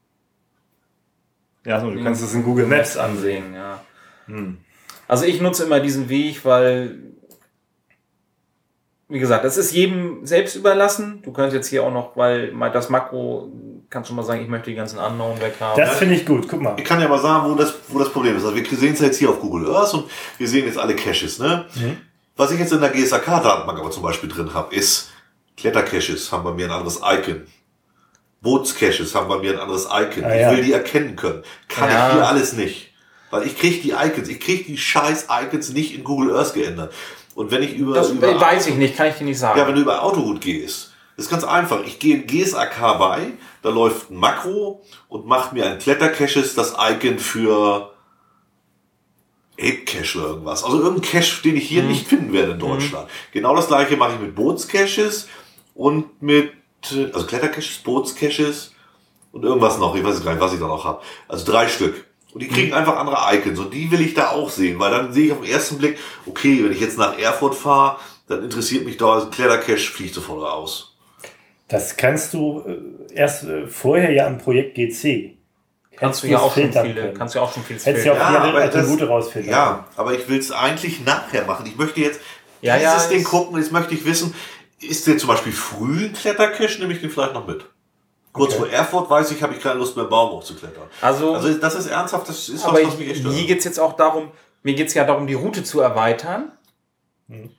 Ja, so, du kannst es in Google Maps ansehen. Ja. Hm. Also ich nutze immer diesen Weg, weil wie gesagt, das ist jedem selbst überlassen. Du kannst jetzt hier auch noch, weil das Makro, kannst du mal sagen, ich möchte die ganzen Unknown weg haben. Das finde ich gut, guck mal. Ich kann ja mal sagen, wo das, wo das Problem ist. Also wir sehen es jetzt hier auf Google Earth und wir sehen jetzt alle Caches. Ne? Mhm. Was ich jetzt in der G S A K-Datenbank aber zum Beispiel drin habe, ist Klettercaches haben bei mir ein anderes Icon. Bootscaches haben bei mir ein anderes Icon. Ah, ja. Ich will die erkennen können. Kann ja. ich hier alles nicht. Weil ich kriege die Icons, ich kriege die scheiß Icons nicht in Google Earth geändert. Und wenn ich über... Das über weiß ich nicht, kann ich dir nicht sagen. Ja, wenn du über Autoroute gehst, ist ganz einfach. Ich gehe in G S A K bei, da läuft ein Makro und macht mir ein Klettercaches das Icon für Ape Cache oder irgendwas. Also irgendein Cache, den ich hier hm. nicht finden werde in Deutschland. Hm. Genau das gleiche mache ich mit Bootscaches und mit, also Klettercaches, Bootscaches und irgendwas noch. Ich weiß gar nicht, was ich da noch habe. Also drei Stück. Und die kriegen einfach andere Icons und die will ich da auch sehen, weil dann sehe ich auf den ersten Blick, okay, wenn ich jetzt nach Erfurt fahre, dann interessiert mich da ein Klettercache, fliegt sofort raus. Das kannst du äh, erst äh, vorher ja im Projekt G C. Kannst du ja auch schon viele, kannst du ja auch schon viel Hättest ja auch ja, viele Attribute rausfinden. Ja, aber ich will es eigentlich nachher machen. Ich möchte jetzt ja, dieses ja, Ding gucken, jetzt möchte ich wissen, ist der zum Beispiel früh ein Klettercache, nehme ich den vielleicht noch mit. Kurz okay. vor Erfurt weiß ich, habe ich keine Lust mehr, Baum hochzuklettern. Also, also das ist ernsthaft, das ist aber was, was mich echt stört. Hier geht es jetzt auch darum, mir geht es ja darum, die Route zu erweitern. Hm.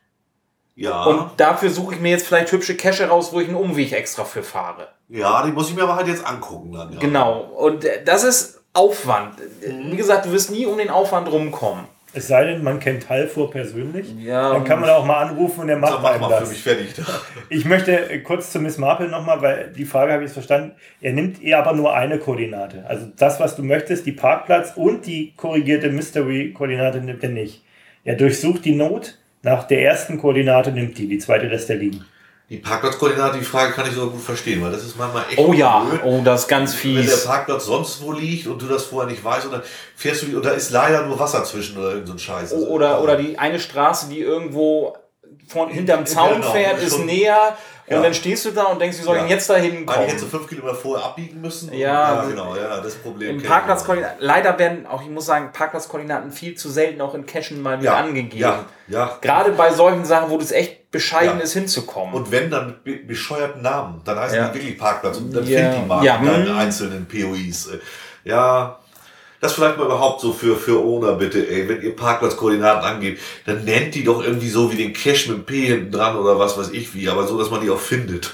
Ja. Und dafür suche ich mir jetzt vielleicht hübsche Cache raus, wo ich einen Umweg extra für fahre. Ja, die muss ich mir aber halt jetzt angucken dann. Ja. Genau. Und das ist Aufwand. Mhm. Wie gesagt, du wirst nie um den Aufwand rumkommen. Es sei denn, man kennt Halvor persönlich. Ja, dann kann man auch mal anrufen und der macht einem das. Für mich fertig. Ich möchte kurz zu Miss Marple nochmal, weil die Frage habe ich jetzt verstanden. Er nimmt eher aber nur eine Koordinate. Also das, was du möchtest, die Parkplatz und die korrigierte Mystery-Koordinate nimmt er nicht. Er durchsucht die Node. Nach der ersten Koordinate nimmt die, die zweite lässt er liegen. Die Parkplatzkoordinate, die Frage kann ich sogar gut verstehen, weil das ist manchmal echt Oh ja, blöd, oh, das ist ganz fies. Wenn der Parkplatz sonst wo liegt und du das vorher nicht weißt und dann fährst du, und da ist leider nur Wasser zwischen oder irgend so ein Scheiß. Also, oder, oder die eine Straße, die irgendwo von, hinterm Zaun genau, fährt, ist näher. Und ja. dann stehst du da und denkst, wie soll ich ja. denn jetzt da hinkommen? Ich hätte so fünf Kilometer vorher abbiegen müssen. Ja, ja genau, ja, das Problem. Parkplatzkoordinaten, leider werden auch, ich muss sagen, Parkplatzkoordinaten viel zu selten auch in Cachen mal mit ja. angegeben. Ja. Ja. Gerade bei solchen Sachen, wo es echt bescheiden ja. ist, hinzukommen. Und wenn, dann mit be- bescheuerten Namen. Dann heißen ja. die wirklich Parkplatz und dann ja. findet die mal ja. deine einzelnen P O Is. Ja, das vielleicht mal überhaupt so für, für Owner bitte, ey. Wenn ihr Parkplatzkoordinaten angebt, dann nennt die doch irgendwie so wie den Cache mit dem P hinten dran oder was weiß ich wie, aber so, dass man die auch findet.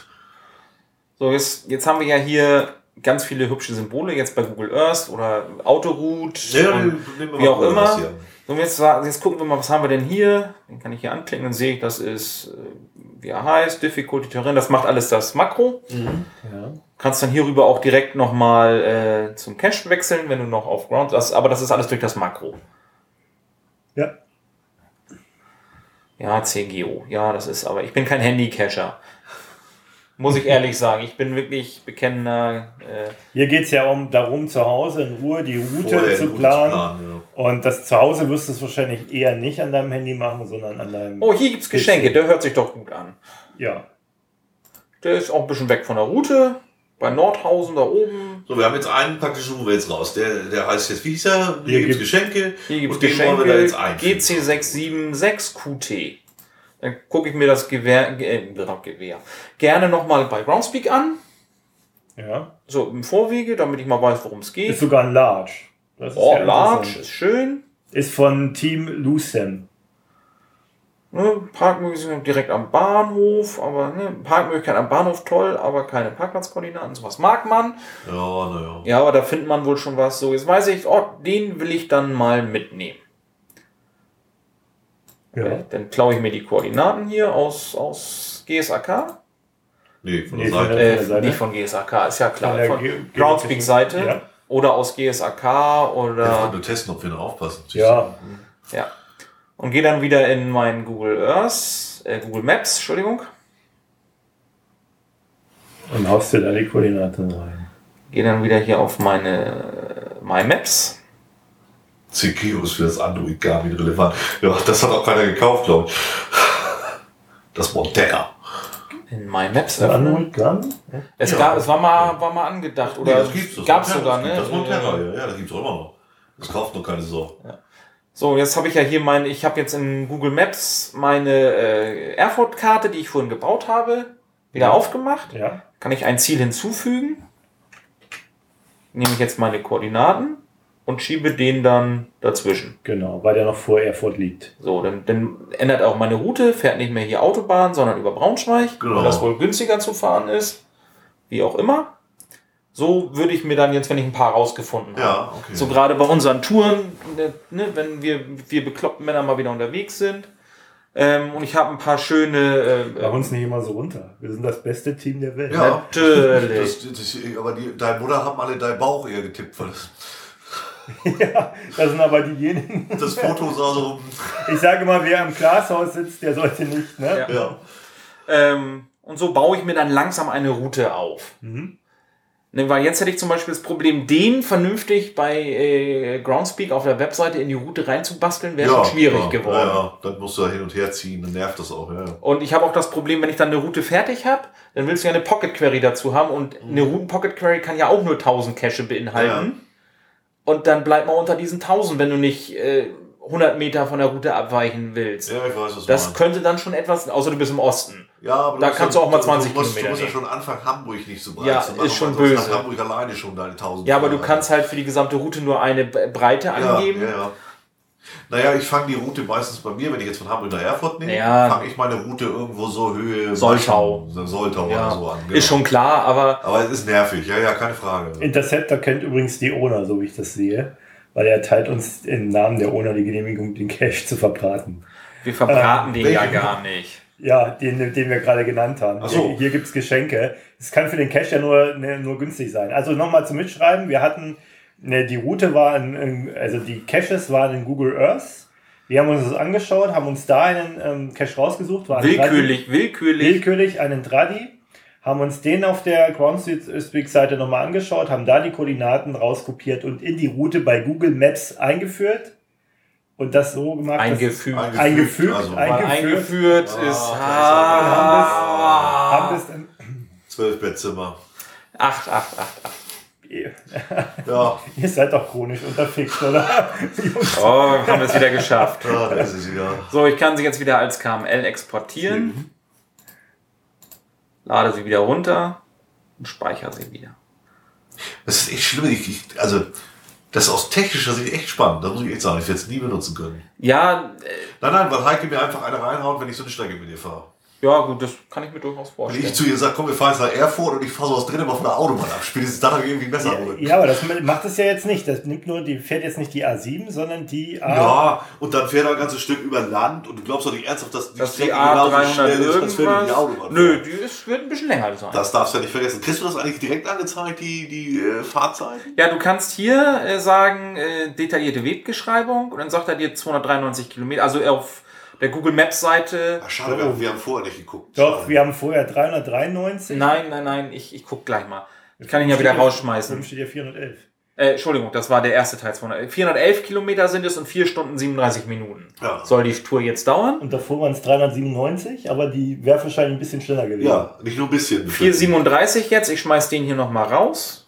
So, jetzt, jetzt haben wir ja hier ganz viele hübsche Symbole, jetzt bei Google Earth oder Autoroute, ja, und wie auch immer. So, jetzt, jetzt gucken wir mal, was haben wir denn hier? Den kann ich hier anklicken, dann sehe ich, das ist, wie er heißt, Difficulty Terrain, das macht alles das Makro. Mhm. Ja. Kannst dann hierüber auch direkt nochmal äh, zum Cache wechseln, wenn du noch auf Ground hast, aber das ist alles durch das Makro. Ja. Ja, C G O, ja, das ist, aber ich bin kein Handy-Cacher. Muss ich ehrlich sagen, ich bin wirklich bekennender... Äh Hier geht es ja um darum, zu Hause in Ruhe die Route Vorher zu planen. planen ja. Und das zu Hause wirst du es wahrscheinlich eher nicht an deinem Handy machen, sondern an deinem... Oh, hier gibt's Geschenke, der hört sich doch gut an. Ja. Der ist auch ein bisschen weg von der Route, bei Nordhausen da oben. So, wir haben jetzt einen praktisch, wo wir jetzt raus. Der, der heißt jetzt, wie hieß er? Hier, hier gibt's Geschenke. Hier gibt's Geschenke, wir da jetzt G C sechs sieben sechs Q T. Dann gucke ich mir das Gewehr, äh, Gewehr gerne nochmal bei Groundspeak an. Ja. So im Vorwege, damit ich mal weiß, worum es geht. Ist sogar ein Large. Das ist oh, Large, ist schön. Ist von Team Lucem. Ne, Parkmöglichkeiten direkt am Bahnhof, aber ne, Parkmöglichkeiten am Bahnhof toll, aber keine Parkplatzkoordinaten, sowas mag man. Ja, naja. Ja, aber da findet man wohl schon was. So, jetzt weiß ich, oh, den will ich dann mal mitnehmen. Ja. Okay, dann klaue ich mir die Koordinaten hier aus, aus G S A K. Nee, von der nee, Seite. Äh, Seite. Nicht von G S A K, ist ja klar. Von, von Groundspeak-Seite. Ja. Oder aus G S A K oder... Ja, wir nur testen, ob wir noch aufpassen. Ja. Ja. Und gehe dann wieder in mein Google Earth, äh, Google Maps, Entschuldigung. Und haust du da die Koordinaten rein. Gehe dann wieder hier auf meine My Maps. C G O ist für das Android gar nicht relevant. Ja, das hat auch keiner gekauft, glaube ich. Das Montana. In My Maps. Android gar Es, ja. gab, es war mal, war mal angedacht. Oder nee, das gibt's. Das gab's sogar, das ne? Das Montana, ja, ja, das gibt's auch immer noch. Das kauft noch keine Sau. Ja. So, jetzt habe ich ja hier meine, ich habe jetzt in Google Maps meine äh, Erfurt-Karte, die ich vorhin gebaut habe, wieder ja. aufgemacht. Ja. Kann ich ein Ziel hinzufügen. Nehme ich jetzt meine Koordinaten und schiebe den dann dazwischen. Genau, weil der noch vor Erfurt liegt. So, dann, dann ändert auch meine Route, fährt nicht mehr hier Autobahn, sondern über Braunschweig, genau. weil das wohl günstiger zu fahren ist. Wie auch immer. So würde ich mir dann jetzt, wenn ich ein paar rausgefunden habe. Ja, okay. So gerade bei unseren Touren, ne, wenn wir, wir bekloppten Männer mal wieder unterwegs sind. Ähm, und ich habe ein paar schöne... Äh, Mach uns nicht immer so runter. Wir sind das beste Team der Welt. Ja, natürlich. Das, das, aber die, deine Mutter haben alle deinen Bauch eher getippt. Weil das, Ja, das sind aber diejenigen. das Foto sah so... Ich sage mal, wer am Glashaus sitzt, der sollte nicht, ne? Ja. Ja. Ähm, und so baue ich mir dann langsam eine Route auf. Mhm. Ne, weil jetzt hätte ich zum Beispiel das Problem, den vernünftig bei äh, Groundspeak auf der Webseite in die Route reinzubasteln, wäre ja, schon schwierig ja, geworden. Ja, ja, dann musst du da hin und her ziehen, dann nervt das auch. Ja. Und ich habe auch das Problem, wenn ich dann eine Route fertig habe, dann willst du ja eine Pocket Query dazu haben und eine Routen-Pocket Query kann ja auch nur tausend Cache beinhalten. Ja. Und dann bleibt man unter diesen tausend, wenn du nicht äh, hundert Meter von der Route abweichen willst. Ja, ich weiß, was Das du meinst. könnte dann schon etwas, außer du bist im Osten. Ja, aber Da musst kannst ja, du auch mal zwanzig du musst, Kilometer Du musst ja nehmen. schon Anfang Hamburg nicht so breit Ja, zu machen, ist schon weil sonst böse. nach Hamburg alleine schon deine tausend. Ja, aber du fahren. kannst halt für die gesamte Route nur eine Breite ja, angeben. Ja, ja. Naja, ich fange die Route meistens bei mir, wenn ich jetzt von Hamburg nach Erfurt nehme, Ja. fange ich meine Route irgendwo so Höhe Soltau. Maschen, Soltau Ja, oder so an. Genau. ist schon klar, aber Aber es ist nervig, ja, ja, keine Frage. Interceptor kennt übrigens die Owner, so wie ich das sehe. Weil er teilt uns im Namen der Owner die Genehmigung, den Cache zu verbraten. wir verbraten den ja welchen? gar nicht. Ja, den, den wir gerade genannt haben. Ach so. Hier, hier gibt's Geschenke. Es kann für den Cache ja nur, ne, nur günstig sein. Also nochmal zum Mitschreiben. Wir hatten, ne, die Route war, in, in, also die Caches waren in Google Earth. Wir haben uns das angeschaut, haben uns da einen ähm, Cache rausgesucht. War ein Willkürlich, Tradi, willkürlich. willkürlich einen Tradi. Haben uns den auf der Groundspeak-Seite nochmal angeschaut, haben da die Koordinaten rauskopiert und in die Route bei Google Maps eingeführt. Und das so gemacht. Eingefügt. Dass, eingefügt. also. Eingefügt. Weil eingeführt Ah, ist. okay, Ah, Haben das dann, Zwölf Bettzimmer. acht, acht, acht, acht. Ja, ihr seid doch chronisch unterfixt, oder? Oh, haben wir es wieder geschafft. ja, da ist es wieder. So, ich kann sie jetzt wieder als K M L exportieren. Lade sie wieder runter und speichere sie wieder. Das ist echt schlimm. Ich, ich, also, das ist aus technischer Sicht echt spannend. Das muss ich echt sagen. Ich werde es nie benutzen können. Ja, äh, Nein, nein, weil Heike mir einfach eine reinhaut, wenn ich so eine Strecke mit ihr fahre. ja gut, das kann ich mir durchaus Wenn vorstellen. ich zu ihr sage, komm, wir fahren jetzt nach Erfurt und ich fahre so was drinnen mal von der Autobahn ab. Spätestens dann habe ich irgendwie besser. Ja, ja, aber das macht es ja jetzt nicht. Das nimmt nur, die fährt jetzt nicht die A sieben, sondern die A. Ja, und dann fährt er ein ganzes Stück über Land und du glaubst doch nicht ernsthaft, dass die Dass die Strecke A genauso dreihundert schnell ist, als wenn du die irgendwas... Autobahn Nö, fährst. die ist, wird ein bisschen länger sein. Das darfst du ja nicht vergessen. Kriegst du das eigentlich direkt angezeigt, die, die äh, Fahrzeiten? Ja, du kannst hier äh, sagen, äh, detaillierte Wegbeschreibung und dann sagt er dir zweihundertdreiundneunzig Kilometer, also auf der Google Maps Seite. Ach, schade, wir, wir haben vorher nicht geguckt. Doch, Schade. wir haben vorher dreihundertdreiundneunzig. Nein, nein, nein, ich, ich guck gleich mal. Ich kann ihn ja wieder rausschmeißen. Fünf steht ja vierhundertelf. Äh, Entschuldigung, das war der erste Teil. zweihundert vierhundertelf Kilometer sind es und vier Stunden siebenunddreißig Minuten. Ja. Soll die Tour jetzt dauern? Und davor waren es dreihundertsiebenundneunzig, aber die wäre wahrscheinlich ein bisschen schneller gewesen. Ja, nicht nur ein bisschen. vier siebenunddreißig jetzt, ich schmeiß den hier nochmal raus.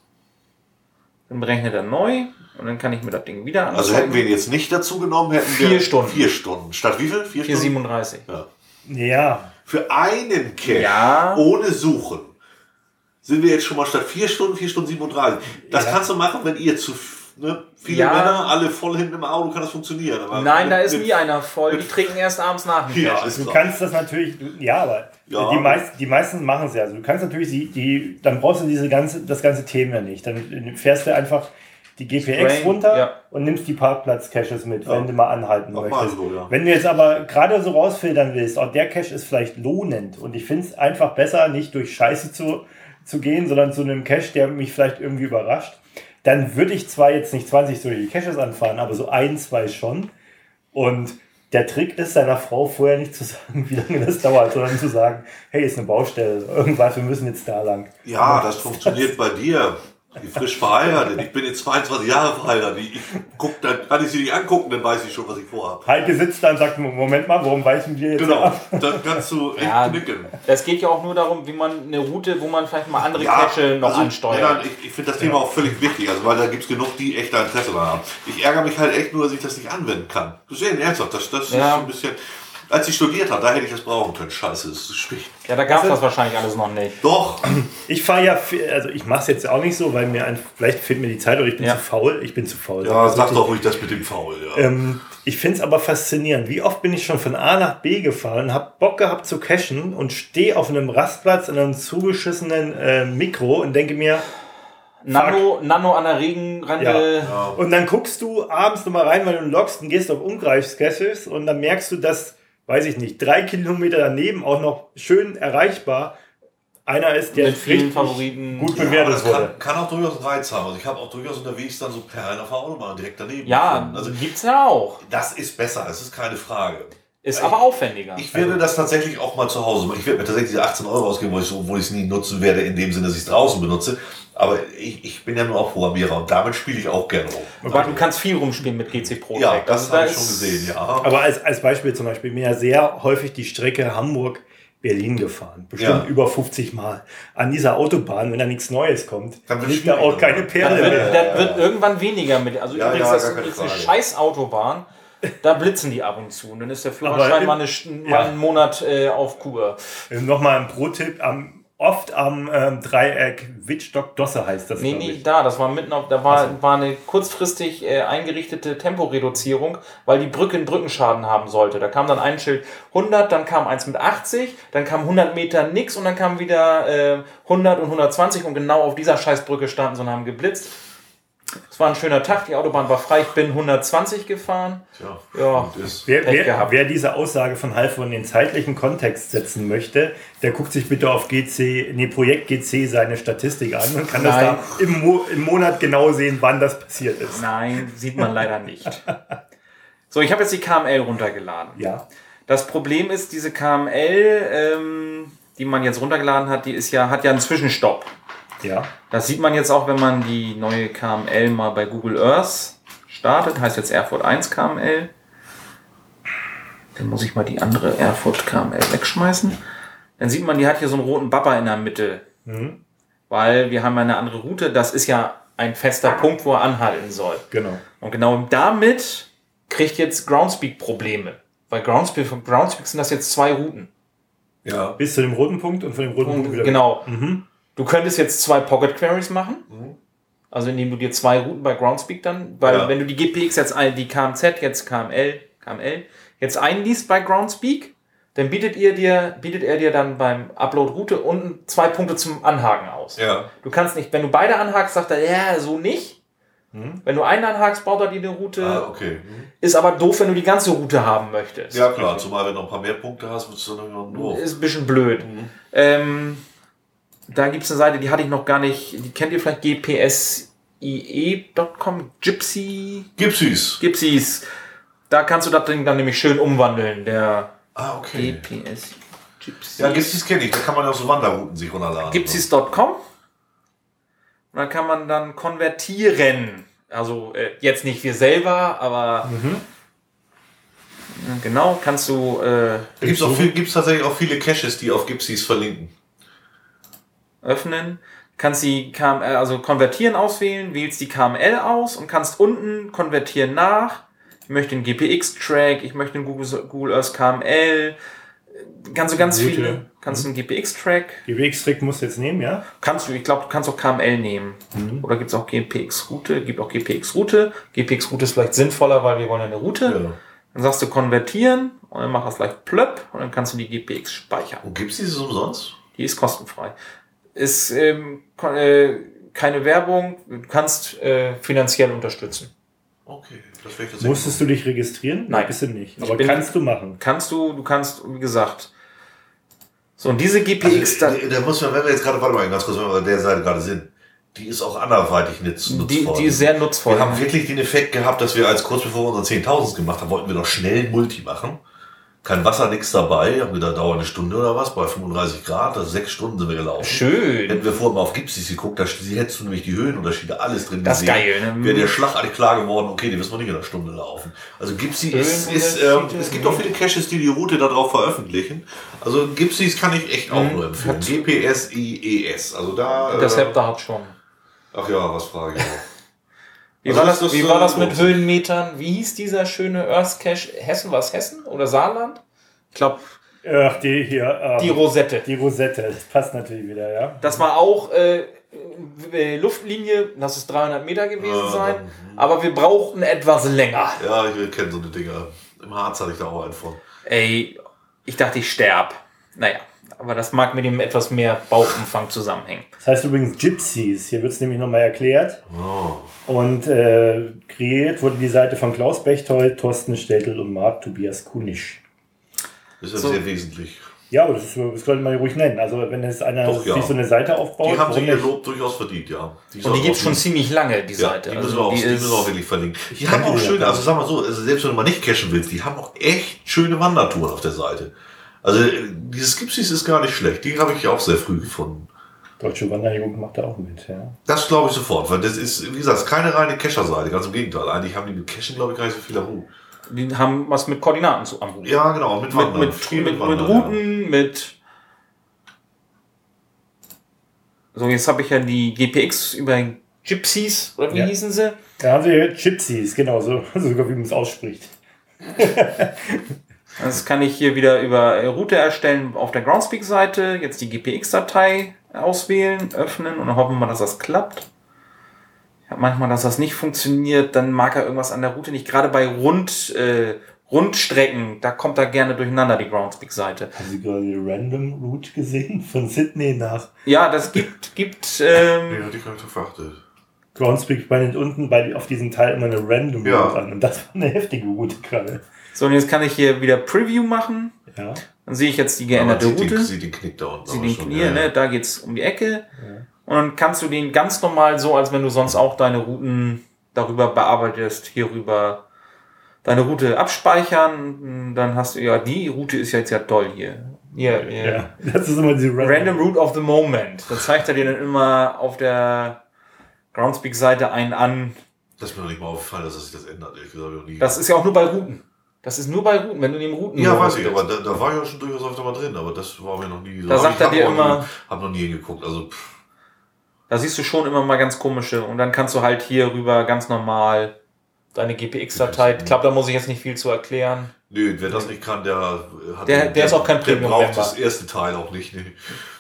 Dann berechnet er neu und dann kann ich mir das Ding wieder Also hätten wir ihn jetzt nicht dazu genommen, hätten wir Vier Stunden. Vier Stunden. Statt wie viel? Vier vier Stunden? siebenunddreißig. Ja. Ja. Für einen Cache Ja. ohne Suchen sind wir jetzt schon mal statt vier Stunden, vier Stunden siebenunddreißig. Das Ja. kannst du machen, wenn ihr zu ne, viele Ja. Männer, alle voll hinten im Auto, kann das funktionieren. Aber Nein, da mit- ist mit- nie einer voll. Die mit- trinken erst abends nach dem Ja, Cache. ist Du klar. kannst das natürlich, ja, aber Ja. die, meist, die meisten machen es ja. Also du kannst natürlich, die, die, dann brauchst du diese ganze, das ganze Thema nicht. Dann fährst du einfach die G P X Train, runter ja. und nimmst die Parkplatz-Caches mit, Ja. wenn du mal anhalten Auch möchtest. mal so, ja. Wenn du jetzt aber gerade so rausfiltern willst, auch der Cache ist vielleicht lohnend und ich finde es einfach besser, nicht durch Scheiße zu, zu gehen, sondern zu einem Cache, der mich vielleicht irgendwie überrascht, dann würde ich zwar jetzt nicht zwanzig solche Caches anfahren, aber so ein, zwei schon. Und der Trick ist, seiner Frau vorher nicht zu sagen, wie lange das dauert, sondern zu sagen, hey, ist eine Baustelle, irgendwas, wir müssen jetzt da lang. Ja, das funktioniert bei dir. Ich bin frisch verheiratet. Ich bin jetzt zweiundzwanzig Jahre verheiratet. Ich guck, dann kann ich sie nicht angucken, dann weiß ich schon, was ich vorhabe. Heike sitzt da und sagt, Moment mal, warum weichen wir jetzt Genau, ab? dann kannst du echt Ja, knicken. es geht ja auch nur darum, wie man eine Route, wo man vielleicht mal andere Ja, Cache noch also, ansteuert. Ja, ich ich finde das Thema auch völlig wichtig, also, weil da gibt es genug, die echt da Interesse daran haben. Ich ärgere mich halt echt nur, dass ich das nicht anwenden kann. Das ist ernsthaft, das, das Ja. ist ein bisschen... Als ich studiert habe, da hätte ich das brauchen können. Scheiße, das ist schwierig. Ja, da gab es Also- das wahrscheinlich alles noch nicht. Doch, Ich fahre ja, viel- also ich mache es jetzt auch nicht so, weil mir ein, vielleicht fehlt mir die Zeit oder ich bin Ja. zu faul. Ich bin zu faul. ja, Das ist sag richtig. doch ruhig das mit dem Faul. Ja. Ähm, ich finde es aber faszinierend. Wie oft bin ich schon von A nach B gefahren, habe Bock gehabt zu cashen und stehe auf einem Rastplatz in einem zugeschissenen äh, Mikro und denke mir, Nano, Nano an der Regenrande. ja. Und dann guckst du abends nochmal rein, weil du loggst und gehst auf Umgreifscaches und dann merkst du, dass, weiß ich nicht, drei Kilometer daneben auch noch schön erreichbar einer ist, der Mit vielen richtig Favoriten. gut Ja, aber bewertet das wurde. kann, kann auch durchaus einen Reiz haben. Also ich habe auch durchaus unterwegs dann so Perlen auf der Autobahn direkt daneben. Ja, gefunden. Also gibt's ja auch. das ist besser, das ist keine Frage. Ist aber aufwendiger. Ich werde das tatsächlich auch mal zu Hause machen. Ich werde mir tatsächlich diese achtzehn Euro ausgeben, wo ich so- obwohl ich es nie nutzen werde, in dem Sinne, dass ich es draußen benutze. Aber ich, ich bin ja nur auch Programmierer und damit spiele ich auch gerne rum. Aber du kannst viel rumspielen mit G C Pro. Ja, das Also habe da ich schon ist- gesehen, ja. Aber als, als Beispiel zum Beispiel, mir ja sehr häufig die Strecke Hamburg-Berlin gefahren. Bestimmt Ja. über fünfzig Mal. An dieser Autobahn, wenn da nichts Neues kommt, Dann wird liegt da schwierig, auch keine oder? Das Perle wird, mehr. das wird irgendwann weniger mit. Also Ja, übrigens, ja, das gar ist keine jetzt eine Frage. scheiß Autobahn. Da blitzen die ab und zu. Und dann ist der Aber Führerschein im- mal, eine, St- ja. mal einen Monat äh, auf Kur. Nochmal ein Pro-Tipp, am, oft am ähm, Dreieck Wittstock-Dosse heißt das, Nee, glaub nee, ich. da, das war mitten auf, da war, war eine kurzfristig äh, eingerichtete Temporeduzierung, weil die Brücke einen Brückenschaden haben sollte. Da kam dann ein Schild hundert, dann kam eins mit achtzig, dann kam hundert Meter nix und dann kam wieder äh, hundert und hundertzwanzig und genau auf dieser Scheißbrücke standen sie und haben geblitzt. Es war ein schöner Tag, die Autobahn war frei, ich bin hundertzwanzig gefahren. Tja, Ja. gut ist. Wer, Pech wer, gehabt. wer diese Aussage von Halfon in den zeitlichen Kontext setzen möchte, der guckt sich bitte auf G C, nee, Projekt G C seine Statistik an und kann das Nein. da im, Mo, im Monat genau sehen, wann das passiert ist. Nein, sieht man leider nicht. So, ich habe jetzt die K M L runtergeladen. Ja. Das Problem ist, diese K M L, ähm, die man jetzt runtergeladen hat, die ist ja, hat ja einen Zwischenstopp. Ja. Das sieht man jetzt auch, wenn man die neue K M L mal bei Google Earth startet. Heißt jetzt Erfurt eins K M L. Dann muss ich mal die andere Erfurt K M L wegschmeißen. Dann sieht man, die hat hier so einen roten Bapper in der Mitte. Mhm. Weil wir haben ja eine andere Route. Das ist ja ein fester Punkt, wo er anhalten soll. Genau. Und genau damit kriegt jetzt Groundspeak Probleme. Weil Groundspeak, von Groundspeak sind das jetzt zwei Routen. Ja. Bis zu dem roten Punkt und von dem roten Punkt wieder. Genau. Mhm. Du könntest jetzt zwei Pocket Queries machen. Mhm. Also indem du dir zwei Routen bei Groundspeak dann, weil Ja. wenn du die G P X jetzt ein, die K M Z, jetzt K M L, K M L, jetzt einliest bei Groundspeak, dann bietet ihr dir, bietet er dir dann beim Upload Route unten zwei Punkte zum Anhaken aus. Ja. Du kannst nicht, wenn du beide anhakst, sagt er, ja, so nicht. Mhm. Wenn du einen anhakst, baut er dir eine Route. Ah, okay. Mhm. Ist aber doof, wenn du die ganze Route haben möchtest. Ja, klar. Zumal, wenn du noch ein paar mehr Punkte hast, wird es dann irgendwann doof. Ist ein bisschen blöd. Mhm. Ähm, da gibt es eine Seite, die hatte ich noch gar nicht, die kennt ihr vielleicht, G P S I E Punkt com, Gypsy, Gypsies. Gypsies. Da kannst du das Ding dann nämlich schön umwandeln, der Ah, G okay. P S Gypsy. Ja, Gypsies kenne ich. Da kann man ja auch so Wanderrouten sich runterladen. Gypsies Punkt com. Und da kann man dann konvertieren. Also äh, jetzt nicht wir selber, aber Mhm. ja, genau, kannst du äh, Gibt es gibt's tatsächlich auch viele Caches, die auf Gypsies verlinken. öffnen, kannst die K M L, also konvertieren auswählen, wählst die K M L aus und kannst unten konvertieren nach. Ich möchte einen G P X-Track, ich möchte einen Google, Google Earth K M L, kannst du ganz Route. viele, kannst du einen G P X-Track, Die W X-Trick musst du jetzt nehmen, ja? kannst du, ich glaube, du kannst auch K M L nehmen. Mhm. Oder gibt es auch G P X-Route, gibt auch G P X-Route. G P X-Route ist vielleicht sinnvoller, weil wir wollen eine Route. Ja. Dann sagst du konvertieren und dann mach das gleich plöpp und dann kannst du die G P X speichern. Und Gypsies ist umsonst? Die ist kostenfrei. Ist ähm, kon- äh, keine Werbung, du kannst äh, finanziell unterstützen. Okay, das wäre ich tatsächlich. Musstest du dich registrieren? Nein. Bist du nicht. Ich Aber bin- kannst du machen. Kannst du, du kannst, wie gesagt. So, und diese G P X, Also, da, da muss man, wenn wir jetzt gerade, warte mal ganz kurz, wenn wir an der Seite gerade sind, die ist auch anderweitig nutz, die, nutzvoll. die ist sehr nutzvoll. Wir haben wirklich den Effekt gehabt, dass wir als kurz bevor wir unseren zehntausend gemacht haben, wollten wir noch schnell ein Multi machen. Kein Wasser, nichts dabei. Haben wir da dauert eine Stunde oder was, bei fünfunddreißig Grad, also sechs Stunden sind wir gelaufen. Schön. Hätten wir vorher mal auf Gipsis geguckt, da hättest du nämlich die Höhenunterschiede, alles drin das gesehen. Das ist geil, ne? Wäre der Schlag klar geworden, okay, die müssen wir nicht in einer Stunde laufen. Also Gipsi ist, ist ähm, es gibt auch viele Caches, die die Route darauf veröffentlichen. Also Gipsis kann ich echt auch mhm. nur empfehlen. G P S I E S. Also da. Das äh, Hepta hat schon. Ach ja, was frage ich auch. Wie war das, das, wie war das mit Höhenmetern? Wie hieß dieser schöne Earth Cache? Hessen, was Hessen oder Saarland? Ich glaube. Ach, die hier. Ähm, die Rosette. Die Rosette, das passt natürlich wieder, ja. Das war auch äh, Luftlinie, lass es dreihundert Meter gewesen ja, sein, dann, aber wir brauchten etwas länger. Ja, ich kenne so eine Dinger. Im Harz hatte ich da auch einen von. Ey, ich dachte, ich sterb. Naja, aber das mag mit dem etwas mehr Bauchumfang zusammenhängen. Das heißt übrigens Gypsies. Hier wird es nämlich nochmal erklärt. Oh. Und äh, kreiert wurde die Seite von Klaus Bechtold, Thorsten Steltel und Marc Tobias Kunisch. Das ist so. Sehr wesentlich. Ja, aber das, ist, das sollte man ja ruhig nennen. Also wenn jetzt einer Doch, ja. sich so eine Seite aufbaut... Die haben sich ihr Lob durchaus verdient, ja. Die und die gibt es schon ziemlich lange, die ja, Seite. Die also müssen wir auch, die die müssen wir auch wirklich verlinken. Die, die haben auch schöne, also sag mal so, also selbst wenn du mal nicht cashen willst, die haben auch echt schöne Wandertouren auf der Seite. Also dieses Gipsis ist gar nicht schlecht. Die habe ich auch sehr früh gefunden. Deutsche Wanderjugend macht da auch mit, ja. Das glaube ich sofort, weil das ist, wie gesagt, keine reine Cacher-Seite, ganz im Gegenteil. Eigentlich haben die mit Cashen, glaube ich, gar nicht so viel am Hut. Die haben was mit Koordinaten zu am Hut. Ja, genau, mit Wandern. Mit, mit, mit, Wandern, mit Routen, ja. mit... So, jetzt habe ich ja die G P X über Gypsies, oder wie ja. hießen sie? Da haben wir Gypsies, genau, so, sogar wie man es ausspricht. Das kann ich hier wieder über Route erstellen auf der Groundspeak-Seite, jetzt die G P X-Datei auswählen, öffnen und dann hoffen wir mal, dass das klappt. Ich habe manchmal, dass das nicht funktioniert, dann mag er irgendwas an der Route nicht. Gerade bei Rund, äh, Rundstrecken, da kommt er gerne durcheinander, die Groundspeak-Seite. Haben Sie gerade die Random Route gesehen? Von Sydney nach... Ja, das gibt... gibt ähm, nee, hatte ich gar nicht verachtet. Groundspeak bietet unten bei, auf diesem Teil immer eine Random Route ja. an. Und das war eine heftige Route gerade. So, und jetzt kann ich hier wieder Preview machen. Ja. Dann sehe ich jetzt die geänderte ja, Route. Sie den Knick da unten. Sie den schon, Knie, ja, ne? ja. Da geht's um die Ecke. Ja. Und dann kannst du den ganz normal so, als wenn du sonst auch deine Routen darüber bearbeitest, hierüber deine Route abspeichern. Dann hast du, ja, die Route ist jetzt ja toll hier. Hier, hier. Ja, das ist immer die Random. Random Route of the Moment. Da zeigt er dir dann immer auf der Groundspeak-Seite einen an. Das ist mir noch nicht mal aufgefallen, dass sich das ändert. Ich glaube, noch nie. Das ist ja auch nur bei Routen. Das ist nur bei Routen, wenn du den Routen... Ja, weiß ich, aber da, da war ja schon durchaus öfter mal drin, aber das war mir noch nie so. Da sagt er dir immer... Ich habe noch nie hingeguckt, also... Pff. Da siehst du schon immer mal ganz komische und dann kannst du halt hier rüber ganz normal deine G P X-Datei... Ich glaube, da muss ich jetzt nicht viel zu erklären. Nö, wer das nicht kann, der hat... Der, der, der ist auch kein Premium. Der braucht das erste Teil auch nicht, nee.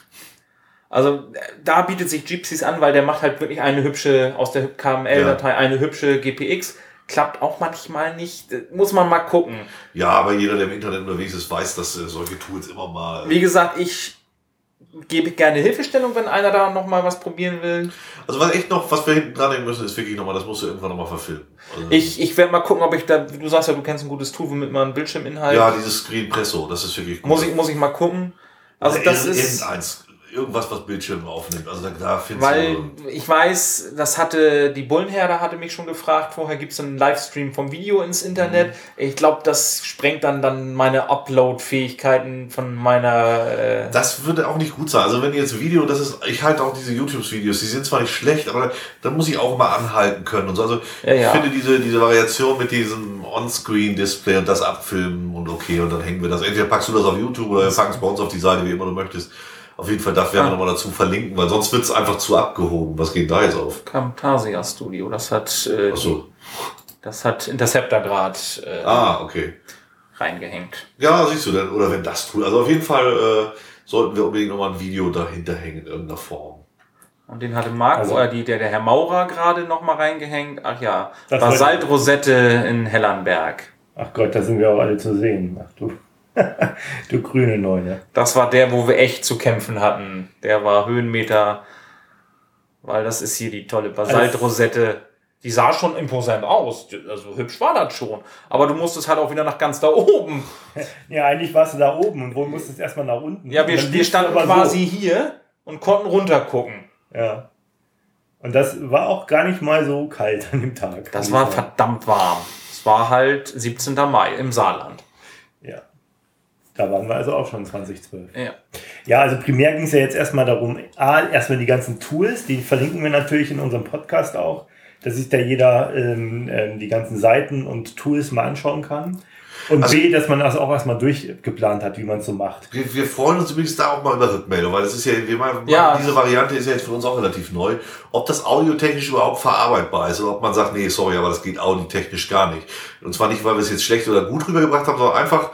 Also da bietet sich Gypsies an, weil der macht halt wirklich eine hübsche, aus der K M L-Datei, ja. eine hübsche G P X. Klappt auch manchmal nicht. Muss man mal gucken. Ja, aber jeder, der im Internet unterwegs ist, weiß, dass äh, solche Tools immer mal... Wie gesagt, ich gebe gerne Hilfestellung, wenn einer da nochmal was probieren will. Also was echt noch, was wir hinten dran nehmen müssen, ist wirklich nochmal, das musst du irgendwann nochmal verfilmen. Also ich ich werde mal gucken, ob ich da... Du sagst ja, du kennst ein gutes Tool, womit man einen Bildschirminhalt... Ja, dieses Screenpresso, das ist wirklich gut. Muss ich, muss ich mal gucken. Also Oder das ist... Irgendeins. Irgendwas, was Bildschirm aufnimmt. Also da, da findest Weil du... ich weiß, das hatte die Bullenherde hatte mich schon gefragt, vorher gibt es einen Livestream vom Video ins Internet. Mhm. Ich glaube, das sprengt dann, dann meine Upload-Fähigkeiten von meiner... Äh das würde auch nicht gut sein. Also wenn jetzt Video, das ist, ich halte auch diese YouTube-Videos, die sind zwar nicht schlecht, aber da muss ich auch mal anhalten können und so. Also ja, ja. ich finde diese, diese Variation mit diesem On-Screen-Display und das abfilmen und okay, und dann hängen wir das. Entweder packst du das auf YouTube oder wir packen es bei uns auf die Seite, wie immer du möchtest. Auf jeden Fall, das werden wir nochmal dazu verlinken, weil sonst wird es einfach zu abgehoben. Was geht da jetzt auf? Camtasia Studio, das hat äh, Ach so. das hat Interceptor gerade äh, ah, okay. reingehängt. Ja, siehst du denn, oder wenn das tut. Also auf jeden Fall äh, sollten wir unbedingt nochmal ein Video dahinter hängen in irgendeiner Form. Und den hatte Marc, also, oder die, der, der Herr Maurer gerade nochmal reingehängt. Ach ja, Basaltrosette in Hellernberg. Ach Gott, da sind wir auch alle zu sehen. Ach du. Du grüne Neune. Das war der, wo wir echt zu kämpfen hatten. Der war Höhenmeter, weil das ist hier die tolle Basaltrosette. Die sah schon imposant aus. Also hübsch war das schon. Aber du musstest halt auch wieder nach ganz da oben. Ja, eigentlich warst du da oben und wo musstest du erstmal nach unten. Ja, wir, wir standen quasi so hier und konnten runter gucken. Ja. Und das war auch gar nicht mal so kalt an dem Tag. Das war verdammt warm. Es war halt siebzehnter Mai im Saarland. Ja. Da waren wir also auch schon zwanzig zwölf. Ja. Ja, also primär ging es ja jetzt erstmal darum, A, erstmal die ganzen Tools, die verlinken wir natürlich in unserem Podcast auch, dass sich da jeder ähm, ähm, die ganzen Seiten und Tools mal anschauen kann. Und also, B, dass man das auch erstmal durchgeplant hat, wie man es so macht. Wir, wir freuen uns übrigens da auch mal über Rückmeldung, weil das ist ja, wir machen, ja, diese Variante ist ja jetzt für uns auch relativ neu. Ob das audiotechnisch überhaupt verarbeitbar ist oder ob man sagt, nee, sorry, aber das geht audiotechnisch gar nicht. Und zwar nicht, weil wir es jetzt schlecht oder gut rübergebracht haben, sondern einfach,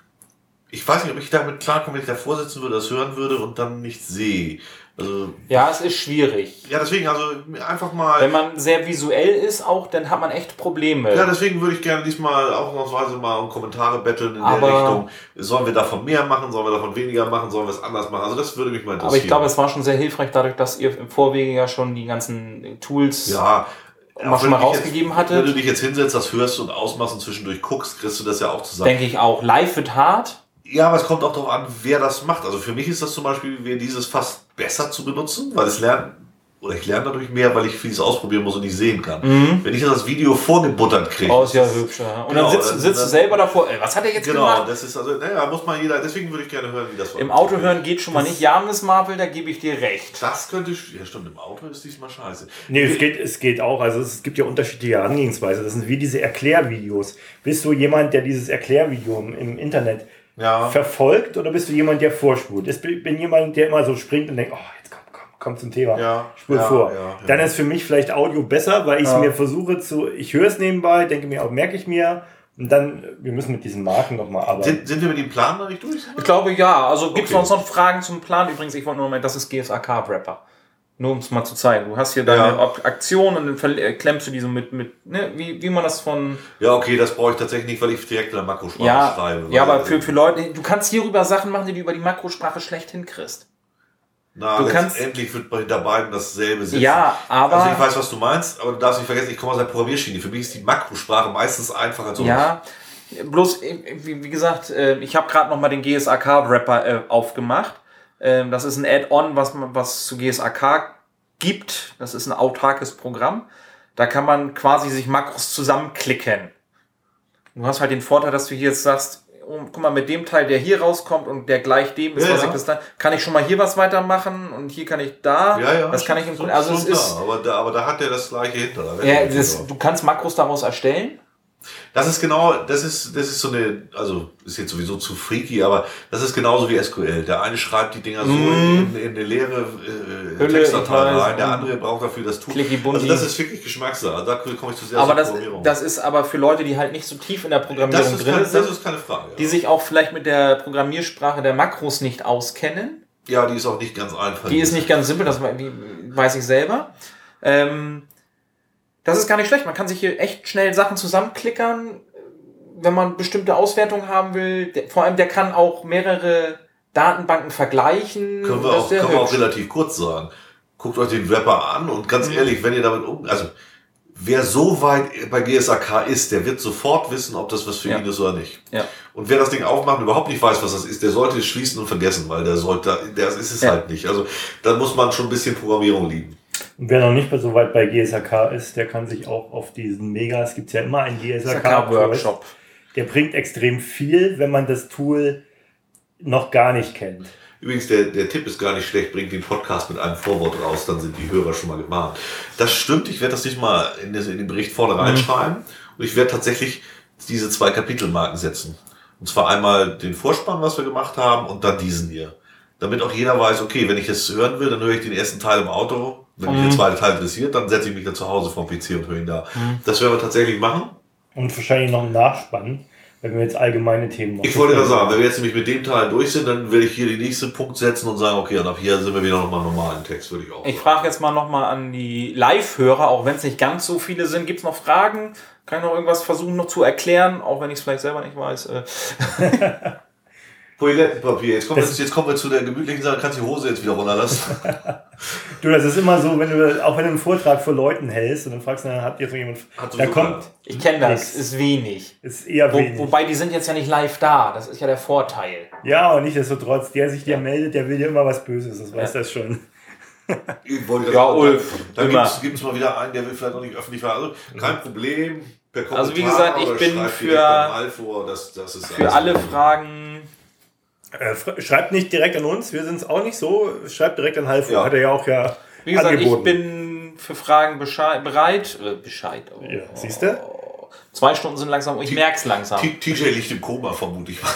ich weiß nicht, ob ich damit klarkomme, wenn ich davor sitzen würde, das hören würde und dann nicht sehe. Also, ja, es ist schwierig. Ja, deswegen, also einfach mal... Wenn man sehr visuell ist auch, dann hat man echt Probleme. Ja, deswegen würde ich gerne diesmal ausnahmsweise mal um Kommentare betteln in aber, der Richtung. Sollen wir davon mehr machen? Sollen wir davon weniger machen? Sollen wir es anders machen? Also das würde mich mal interessieren. Aber ich glaube, es war schon sehr hilfreich dadurch, dass ihr im Vorwege ja schon die ganzen Tools ja, mal schon mal rausgegeben jetzt, hattet. Wenn du dich jetzt hinsetzt, das hörst und ausmachst und zwischendurch guckst, kriegst du das ja auch zusammen. Denke ich auch. Live wird hart. Ja, aber es kommt auch darauf an, wer das macht. Also für mich ist das zum Beispiel, dieses fast besser zu benutzen, weil es lernt, oder ich lerne dadurch mehr, weil ich vieles ausprobieren muss und nicht sehen kann. Mhm. Wenn ich das Video vorgebuttert kriege. Oh, ist ja hübsch, ja. Und genau, dann sitzt, sitzt du selber davor, ey, was hat er jetzt genau, gemacht? Genau, das ist also, naja, muss mal jeder, deswegen würde ich gerne hören, wie das war. Im Auto hören geht schon mal nicht. Ja, Miss Marvel, da gebe ich dir recht. Das könnte, ja stimmt, im Auto ist diesmal scheiße. Nee, es geht, es geht auch, also es gibt ja unterschiedliche Herangehensweise. Das sind wie diese Erklärvideos. Bist du jemand, der dieses Erklärvideo im, im Internet ja. verfolgt oder bist du jemand, der vorspult? Ich bin jemand, der immer so springt und denkt, oh, jetzt komm, komm, komm zum Thema, ja. spul ja, vor. Ja, ja. Dann ist für mich vielleicht Audio besser, weil ich es ja. mir versuche zu, ich höre es nebenbei, denke mir auch, merke ich mir und dann, wir müssen mit diesen Marken nochmal arbeiten. Sind, sind wir mit dem Plan noch nicht durch? Ich glaube, ja. Also gibt es okay. noch Fragen zum Plan? Übrigens, ich wollte nur mal, das ist G S A K-Wrapper. Nur um es mal zu zeigen. Du hast hier deine ja. Aktion und dann klemmst du die so mit, mit ne, wie, wie man das von... Ja, okay, das brauche ich tatsächlich nicht, weil ich direkt in der Makrosprache ja, schreibe. Ja, aber für, für Leute, du kannst hierüber Sachen machen, die du über die Makrosprache schlecht hinkriegst. Na, du kannst endlich wird bei beiden dasselbe sitzen. Ja, aber... Also ich weiß, was du meinst, aber du darfst nicht vergessen, ich komme aus der Programmierschiene. Für mich ist die Makrosprache meistens einfacher als sowas. Ja, bloß, wie, wie gesagt, ich habe gerade noch mal den G S A K-Wrapper aufgemacht. Das ist ein Add-on, was man was zu G S A K gibt. Das ist ein autarkes Programm. Da kann man quasi sich Makros zusammenklicken. Du hast halt den Vorteil, dass du hier jetzt sagst, oh, guck mal, mit dem Teil, der hier rauskommt und der gleich dem ist, ja, was ja. ich bis da, kann ich schon mal hier was weitermachen und hier kann ich da. Ja, ja, das kann ich im so, also so es ist, aber, da, aber da hat er das gleiche hinter. Da ja, das, du kannst Makros daraus erstellen. Das ist genau, das ist, das ist so eine, also ist jetzt sowieso zu freaky, aber das ist genauso wie S Q L. Der eine schreibt die Dinger so mm. in, in eine leere äh, Textdatei rein, der andere braucht dafür das Tool. Also das ist wirklich Geschmackssache. Da komme ich zu sehr aber zur das, Programmierung. Das ist aber für Leute, die halt nicht so tief in der Programmierung drin kein, sind, das ist keine Frage, ja. die sich auch vielleicht mit der Programmiersprache der Makros nicht auskennen. Ja, die ist auch nicht ganz einfach. Die ist nicht ganz simpel, das weiß ich selber. Ähm, das ist gar nicht schlecht. Man kann sich hier echt schnell Sachen zusammenklickern, wenn man bestimmte Auswertungen haben will. Der, vor allem, der kann auch mehrere Datenbanken vergleichen. Können wir, auch, können wir auch relativ kurz sagen. Guckt euch den Wrapper an und ganz mhm. ehrlich, wenn ihr damit um... Also, wer so weit bei G S A K ist, der wird sofort wissen, ob das was für ja. ihn ist oder nicht. Ja. Und wer das Ding aufmacht und überhaupt nicht weiß, was das ist, der sollte es schließen und vergessen, weil der sollte, der ist es ja. halt nicht. Also, da muss man schon ein bisschen Programmierung lieben. Und wer noch nicht so weit bei G S A K ist, der kann sich auch auf diesen Mega, es gibt ja immer einen G S A K-Workshop. Der bringt extrem viel, wenn man das Tool noch gar nicht kennt. Übrigens, der, der Tipp ist gar nicht schlecht, bringt den Podcast mit einem Vorwort raus, dann sind die Hörer schon mal gemahnt. Das stimmt, ich werde das nicht mal in, das, in den Bericht vorne reinschreiben. Mhm. Und ich werde tatsächlich diese zwei Kapitelmarken setzen. Und zwar einmal den Vorspann, was wir gemacht haben, und dann diesen hier. Damit auch jeder weiß, okay, wenn ich es hören will, dann höre ich den ersten Teil im Auto. Wenn mich mhm. der zweite Teil interessiert, dann setze ich mich dann zu Hause vom P C und höre ihn da. Mhm. Das werden wir tatsächlich machen. Und wahrscheinlich noch einen Nachspann, wenn wir jetzt allgemeine Themen machen. Ich wollte ja sagen, wenn wir jetzt nämlich mit dem Teil durch sind, dann werde ich hier den nächsten Punkt setzen und sagen, okay, und ab hier sind wir wieder nochmal normalen Text, würde ich auch Ich frage jetzt mal nochmal an die Live-Hörer, auch wenn es nicht ganz so viele sind. Gibt es noch Fragen? Kann ich noch irgendwas versuchen noch zu erklären, auch wenn ich es vielleicht selber nicht weiß? Toilettenpapier. Jetzt kommen, wir, jetzt kommen wir zu der gemütlichen Sache, kannst die Hose jetzt wieder runterlassen. Du, das ist immer so, wenn du, auch wenn du einen Vortrag vor Leuten hältst und dann fragst du, dann hat jetzt jemand, da so kommt... Ich kenne das, ist wenig. Ist eher Wo, wenig. Wobei, die sind jetzt ja nicht live da, das ist ja der Vorteil. Ja, aber nichtsdestotrotz, der sich dir ja. meldet, der will dir immer was Böses, das weiß ja. das schon. Ich wollte ja, Ulf. Da gibt es mal wieder einen, der will vielleicht noch nicht öffentlich werden. Also kein Problem. Also wie gesagt, ich bin für, vor, das, das ist für alle Fragen Äh, schreibt nicht direkt an uns, wir sind es auch nicht so. Schreibt direkt an Halfo. Ja. Hat er ja auch ja Wie gesagt, angeboten. ich bin für Fragen Bescheid, bereit. Äh, Bescheid. Oh. Ja, siehst du? Zwei Stunden sind langsam, ich merke es langsam. T J liegt im Koma, vermute ich mal.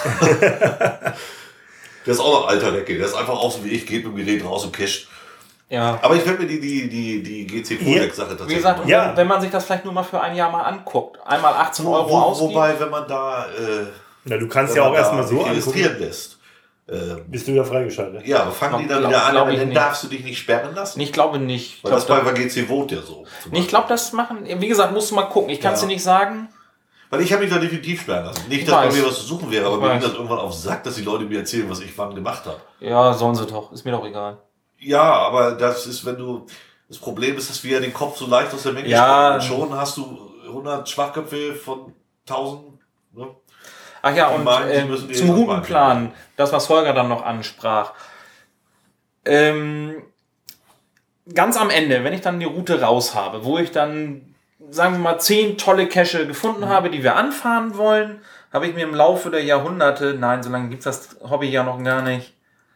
Der ist auch noch alter Recke. Der ist einfach auch so wie ich, geht mit dem Gerät raus und casht. Ja. Aber ich werde mir die, die, die, die G C Codex-Sache tatsächlich Wie gesagt, machen. Ja. wenn, wenn man sich das vielleicht nur mal für ein Jahr mal anguckt, einmal achtzehn Euro Wo, ausgeben. wobei, wenn man da, äh, Na, du kannst wenn ja man auch erstmal da so sich angucken. registrieren lässt, äh, Bist du wieder freigeschaltet? ja, aber fangen die dann Glaub- wieder an, glaub aber ich dann nicht. darfst du dich nicht sperren lassen. Ich glaube nicht. Ich Weil das glaube, bei G C Vote ja so. zum ich glaube, das machen. Wie gesagt, musst du mal gucken. Ich kann es Ja. dir nicht sagen. Weil ich habe mich da definitiv sperren lassen. Nicht, Ich dass bei weiß. mir was zu suchen wäre, aber Ich mir ging weiß. das irgendwann auf den Sack, dass die Leute mir erzählen, was ich wann gemacht habe. Ja, sollen sie doch. Ist mir doch egal. Ja, aber das ist, wenn du, das Problem ist, dass wir ja den Kopf so leicht aus der Menge Ja. stecken. Und schon hast du hundert Schwachköpfe von tausend. Ne? Ach ja, Die und meinen, sie äh, müssen die zum jetzt Routenplan, das, was Holger dann noch ansprach. Ähm, ganz am Ende, wenn ich dann die Route raus habe, wo ich dann, sagen wir mal, zehn tolle Cache gefunden habe, die wir anfahren wollen, habe ich mir im Laufe der Jahrhunderte, nein, so lange gibt's das Hobby ja noch gar nicht,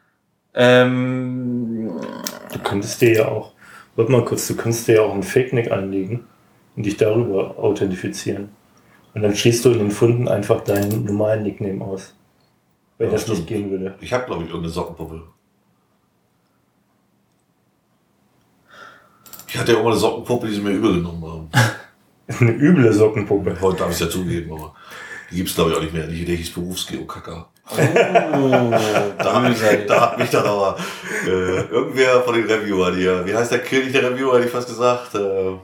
ähm, Du könntest dir ja auch, warte mal kurz, du könntest dir ja auch einen Fake-Nick anlegen und dich darüber authentifizieren. Und dann schließt du in den Funden einfach deinen normalen Nickname aus. Wenn Ja, das nicht stimmt. gehen würde. Ich habe, glaube ich, irgendeine Sockenpuppe. Ich hatte ja auch mal eine Sockenpuppe, die sie mir übel genommen haben. Eine üble Sockenpuppe. Heute darf ich es ja zugeben, aber die gibt es, glaube ich, auch nicht mehr. Die, der hieß Berufsgeokacker. oh, Da, da hat mich dann aber äh, irgendwer von den Reviewern hier, wie heißt der König der Reviewer, hätte ich fast gesagt, äh,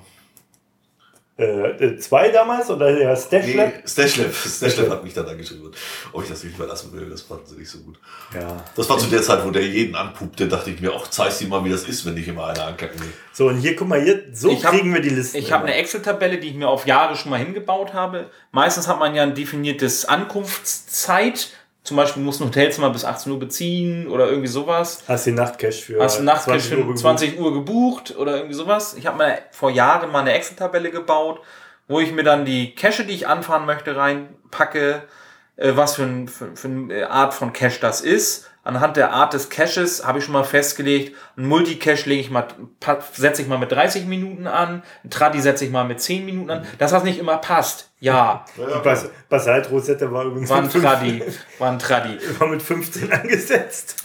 Äh, zwei damals oder der Stashlab? nee, Stashlab. Stashlab hat mich dann angeschrieben, ob ich das nicht verlassen will. Das fanden sie nicht so gut. Ja. Das war zu der Zeit, wo der jeden anpupte, dachte ich mir, ach, zeig's dir mal, wie das ist, wenn dich immer einer ankacken will. So, und hier, guck mal, hier, so Ich hab- kriegen wir die Liste. Ich habe eine Excel-Tabelle, die ich mir auf Jahre schon mal hingebaut habe. Meistens hat man ja ein definiertes Ankunftszeit. Zum Beispiel muss ein Hotelzimmer bis achtzehn Uhr beziehen oder irgendwie sowas. Hast den Nachtcash für Hast du Nachtcash für gebucht. zwanzig Uhr gebucht oder irgendwie sowas. Ich habe mir vor Jahren mal eine Excel-Tabelle gebaut, wo ich mir dann die Cache, die ich anfahren möchte, reinpacke, äh, was für, ein, für, für eine Art von Cache das ist. Anhand der Art des Caches habe ich schon mal festgelegt, ein Multicache lege ich mal, setze ich mal mit dreißig Minuten an, ein Tradi setze ich mal mit zehn Minuten an. Dass das nicht immer passt, ja, Ja, Die Bas Basalt-Rosette war übrigens war ein mit fünf- Tradi, war ein Tradi. war mit fünfzehn angesetzt.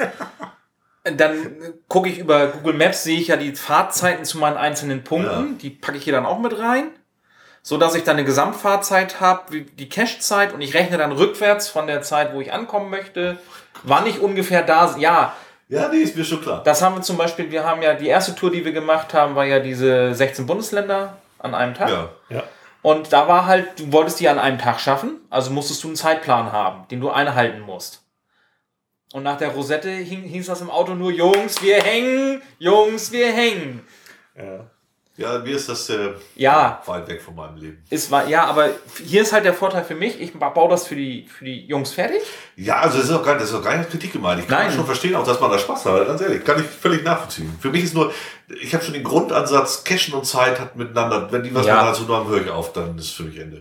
Dann gucke ich über Google Maps, sehe ich ja die Fahrzeiten zu meinen einzelnen Punkten. Ja. Die packe ich hier dann auch mit rein, so dass ich dann eine Gesamtfahrzeit habe, wie die Cache-Zeit, und ich rechne dann rückwärts von der Zeit, wo ich ankommen möchte, wann ich ungefähr da. Ja, ja, nee, ist mir schon klar. das haben wir zum Beispiel. Wir haben ja die erste Tour, die wir gemacht haben, war ja diese sechzehn Bundesländer an einem Tag. Ja. Ja. Und da war halt, du wolltest die an einem Tag schaffen, also musstest du einen Zeitplan haben, den du einhalten musst. Und nach der Rosette hing, hieß das im Auto nur, Jungs, wir hängen, Jungs, wir hängen. Ja. Ja, mir ist das äh, Ja. weit weg von meinem Leben. Ist, war, ja, aber hier ist halt der Vorteil für mich, ich baue das für die, für die Jungs fertig. Ja, also das ist auch gar, das ist auch gar nicht Kritik gemeint. Ich kann Nein. schon verstehen, auch dass man da Spaß hat. Ganz ehrlich, kann ich völlig nachvollziehen. Für mich ist nur, ich habe schon den Grundansatz, Cashen und Zeit hat miteinander, wenn die was Ja. miteinander zu tun haben, höre ich auf, dann ist für mich Ende.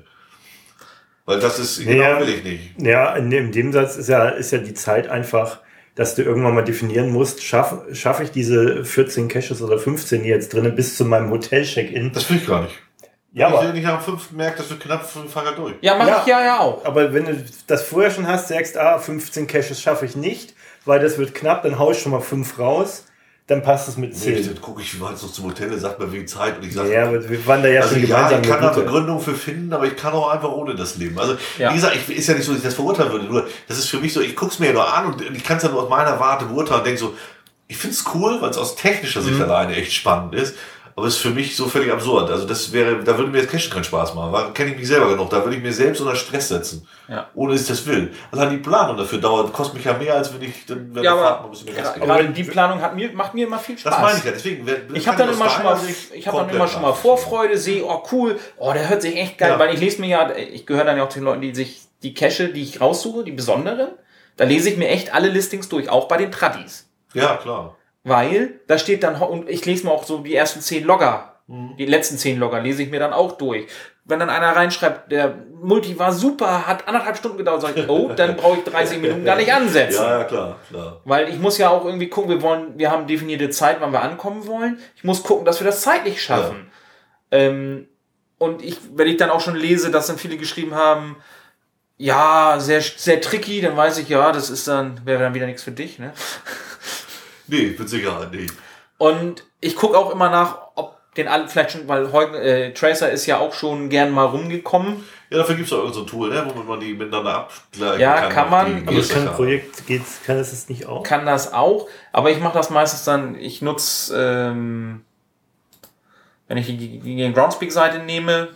Weil das ist, Nee, genau ja. will ich nicht. Ja, in dem, in dem Satz ist ja, ist ja die Zeit einfach, dass du irgendwann mal definieren musst, schaffe schaff ich diese vierzehn Caches oder fünfzehn, die jetzt drinnen, bis zu meinem Hotel-Check-In. Das will ich gar nicht. Ja, ich aber, will nicht am fünften merken, dass wir knapp fünf Fahrer durch. Ja, mach Ja. ich ja ja auch. aber wenn du das vorher schon hast, sagst, ah, fünfzehn Caches schaffe ich nicht, weil das wird knapp, dann hau ich schon mal fünf raus, dann passt es mit Nee, zehn. dann gucke ich, wie weit es noch zum Hotel ist, sagt mir wegen Zeit und ich sage, Ja, aber wir waren da ja also schon ja, gemeinsam ich kann da eine Route. Begründung für finden, aber ich kann auch einfach ohne das leben. Also, Ja. wie gesagt, ich, ist ja nicht so, dass ich das verurteilen würde, nur, das ist für mich so, ich gucke es mir ja nur an und ich kann es ja nur aus meiner Warte beurteilen und denke so, ich finde es cool, weil es aus technischer Sicht Mhm. alleine echt spannend ist, aber es ist für mich so völlig absurd. Also, das wäre, da würde mir jetzt Cashen keinen Spaß machen, weil kenne ich mich selber genug, da würde ich mir selbst unter Stress setzen, Ja. ohne dass ich das will. Allein die Planung dafür dauert, kostet mich ja mehr, als wenn ich dann, wenn Ja, der Fahrt mal aber ein bisschen mehr gra- Gas gebe. gerade die Planung hat mir, macht mir immer viel Spaß. Das meine ich ja, deswegen. wer- Ich kann habe dann aus immer schon mal, deiner Sicht ich habe dann komplett immer schon mal nachvollziehen. Vorfreude, sehe, oh cool, oh der hört sich echt geil, Ja. weil ich lese mir ja, ich gehöre dann ja auch zu den Leuten, die sich die Cache, die ich raussuche, die besonderen, da lese ich mir echt alle Listings durch, auch bei den Tradis, Ja, klar. weil da steht dann, und ich lese mir auch so die ersten zehn Logger, die letzten zehn Logger lese ich mir dann auch durch. wenn dann einer reinschreibt, der Multi war super, hat anderthalb Stunden gedauert, sage ich, oh, dann brauche ich dreißig Minuten gar nicht ansetzen. Ja, ja, klar, klar. Weil ich muss ja auch irgendwie gucken, wir wollen, wir haben definierte Zeit, wann wir ankommen wollen. Ich muss gucken, dass wir das zeitlich schaffen. Ja. Ähm, und ich, wenn ich dann auch schon lese, dass dann viele geschrieben haben, ja, sehr, sehr tricky, dann weiß ich, ja, das ist dann, wäre dann wieder nichts für dich, ne? Nee, mit Sicherheit nicht. Und ich gucke auch immer nach, ob den alle, vielleicht schon, weil Heu, äh, Tracer ist ja auch schon gern mal rumgekommen. Ja, dafür gibt es auch irgend so ein Tool, ne, womit man die miteinander abgleichen ja, kann. Ja, kann man. Aber das kann ein Projekt, geht's, kann es das nicht auch? Kann das auch, aber ich mache das meistens dann, ich nutze, ähm, wenn ich die, die Groundspeak-Seite nehme,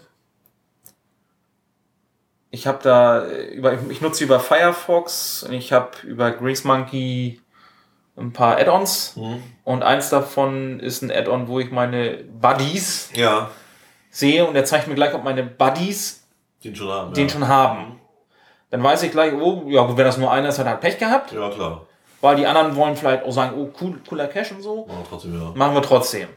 ich habe da, über, ich nutze über Firefox und ich habe über GreaseMonkey ein paar Add-ons mhm. und eins davon ist ein Add-on, wo ich meine Buddies ja. sehe und der zeigt mir gleich, ob meine Buddies den schon haben. Den ja. schon haben. Dann weiß ich gleich, oh, ja gut, wenn das nur einer ist, hat er halt Pech gehabt. Ja, klar. Weil die anderen wollen vielleicht auch sagen, oh, cool, cooler Cache und so. Machen wir trotzdem, ja. Machen wir trotzdem.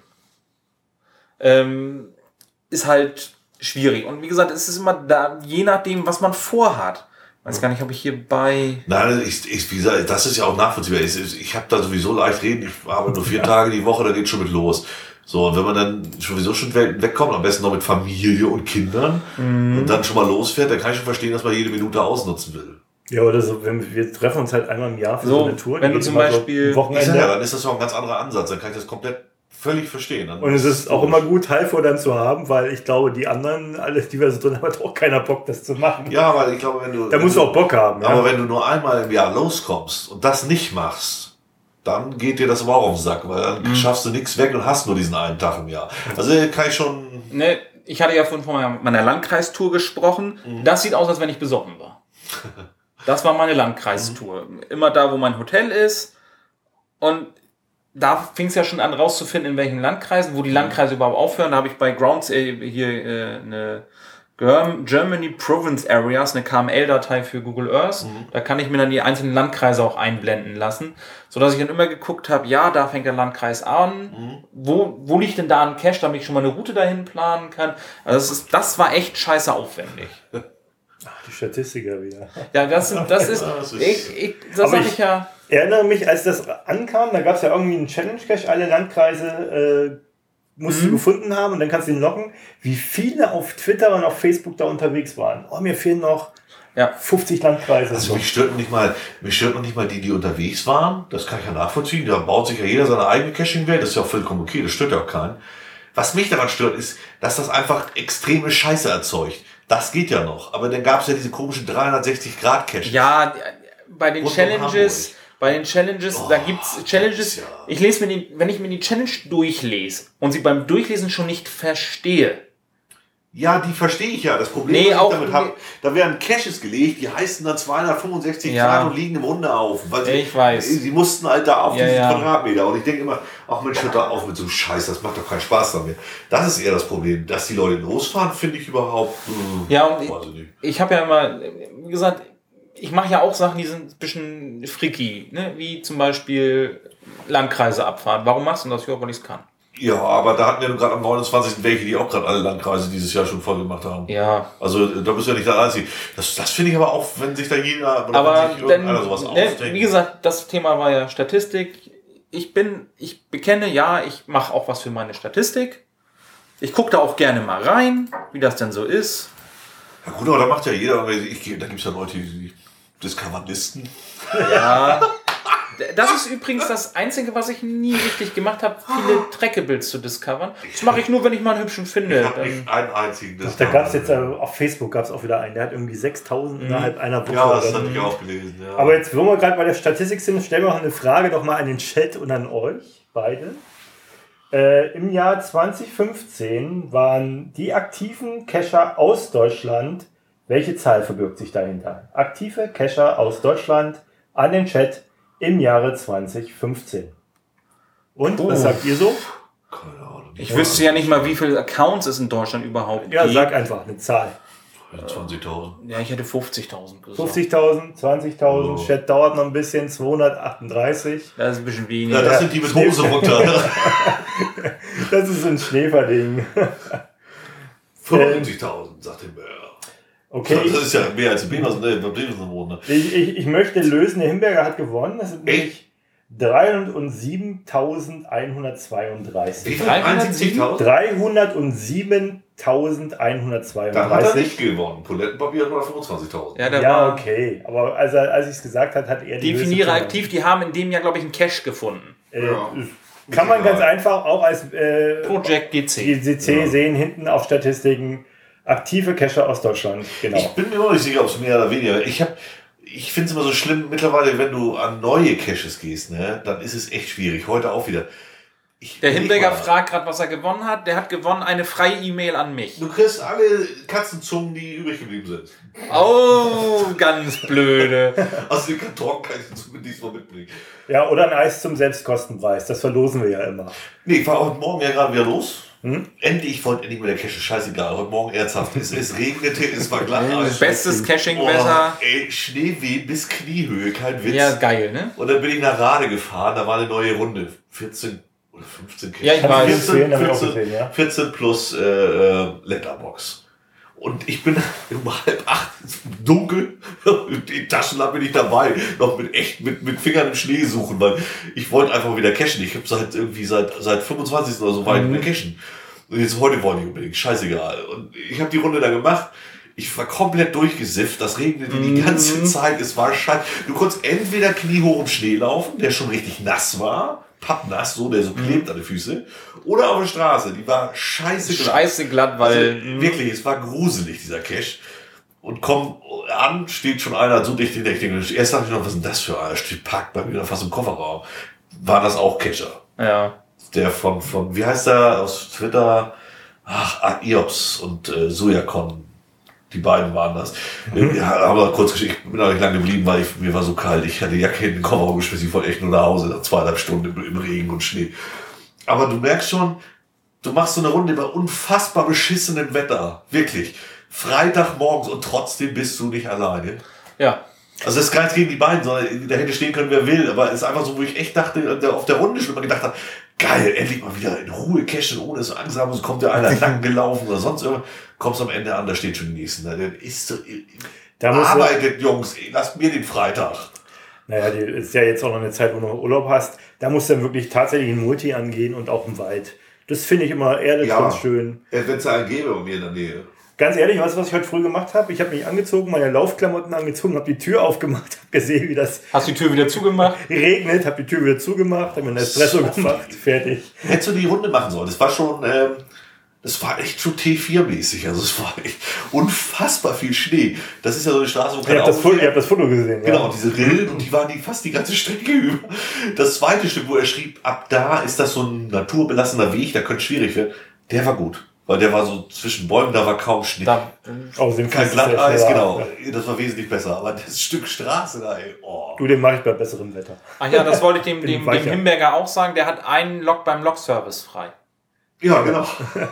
Ähm, ist halt schwierig. Und wie gesagt, es ist immer da, je nachdem, was man vorhat. Ich weiß gar nicht, ob ich hier bei... Nein, ich, ich, wie gesagt, das ist ja auch nachvollziehbar. Ich, ich habe da sowieso leicht reden. Ich arbeite nur vier ja. Tage die Woche, da geht schon mit los. So, und wenn man dann sowieso schon wegkommt, am besten noch mit Familie und Kindern mm. und dann schon mal losfährt, dann kann ich schon verstehen, dass man jede Minute ausnutzen will. Ja, oder so, wenn wir treffen uns halt einmal im Jahr für so, so eine Tour. Wenn du zum Beispiel... So Wochenende. Ja, dann ist das auch ein ganz anderer Ansatz. Dann kann ich das komplett völlig verstehen. Dann und es ist auch immer gut, Halfor dann zu haben, weil ich glaube, die anderen, alle, die wir so drin haben, hat auch keiner Bock, das zu machen. Ja, weil ich glaube, wenn du... Da musst du auch Bock haben. Aber ja. wenn du nur einmal im Jahr loskommst und das nicht machst, dann geht dir das aber auch auf den Sack, weil dann mhm. schaffst du nichts weg und hast nur diesen einen Tag im Jahr. Also kann ich schon... Ne, ich hatte ja vorhin von meiner, meiner Landkreistour gesprochen. Mhm. Das sieht aus, als wenn ich besoffen war. Das war meine Landkreistour. Mhm. Immer da, wo mein Hotel ist. Und da fing es ja schon an rauszufinden, in welchen Landkreisen, wo die Landkreise überhaupt aufhören. Da habe ich bei Grounds äh, hier äh, eine Germany Province Areas, eine K M L-Datei für Google Earth. Mhm. Da kann ich mir dann die einzelnen Landkreise auch einblenden lassen, sodass ich dann immer geguckt habe, ja, da fängt der Landkreis an. Mhm. Wo, wo liegt denn da ein Cache, damit ich schon mal eine Route dahin planen kann? Also das, ist, das war echt scheiße aufwendig. Ach, die Statistiker wieder. Ja, das, das ist, das ist ich, ich, das sag ich, ich ja. Ich erinnere mich, als das ankam, da gab es ja irgendwie einen Challenge-Cache, alle Landkreise äh, musst mhm. du gefunden haben und dann kannst du ihn locken, wie viele auf Twitter und auf Facebook da unterwegs waren. Oh, mir fehlen noch ja. fünfzig Landkreise. Also mich stört nicht mal, mich stört noch nicht mal die, die unterwegs waren. Das kann ich ja nachvollziehen. Da baut sich ja jeder seine eigene Caching-Welt. Das ist ja auch vollkommen okay. Das stört ja auch keinen. Was mich daran stört, ist, dass das einfach extreme Scheiße erzeugt. Das geht ja noch. Aber dann gab es ja diese komischen dreihundertsechzig Grad Caches. Ja, bei den Challenges... Bei den Challenges, oh, da gibt's Challenges, ja. ich lese mir die, wenn ich mir die Challenge durchlese und sie beim Durchlesen schon nicht verstehe. Ja, die verstehe ich ja. Das Problem, nee, was auch, ich damit habe, da werden Caches gelegt, die heißen dann zweihundertfünfundsechzig ja. Grad und liegen im Hundehaufen. Weil sie, ich weiß. Sie mussten halt da auf ja, diesen ja. Quadratmeter. Und ich denke immer, ach Mensch, hört da auf mit so einem Scheiß, das macht doch keinen Spaß damit. Das ist eher das Problem. Dass die Leute losfahren, finde ich überhaupt, mh, ja, und weiß ich nicht. Ich, ich habe ja immer, wie gesagt, ich mache ja auch Sachen, die sind ein bisschen freaky, ne? Wie zum Beispiel Landkreise abfahren. Warum machst du das? Ja, weil ich es kann. Ja, aber da hatten wir gerade am neunundzwanzigsten welche, die auch gerade alle Landkreise dieses Jahr schon voll gemacht haben. Ja. Also da bist du ja nicht der Einzige. Das, das finde ich aber auch, wenn sich da jeder oder aber wenn sich irgendeiner sowas ne, ausdenkt. Wie gesagt, das Thema war ja Statistik. Ich bin, ich bekenne, ja, ich mache auch was für meine Statistik. Ich gucke da auch gerne mal rein, wie das denn so ist. Ja gut, aber da macht ja jeder, ich, da gibt es ja Leute, die Discover-Listen. Ja, das ist übrigens das Einzige, was ich nie richtig gemacht habe, viele Trackables zu discovern. Das mache ich nur, wenn ich mal einen hübschen finde. Ich habe nicht einen einzigen Discover. Da gab es jetzt, äh, auf Facebook gab es auch wieder einen, der hat irgendwie sechstausend mhm. innerhalb einer Woche. Ja, das hatte ich auch gelesen. Ja. Aber jetzt, wo wir gerade bei der Statistik sind, stellen wir noch eine Frage doch mal an den Chat und an euch beide. Äh, Im Jahr zwanzig fünfzehn waren die aktiven Cacher aus Deutschland. Welche Zahl verbirgt sich dahinter? Aktive Cacher aus Deutschland an den Chat im Jahre zwanzig fünfzehn. Und, oh. was sagt ihr so? Keine Ahnung. Ich wüsste ja nicht mal, wie viele Accounts es in Deutschland überhaupt gibt. Ja, sag einfach eine Zahl. zwanzigtausend. Ja, ich hätte fünfzigtausend gesagt. fünfzigtausend, zwanzigtausend, oh. Chat dauert noch ein bisschen, zweihundertachtunddreißig. Das ist ein bisschen weniger. Ja, das sind die mit Hose runter. Das ist ein Schneeferding. fünfundsiebzigtausend, sagt der Bär. Okay. Das ist ja mehr als ein Benos, ne? Ne? Ich, ich, ich möchte lösen, der Himberger hat gewonnen. Das sind nämlich dreihundertsiebentausendeinhundertzweiunddreißig. dreihundertsiebzigtausend? dreihundertsiebentausendeinhundertzweiunddreißig. Da hat er nicht gewonnen. Toilettenpapier hat nur fünfundzwanzigtausend. Ja, der Ja, war okay. Aber als er als ich es gesagt hat, hat er die Definiere Lösung aktiv, die haben in dem Jahr, glaube ich, einen Cache gefunden. Äh, Ja. Kann man Egal. ganz einfach auch als äh, Project G C. G C Ja. sehen, hinten auf Statistiken, aktive Cacher aus Deutschland. Genau. Ich bin mir noch nicht sicher, ob es mehr oder weniger. Ich habe, ich finde es immer so schlimm mittlerweile, wenn du an neue Caches gehst, ne, dann ist es echt schwierig. Heute auch wieder. Ich Der leg Himberger mal. fragt gerade, was er gewonnen hat. Der hat gewonnen eine freie E-Mail an mich. Du kriegst alle Katzenzungen, die übrig geblieben sind. Oh, ganz blöde. Also den Karton kann ich zumindest mal mitbringen. Ja, oder ein Eis zum Selbstkostenpreis. Das verlosen wir ja immer. Nee, ich war heute Morgen ja gerade wieder los. Hm? Endlich, ich wollte endlich mit der Cache, scheißegal. Heute Morgen ernsthaft. Es, es regnete, es war glatt. Bestes Caching-Wetter. Oh, ey, Schneeweh bis Kniehöhe, kein Witz. Ja, geil, ne? Und dann bin ich nach Rade gefahren, da war eine neue Runde. vierzehn oder fünfzehn Caches. Ja, ich weiß. vierzehn, habe ich auch vierzehn, gesehen, ja. vierzehn plus äh, äh, Letterbox. Und ich bin um halb acht, dunkel, die Taschenlampe nicht dabei, noch mit echt, mit, mit Fingern im Schnee suchen, weil ich wollte einfach wieder cashen. Ich habe seit irgendwie seit, seit fünfundzwanzigsten oder so weit Mhm. mehr cashen. Und jetzt heute wollte ich unbedingt, scheißegal. Und ich habe die Runde da gemacht. Ich war komplett durchgesifft, das regnete Mhm. die ganze Zeit, es war scheiße. Du konntest entweder kniehoch im Schnee laufen, der schon richtig nass war, pappnass, so, der so klebt an den Füßen, oder auf der Straße, die war scheiße glatt. Scheiße glatt, weil. Also, wirklich, es war gruselig, dieser Cache. Und komm an, steht schon einer so dicht hinter. Ich denke, erst dachte ich noch, was ist denn das für einer? Steht parkt bei mir fast im Kofferraum. War das auch Cacher? Ja. Der von, von, wie heißt der aus Twitter? Ach, Iops und äh, Sojakon. Die beiden waren das. Mhm. Ja, haben wir kurz geschickt. Ich bin auch nicht lange geblieben, weil ich, mir war so kalt. Ich hatte die Jacke in den Kofferraum geschmissen. Ich wollte echt nur nach Hause nach zweieinhalb Stunden im, im Regen und Schnee. Aber du merkst schon, du machst so eine Runde bei unfassbar beschissenem Wetter. Wirklich. Freitagmorgens und trotzdem bist du nicht alleine. Ja. Also das ist gar nichts gegen die beiden, sondern da hätte stehen können, wer will. Aber es ist einfach so, wo ich echt dachte, auf der Runde schon immer gedacht habe, geil, endlich mal wieder in Ruhe cashen, ohne so Angst haben, es kommt ja einer lang gelaufen oder sonst irgendwas. Kommst am Ende an, da steht schon die Nächsten. Da ist so, Da musst du- arbeitet, Jungs, lasst mir den Freitag. Naja, die ist ja jetzt auch noch eine Zeit, wo du noch Urlaub hast. Da musst du dann wirklich tatsächlich ein Multi angehen und auch im Wald. Das finde ich immer ehrlich Ja. ganz schön. Wenn es einen gäbe bei mir in der Nähe. Ganz ehrlich, weißt du, was ich heute früh gemacht habe? Ich habe mich angezogen, meine Laufklamotten angezogen, habe die Tür aufgemacht, habe gesehen, wie das Hast du die Tür wieder zugemacht? regnet, habe die Tür wieder zugemacht, habe mir einen Espresso So gemacht, fertig. Hättest du die Runde machen sollen. Das war schon, ähm, das war echt schon T vier mäßig. Also es war echt unfassbar viel Schnee. Das ist ja so eine Straße, wo Ihr kein habt das, Auto Foto, ihr fährt. habt das Foto gesehen, Genau, ja. diese Rillen und die waren die fast die ganze Strecke über. Das zweite Stück, wo er schrieb, ab da ist das so ein naturbelassener Weg, da könnte es schwierig werden. Der war gut. Weil der war so zwischen Bäumen, da war kaum Schnee. Da, Außerdem Kein fließt es sehr Glatteis, schnell genau. ab. Das war wesentlich besser. Aber das Stück Straße da, ey, oh. Du, den mache ich bei besserem Wetter. ach ja, das wollte ich dem, Bin dem, dem weicher. Himberger auch sagen. Der hat einen Log beim Log-Service frei. Ja, genau.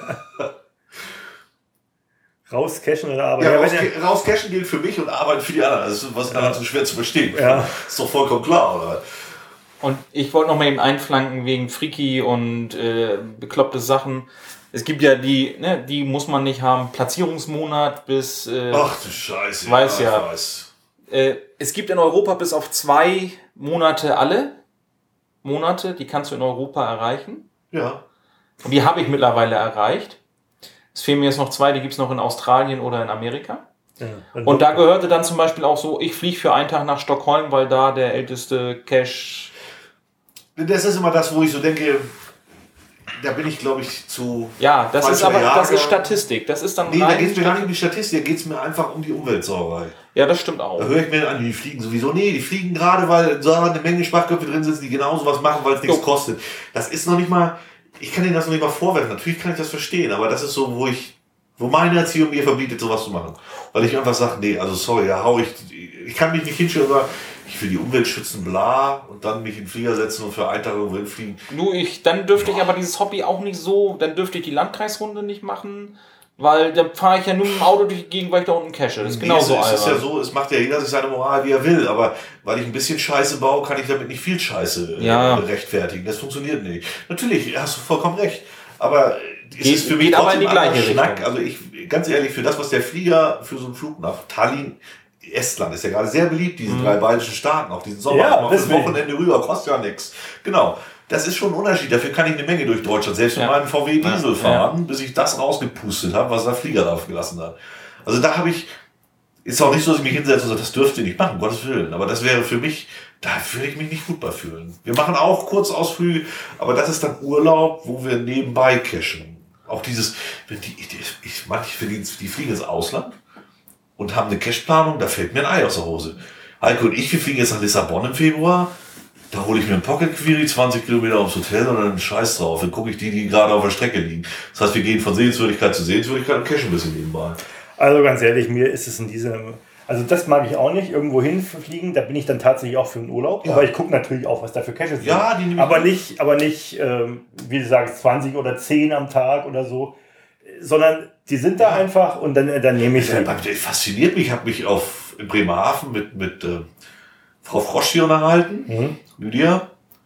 Rauscashen oder aber. Ja, Ja, raus, wenn ihr- rauscashen gilt für mich und arbeiten für die anderen. Das ist was anderes so schwer zu verstehen. Ja. Ist doch vollkommen klar, oder? Und ich wollte noch mal eben einflanken wegen Freaky und äh, bekloppte Sachen. Es gibt ja die, ne, die muss man nicht haben, Platzierungsmonat bis... Äh, Ach du Scheiße. Weiß ja. Ich weiß. äh, es gibt in Europa bis auf zwei Monate alle Monate, die kannst du in Europa erreichen. Ja. Und die habe ich mittlerweile erreicht. Es fehlen mir jetzt noch zwei, die gibt es noch in Australien oder in Amerika. Ja, dann Und da gehörte dann zum Beispiel auch so, ich fliege für einen Tag nach Stockholm, weil da der älteste Cache... Das ist immer das, wo ich so denke, da bin ich, glaube ich, zu... Ja, das ist falscher aber das Jahrgang. ist Statistik. Das ist dann Nee, da rein geht es mir gar nicht um die Statistik, da geht es mir einfach um die Umweltsauerei. Ja, das stimmt auch. Da höre ich mir an, die fliegen sowieso. Nee, die fliegen gerade, weil in Saarland eine Menge Schwachköpfe drin sitzen, die genauso was machen, weil es nichts Jo. kostet. Das ist noch nicht mal... Ich kann Ihnen das noch nicht mal vorwerfen. Natürlich kann ich das verstehen, aber das ist so, wo ich... Wo meine Erziehung mir verbietet, sowas zu machen. Weil ich einfach sage, nee, also sorry, da hau ich... Ich kann mich nicht hinstellen, aber ich will die Umwelt schützen, bla, und dann mich in den Flieger setzen und für einen Tag irgendwo hinfliegen. Nur ich, dann dürfte ich aber dieses Hobby auch nicht so, dann dürfte ich die Landkreisrunde nicht machen, weil dann fahre ich ja nur mit dem Auto durch die Gegend, weil ich da unten cache. Das ist genauso es, es ist ja albern. so, es macht ja jeder sich seine Moral, wie er will, aber weil ich ein bisschen Scheiße baue, kann ich damit nicht viel Scheiße äh, Ja. rechtfertigen. Das funktioniert nicht. Natürlich, hast du vollkommen recht, aber es Geht- ist für mich geht aber trotzdem in die ein anderer gleiche Schnack. Richtung. Also ich, ganz ehrlich, für das, was der Flieger für so einen Flug nach Tallinn, Estland ist ja gerade sehr beliebt, diese mhm. drei baltischen Staaten, auch diesen Sommer, ja, mal für ein Wochenende rüber, kostet ja nichts. Genau. Das ist schon ein Unterschied. Dafür kann ich eine Menge durch Deutschland, selbst mit ja. meinem V W Diesel fahren, ja. bis ich das rausgepustet habe, was der Flieger drauf gelassen hat. Also da habe ich, ist auch nicht so, dass ich mich hinsetze und sage, das dürft ihr nicht machen, um Gottes Willen. Aber das wäre für mich, da würde ich mich nicht gut bei fühlen. Wir machen auch Kurzausflüge, aber das ist dann Urlaub, wo wir nebenbei cashen. Auch dieses, wenn die, ich, manche die, die fliegen ins Ausland und haben eine Cashplanung, da fällt mir ein Ei aus der Hose. Heiko und ich, wir fliegen jetzt nach Lissabon im Februar. Da hole ich mir ein Pocket Query, zwanzig Kilometer aufs Hotel und dann Scheiß drauf. Dann gucke ich die, die gerade auf der Strecke liegen. Das heißt, wir gehen von Sehenswürdigkeit zu Sehenswürdigkeit und cashen ein bisschen nebenbei. Also ganz ehrlich, mir ist es in diesem, also das mag ich auch nicht, irgendwo hinfliegen, da bin ich dann tatsächlich auch für einen Urlaub. Ja. Aber ich gucke natürlich auch, was da für Caches sind. Ja, die nehme ich aber nicht, aber nicht, ähm, wie du sagst, zwanzig oder zehn am Tag oder so, sondern die sind da ja. einfach und dann, dann nehme ich sie. Das fasziniert mich, ich habe mich auf, in Bremerhaven mit, mit äh, Frau Frosch hier unterhalten, mhm. Lydia,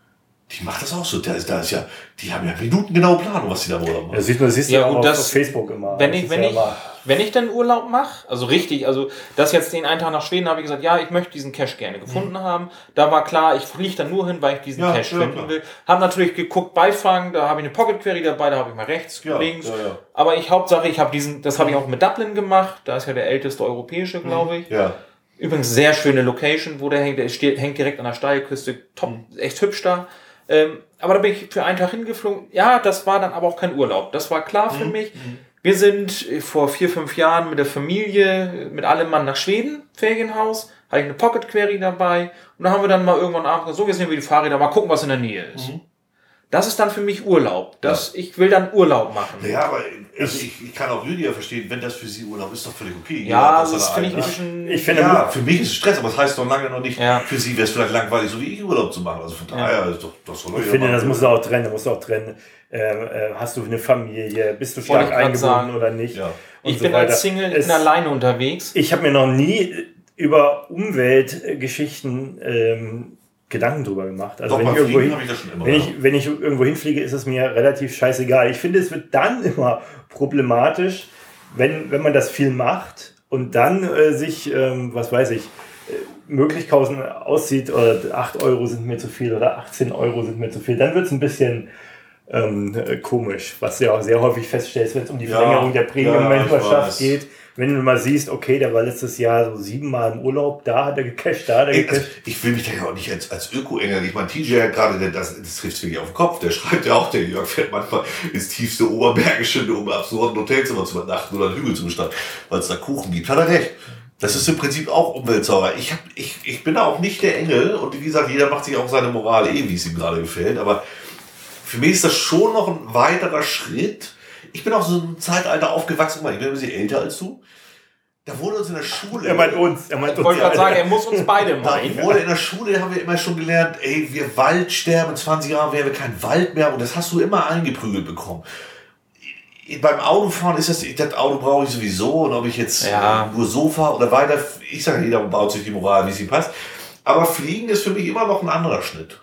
die macht das auch so. Da ist, da ist ja, die haben ja minutengenaue Planung, was die da Urlaub machen. Das siehst du, das siehst ja, du gut, auch das, auf Facebook immer. Wenn ich, wenn ja ich, wenn ich dann Urlaub mache, also richtig, also das jetzt den einen Tag nach Schweden, habe ich gesagt, ja, ich möchte diesen Cache gerne gefunden mhm. haben. Da war klar, ich fliege dann nur hin, weil ich diesen ja, Cache ja, finden klar. will. Habe natürlich geguckt, Beifang, da habe ich eine Pocket Query dabei, da habe ich mal rechts, ja, links. Ja, ja. Aber ich Hauptsache, ich habe diesen, das habe ich auch mit Dublin gemacht. Da ist ja der älteste europäische, glaube ich. Ja. Übrigens sehr schöne Location, wo der hängt. Der steht, hängt direkt an der Steilküste. Top, mhm. echt hübsch da. Ähm, aber da bin ich für einen Tag hingeflogen. Ja, das war dann aber auch kein Urlaub. Das war klar für mhm. mich. Wir sind vor vier, fünf Jahren mit der Familie, mit allem Mann nach Schweden, Ferienhaus. Hatte ich eine Pocket Query dabei. Und da haben wir dann mal irgendwann abends gesagt, so, jetzt nehmen wir die Fahrräder, mal gucken, was in der Nähe ist. Mhm. Das ist dann für mich Urlaub. Das, ja. Ich will dann Urlaub machen. Ja, aber also ich, ich kann auch Lydia verstehen, wenn das für sie Urlaub ist, ist doch völlig okay. Ja, das, das finde ich ein bisschen... Ich finde, ja, für mich ist es Stress, aber das heißt doch lange noch nicht, ja. für sie wäre es vielleicht langweilig, so wie ich Urlaub zu machen. Also von daher ja. ist doch das soll Ich finde, das musst du auch trennen. musst du auch trennen. Äh, hast du eine Familie? Bist du stark eingebunden sagen. oder nicht? Ja. Ich so bin weiter. als Single, ich bin alleine unterwegs. Ich habe mir noch nie über Umweltgeschichten ähm, Gedanken drüber gemacht. Also Doch, wenn, ich irgendwo, hin, ich das schon immer wenn, ich, wenn ich irgendwo hinfliege, ist es mir relativ scheißegal. Ich finde, es wird dann immer problematisch, wenn, wenn man das viel macht und dann äh, sich, ähm, was weiß ich, äh, Möglichkeiten aussieht, oder acht Euro sind mir zu viel oder achtzehn Euro sind mir zu viel, dann wird es ein bisschen ähm, komisch, was du ja auch sehr häufig feststellst, wenn es um die Verlängerung ja, der Premium-Memberschaft ja, geht. Wenn du mal siehst, okay, der war letztes Jahr so siebenmal im Urlaub, da hat er gecasht, da hat er gecasht. Also, ich will mich da ja auch nicht als, als Öko-Engel, ich meine, T J hat gerade, das, das trifft wirklich auf den Kopf, der schreibt ja auch, der Jörg fährt manchmal ins tiefste Oberbergische, um im absurden Hotelzimmer zu übernachten oder einen Hügel zu bestanden, weil es da Kuchen gibt. Hat er recht. Das ist im Prinzip auch Umweltsauerei. Ich, hab, ich, ich bin da auch nicht der Engel und wie gesagt, jeder macht sich auch seine Moral eh, wie es ihm gerade gefällt, aber für mich ist das schon noch ein weiterer Schritt. Ich bin auch so ein Zeitalter aufgewachsen, ich bin ein bisschen älter als du. Da wurde uns in der Schule... Er meint uns. Er meint ich wollte gerade sagen, er muss uns beide meinen. Da wurde in der Schule, haben wir immer schon gelernt, ey, wir Waldsterben, in zwanzig Jahren wären wir kein Wald mehr. Und das hast du immer eingeprügelt bekommen. Beim Autofahren ist das, das Auto brauche ich sowieso. Und ob ich jetzt ja. nur so fahre oder weiter, ich sage, jeder baut sich die Moral, wie sie passt. Aber Fliegen ist für mich immer noch ein anderer Schritt.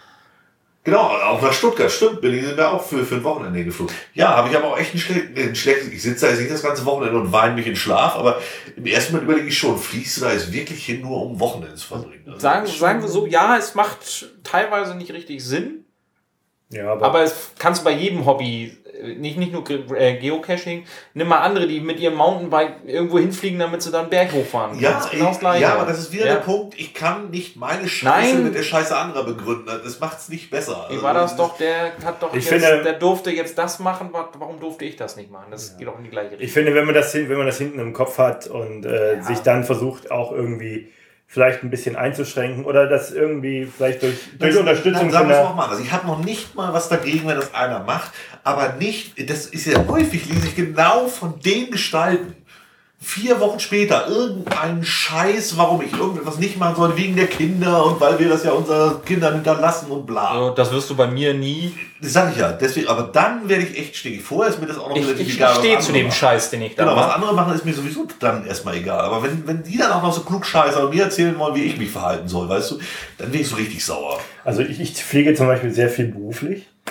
Genau, auch nach Stuttgart, stimmt, Berlin sind wir auch für, für ein Wochenende geflogen. Ja, habe ich aber auch echt ein schlechtes, schlechtes ich sitze da jetzt nicht das ganze Wochenende und weine mich in Schlaf, aber im ersten Mal überlege ich schon, fliegst du da jetzt wirklich hin, nur um Wochenende zu verbringen? Also sagen, sagen wir so, ja, es macht teilweise nicht richtig Sinn, ja, aber, aber es kannst du bei jedem Hobby, nicht, nicht nur Geocaching, nimm mal andere, die mit ihrem Mountainbike irgendwo hinfliegen, damit sie dann einen Berg hochfahren. Ja, genau das Gleiche. Ja, aber das ist wieder ja. der Punkt, ich kann nicht meine Scheiße Nein. mit der Scheiße anderer begründen. Das macht es nicht besser. Wie war das doch, der hat doch ich jetzt, finde, der durfte jetzt das machen, warum durfte ich das nicht machen? Das ja. geht auch in die gleiche Richtung. Ich finde, wenn man das, wenn man das hinten im Kopf hat und äh, ja. sich dann versucht, auch irgendwie vielleicht ein bisschen einzuschränken oder das irgendwie vielleicht durch, durch das, Unterstützung von der... Mal. Also ich habe noch nicht mal was dagegen, wenn das einer macht, aber nicht, das ist ja häufig, lese ich genau von den Gestalten. Vier Wochen später irgendein Scheiß, warum ich irgendetwas nicht machen soll, wegen der Kinder und weil wir das ja unseren Kindern hinterlassen und bla. Also das wirst du bei mir nie. Das sag ich ja, deswegen, aber dann werde ich echt stinkig. Vorher ist mir das auch noch ich, relativ ich egal. Ich stehe zu dem machen. Scheiß, den ich da Genau, mache. was andere machen, ist mir sowieso dann erstmal egal. Aber wenn, wenn die dann auch noch so klug scheiße und mir erzählen wollen, wie ich mich verhalten soll, weißt du, dann bin ich so richtig sauer. Also ich, ich fliege zum Beispiel sehr viel beruflich.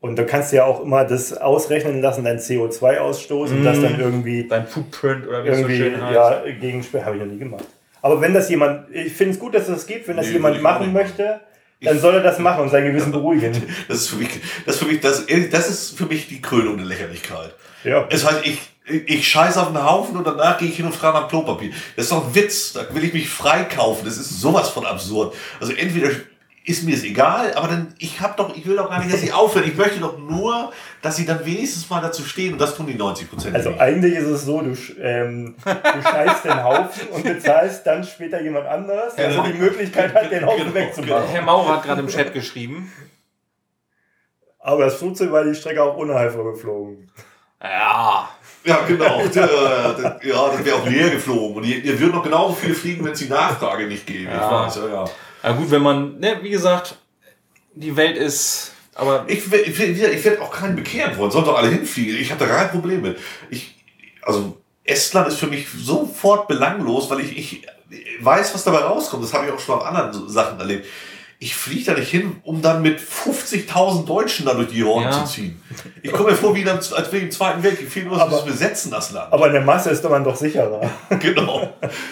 Und da kannst du ja auch immer das ausrechnen lassen, dein C O zwei Ausstoß mm. und das dann irgendwie... Dein Footprint oder wie es so schön heißt. Ja, Gegensperr habe ich noch nie gemacht. Aber wenn das jemand... Ich finde es gut, dass es das gibt. Wenn das nee, jemand machen möchte, dann soll er das machen und sein Gewissen beruhigen. Das ist für mich, das ist für mich, das, das ist für mich die Krönung der Lächerlichkeit. Ja. Es heißt, ich, ich scheiße auf den Haufen und danach gehe ich hin und frage nach Klopapier. Das ist doch ein Witz. Da will ich mich freikaufen. Das ist sowas von absurd. Also entweder ist mir es egal, aber dann, ich hab doch, ich will doch gar nicht, dass sie aufhören. Ich möchte doch nur, dass sie dann wenigstens mal dazu stehen und das tun die neunzig Prozent. Also eigentlich ist es so, du, ähm, du scheißt den Haufen und bezahlst dann später jemand anderes, der genau. also die Möglichkeit hat, den Haufen genau. wegzumachen. Herr Maurer hat gerade im Chat geschrieben. Aber das Flugzeug war die Strecke auch ohne Helfer geflogen. Ja. Ja, genau. Ja, das wäre auch leer geflogen. Und ihr würdet noch genauso viele fliegen, wenn es die Nachfrage nicht gäbe. Ja. Ich weiß, ja, ja. Ja gut, wenn man, ne, wie gesagt, die Welt ist, aber... Ich, ich, ich werde auch keinen bekehren wollen, sollen doch alle hinfliegen. Ich hatte kein Problem mit. Ich, also Estland ist für mich sofort belanglos, weil ich, ich weiß, was dabei rauskommt. Das habe ich auch schon auf anderen Sachen erlebt. Ich fliege da nicht hin, um dann mit fünfzigtausend Deutschen da durch die Horden ja. zu ziehen. Ich komme mir vor, wie dann, als wegen dem Zweiten Weltkrieg. Viel nur, dass wir besetzen das Land. Aber in der Masse ist man doch sicherer. Genau.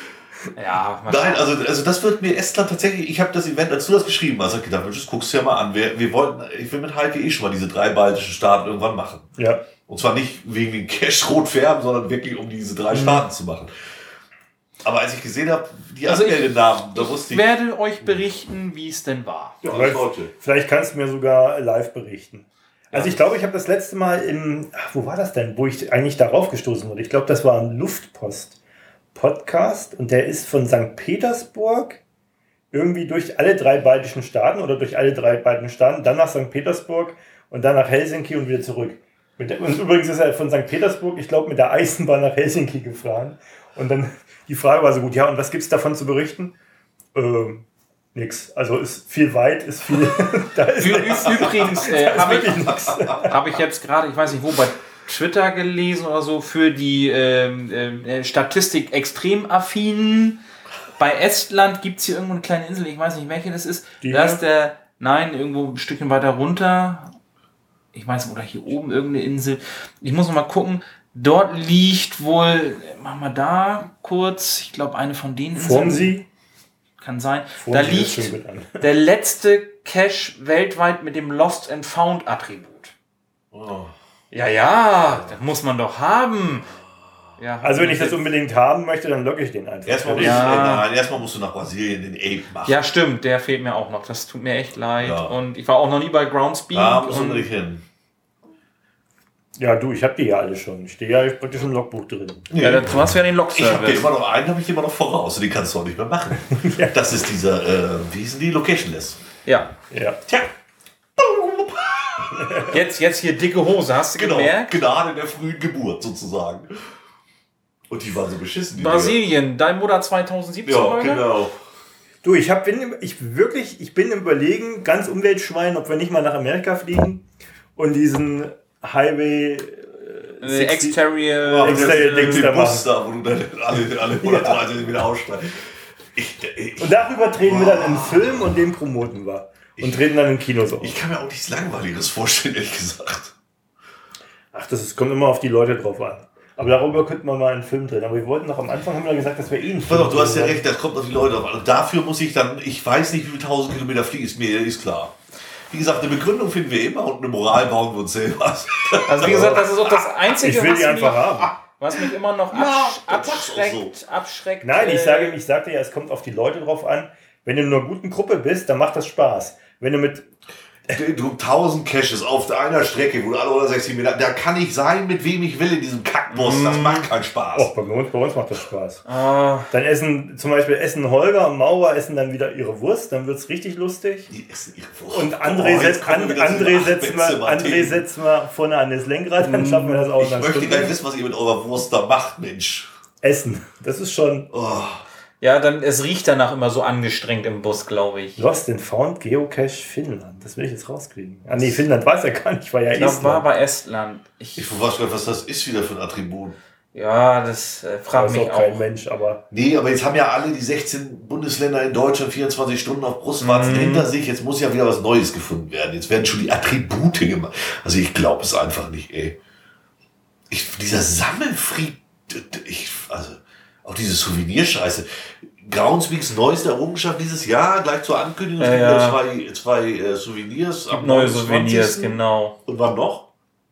Ja, Nein, also, also das wird mir Estland tatsächlich, ich habe das Event, als du das geschrieben hast, hab ich gedacht, das guckst du ja mal an. Wir, wir wollten, ich will mit Heike eh schon mal diese drei baltischen Staaten irgendwann machen. Ja. Und zwar nicht wegen den Cash rot färben, sondern wirklich um diese drei mhm. Staaten zu machen. Aber als ich gesehen habe, die also Anmeldenamen, da wusste ich... Ich werde euch berichten, wie es denn war. Ja, vielleicht, vielleicht kannst du mir sogar live berichten. Also ich glaube, ich habe das letzte Mal im, ach, wo war das denn, wo ich eigentlich darauf gestoßen wurde? Ich glaube, das war ein Luftpost-Podcast und der ist von Sankt Petersburg irgendwie durch alle drei baltischen Staaten oder durch alle drei baltischen Staaten, dann nach Sankt Petersburg und dann nach Helsinki und wieder zurück. Mit der, und übrigens ist er von Sankt Petersburg, ich glaube, mit der Eisenbahn nach Helsinki gefahren. Und dann die Frage war so gut, ja, und was gibt es davon zu berichten? Ähm, nix. Also ist viel weit, ist viel... da ist Übrigens äh, habe ich, hab ich jetzt gerade, ich weiß nicht wo, bei Twitter gelesen oder so, für die ähm, äh, Statistik extrem affinen. Bei Estland gibt es hier irgendwo eine kleine Insel, ich weiß nicht, welche das ist. Die da ist der, nein, irgendwo ein Stückchen weiter runter. Ich weiß, oder hier oben irgendeine Insel. Ich muss noch mal gucken. Dort liegt wohl, machen wir da kurz, ich glaube eine von denen. Formsee? Kann sein. Da liegt der letzte Cache weltweit mit dem Lost and Found Attribut. Oh. Ja, ja, das muss man doch haben. Ja, also wenn ich das unbedingt haben möchte, dann logge ich den einfach. Erstmal, musst ja. du, nein, erstmal musst du nach Brasilien den Ape machen. Ja, stimmt, der fehlt mir auch noch. Das tut mir echt leid. Ja. Und ich war auch noch nie bei Groundspeak. Da musst du nicht hin. Ja, du, ich habe die ja alle schon. Ich stehe ja praktisch im Logbuch drin. Ja, ja, du hast ja den Log-Service. Ich habe immer noch einen, habe ich immer noch voraus. Und den kannst du auch nicht mehr machen. Ja. Das ist dieser, äh, wie hießen die? Locationless. Ja. Ja. Tja. Jetzt, jetzt hier dicke Hose, hast du genau, gemerkt? Gnade in der frühen Geburt sozusagen. Und die waren so beschissen. Die Brasilien, dein Mutter zwanzig siebzehn. Ja, heute? Genau. Du, ich hab, bin, ich wirklich, ich bin im Überlegen, ganz Umweltschwein, ob wir nicht mal nach Amerika fliegen und diesen Highway äh, Exterior Dings da Bus da, wo du dann alle, alle hundertdreißig ja. wieder aussteigst. Ich, ich, und darüber drehen wow. wir dann einen Film und den promoten wir. Und ich, treten dann in Kinos auf. Ich kann mir auch nichts Langweiliges vorstellen, ehrlich gesagt. Ach, das ist, kommt immer auf die Leute drauf an. Aber darüber könnten wir mal einen Film drehen. Aber wir wollten doch am Anfang, haben wir gesagt, dass wir eh einen Film drehen. Du hast ja recht, das kommt auf die Leute drauf an. Und dafür muss ich dann, ich weiß nicht, wie viele tausend Kilometer fliegen, ist mir ist klar. Wie gesagt, eine Begründung finden wir immer und eine Moral bauen wir uns selber. Also wie gesagt, das ist auch das Einzige, ich will die was, einfach mich, haben. was mich immer noch absch ja, abschreckt, so. abschreckt. Nein, ich sage, ich sagte ja, es kommt auf die Leute drauf an. Wenn du in einer guten Gruppe bist, dann macht das Spaß. Wenn du mit... Du tausend Caches auf einer Strecke, wo du alle hundertsechzig Meter, da kann ich sein, mit wem ich will in diesem Kackbus. Mm. Das macht keinen Spaß. Och, bei uns, bei uns macht das Spaß. Ah. Dann essen zum Beispiel essen Holger und Maurer essen dann wieder ihre Wurst, dann wird es richtig lustig. Die essen ihre Wurst. Und André, oh, setzt, And, André, setzen wir, André setzen wir vorne an das Lenkrad, dann schaffen wir das auch. Ich möchte Stunde. Gar nicht wissen, was ihr mit eurer Wurst da macht, Mensch. Essen, das ist schon... Oh. Ja, dann es riecht danach immer so angestrengt im Bus, glaube ich. Lost and Found Geocache Finnland. Das will ich jetzt rauskriegen. Ah nee, Finnland weiß ja gar nicht, war ja ich glaub, Estland. Ich war bei Estland. Ich, ich weiß gar nicht, was das ist wieder für ein Attribut. Ja, das äh, fragt Das ist mich auch kein auch. Mensch, aber Nee, aber jetzt haben ja alle die sechzehn Bundesländer in Deutschland vierundzwanzig Stunden auf Brustwarzen Mhm. hinter sich. Jetzt muss ja wieder was Neues gefunden werden. Jetzt werden schon die Attribute gemacht. Also ich glaube es einfach nicht, ey. Ich, dieser Sammelfried, ich, also auch diese Souvenirscheiße. Groundspeaks neueste Errungenschaft dieses Jahr, gleich zur Ankündigung, es Ja, gibt ja. ja zwei, zwei äh, Souvenirs. am Neue neunundzwanzigsten Souvenirs, genau. Und wann noch?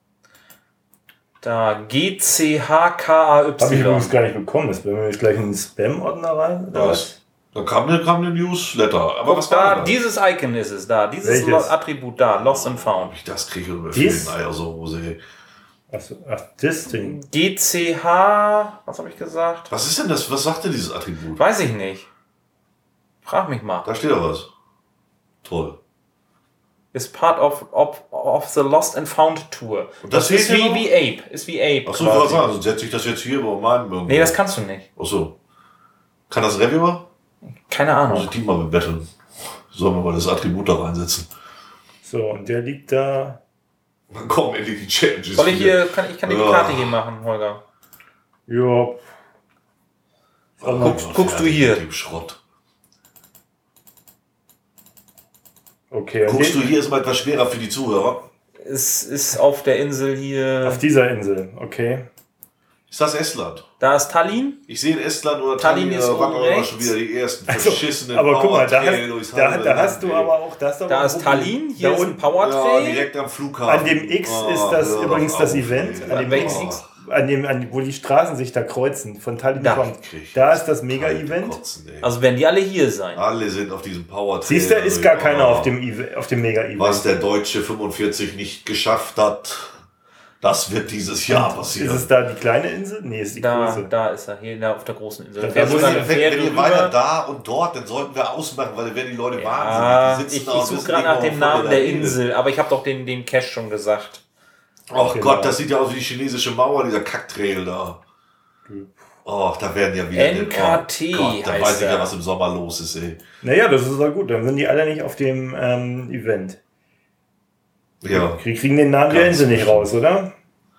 Da G C H K A habe ich übrigens Y. gar nicht bekommen. Das werden wir jetzt gleich in den Spam-Ordner rein. Oder Was? Dann kam eine, kam eine Newsletter. Aber Guck, was war da, denn dieses Icon ist es da. Dieses Welches? Lo- Attribut da, Lost and Found. Ob ich das kriege oder Dies? vielen Eiersoße, ey. Achso, ach, das Ding. G C H, was habe ich gesagt? Was ist denn das? Was sagt denn dieses Attribut? Weiß ich nicht. Frag mich mal. Da steht doch was. Toll. Ist part of, of, of the Lost and Found Tour. Und das ist fehlt wie, hier noch? wie Ape. Ist wie Ape. Achso, quasi. was sagen? Also setze ich das jetzt hier bei meinem irgendwo. Nee, das kannst du nicht. Achso. Kann das Reviewer? Keine Muss Ahnung. ich die mal betteln. Sollen wir mal das Attribut da reinsetzen? So, und der liegt da. Dann kommen endlich die Challenges. Soll ich wieder. hier, kann, ich kann dir die Ja. Karte hier machen, Holger. Ja. Ah, guckst- mal guckst du fertig hier. mit dem Schrott. Okay. und Guckst den- du hier, ist mal etwas schwerer für die Zuhörer. Es ist auf der Insel hier. Auf dieser Insel, okay. Ist das Estland? Da ist Tallinn. Ich sehe in Estland oder Tallinn Tallinn, ist oder was oben auch immer rechts. schon wieder die ersten Also, verschissenen aber guck mal, da, Powertrail hast, durchs da, halbe da hast Land, du ey. aber auch das. Da ist Tallinn. Hier da ist ein unten, Ja, Powertrail. direkt am Flughafen. An dem X Ah, ist das hör übrigens doch das auf, Event, ey. an dem Welches Ah, X? An dem, an, wo die Straßen sich da kreuzen, von Tallinn Da. kommt. krieg Da das ist das Mega-Event. Kotzen, ey. Also werden die alle hier sein. Alle sind auf diesem Powertrail. Siehst du, ist gar keiner Ah. auf dem, Eve- auf dem Mega-Event. Was der deutsche fünfundvierzig nicht geschafft hat, das wird dieses Jahr Ist passieren. es da die kleine Insel? Nee, ist die Da, große. da ist er, hier da auf der großen Insel. Da Da fährst du muss dann ich- eine wenn, Fähre wenn ihr weiter rüber. da und dort, dann sollten wir ausmachen, weil dann werden die Leute Ja, wahnsinnig. Die ich, sitzen ich da und suche wissen gerade nicht, nach dem wovon Namen wir der da reden. Insel, aber ich habe doch den, den Cache schon gesagt. Oh Genau. Gott, das sieht ja aus wie die chinesische Mauer, dieser Kacktrail da. Oh, da werden ja wieder... N K T oh Gott, da heißt weiß ich ja, er. was im Sommer los ist, ey. Naja, das ist doch gut. Dann sind die alle nicht auf dem ähm, Event. Ja. Wir kriegen den Namen der Ganz Insel nicht bestimmt. raus, oder?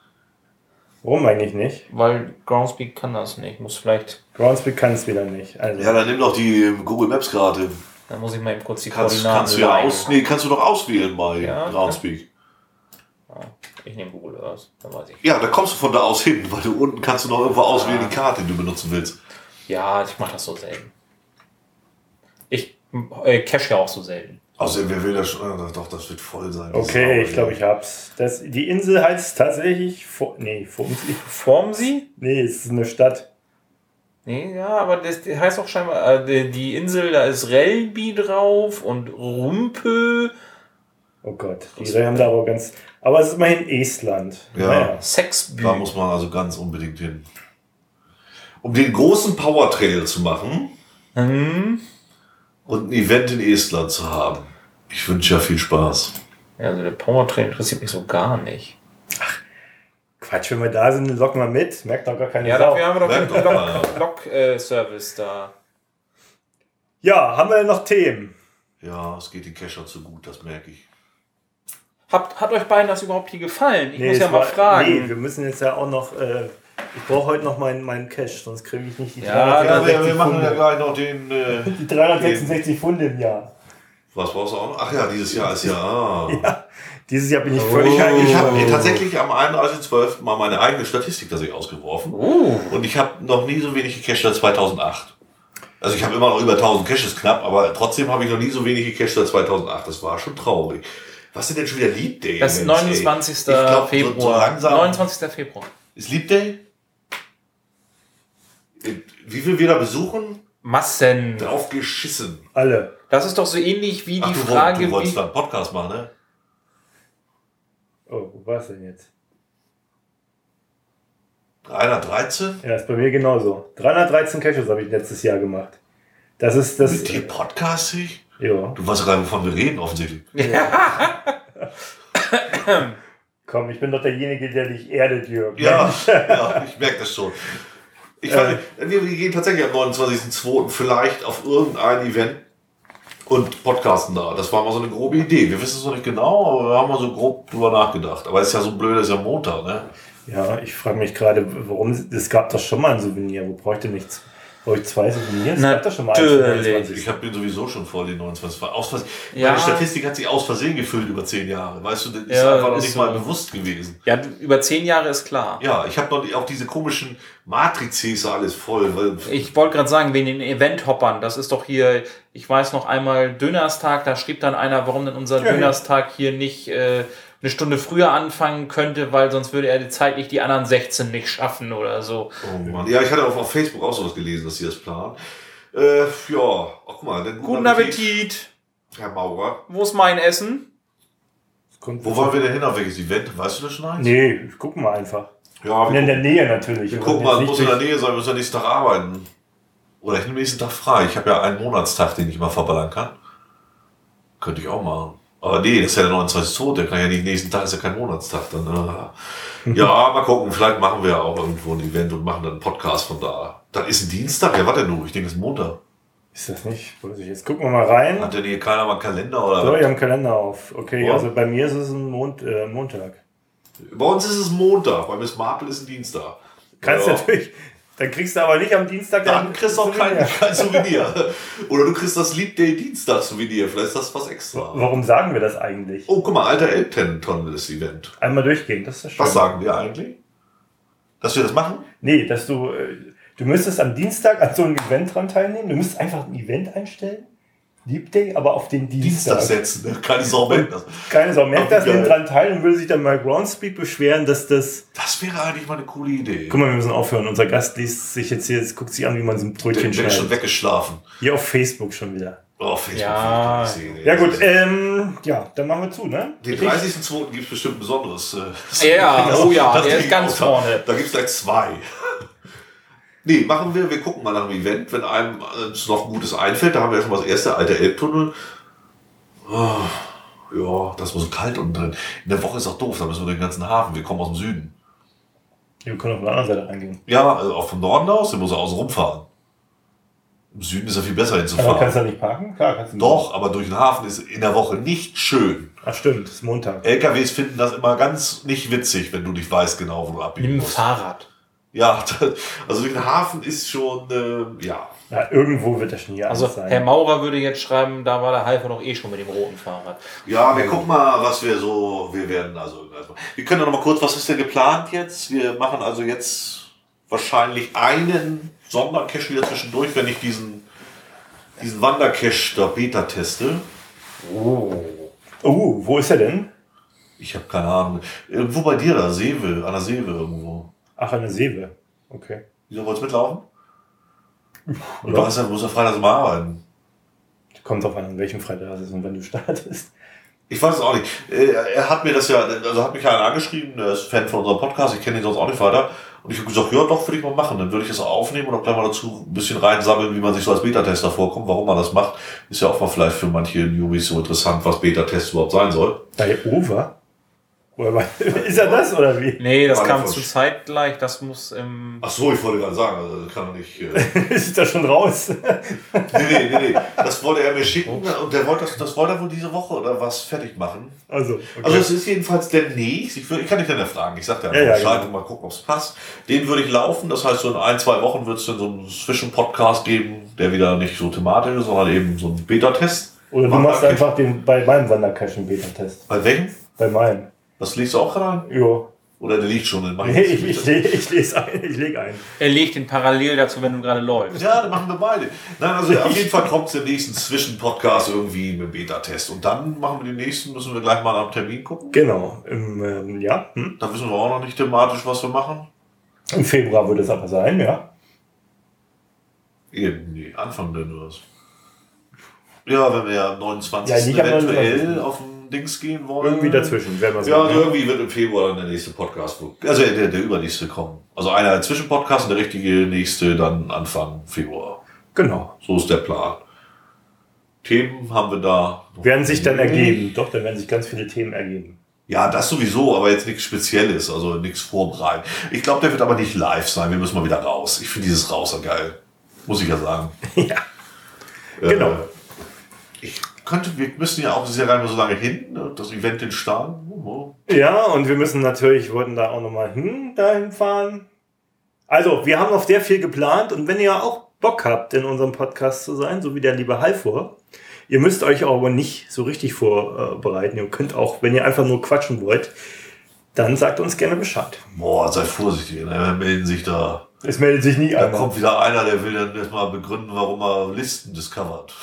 Warum eigentlich nicht? Weil Groundspeak kann das nicht. Muss vielleicht, Groundspeak kann es wieder nicht. Also, Ja, dann nimm doch die Google Maps Karte. dann muss ich mal eben kurz die Kannst, Koordinaten kannst du ja leihen. aus, nee, kannst du doch auswählen bei Ja, Groundspeak. Ich nehme Google Earth, dann weiß ich. Ja, da kommst du von da aus hin, weil du unten kannst du noch irgendwo auswählen, die Karte, die du benutzen willst. Ja, ich mache das so selten. Ich äh, cache ja auch so selten. Außerdem, wer will das schon? Ah, doch, das wird voll sein. okay, ich glaube, ich hab's. Das, die Insel heißt tatsächlich... Fo- nee, Fumsi. Formen sie? Nee, es ist eine Stadt. Nee, ja, aber das, das heißt auch scheinbar, äh, die, die Insel, da ist Relby drauf und Rumpö, Oh Gott, die haben da aber ganz... Aber es ist immerhin Estland. Ja. Sexbü. Da muss man also ganz unbedingt hin. Um den großen Powertrail zu machen Hm. und ein Event in Estland zu haben. Ich wünsche ja viel Spaß. Ja, also der Powertrain interessiert mich so gar nicht. Quatsch, wenn wir da sind, locken wir mit. Merkt doch gar keine Ja, Sau. dafür haben wir doch Merkt den doch mal. Log-Service da. Ja, haben wir denn noch Themen? Ja, es geht den Cacher zu gut, das merke ich. Habt, hat euch beiden das überhaupt hier gefallen? Ich muss es ja mal war- fragen. Nee, wir müssen jetzt ja auch noch... Äh, ich brauche heute noch meinen, meinen Cash, sonst kriege ich nicht die Ja, Ja, wir, wir machen ja Pfunde. gleich noch den... Äh, Die dreihundertsechsundsechzig Pfunde im Jahr. was brauchst du auch noch? Ach ja, dieses Jahr ist ja... Ah. Ja, dieses Jahr bin ich Oh. völlig Ich eigentlich. habe mir tatsächlich am einunddreißigsten zwölften mal meine eigene Statistik tatsächlich ausgeworfen. Uh, Und ich habe noch nie so wenig gecached als zweitausendacht. Also ich habe immer noch über tausend Caches knapp, aber trotzdem habe ich noch nie so wenig gecached als zweitausendacht. Das war schon traurig. Was sind denn schon wieder Leap Day? das ist Mensch, ey? neunundzwanzigster Ich glaub, so- Februar. So langsam neunundzwanzigster Februar. ist Leap Day? Wie viel wir da besuchen? Massen. Drauf geschissen. Alle. Das ist doch so ähnlich wie die Ach, du, Frage, woll- du wolltest wie... da einen Podcast machen, ne? Oh, wo war es denn jetzt? dreihundertdreizehn? Ja, ist bei mir genauso. dreihundertdreizehn Caches habe ich letztes Jahr gemacht. Das ist das. Mit dem Podcast ich? Ja. Du weißt ja gar nicht, wovon wir reden, offensichtlich. Komm, ich bin doch derjenige, der dich erdet, Jürgen. Ja, ja, ich merke das schon. Ich weiß nicht, wir wir gehen tatsächlich am neunundzwanzigsten zweiten vielleicht auf irgendein Event und podcasten da. Das war mal so eine grobe Idee. Wir wissen es noch nicht genau, aber wir haben mal so grob drüber nachgedacht. Aber es ist ja so blöd, es ist ja Montag, ne? Ja, ich frage mich gerade, warum, es gab doch schon mal ein Souvenir, wo bräuchte nichts? Brauche ich zwei Souvenirs? Es gab doch schon mal Natürlich. Ich habe den sowieso schon vor den neunundzwanzig. Aus Versehen. Ja. Meine Statistik hat sich aus Versehen gefüllt über zehn Jahre. Weißt du, das ist Ja, einfach noch ist nicht so. mal bewusst gewesen. Ja, über zehn Jahre ist klar. Ja, ich habe noch nicht- auch diese komischen Matrizes alles voll. Weil Ich wollte gerade sagen, wegen den Event-Hoppern, das ist doch hier, ich weiß noch einmal Dönerstag, da schrieb dann einer, warum denn unser Ja, Dönerstag hier nicht äh, eine Stunde früher anfangen könnte, weil sonst würde er zeitlich die anderen sechzehn nicht schaffen oder so. oh Mann. Ja, ich hatte auf, auf Facebook auch sowas gelesen, dass sie das planen. Äh, ja, oh, guck mal. Dann Guten Appetit! Herr Maurer. Wo ist mein Essen? Wo wollen wir denn hin? Auf welches Event? Weißt du das schon eins? Nee, gucken wir einfach. Ja, In wir der Nähe natürlich. Wir aber gucken jetzt mal, nicht muss in der durch- Nähe sein, wir müssen ja nächsten Tag arbeiten. Oder ich nehme nächsten Tag frei. Ich habe ja einen Monatstag, den ich mal verballern kann. Könnte ich auch machen. Aber nee, das ist ja der neunundzwanzigste tot, der kann ja nicht, nächsten Tag ist ja kein Monatstag. Dann, äh. Ja, mal gucken, vielleicht machen wir ja auch irgendwo ein Event und machen dann einen Podcast von da. Dann ist ein Dienstag, ja, warte nur, ich denke, es ist Montag. Ist das nicht? Weiß ich. Jetzt gucken wir mal rein. Hat denn hier keiner mal einen Kalender oder So, was? ich habe einen Kalender auf. Okay, Ja. also bei mir ist es ein Mond, äh, Montag. Bei uns ist es Montag, bei Miss Marple ist ein Dienstag. Kannst Ja. natürlich, dann kriegst du aber nicht am Dienstag Dann dein kriegst du auch kein, Souvenir. kein Souvenir. Oder du kriegst das Leap Day Dienstag Souvenir, vielleicht ist das was extra. Warum sagen wir das eigentlich? Oh, guck mal, alter Elbtenton ist Event. Einmal durchgehen, das ist ja schön. Was sagen wir eigentlich? Dass wir das machen? Nee, dass du, äh, du müsstest am Dienstag an so einem Event dran teilnehmen. Du müsstest einfach ein Event einstellen. Leap Day, aber auf den Dienstag. Dienstag setzen, ne? Keine Sau merken das. Keine Sau merkt Ach, das, geil. nimmt dran teil und würde sich dann mal Groundspeak beschweren, dass das... Das wäre eigentlich mal eine coole Idee. Guck mal, wir müssen aufhören. Unser Gast liest sich jetzt hier, jetzt guckt sich an, wie man so ein Brötchen Der ist schon schreibt. weggeschlafen. Hier auf Facebook schon wieder. Oh, Facebook Ja. will ich gar nicht sehen. Ja ey. gut, ähm, ja, dann machen wir zu, ne? Den dreißigsten zweiten gibt es bestimmt ein besonderes. äh, Ja, das- oh ja, das der krieg ist ich ganz auch. vorne. Da gibt es gleich zwei. Nee, machen wir, wir gucken mal nach dem Event, wenn einem uns noch Gutes einfällt. Da haben wir ja schon mal das erste, alte Elbtunnel. Oh, ja, das war so kalt unten drin. In der Woche ist auch doof, da müssen wir den ganzen Hafen. Wir kommen aus dem Süden. Wir können auf der anderen Seite reingehen. Ja, also auch vom Norden aus, dann muss er außen rumfahren. Im Süden ist er viel besser Aber hinzufahren. kannst du da nicht parken? Klar, kannst du nicht. Doch, aber durch den Hafen ist in der Woche nicht schön. Ach stimmt, es ist Montag. L K Ws finden das immer ganz nicht witzig, wenn du nicht weißt genau, wo du abbiegen Nimm ein musst. Fahrrad. Ja, das, also durch den Hafen ist schon, äh, ja. Ja, irgendwo wird das schon hier Also alles sein. Herr Maurer würde jetzt schreiben, da war der Halfer doch eh schon mit dem roten Fahrrad. Ja, wir gucken mal, was wir so, wir werden also, also wir können ja noch mal kurz, was ist denn geplant jetzt? Wir machen also jetzt wahrscheinlich einen Sondercache wieder zwischendurch, wenn ich diesen, diesen Wandercache da Beta teste. Oh, wo ist er denn? Ich habe keine Ahnung. Irgendwo bei dir da, Seewe, an der Seewe irgendwo. Ach, eine Seewe. Okay. Wieso wolltest du mitlaufen? Und du hast ja, musst ja Freitag mal arbeiten. Kommt drauf an, an welchem Freitag das ist und wenn du startest. Ich weiß es auch nicht. Äh, Er hat mir das ja, also hat mich einer angeschrieben, der ist Fan von unserem Podcast, ich kenne ihn sonst auch nicht weiter. Und ich habe gesagt, ja doch, würde ich mal machen. Dann würde ich das auch aufnehmen und auch gleich mal dazu ein bisschen reinsammeln, wie man sich so als Beta-Tester vorkommt, warum man das macht. Ist ja auch mal vielleicht für manche Newbies so interessant, was Beta-Test überhaupt sein soll. Bei Over? Oder bei, ist er das oder wie? Nee, das War kam der zu Fusch. zeitgleich, das muss im... Ach so, ich wollte gerade sagen, also das kann er nicht. Äh, Ist das schon raus? nee, nee, nee, nee. Das wollte er mir schicken und der wollte das, das wollte er wohl diese Woche oder was fertig machen. Also, okay. Also es ist jedenfalls demnächst, ich, würd, ich kann dich dann ja fragen, ich sag dir Ja, einfach ja, Bescheid genau. und mal gucken, ob es passt. Den würde ich laufen, das heißt so in ein, zwei Wochen wird es dann so einen Zwischenpodcast geben, der wieder nicht so thematisch ist, sondern eben so ein Beta-Test. Oder du Wandercache. machst einfach den, bei meinem Wandercache einen Beta-Test. Bei welchem? Bei meinem. Das liegst du auch gerade an? Jo. Oder der liegt schon? Den mach ich Nee, jetzt ich, ich, nicht. ich, ich lese ein, ich lege ein. Er legt den parallel dazu, wenn du gerade läufst. Ja, dann machen wir beide. Nein, also auf jeden Fall kommt es im nächsten Zwischenpodcast irgendwie mit dem Beta-Test. Und dann machen wir den nächsten, müssen wir gleich mal nach dem Termin gucken. Genau. Im, ähm, ja. Hm. Da wissen wir auch noch nicht thematisch, was wir machen. Im Februar wird es aber sein, ja. Eben, nee, Anfang denn oder was? Ja, wenn wir ja am neunundzwanzigsten Ja, nicht am eventuell neunundzwanzigsten auf den Dings gehen wollen. Irgendwie dazwischen, werden wir es Ja, machen. irgendwie wird im Februar dann der nächste Podcast, also der, der übernächste kommen. Also einer Zwischenpodcast und der richtige nächste dann Anfang Februar. Genau. So ist der Plan. Themen haben wir da. Werden sich dann ergeben. Doch, dann werden sich ganz viele Themen ergeben. Ja, das sowieso, aber jetzt nichts Spezielles, also nichts vorbereitet. Ich glaube, der wird aber nicht live sein. Wir müssen mal wieder raus. Ich finde dieses Raus so geil. Muss ich ja sagen. Ja. Äh, Genau. Ich könnte, wir müssen ja auch, das ist ja gar nicht mehr so lange hin, ne? Das Event in Stahlen. Oh. Ja, und wir müssen natürlich, wollten da auch nochmal hin, dahin fahren. Also, wir haben auf sehr viel geplant und wenn ihr auch Bock habt, in unserem Podcast zu sein, so wie der liebe Halvor, ihr müsst euch aber nicht so richtig vorbereiten. Ihr könnt auch, wenn ihr einfach nur quatschen wollt, dann sagt uns gerne Bescheid. Boah, seid vorsichtig, ne? Melden sich da. Es meldet sich nie Da einer. kommt wieder einer, der will dann erstmal begründen, warum er Listen discovert.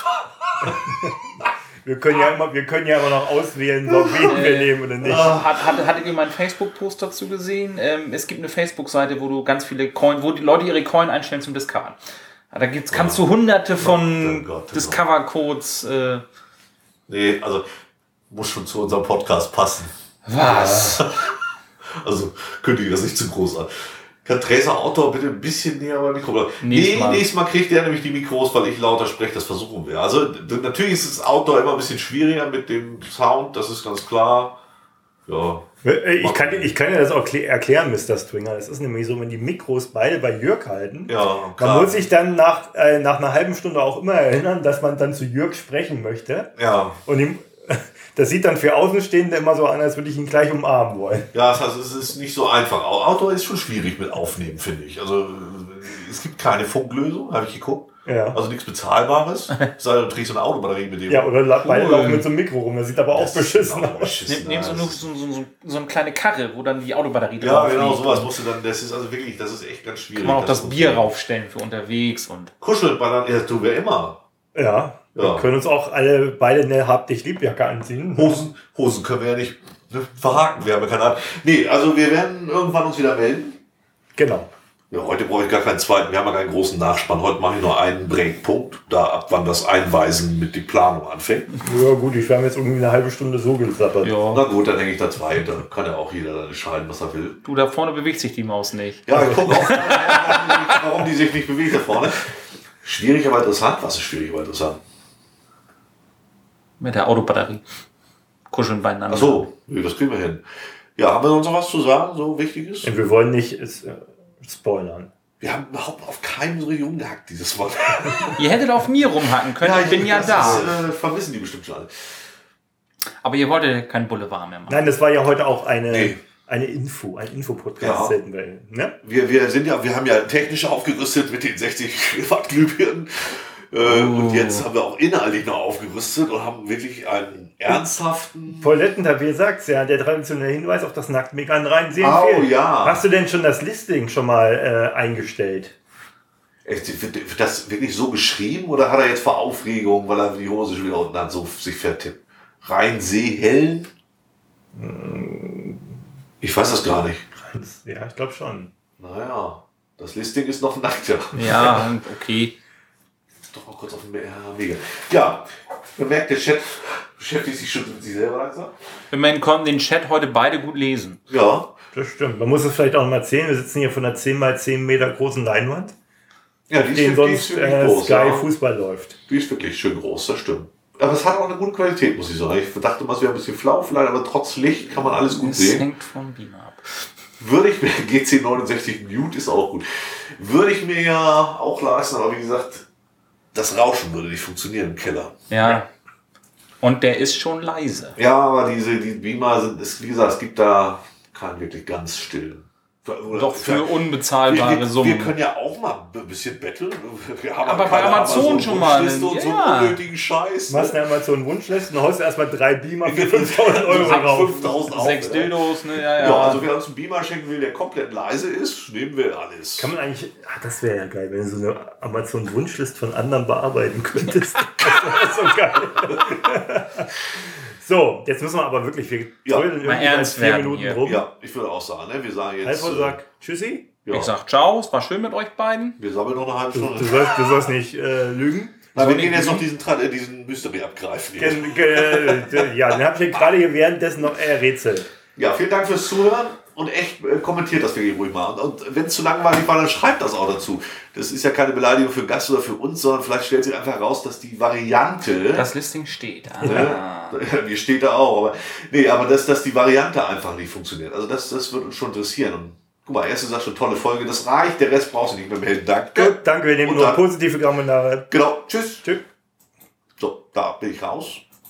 Wir können ja immer, wir können ja immer noch auswählen, so wen wir nehmen oder nicht. Hat, hat, hattet ihr meinen Facebook-Post dazu gesehen? Ähm, es gibt eine Facebook-Seite, wo du ganz viele Coin, wo die Leute ihre Coin einstellen zum Discovern. Da gibt's, kannst du hunderte von Oh Gott, oh Discover-Codes. Äh, Nee, also muss schon zu unserem Podcast passen. was? Also kündige das nicht zu groß an. Kann Tracer Outdoor bitte ein bisschen näher an die Mikro? Nächstes Nee, Mal. nächstes Mal kriegt der nämlich die Mikros, weil ich lauter spreche. Das versuchen wir. Also d- natürlich ist das Outdoor immer ein bisschen schwieriger mit dem Sound. Das ist ganz klar. Ja. Ich kann, ich kann ja das auch klä- erklären, Mister Stringer. Es ist nämlich so, wenn die Mikros beide bei Jörg halten, Ja, man muss sich dann nach, äh, nach einer halben Stunde auch immer erinnern, dass man dann zu Jörg sprechen möchte. Ja. Und ihm, das sieht dann für Außenstehende immer so an, als würde ich ihn gleich umarmen wollen. Ja, das heißt, es ist nicht so einfach. Outdoor ist schon schwierig mit Aufnehmen, finde ich. Also äh, es gibt keine Funklösung, habe ich geguckt. Ja. Also nichts Bezahlbares. Sei denn, du trägst so eine Autobatterie mit dem. Ja, oder la- beide Cool. laufen mit so einem Mikro rum. Das sieht aber auch Das beschissen ist auch aus. beschissen, Nimm, nimm so, ja, nur das- so, so, so, so eine kleine Karre, wo dann die Autobatterie Ja, drauf genau, liegt. sowas musst du dann, das ist also wirklich, das ist echt ganz schwierig. Kann man auch das muss Bier man- raufstellen für unterwegs und. Kuschelballern, ja, das tun wir immer. Ja, wir Ja. können uns auch alle beide eine Hab dich Liebjacke anziehen. Hosen, Hosen können wir ja nicht ne, verhaken, wir haben ja keine Ahnung. Nee, also wir werden irgendwann uns wieder melden. Genau. Ja, heute brauche ich gar keinen zweiten, wir haben ja keinen großen Nachspann. Heute mache ich nur einen Breakpunkt, da ab wann das Einweisen mit die Planung anfängt. Ja gut, ich habe jetzt irgendwie eine halbe Stunde so gesappert. Ja. Na gut, dann hänge ich da zwei, da kann ja auch jeder dann entscheiden, was er will. Du, da vorne bewegt sich die Maus nicht. Ja, ich gucke auch, warum die sich nicht bewegt da vorne. Schwierig, aber interessant. Was ist schwierig, aber interessant? Mit der Autobatterie. Kuscheln beieinander. Ach so, nee, das kriegen wir hin. Ja, haben wir sonst noch was zu sagen, so Wichtiges? Und wir wollen nicht äh, spoilern. Wir haben überhaupt auf keinen so rumgehackt dieses Mal. Ihr hättet auf mir rumhacken können, ich bin ja das da. Ist, äh, vermissen die bestimmt schon alle. Aber ihr wolltet kein Boulevard mehr machen. Nein, das war ja heute auch eine, Nee. eine Info, ein Infopodcast. Ja. Selten wir, ne? Wir, wir sind ja, wir haben ja technisch aufgerüstet mit den sechzig Watt Glühbirnen. Äh, Und jetzt haben wir auch inhaltlich noch aufgerüstet und haben wirklich einen ernsthaften. Paul Lettenthapier sagt ja, der traditionelle Hinweis auf das Nacktmeckern rein sehr Oh, empfehlen. ja. Hast du denn schon das Listing schon mal äh, eingestellt? Echt, wird wird das wirklich so geschrieben oder hat er jetzt vor Aufregung, weil er die Hose schon wieder unten hat, so sich vertippt? Rein Seehellen? Ich weiß das gar nicht. Ja, ich glaube schon. Naja, das Listing ist noch nackt, ja. Ja, okay. Doch mal kurz auf den Me- ja, mega. Ja, man merkt, der Chat beschäftigt sich schon mit sich selber langsam. Wir konnten den Chat heute beide gut lesen. Ja, Das stimmt. Man muss es vielleicht auch noch mal erzählen. Wir sitzen hier von einer zehn mal zehn Meter großen Leinwand, ja die, den ist, die ist sonst wirklich äh, groß. Sky Ja. Fußball läuft. Die ist wirklich schön groß, das stimmt. Aber es hat auch eine gute Qualität, muss ich sagen. Ich dachte mal, es wäre ein bisschen flau vielleicht, aber trotz Licht kann man alles gut Das sehen. hängt vom Beamer ab. Würde ich mir, G C neunundsechzig Mute ist auch gut. Würde ich mir ja auch leisten, aber wie gesagt, das Rauschen würde nicht funktionieren im Keller. Ja. Und der ist schon leise. Ja, aber diese die Beamer sind, ist, wie gesagt, es gibt da keinen wirklich ganz stillen. Oder Doch für wir, unbezahlbare wir, Summen. wir können ja auch mal ein bisschen betteln. Wir haben Aber ja bei keine Amazon schon mal, Wunschliste und so ja. einen unnötigen Scheiß. Du machst eine Amazon-Wunschliste und haust erstmal drei Beamer für fünftausend Euro Ab rauf. fünftausend auf, Sechs ne? Dildos, ne? Ja, ja. Ja, also wer uns einen Beamer schenken will, der komplett leise ist, nehmen wir alles. Kann man eigentlich, ah, das wäre ja geil, wenn du so eine Amazon-Wunschliste von anderen bearbeiten könntest. Das wäre so geil. So, jetzt müssen wir aber wirklich, wir Ja, trödeln mal irgendwie ernst seit vier werden Minuten hier. rum. Ja, ich würde auch sagen, ne? Wir sagen jetzt. Halvor äh, sagt Tschüssi. ja, Ich sag ciao, es war schön mit euch beiden. wir sammeln noch eine halbe Du, Stunde. du, sollst, du sollst nicht äh, lügen. Na, wir nicht gehen jetzt lügen? noch diesen, Tra- äh, diesen Mystery abgreifen. Hier. Gen, ge, ja, den habe ich gerade hier währenddessen noch äh, Rätsel. Ja, vielen Dank fürs Zuhören und echt äh, kommentiert das wirklich ruhig mal. Und, und wenn es zu langweilig war, dann schreibt das auch dazu. Das ist ja keine Beleidigung für Gast oder für uns, sondern vielleicht stellt sich einfach heraus, dass die Variante. Das Listing steht. Ah. Ne? Mir steht da auch, aber nee, aber dass, dass die Variante einfach nicht funktioniert. Also das, das wird uns schon interessieren. Und guck mal, erste Sache schon tolle Folge, das reicht, der Rest brauchst du nicht mehr melden. Danke. Gut, danke, wir nehmen Und nur dann- positive Kommentare. Genau, tschüss. Tschüss. So, da bin ich raus.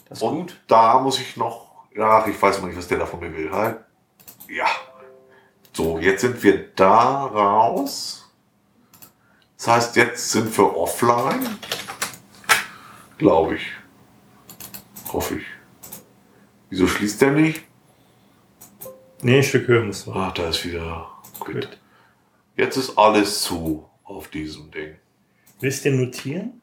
Das ist Und gut. da muss ich noch, ja, ich weiß noch nicht, was der da von mir will. Halt. Ja. So, jetzt sind wir da raus. Das heißt, jetzt sind wir offline. Glaube ich. Hoffe ich. Wieso schließt der nicht? Nee, ein Stück höher muss man. Ah, da ist wieder quit. Jetzt ist alles zu auf diesem Ding. Willst du notieren?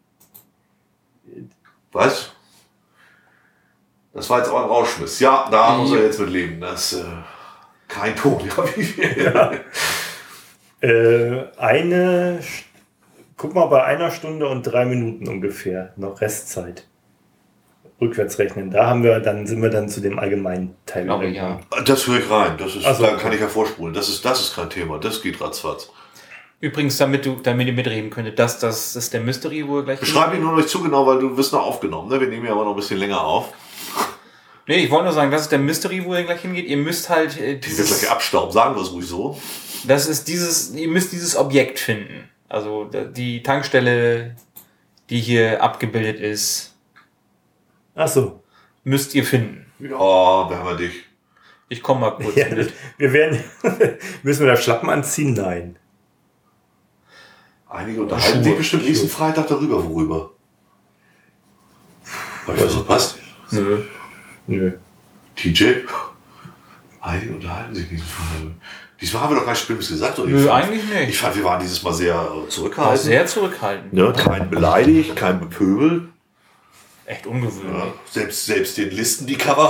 Was? Das war jetzt auch ein Rauschmiss. Ja, da muss er jetzt mit leben. Das ist äh, kein Ton. Ja, wie viel? Ja. äh, eine, guck mal, bei einer Stunde und drei Minuten ungefähr noch Restzeit. Rückwärts rechnen. Da haben wir, dann sind wir dann zu dem allgemeinen Teil. Glaube ich, ja. Das höre ich rein. Das ist, Ach so, da okay. kann ich ja vorspulen. Das ist, das ist kein Thema. Das geht ratzfatz. Übrigens, damit du damit ihr mitreden könntet, das, das ist der Mystery, wo ihr gleich... Beschreib mich nur noch nicht zu genau, weil du wirst noch aufgenommen. Ne? Wir nehmen ja aber noch ein bisschen länger auf. Nee, ich wollte nur sagen, das ist der Mystery, wo ihr gleich hingeht. Ihr müsst halt äh, Die wird dieses... gleich abstauben. Sagen wir es ruhig so. Das ist dieses... Ihr müsst dieses Objekt finden. Also die Tankstelle, die hier abgebildet ist, Ach so. müsst ihr finden. Ja, wir haben wir dich. Ich komme mal kurz Ja, mit. wir werden, müssen wir da Schlappen anziehen? Nein. Einige unterhalten sich bestimmt nächsten Freitag darüber. Worüber? Hab ich das verpasst? Nö. Nö. T J? Einige unterhalten sich nächsten Freitag. Diesmal haben wir doch kein Schlimmes gesagt. Oder? Ich Nö, fand- eigentlich nicht. Ich fand, wir waren dieses Mal sehr äh, War zurückhaltend. sehr zurückhaltend. Ne? Kein beleidigt, kein bepöbelt. Echt ungewöhnlich. Ja, selbst, selbst den Listen die Cover.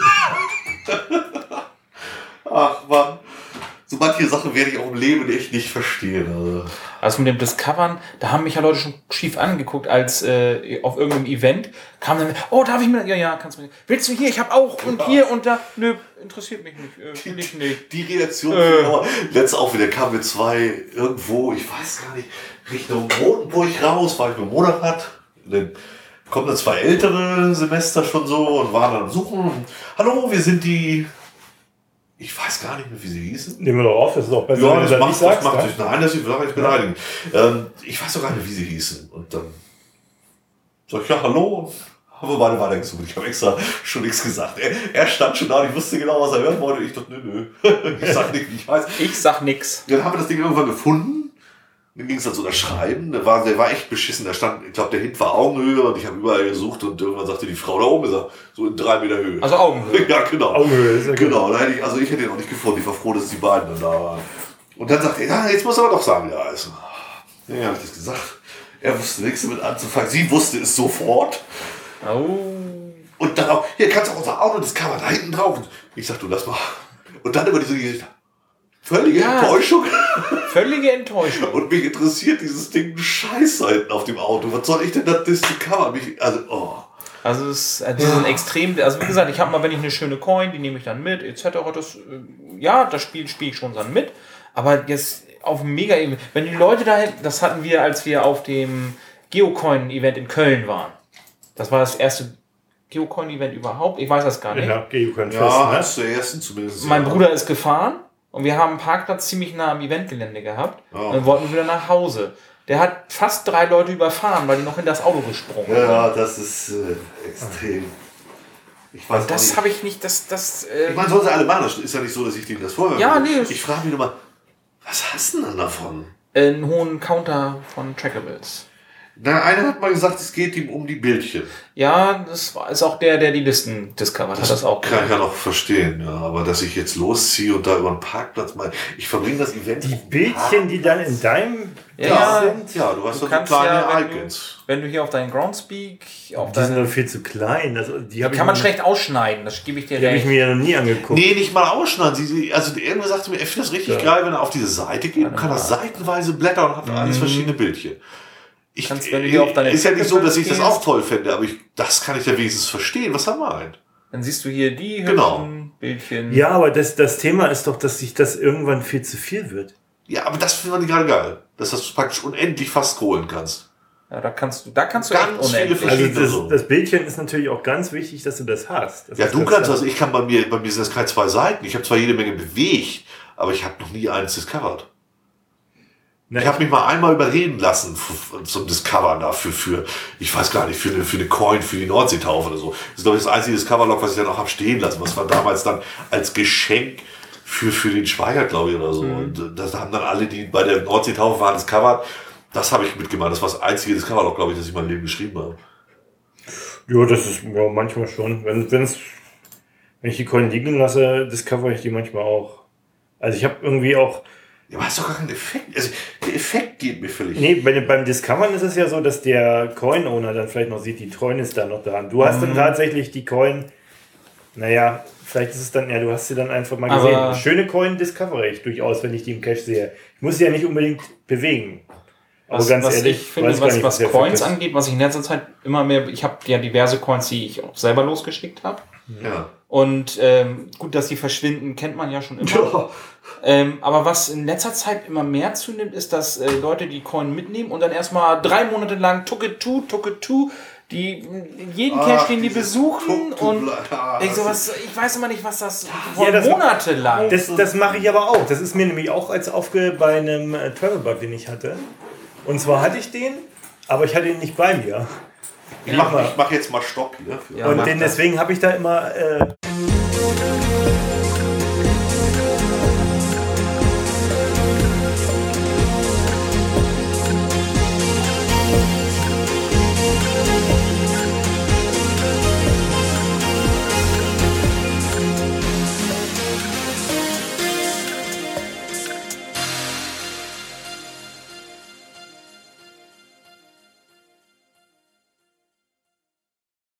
Ach Mann. So manche Sachen werde ich auch im Leben echt nicht verstehen. Also. Also mit dem Discovern, da haben mich ja Leute schon schief angeguckt, als äh, auf irgendeinem Event kam dann, oh, darf ich mir, ja, ja, kannst du mir, willst du hier, ich habe auch und hier und da, nö, interessiert mich nicht, äh, will ich nicht. Die Reaktion, Äh. äh. letzt auch wieder kamen wir zwei irgendwo, ich weiß gar nicht, Richtung Rotenburg raus, war ich mit Monat. Dann kommen dann zwei ältere Semester schon so und waren dann am Suchen. Hallo, wir sind die, ich weiß gar nicht mehr, wie sie hießen. Nehmen wir doch auf, das ist auch besser, Ja, wenn das du das macht, nicht das sagst. macht ja? sich. Nein, das ist nicht beleidigen. Ähm, ich weiß doch gar nicht, wie sie hießen. Und dann sag ich, ja, hallo. Haben wir beide weitergesucht. Ich habe extra schon nichts gesagt. Er, er stand schon da und ich wusste genau, was er hören wollte. Ich dachte, nö, nö. Ich sag nicht, wie ich weiß. Ich sag nix. Dann haben wir das Ding irgendwann gefunden. Dann ging es dann so das Schreiben. Der war, der war echt beschissen. Da stand, ich glaube, der Hint war Augenhöhe und ich habe überall gesucht und irgendwann sagte die Frau da oben, ist er, so in drei Meter Höhe. Also Augenhöhe. Ja, genau. Augenhöhe, ist ja gut. Genau, da hätte ich, also ich hätte ihn auch nicht gefunden. Ich war froh, dass die beiden dann da waren. Und dann sagte er, ja, jetzt muss er aber doch sagen, wie er heißt. Ja, habe ich das gesagt. Er wusste nichts damit anzufangen. Sie wusste es sofort. Oh. Und dann auch, hier kannst du auch unser Auto, das Cover da hinten drauf. Und ich sag, du lass mal. Und dann immer diese, diese völlige Ja. Enttäuschung. Völlige Enttäuschung. Und mich interessiert dieses Ding Scheiß da hinten auf dem Auto. Was soll ich denn das, das Cover? Mich, also, oh. Also es ist, die sind extrem, also wie gesagt, ich habe mal, wenn ich eine schöne Coin, die nehme ich dann mit, et cetera. Das, äh, ja, das Spiel spiele ich schon dann mit. Aber jetzt auf dem mega Event, wenn die Leute da, das hatten wir, als wir auf dem Geocoin-Event in Köln waren. Das war das erste Geocoin-Event überhaupt. Ich weiß das gar nicht. Ja, Geocoin Fest, Ja, ne? hast du ersten zumindest. Mein ja. Bruder ist gefahren und wir haben einen Parkplatz ziemlich nah am Eventgelände gehabt. Oh. Und dann wollten wir wieder nach Hause. Der hat fast drei Leute überfahren, weil die noch in das Auto gesprungen sind. Ja, das ist äh, extrem. Ich weiß auch Das nicht. habe ich nicht, das, das, äh, Ich meine, sollen sie alle machen. Das ist ja nicht so, dass ich denen das vorwerfe. Ja, nee. Ich frage mich nur mal, was hast du denn dann davon? einen hohen Counter von Trackables. Na, einer hat mal gesagt, es geht ihm um die Bildchen. Ja, das war, ist auch der, der die Listen discovert hat. Das auch. Kann ich ja noch verstehen, ja. Aber dass ich jetzt losziehe und da über den Parkplatz mal. Ich verbringe das Event. Die Bildchen, die dann in deinem Ja, sind, Ja, du hast Du doch so kannst kleine ja, wenn du, Icons. wenn du hier auf deinen Groundspeak, auf die sind deine, doch viel zu klein. Also, die hab kann man ich, schlecht ausschneiden, das gebe ich dir Die habe ich recht. mir ja noch nie angeguckt. Nee, nicht mal ausschneiden. Sie, sie, also irgendwer sagte mir, er findet das richtig Ja. geil, wenn er auf diese Seite geht und kann das seitenweise blättern und hat alles verschiedene Bildchen. Ich, Kannst, wenn du hier auf deine ist ja nicht so, dass ich das Trackables auch toll finde, aber ich, das kann ich ja wenigstens verstehen, was er meint. Dann siehst du hier die Genau. hübschen Bildchen. Ja, aber das, das Thema ist doch, dass sich das irgendwann viel zu viel wird. Ja, aber das finden wir gerade geil. Dass du praktisch unendlich fast holen kannst. Ja, da kannst du, da kannst du Ganz echt viele unendlich. verschiedene- Also so. das, das Bildchen ist natürlich auch ganz wichtig, dass du das hast. Das Ja, ist du das kannst das. Ich kann bei mir, bei mir sind das keine zwei Seiten. Ich habe zwar jede Menge bewegt, aber ich habe noch nie eins discovered. Ich habe mich mal einmal überreden lassen zum Discover dafür, für, ich weiß gar nicht, für eine, für eine Coin, für die Nordseetaufe oder so. Das ist, glaube ich, das einzige Discover-Log, was ich dann auch habe stehen lassen. Was war damals dann als Geschenk für, für den Schweiger, glaube ich, oder so. Mhm. Und das haben dann alle, die bei der Nordseetaufe waren, discovered. Das habe ich mitgemacht. Das war das einzige Discover-Log, glaube ich, das ich in meinem Leben geschrieben habe. Ja, das ist ja, manchmal schon. Wenn, wenn's, wenn ich die Coin liegen lasse, discover ich die manchmal auch. Also ich habe irgendwie auch... Ja, aber hast doch gar keinen Effekt. Also, der Effekt geht mir völlig. Nee, bei, beim Discovern ist es ja so, dass der Coin-Owner dann vielleicht noch sieht, die Coin ist da noch dran. Du hast mhm. dann tatsächlich die Coin, naja, vielleicht ist es dann, ja, du hast sie dann einfach mal gesehen. Aber schöne Coin discover ich durchaus, wenn ich die im Cache sehe. Ich muss sie ja nicht unbedingt bewegen. Aber was, ganz was ehrlich, ich finde, was, nicht, was, was Coins angeht, was ich in letzter Zeit immer mehr, ich habe ja diverse Coins, die ich auch selber losgeschickt habe. Ja. Und ähm, gut, dass die verschwinden, kennt man ja schon immer. Ja. Ähm, aber was in letzter Zeit immer mehr zunimmt, ist, dass äh, Leute die Coin mitnehmen und dann erstmal drei Monate lang Took it to, Took it to, die jeden Cache, den die besuchen und ich, so was, ich weiß immer nicht, was das ja, das Monate lang. Das, das mache ich aber auch. Das ist mir nämlich auch als aufge bei einem äh, Travel-Bug, den ich hatte. Und zwar hatte ich den, aber ich hatte ihn nicht bei mir. Ich mache mach jetzt mal Stopp hier. Ja, und den, deswegen habe ich da immer... Äh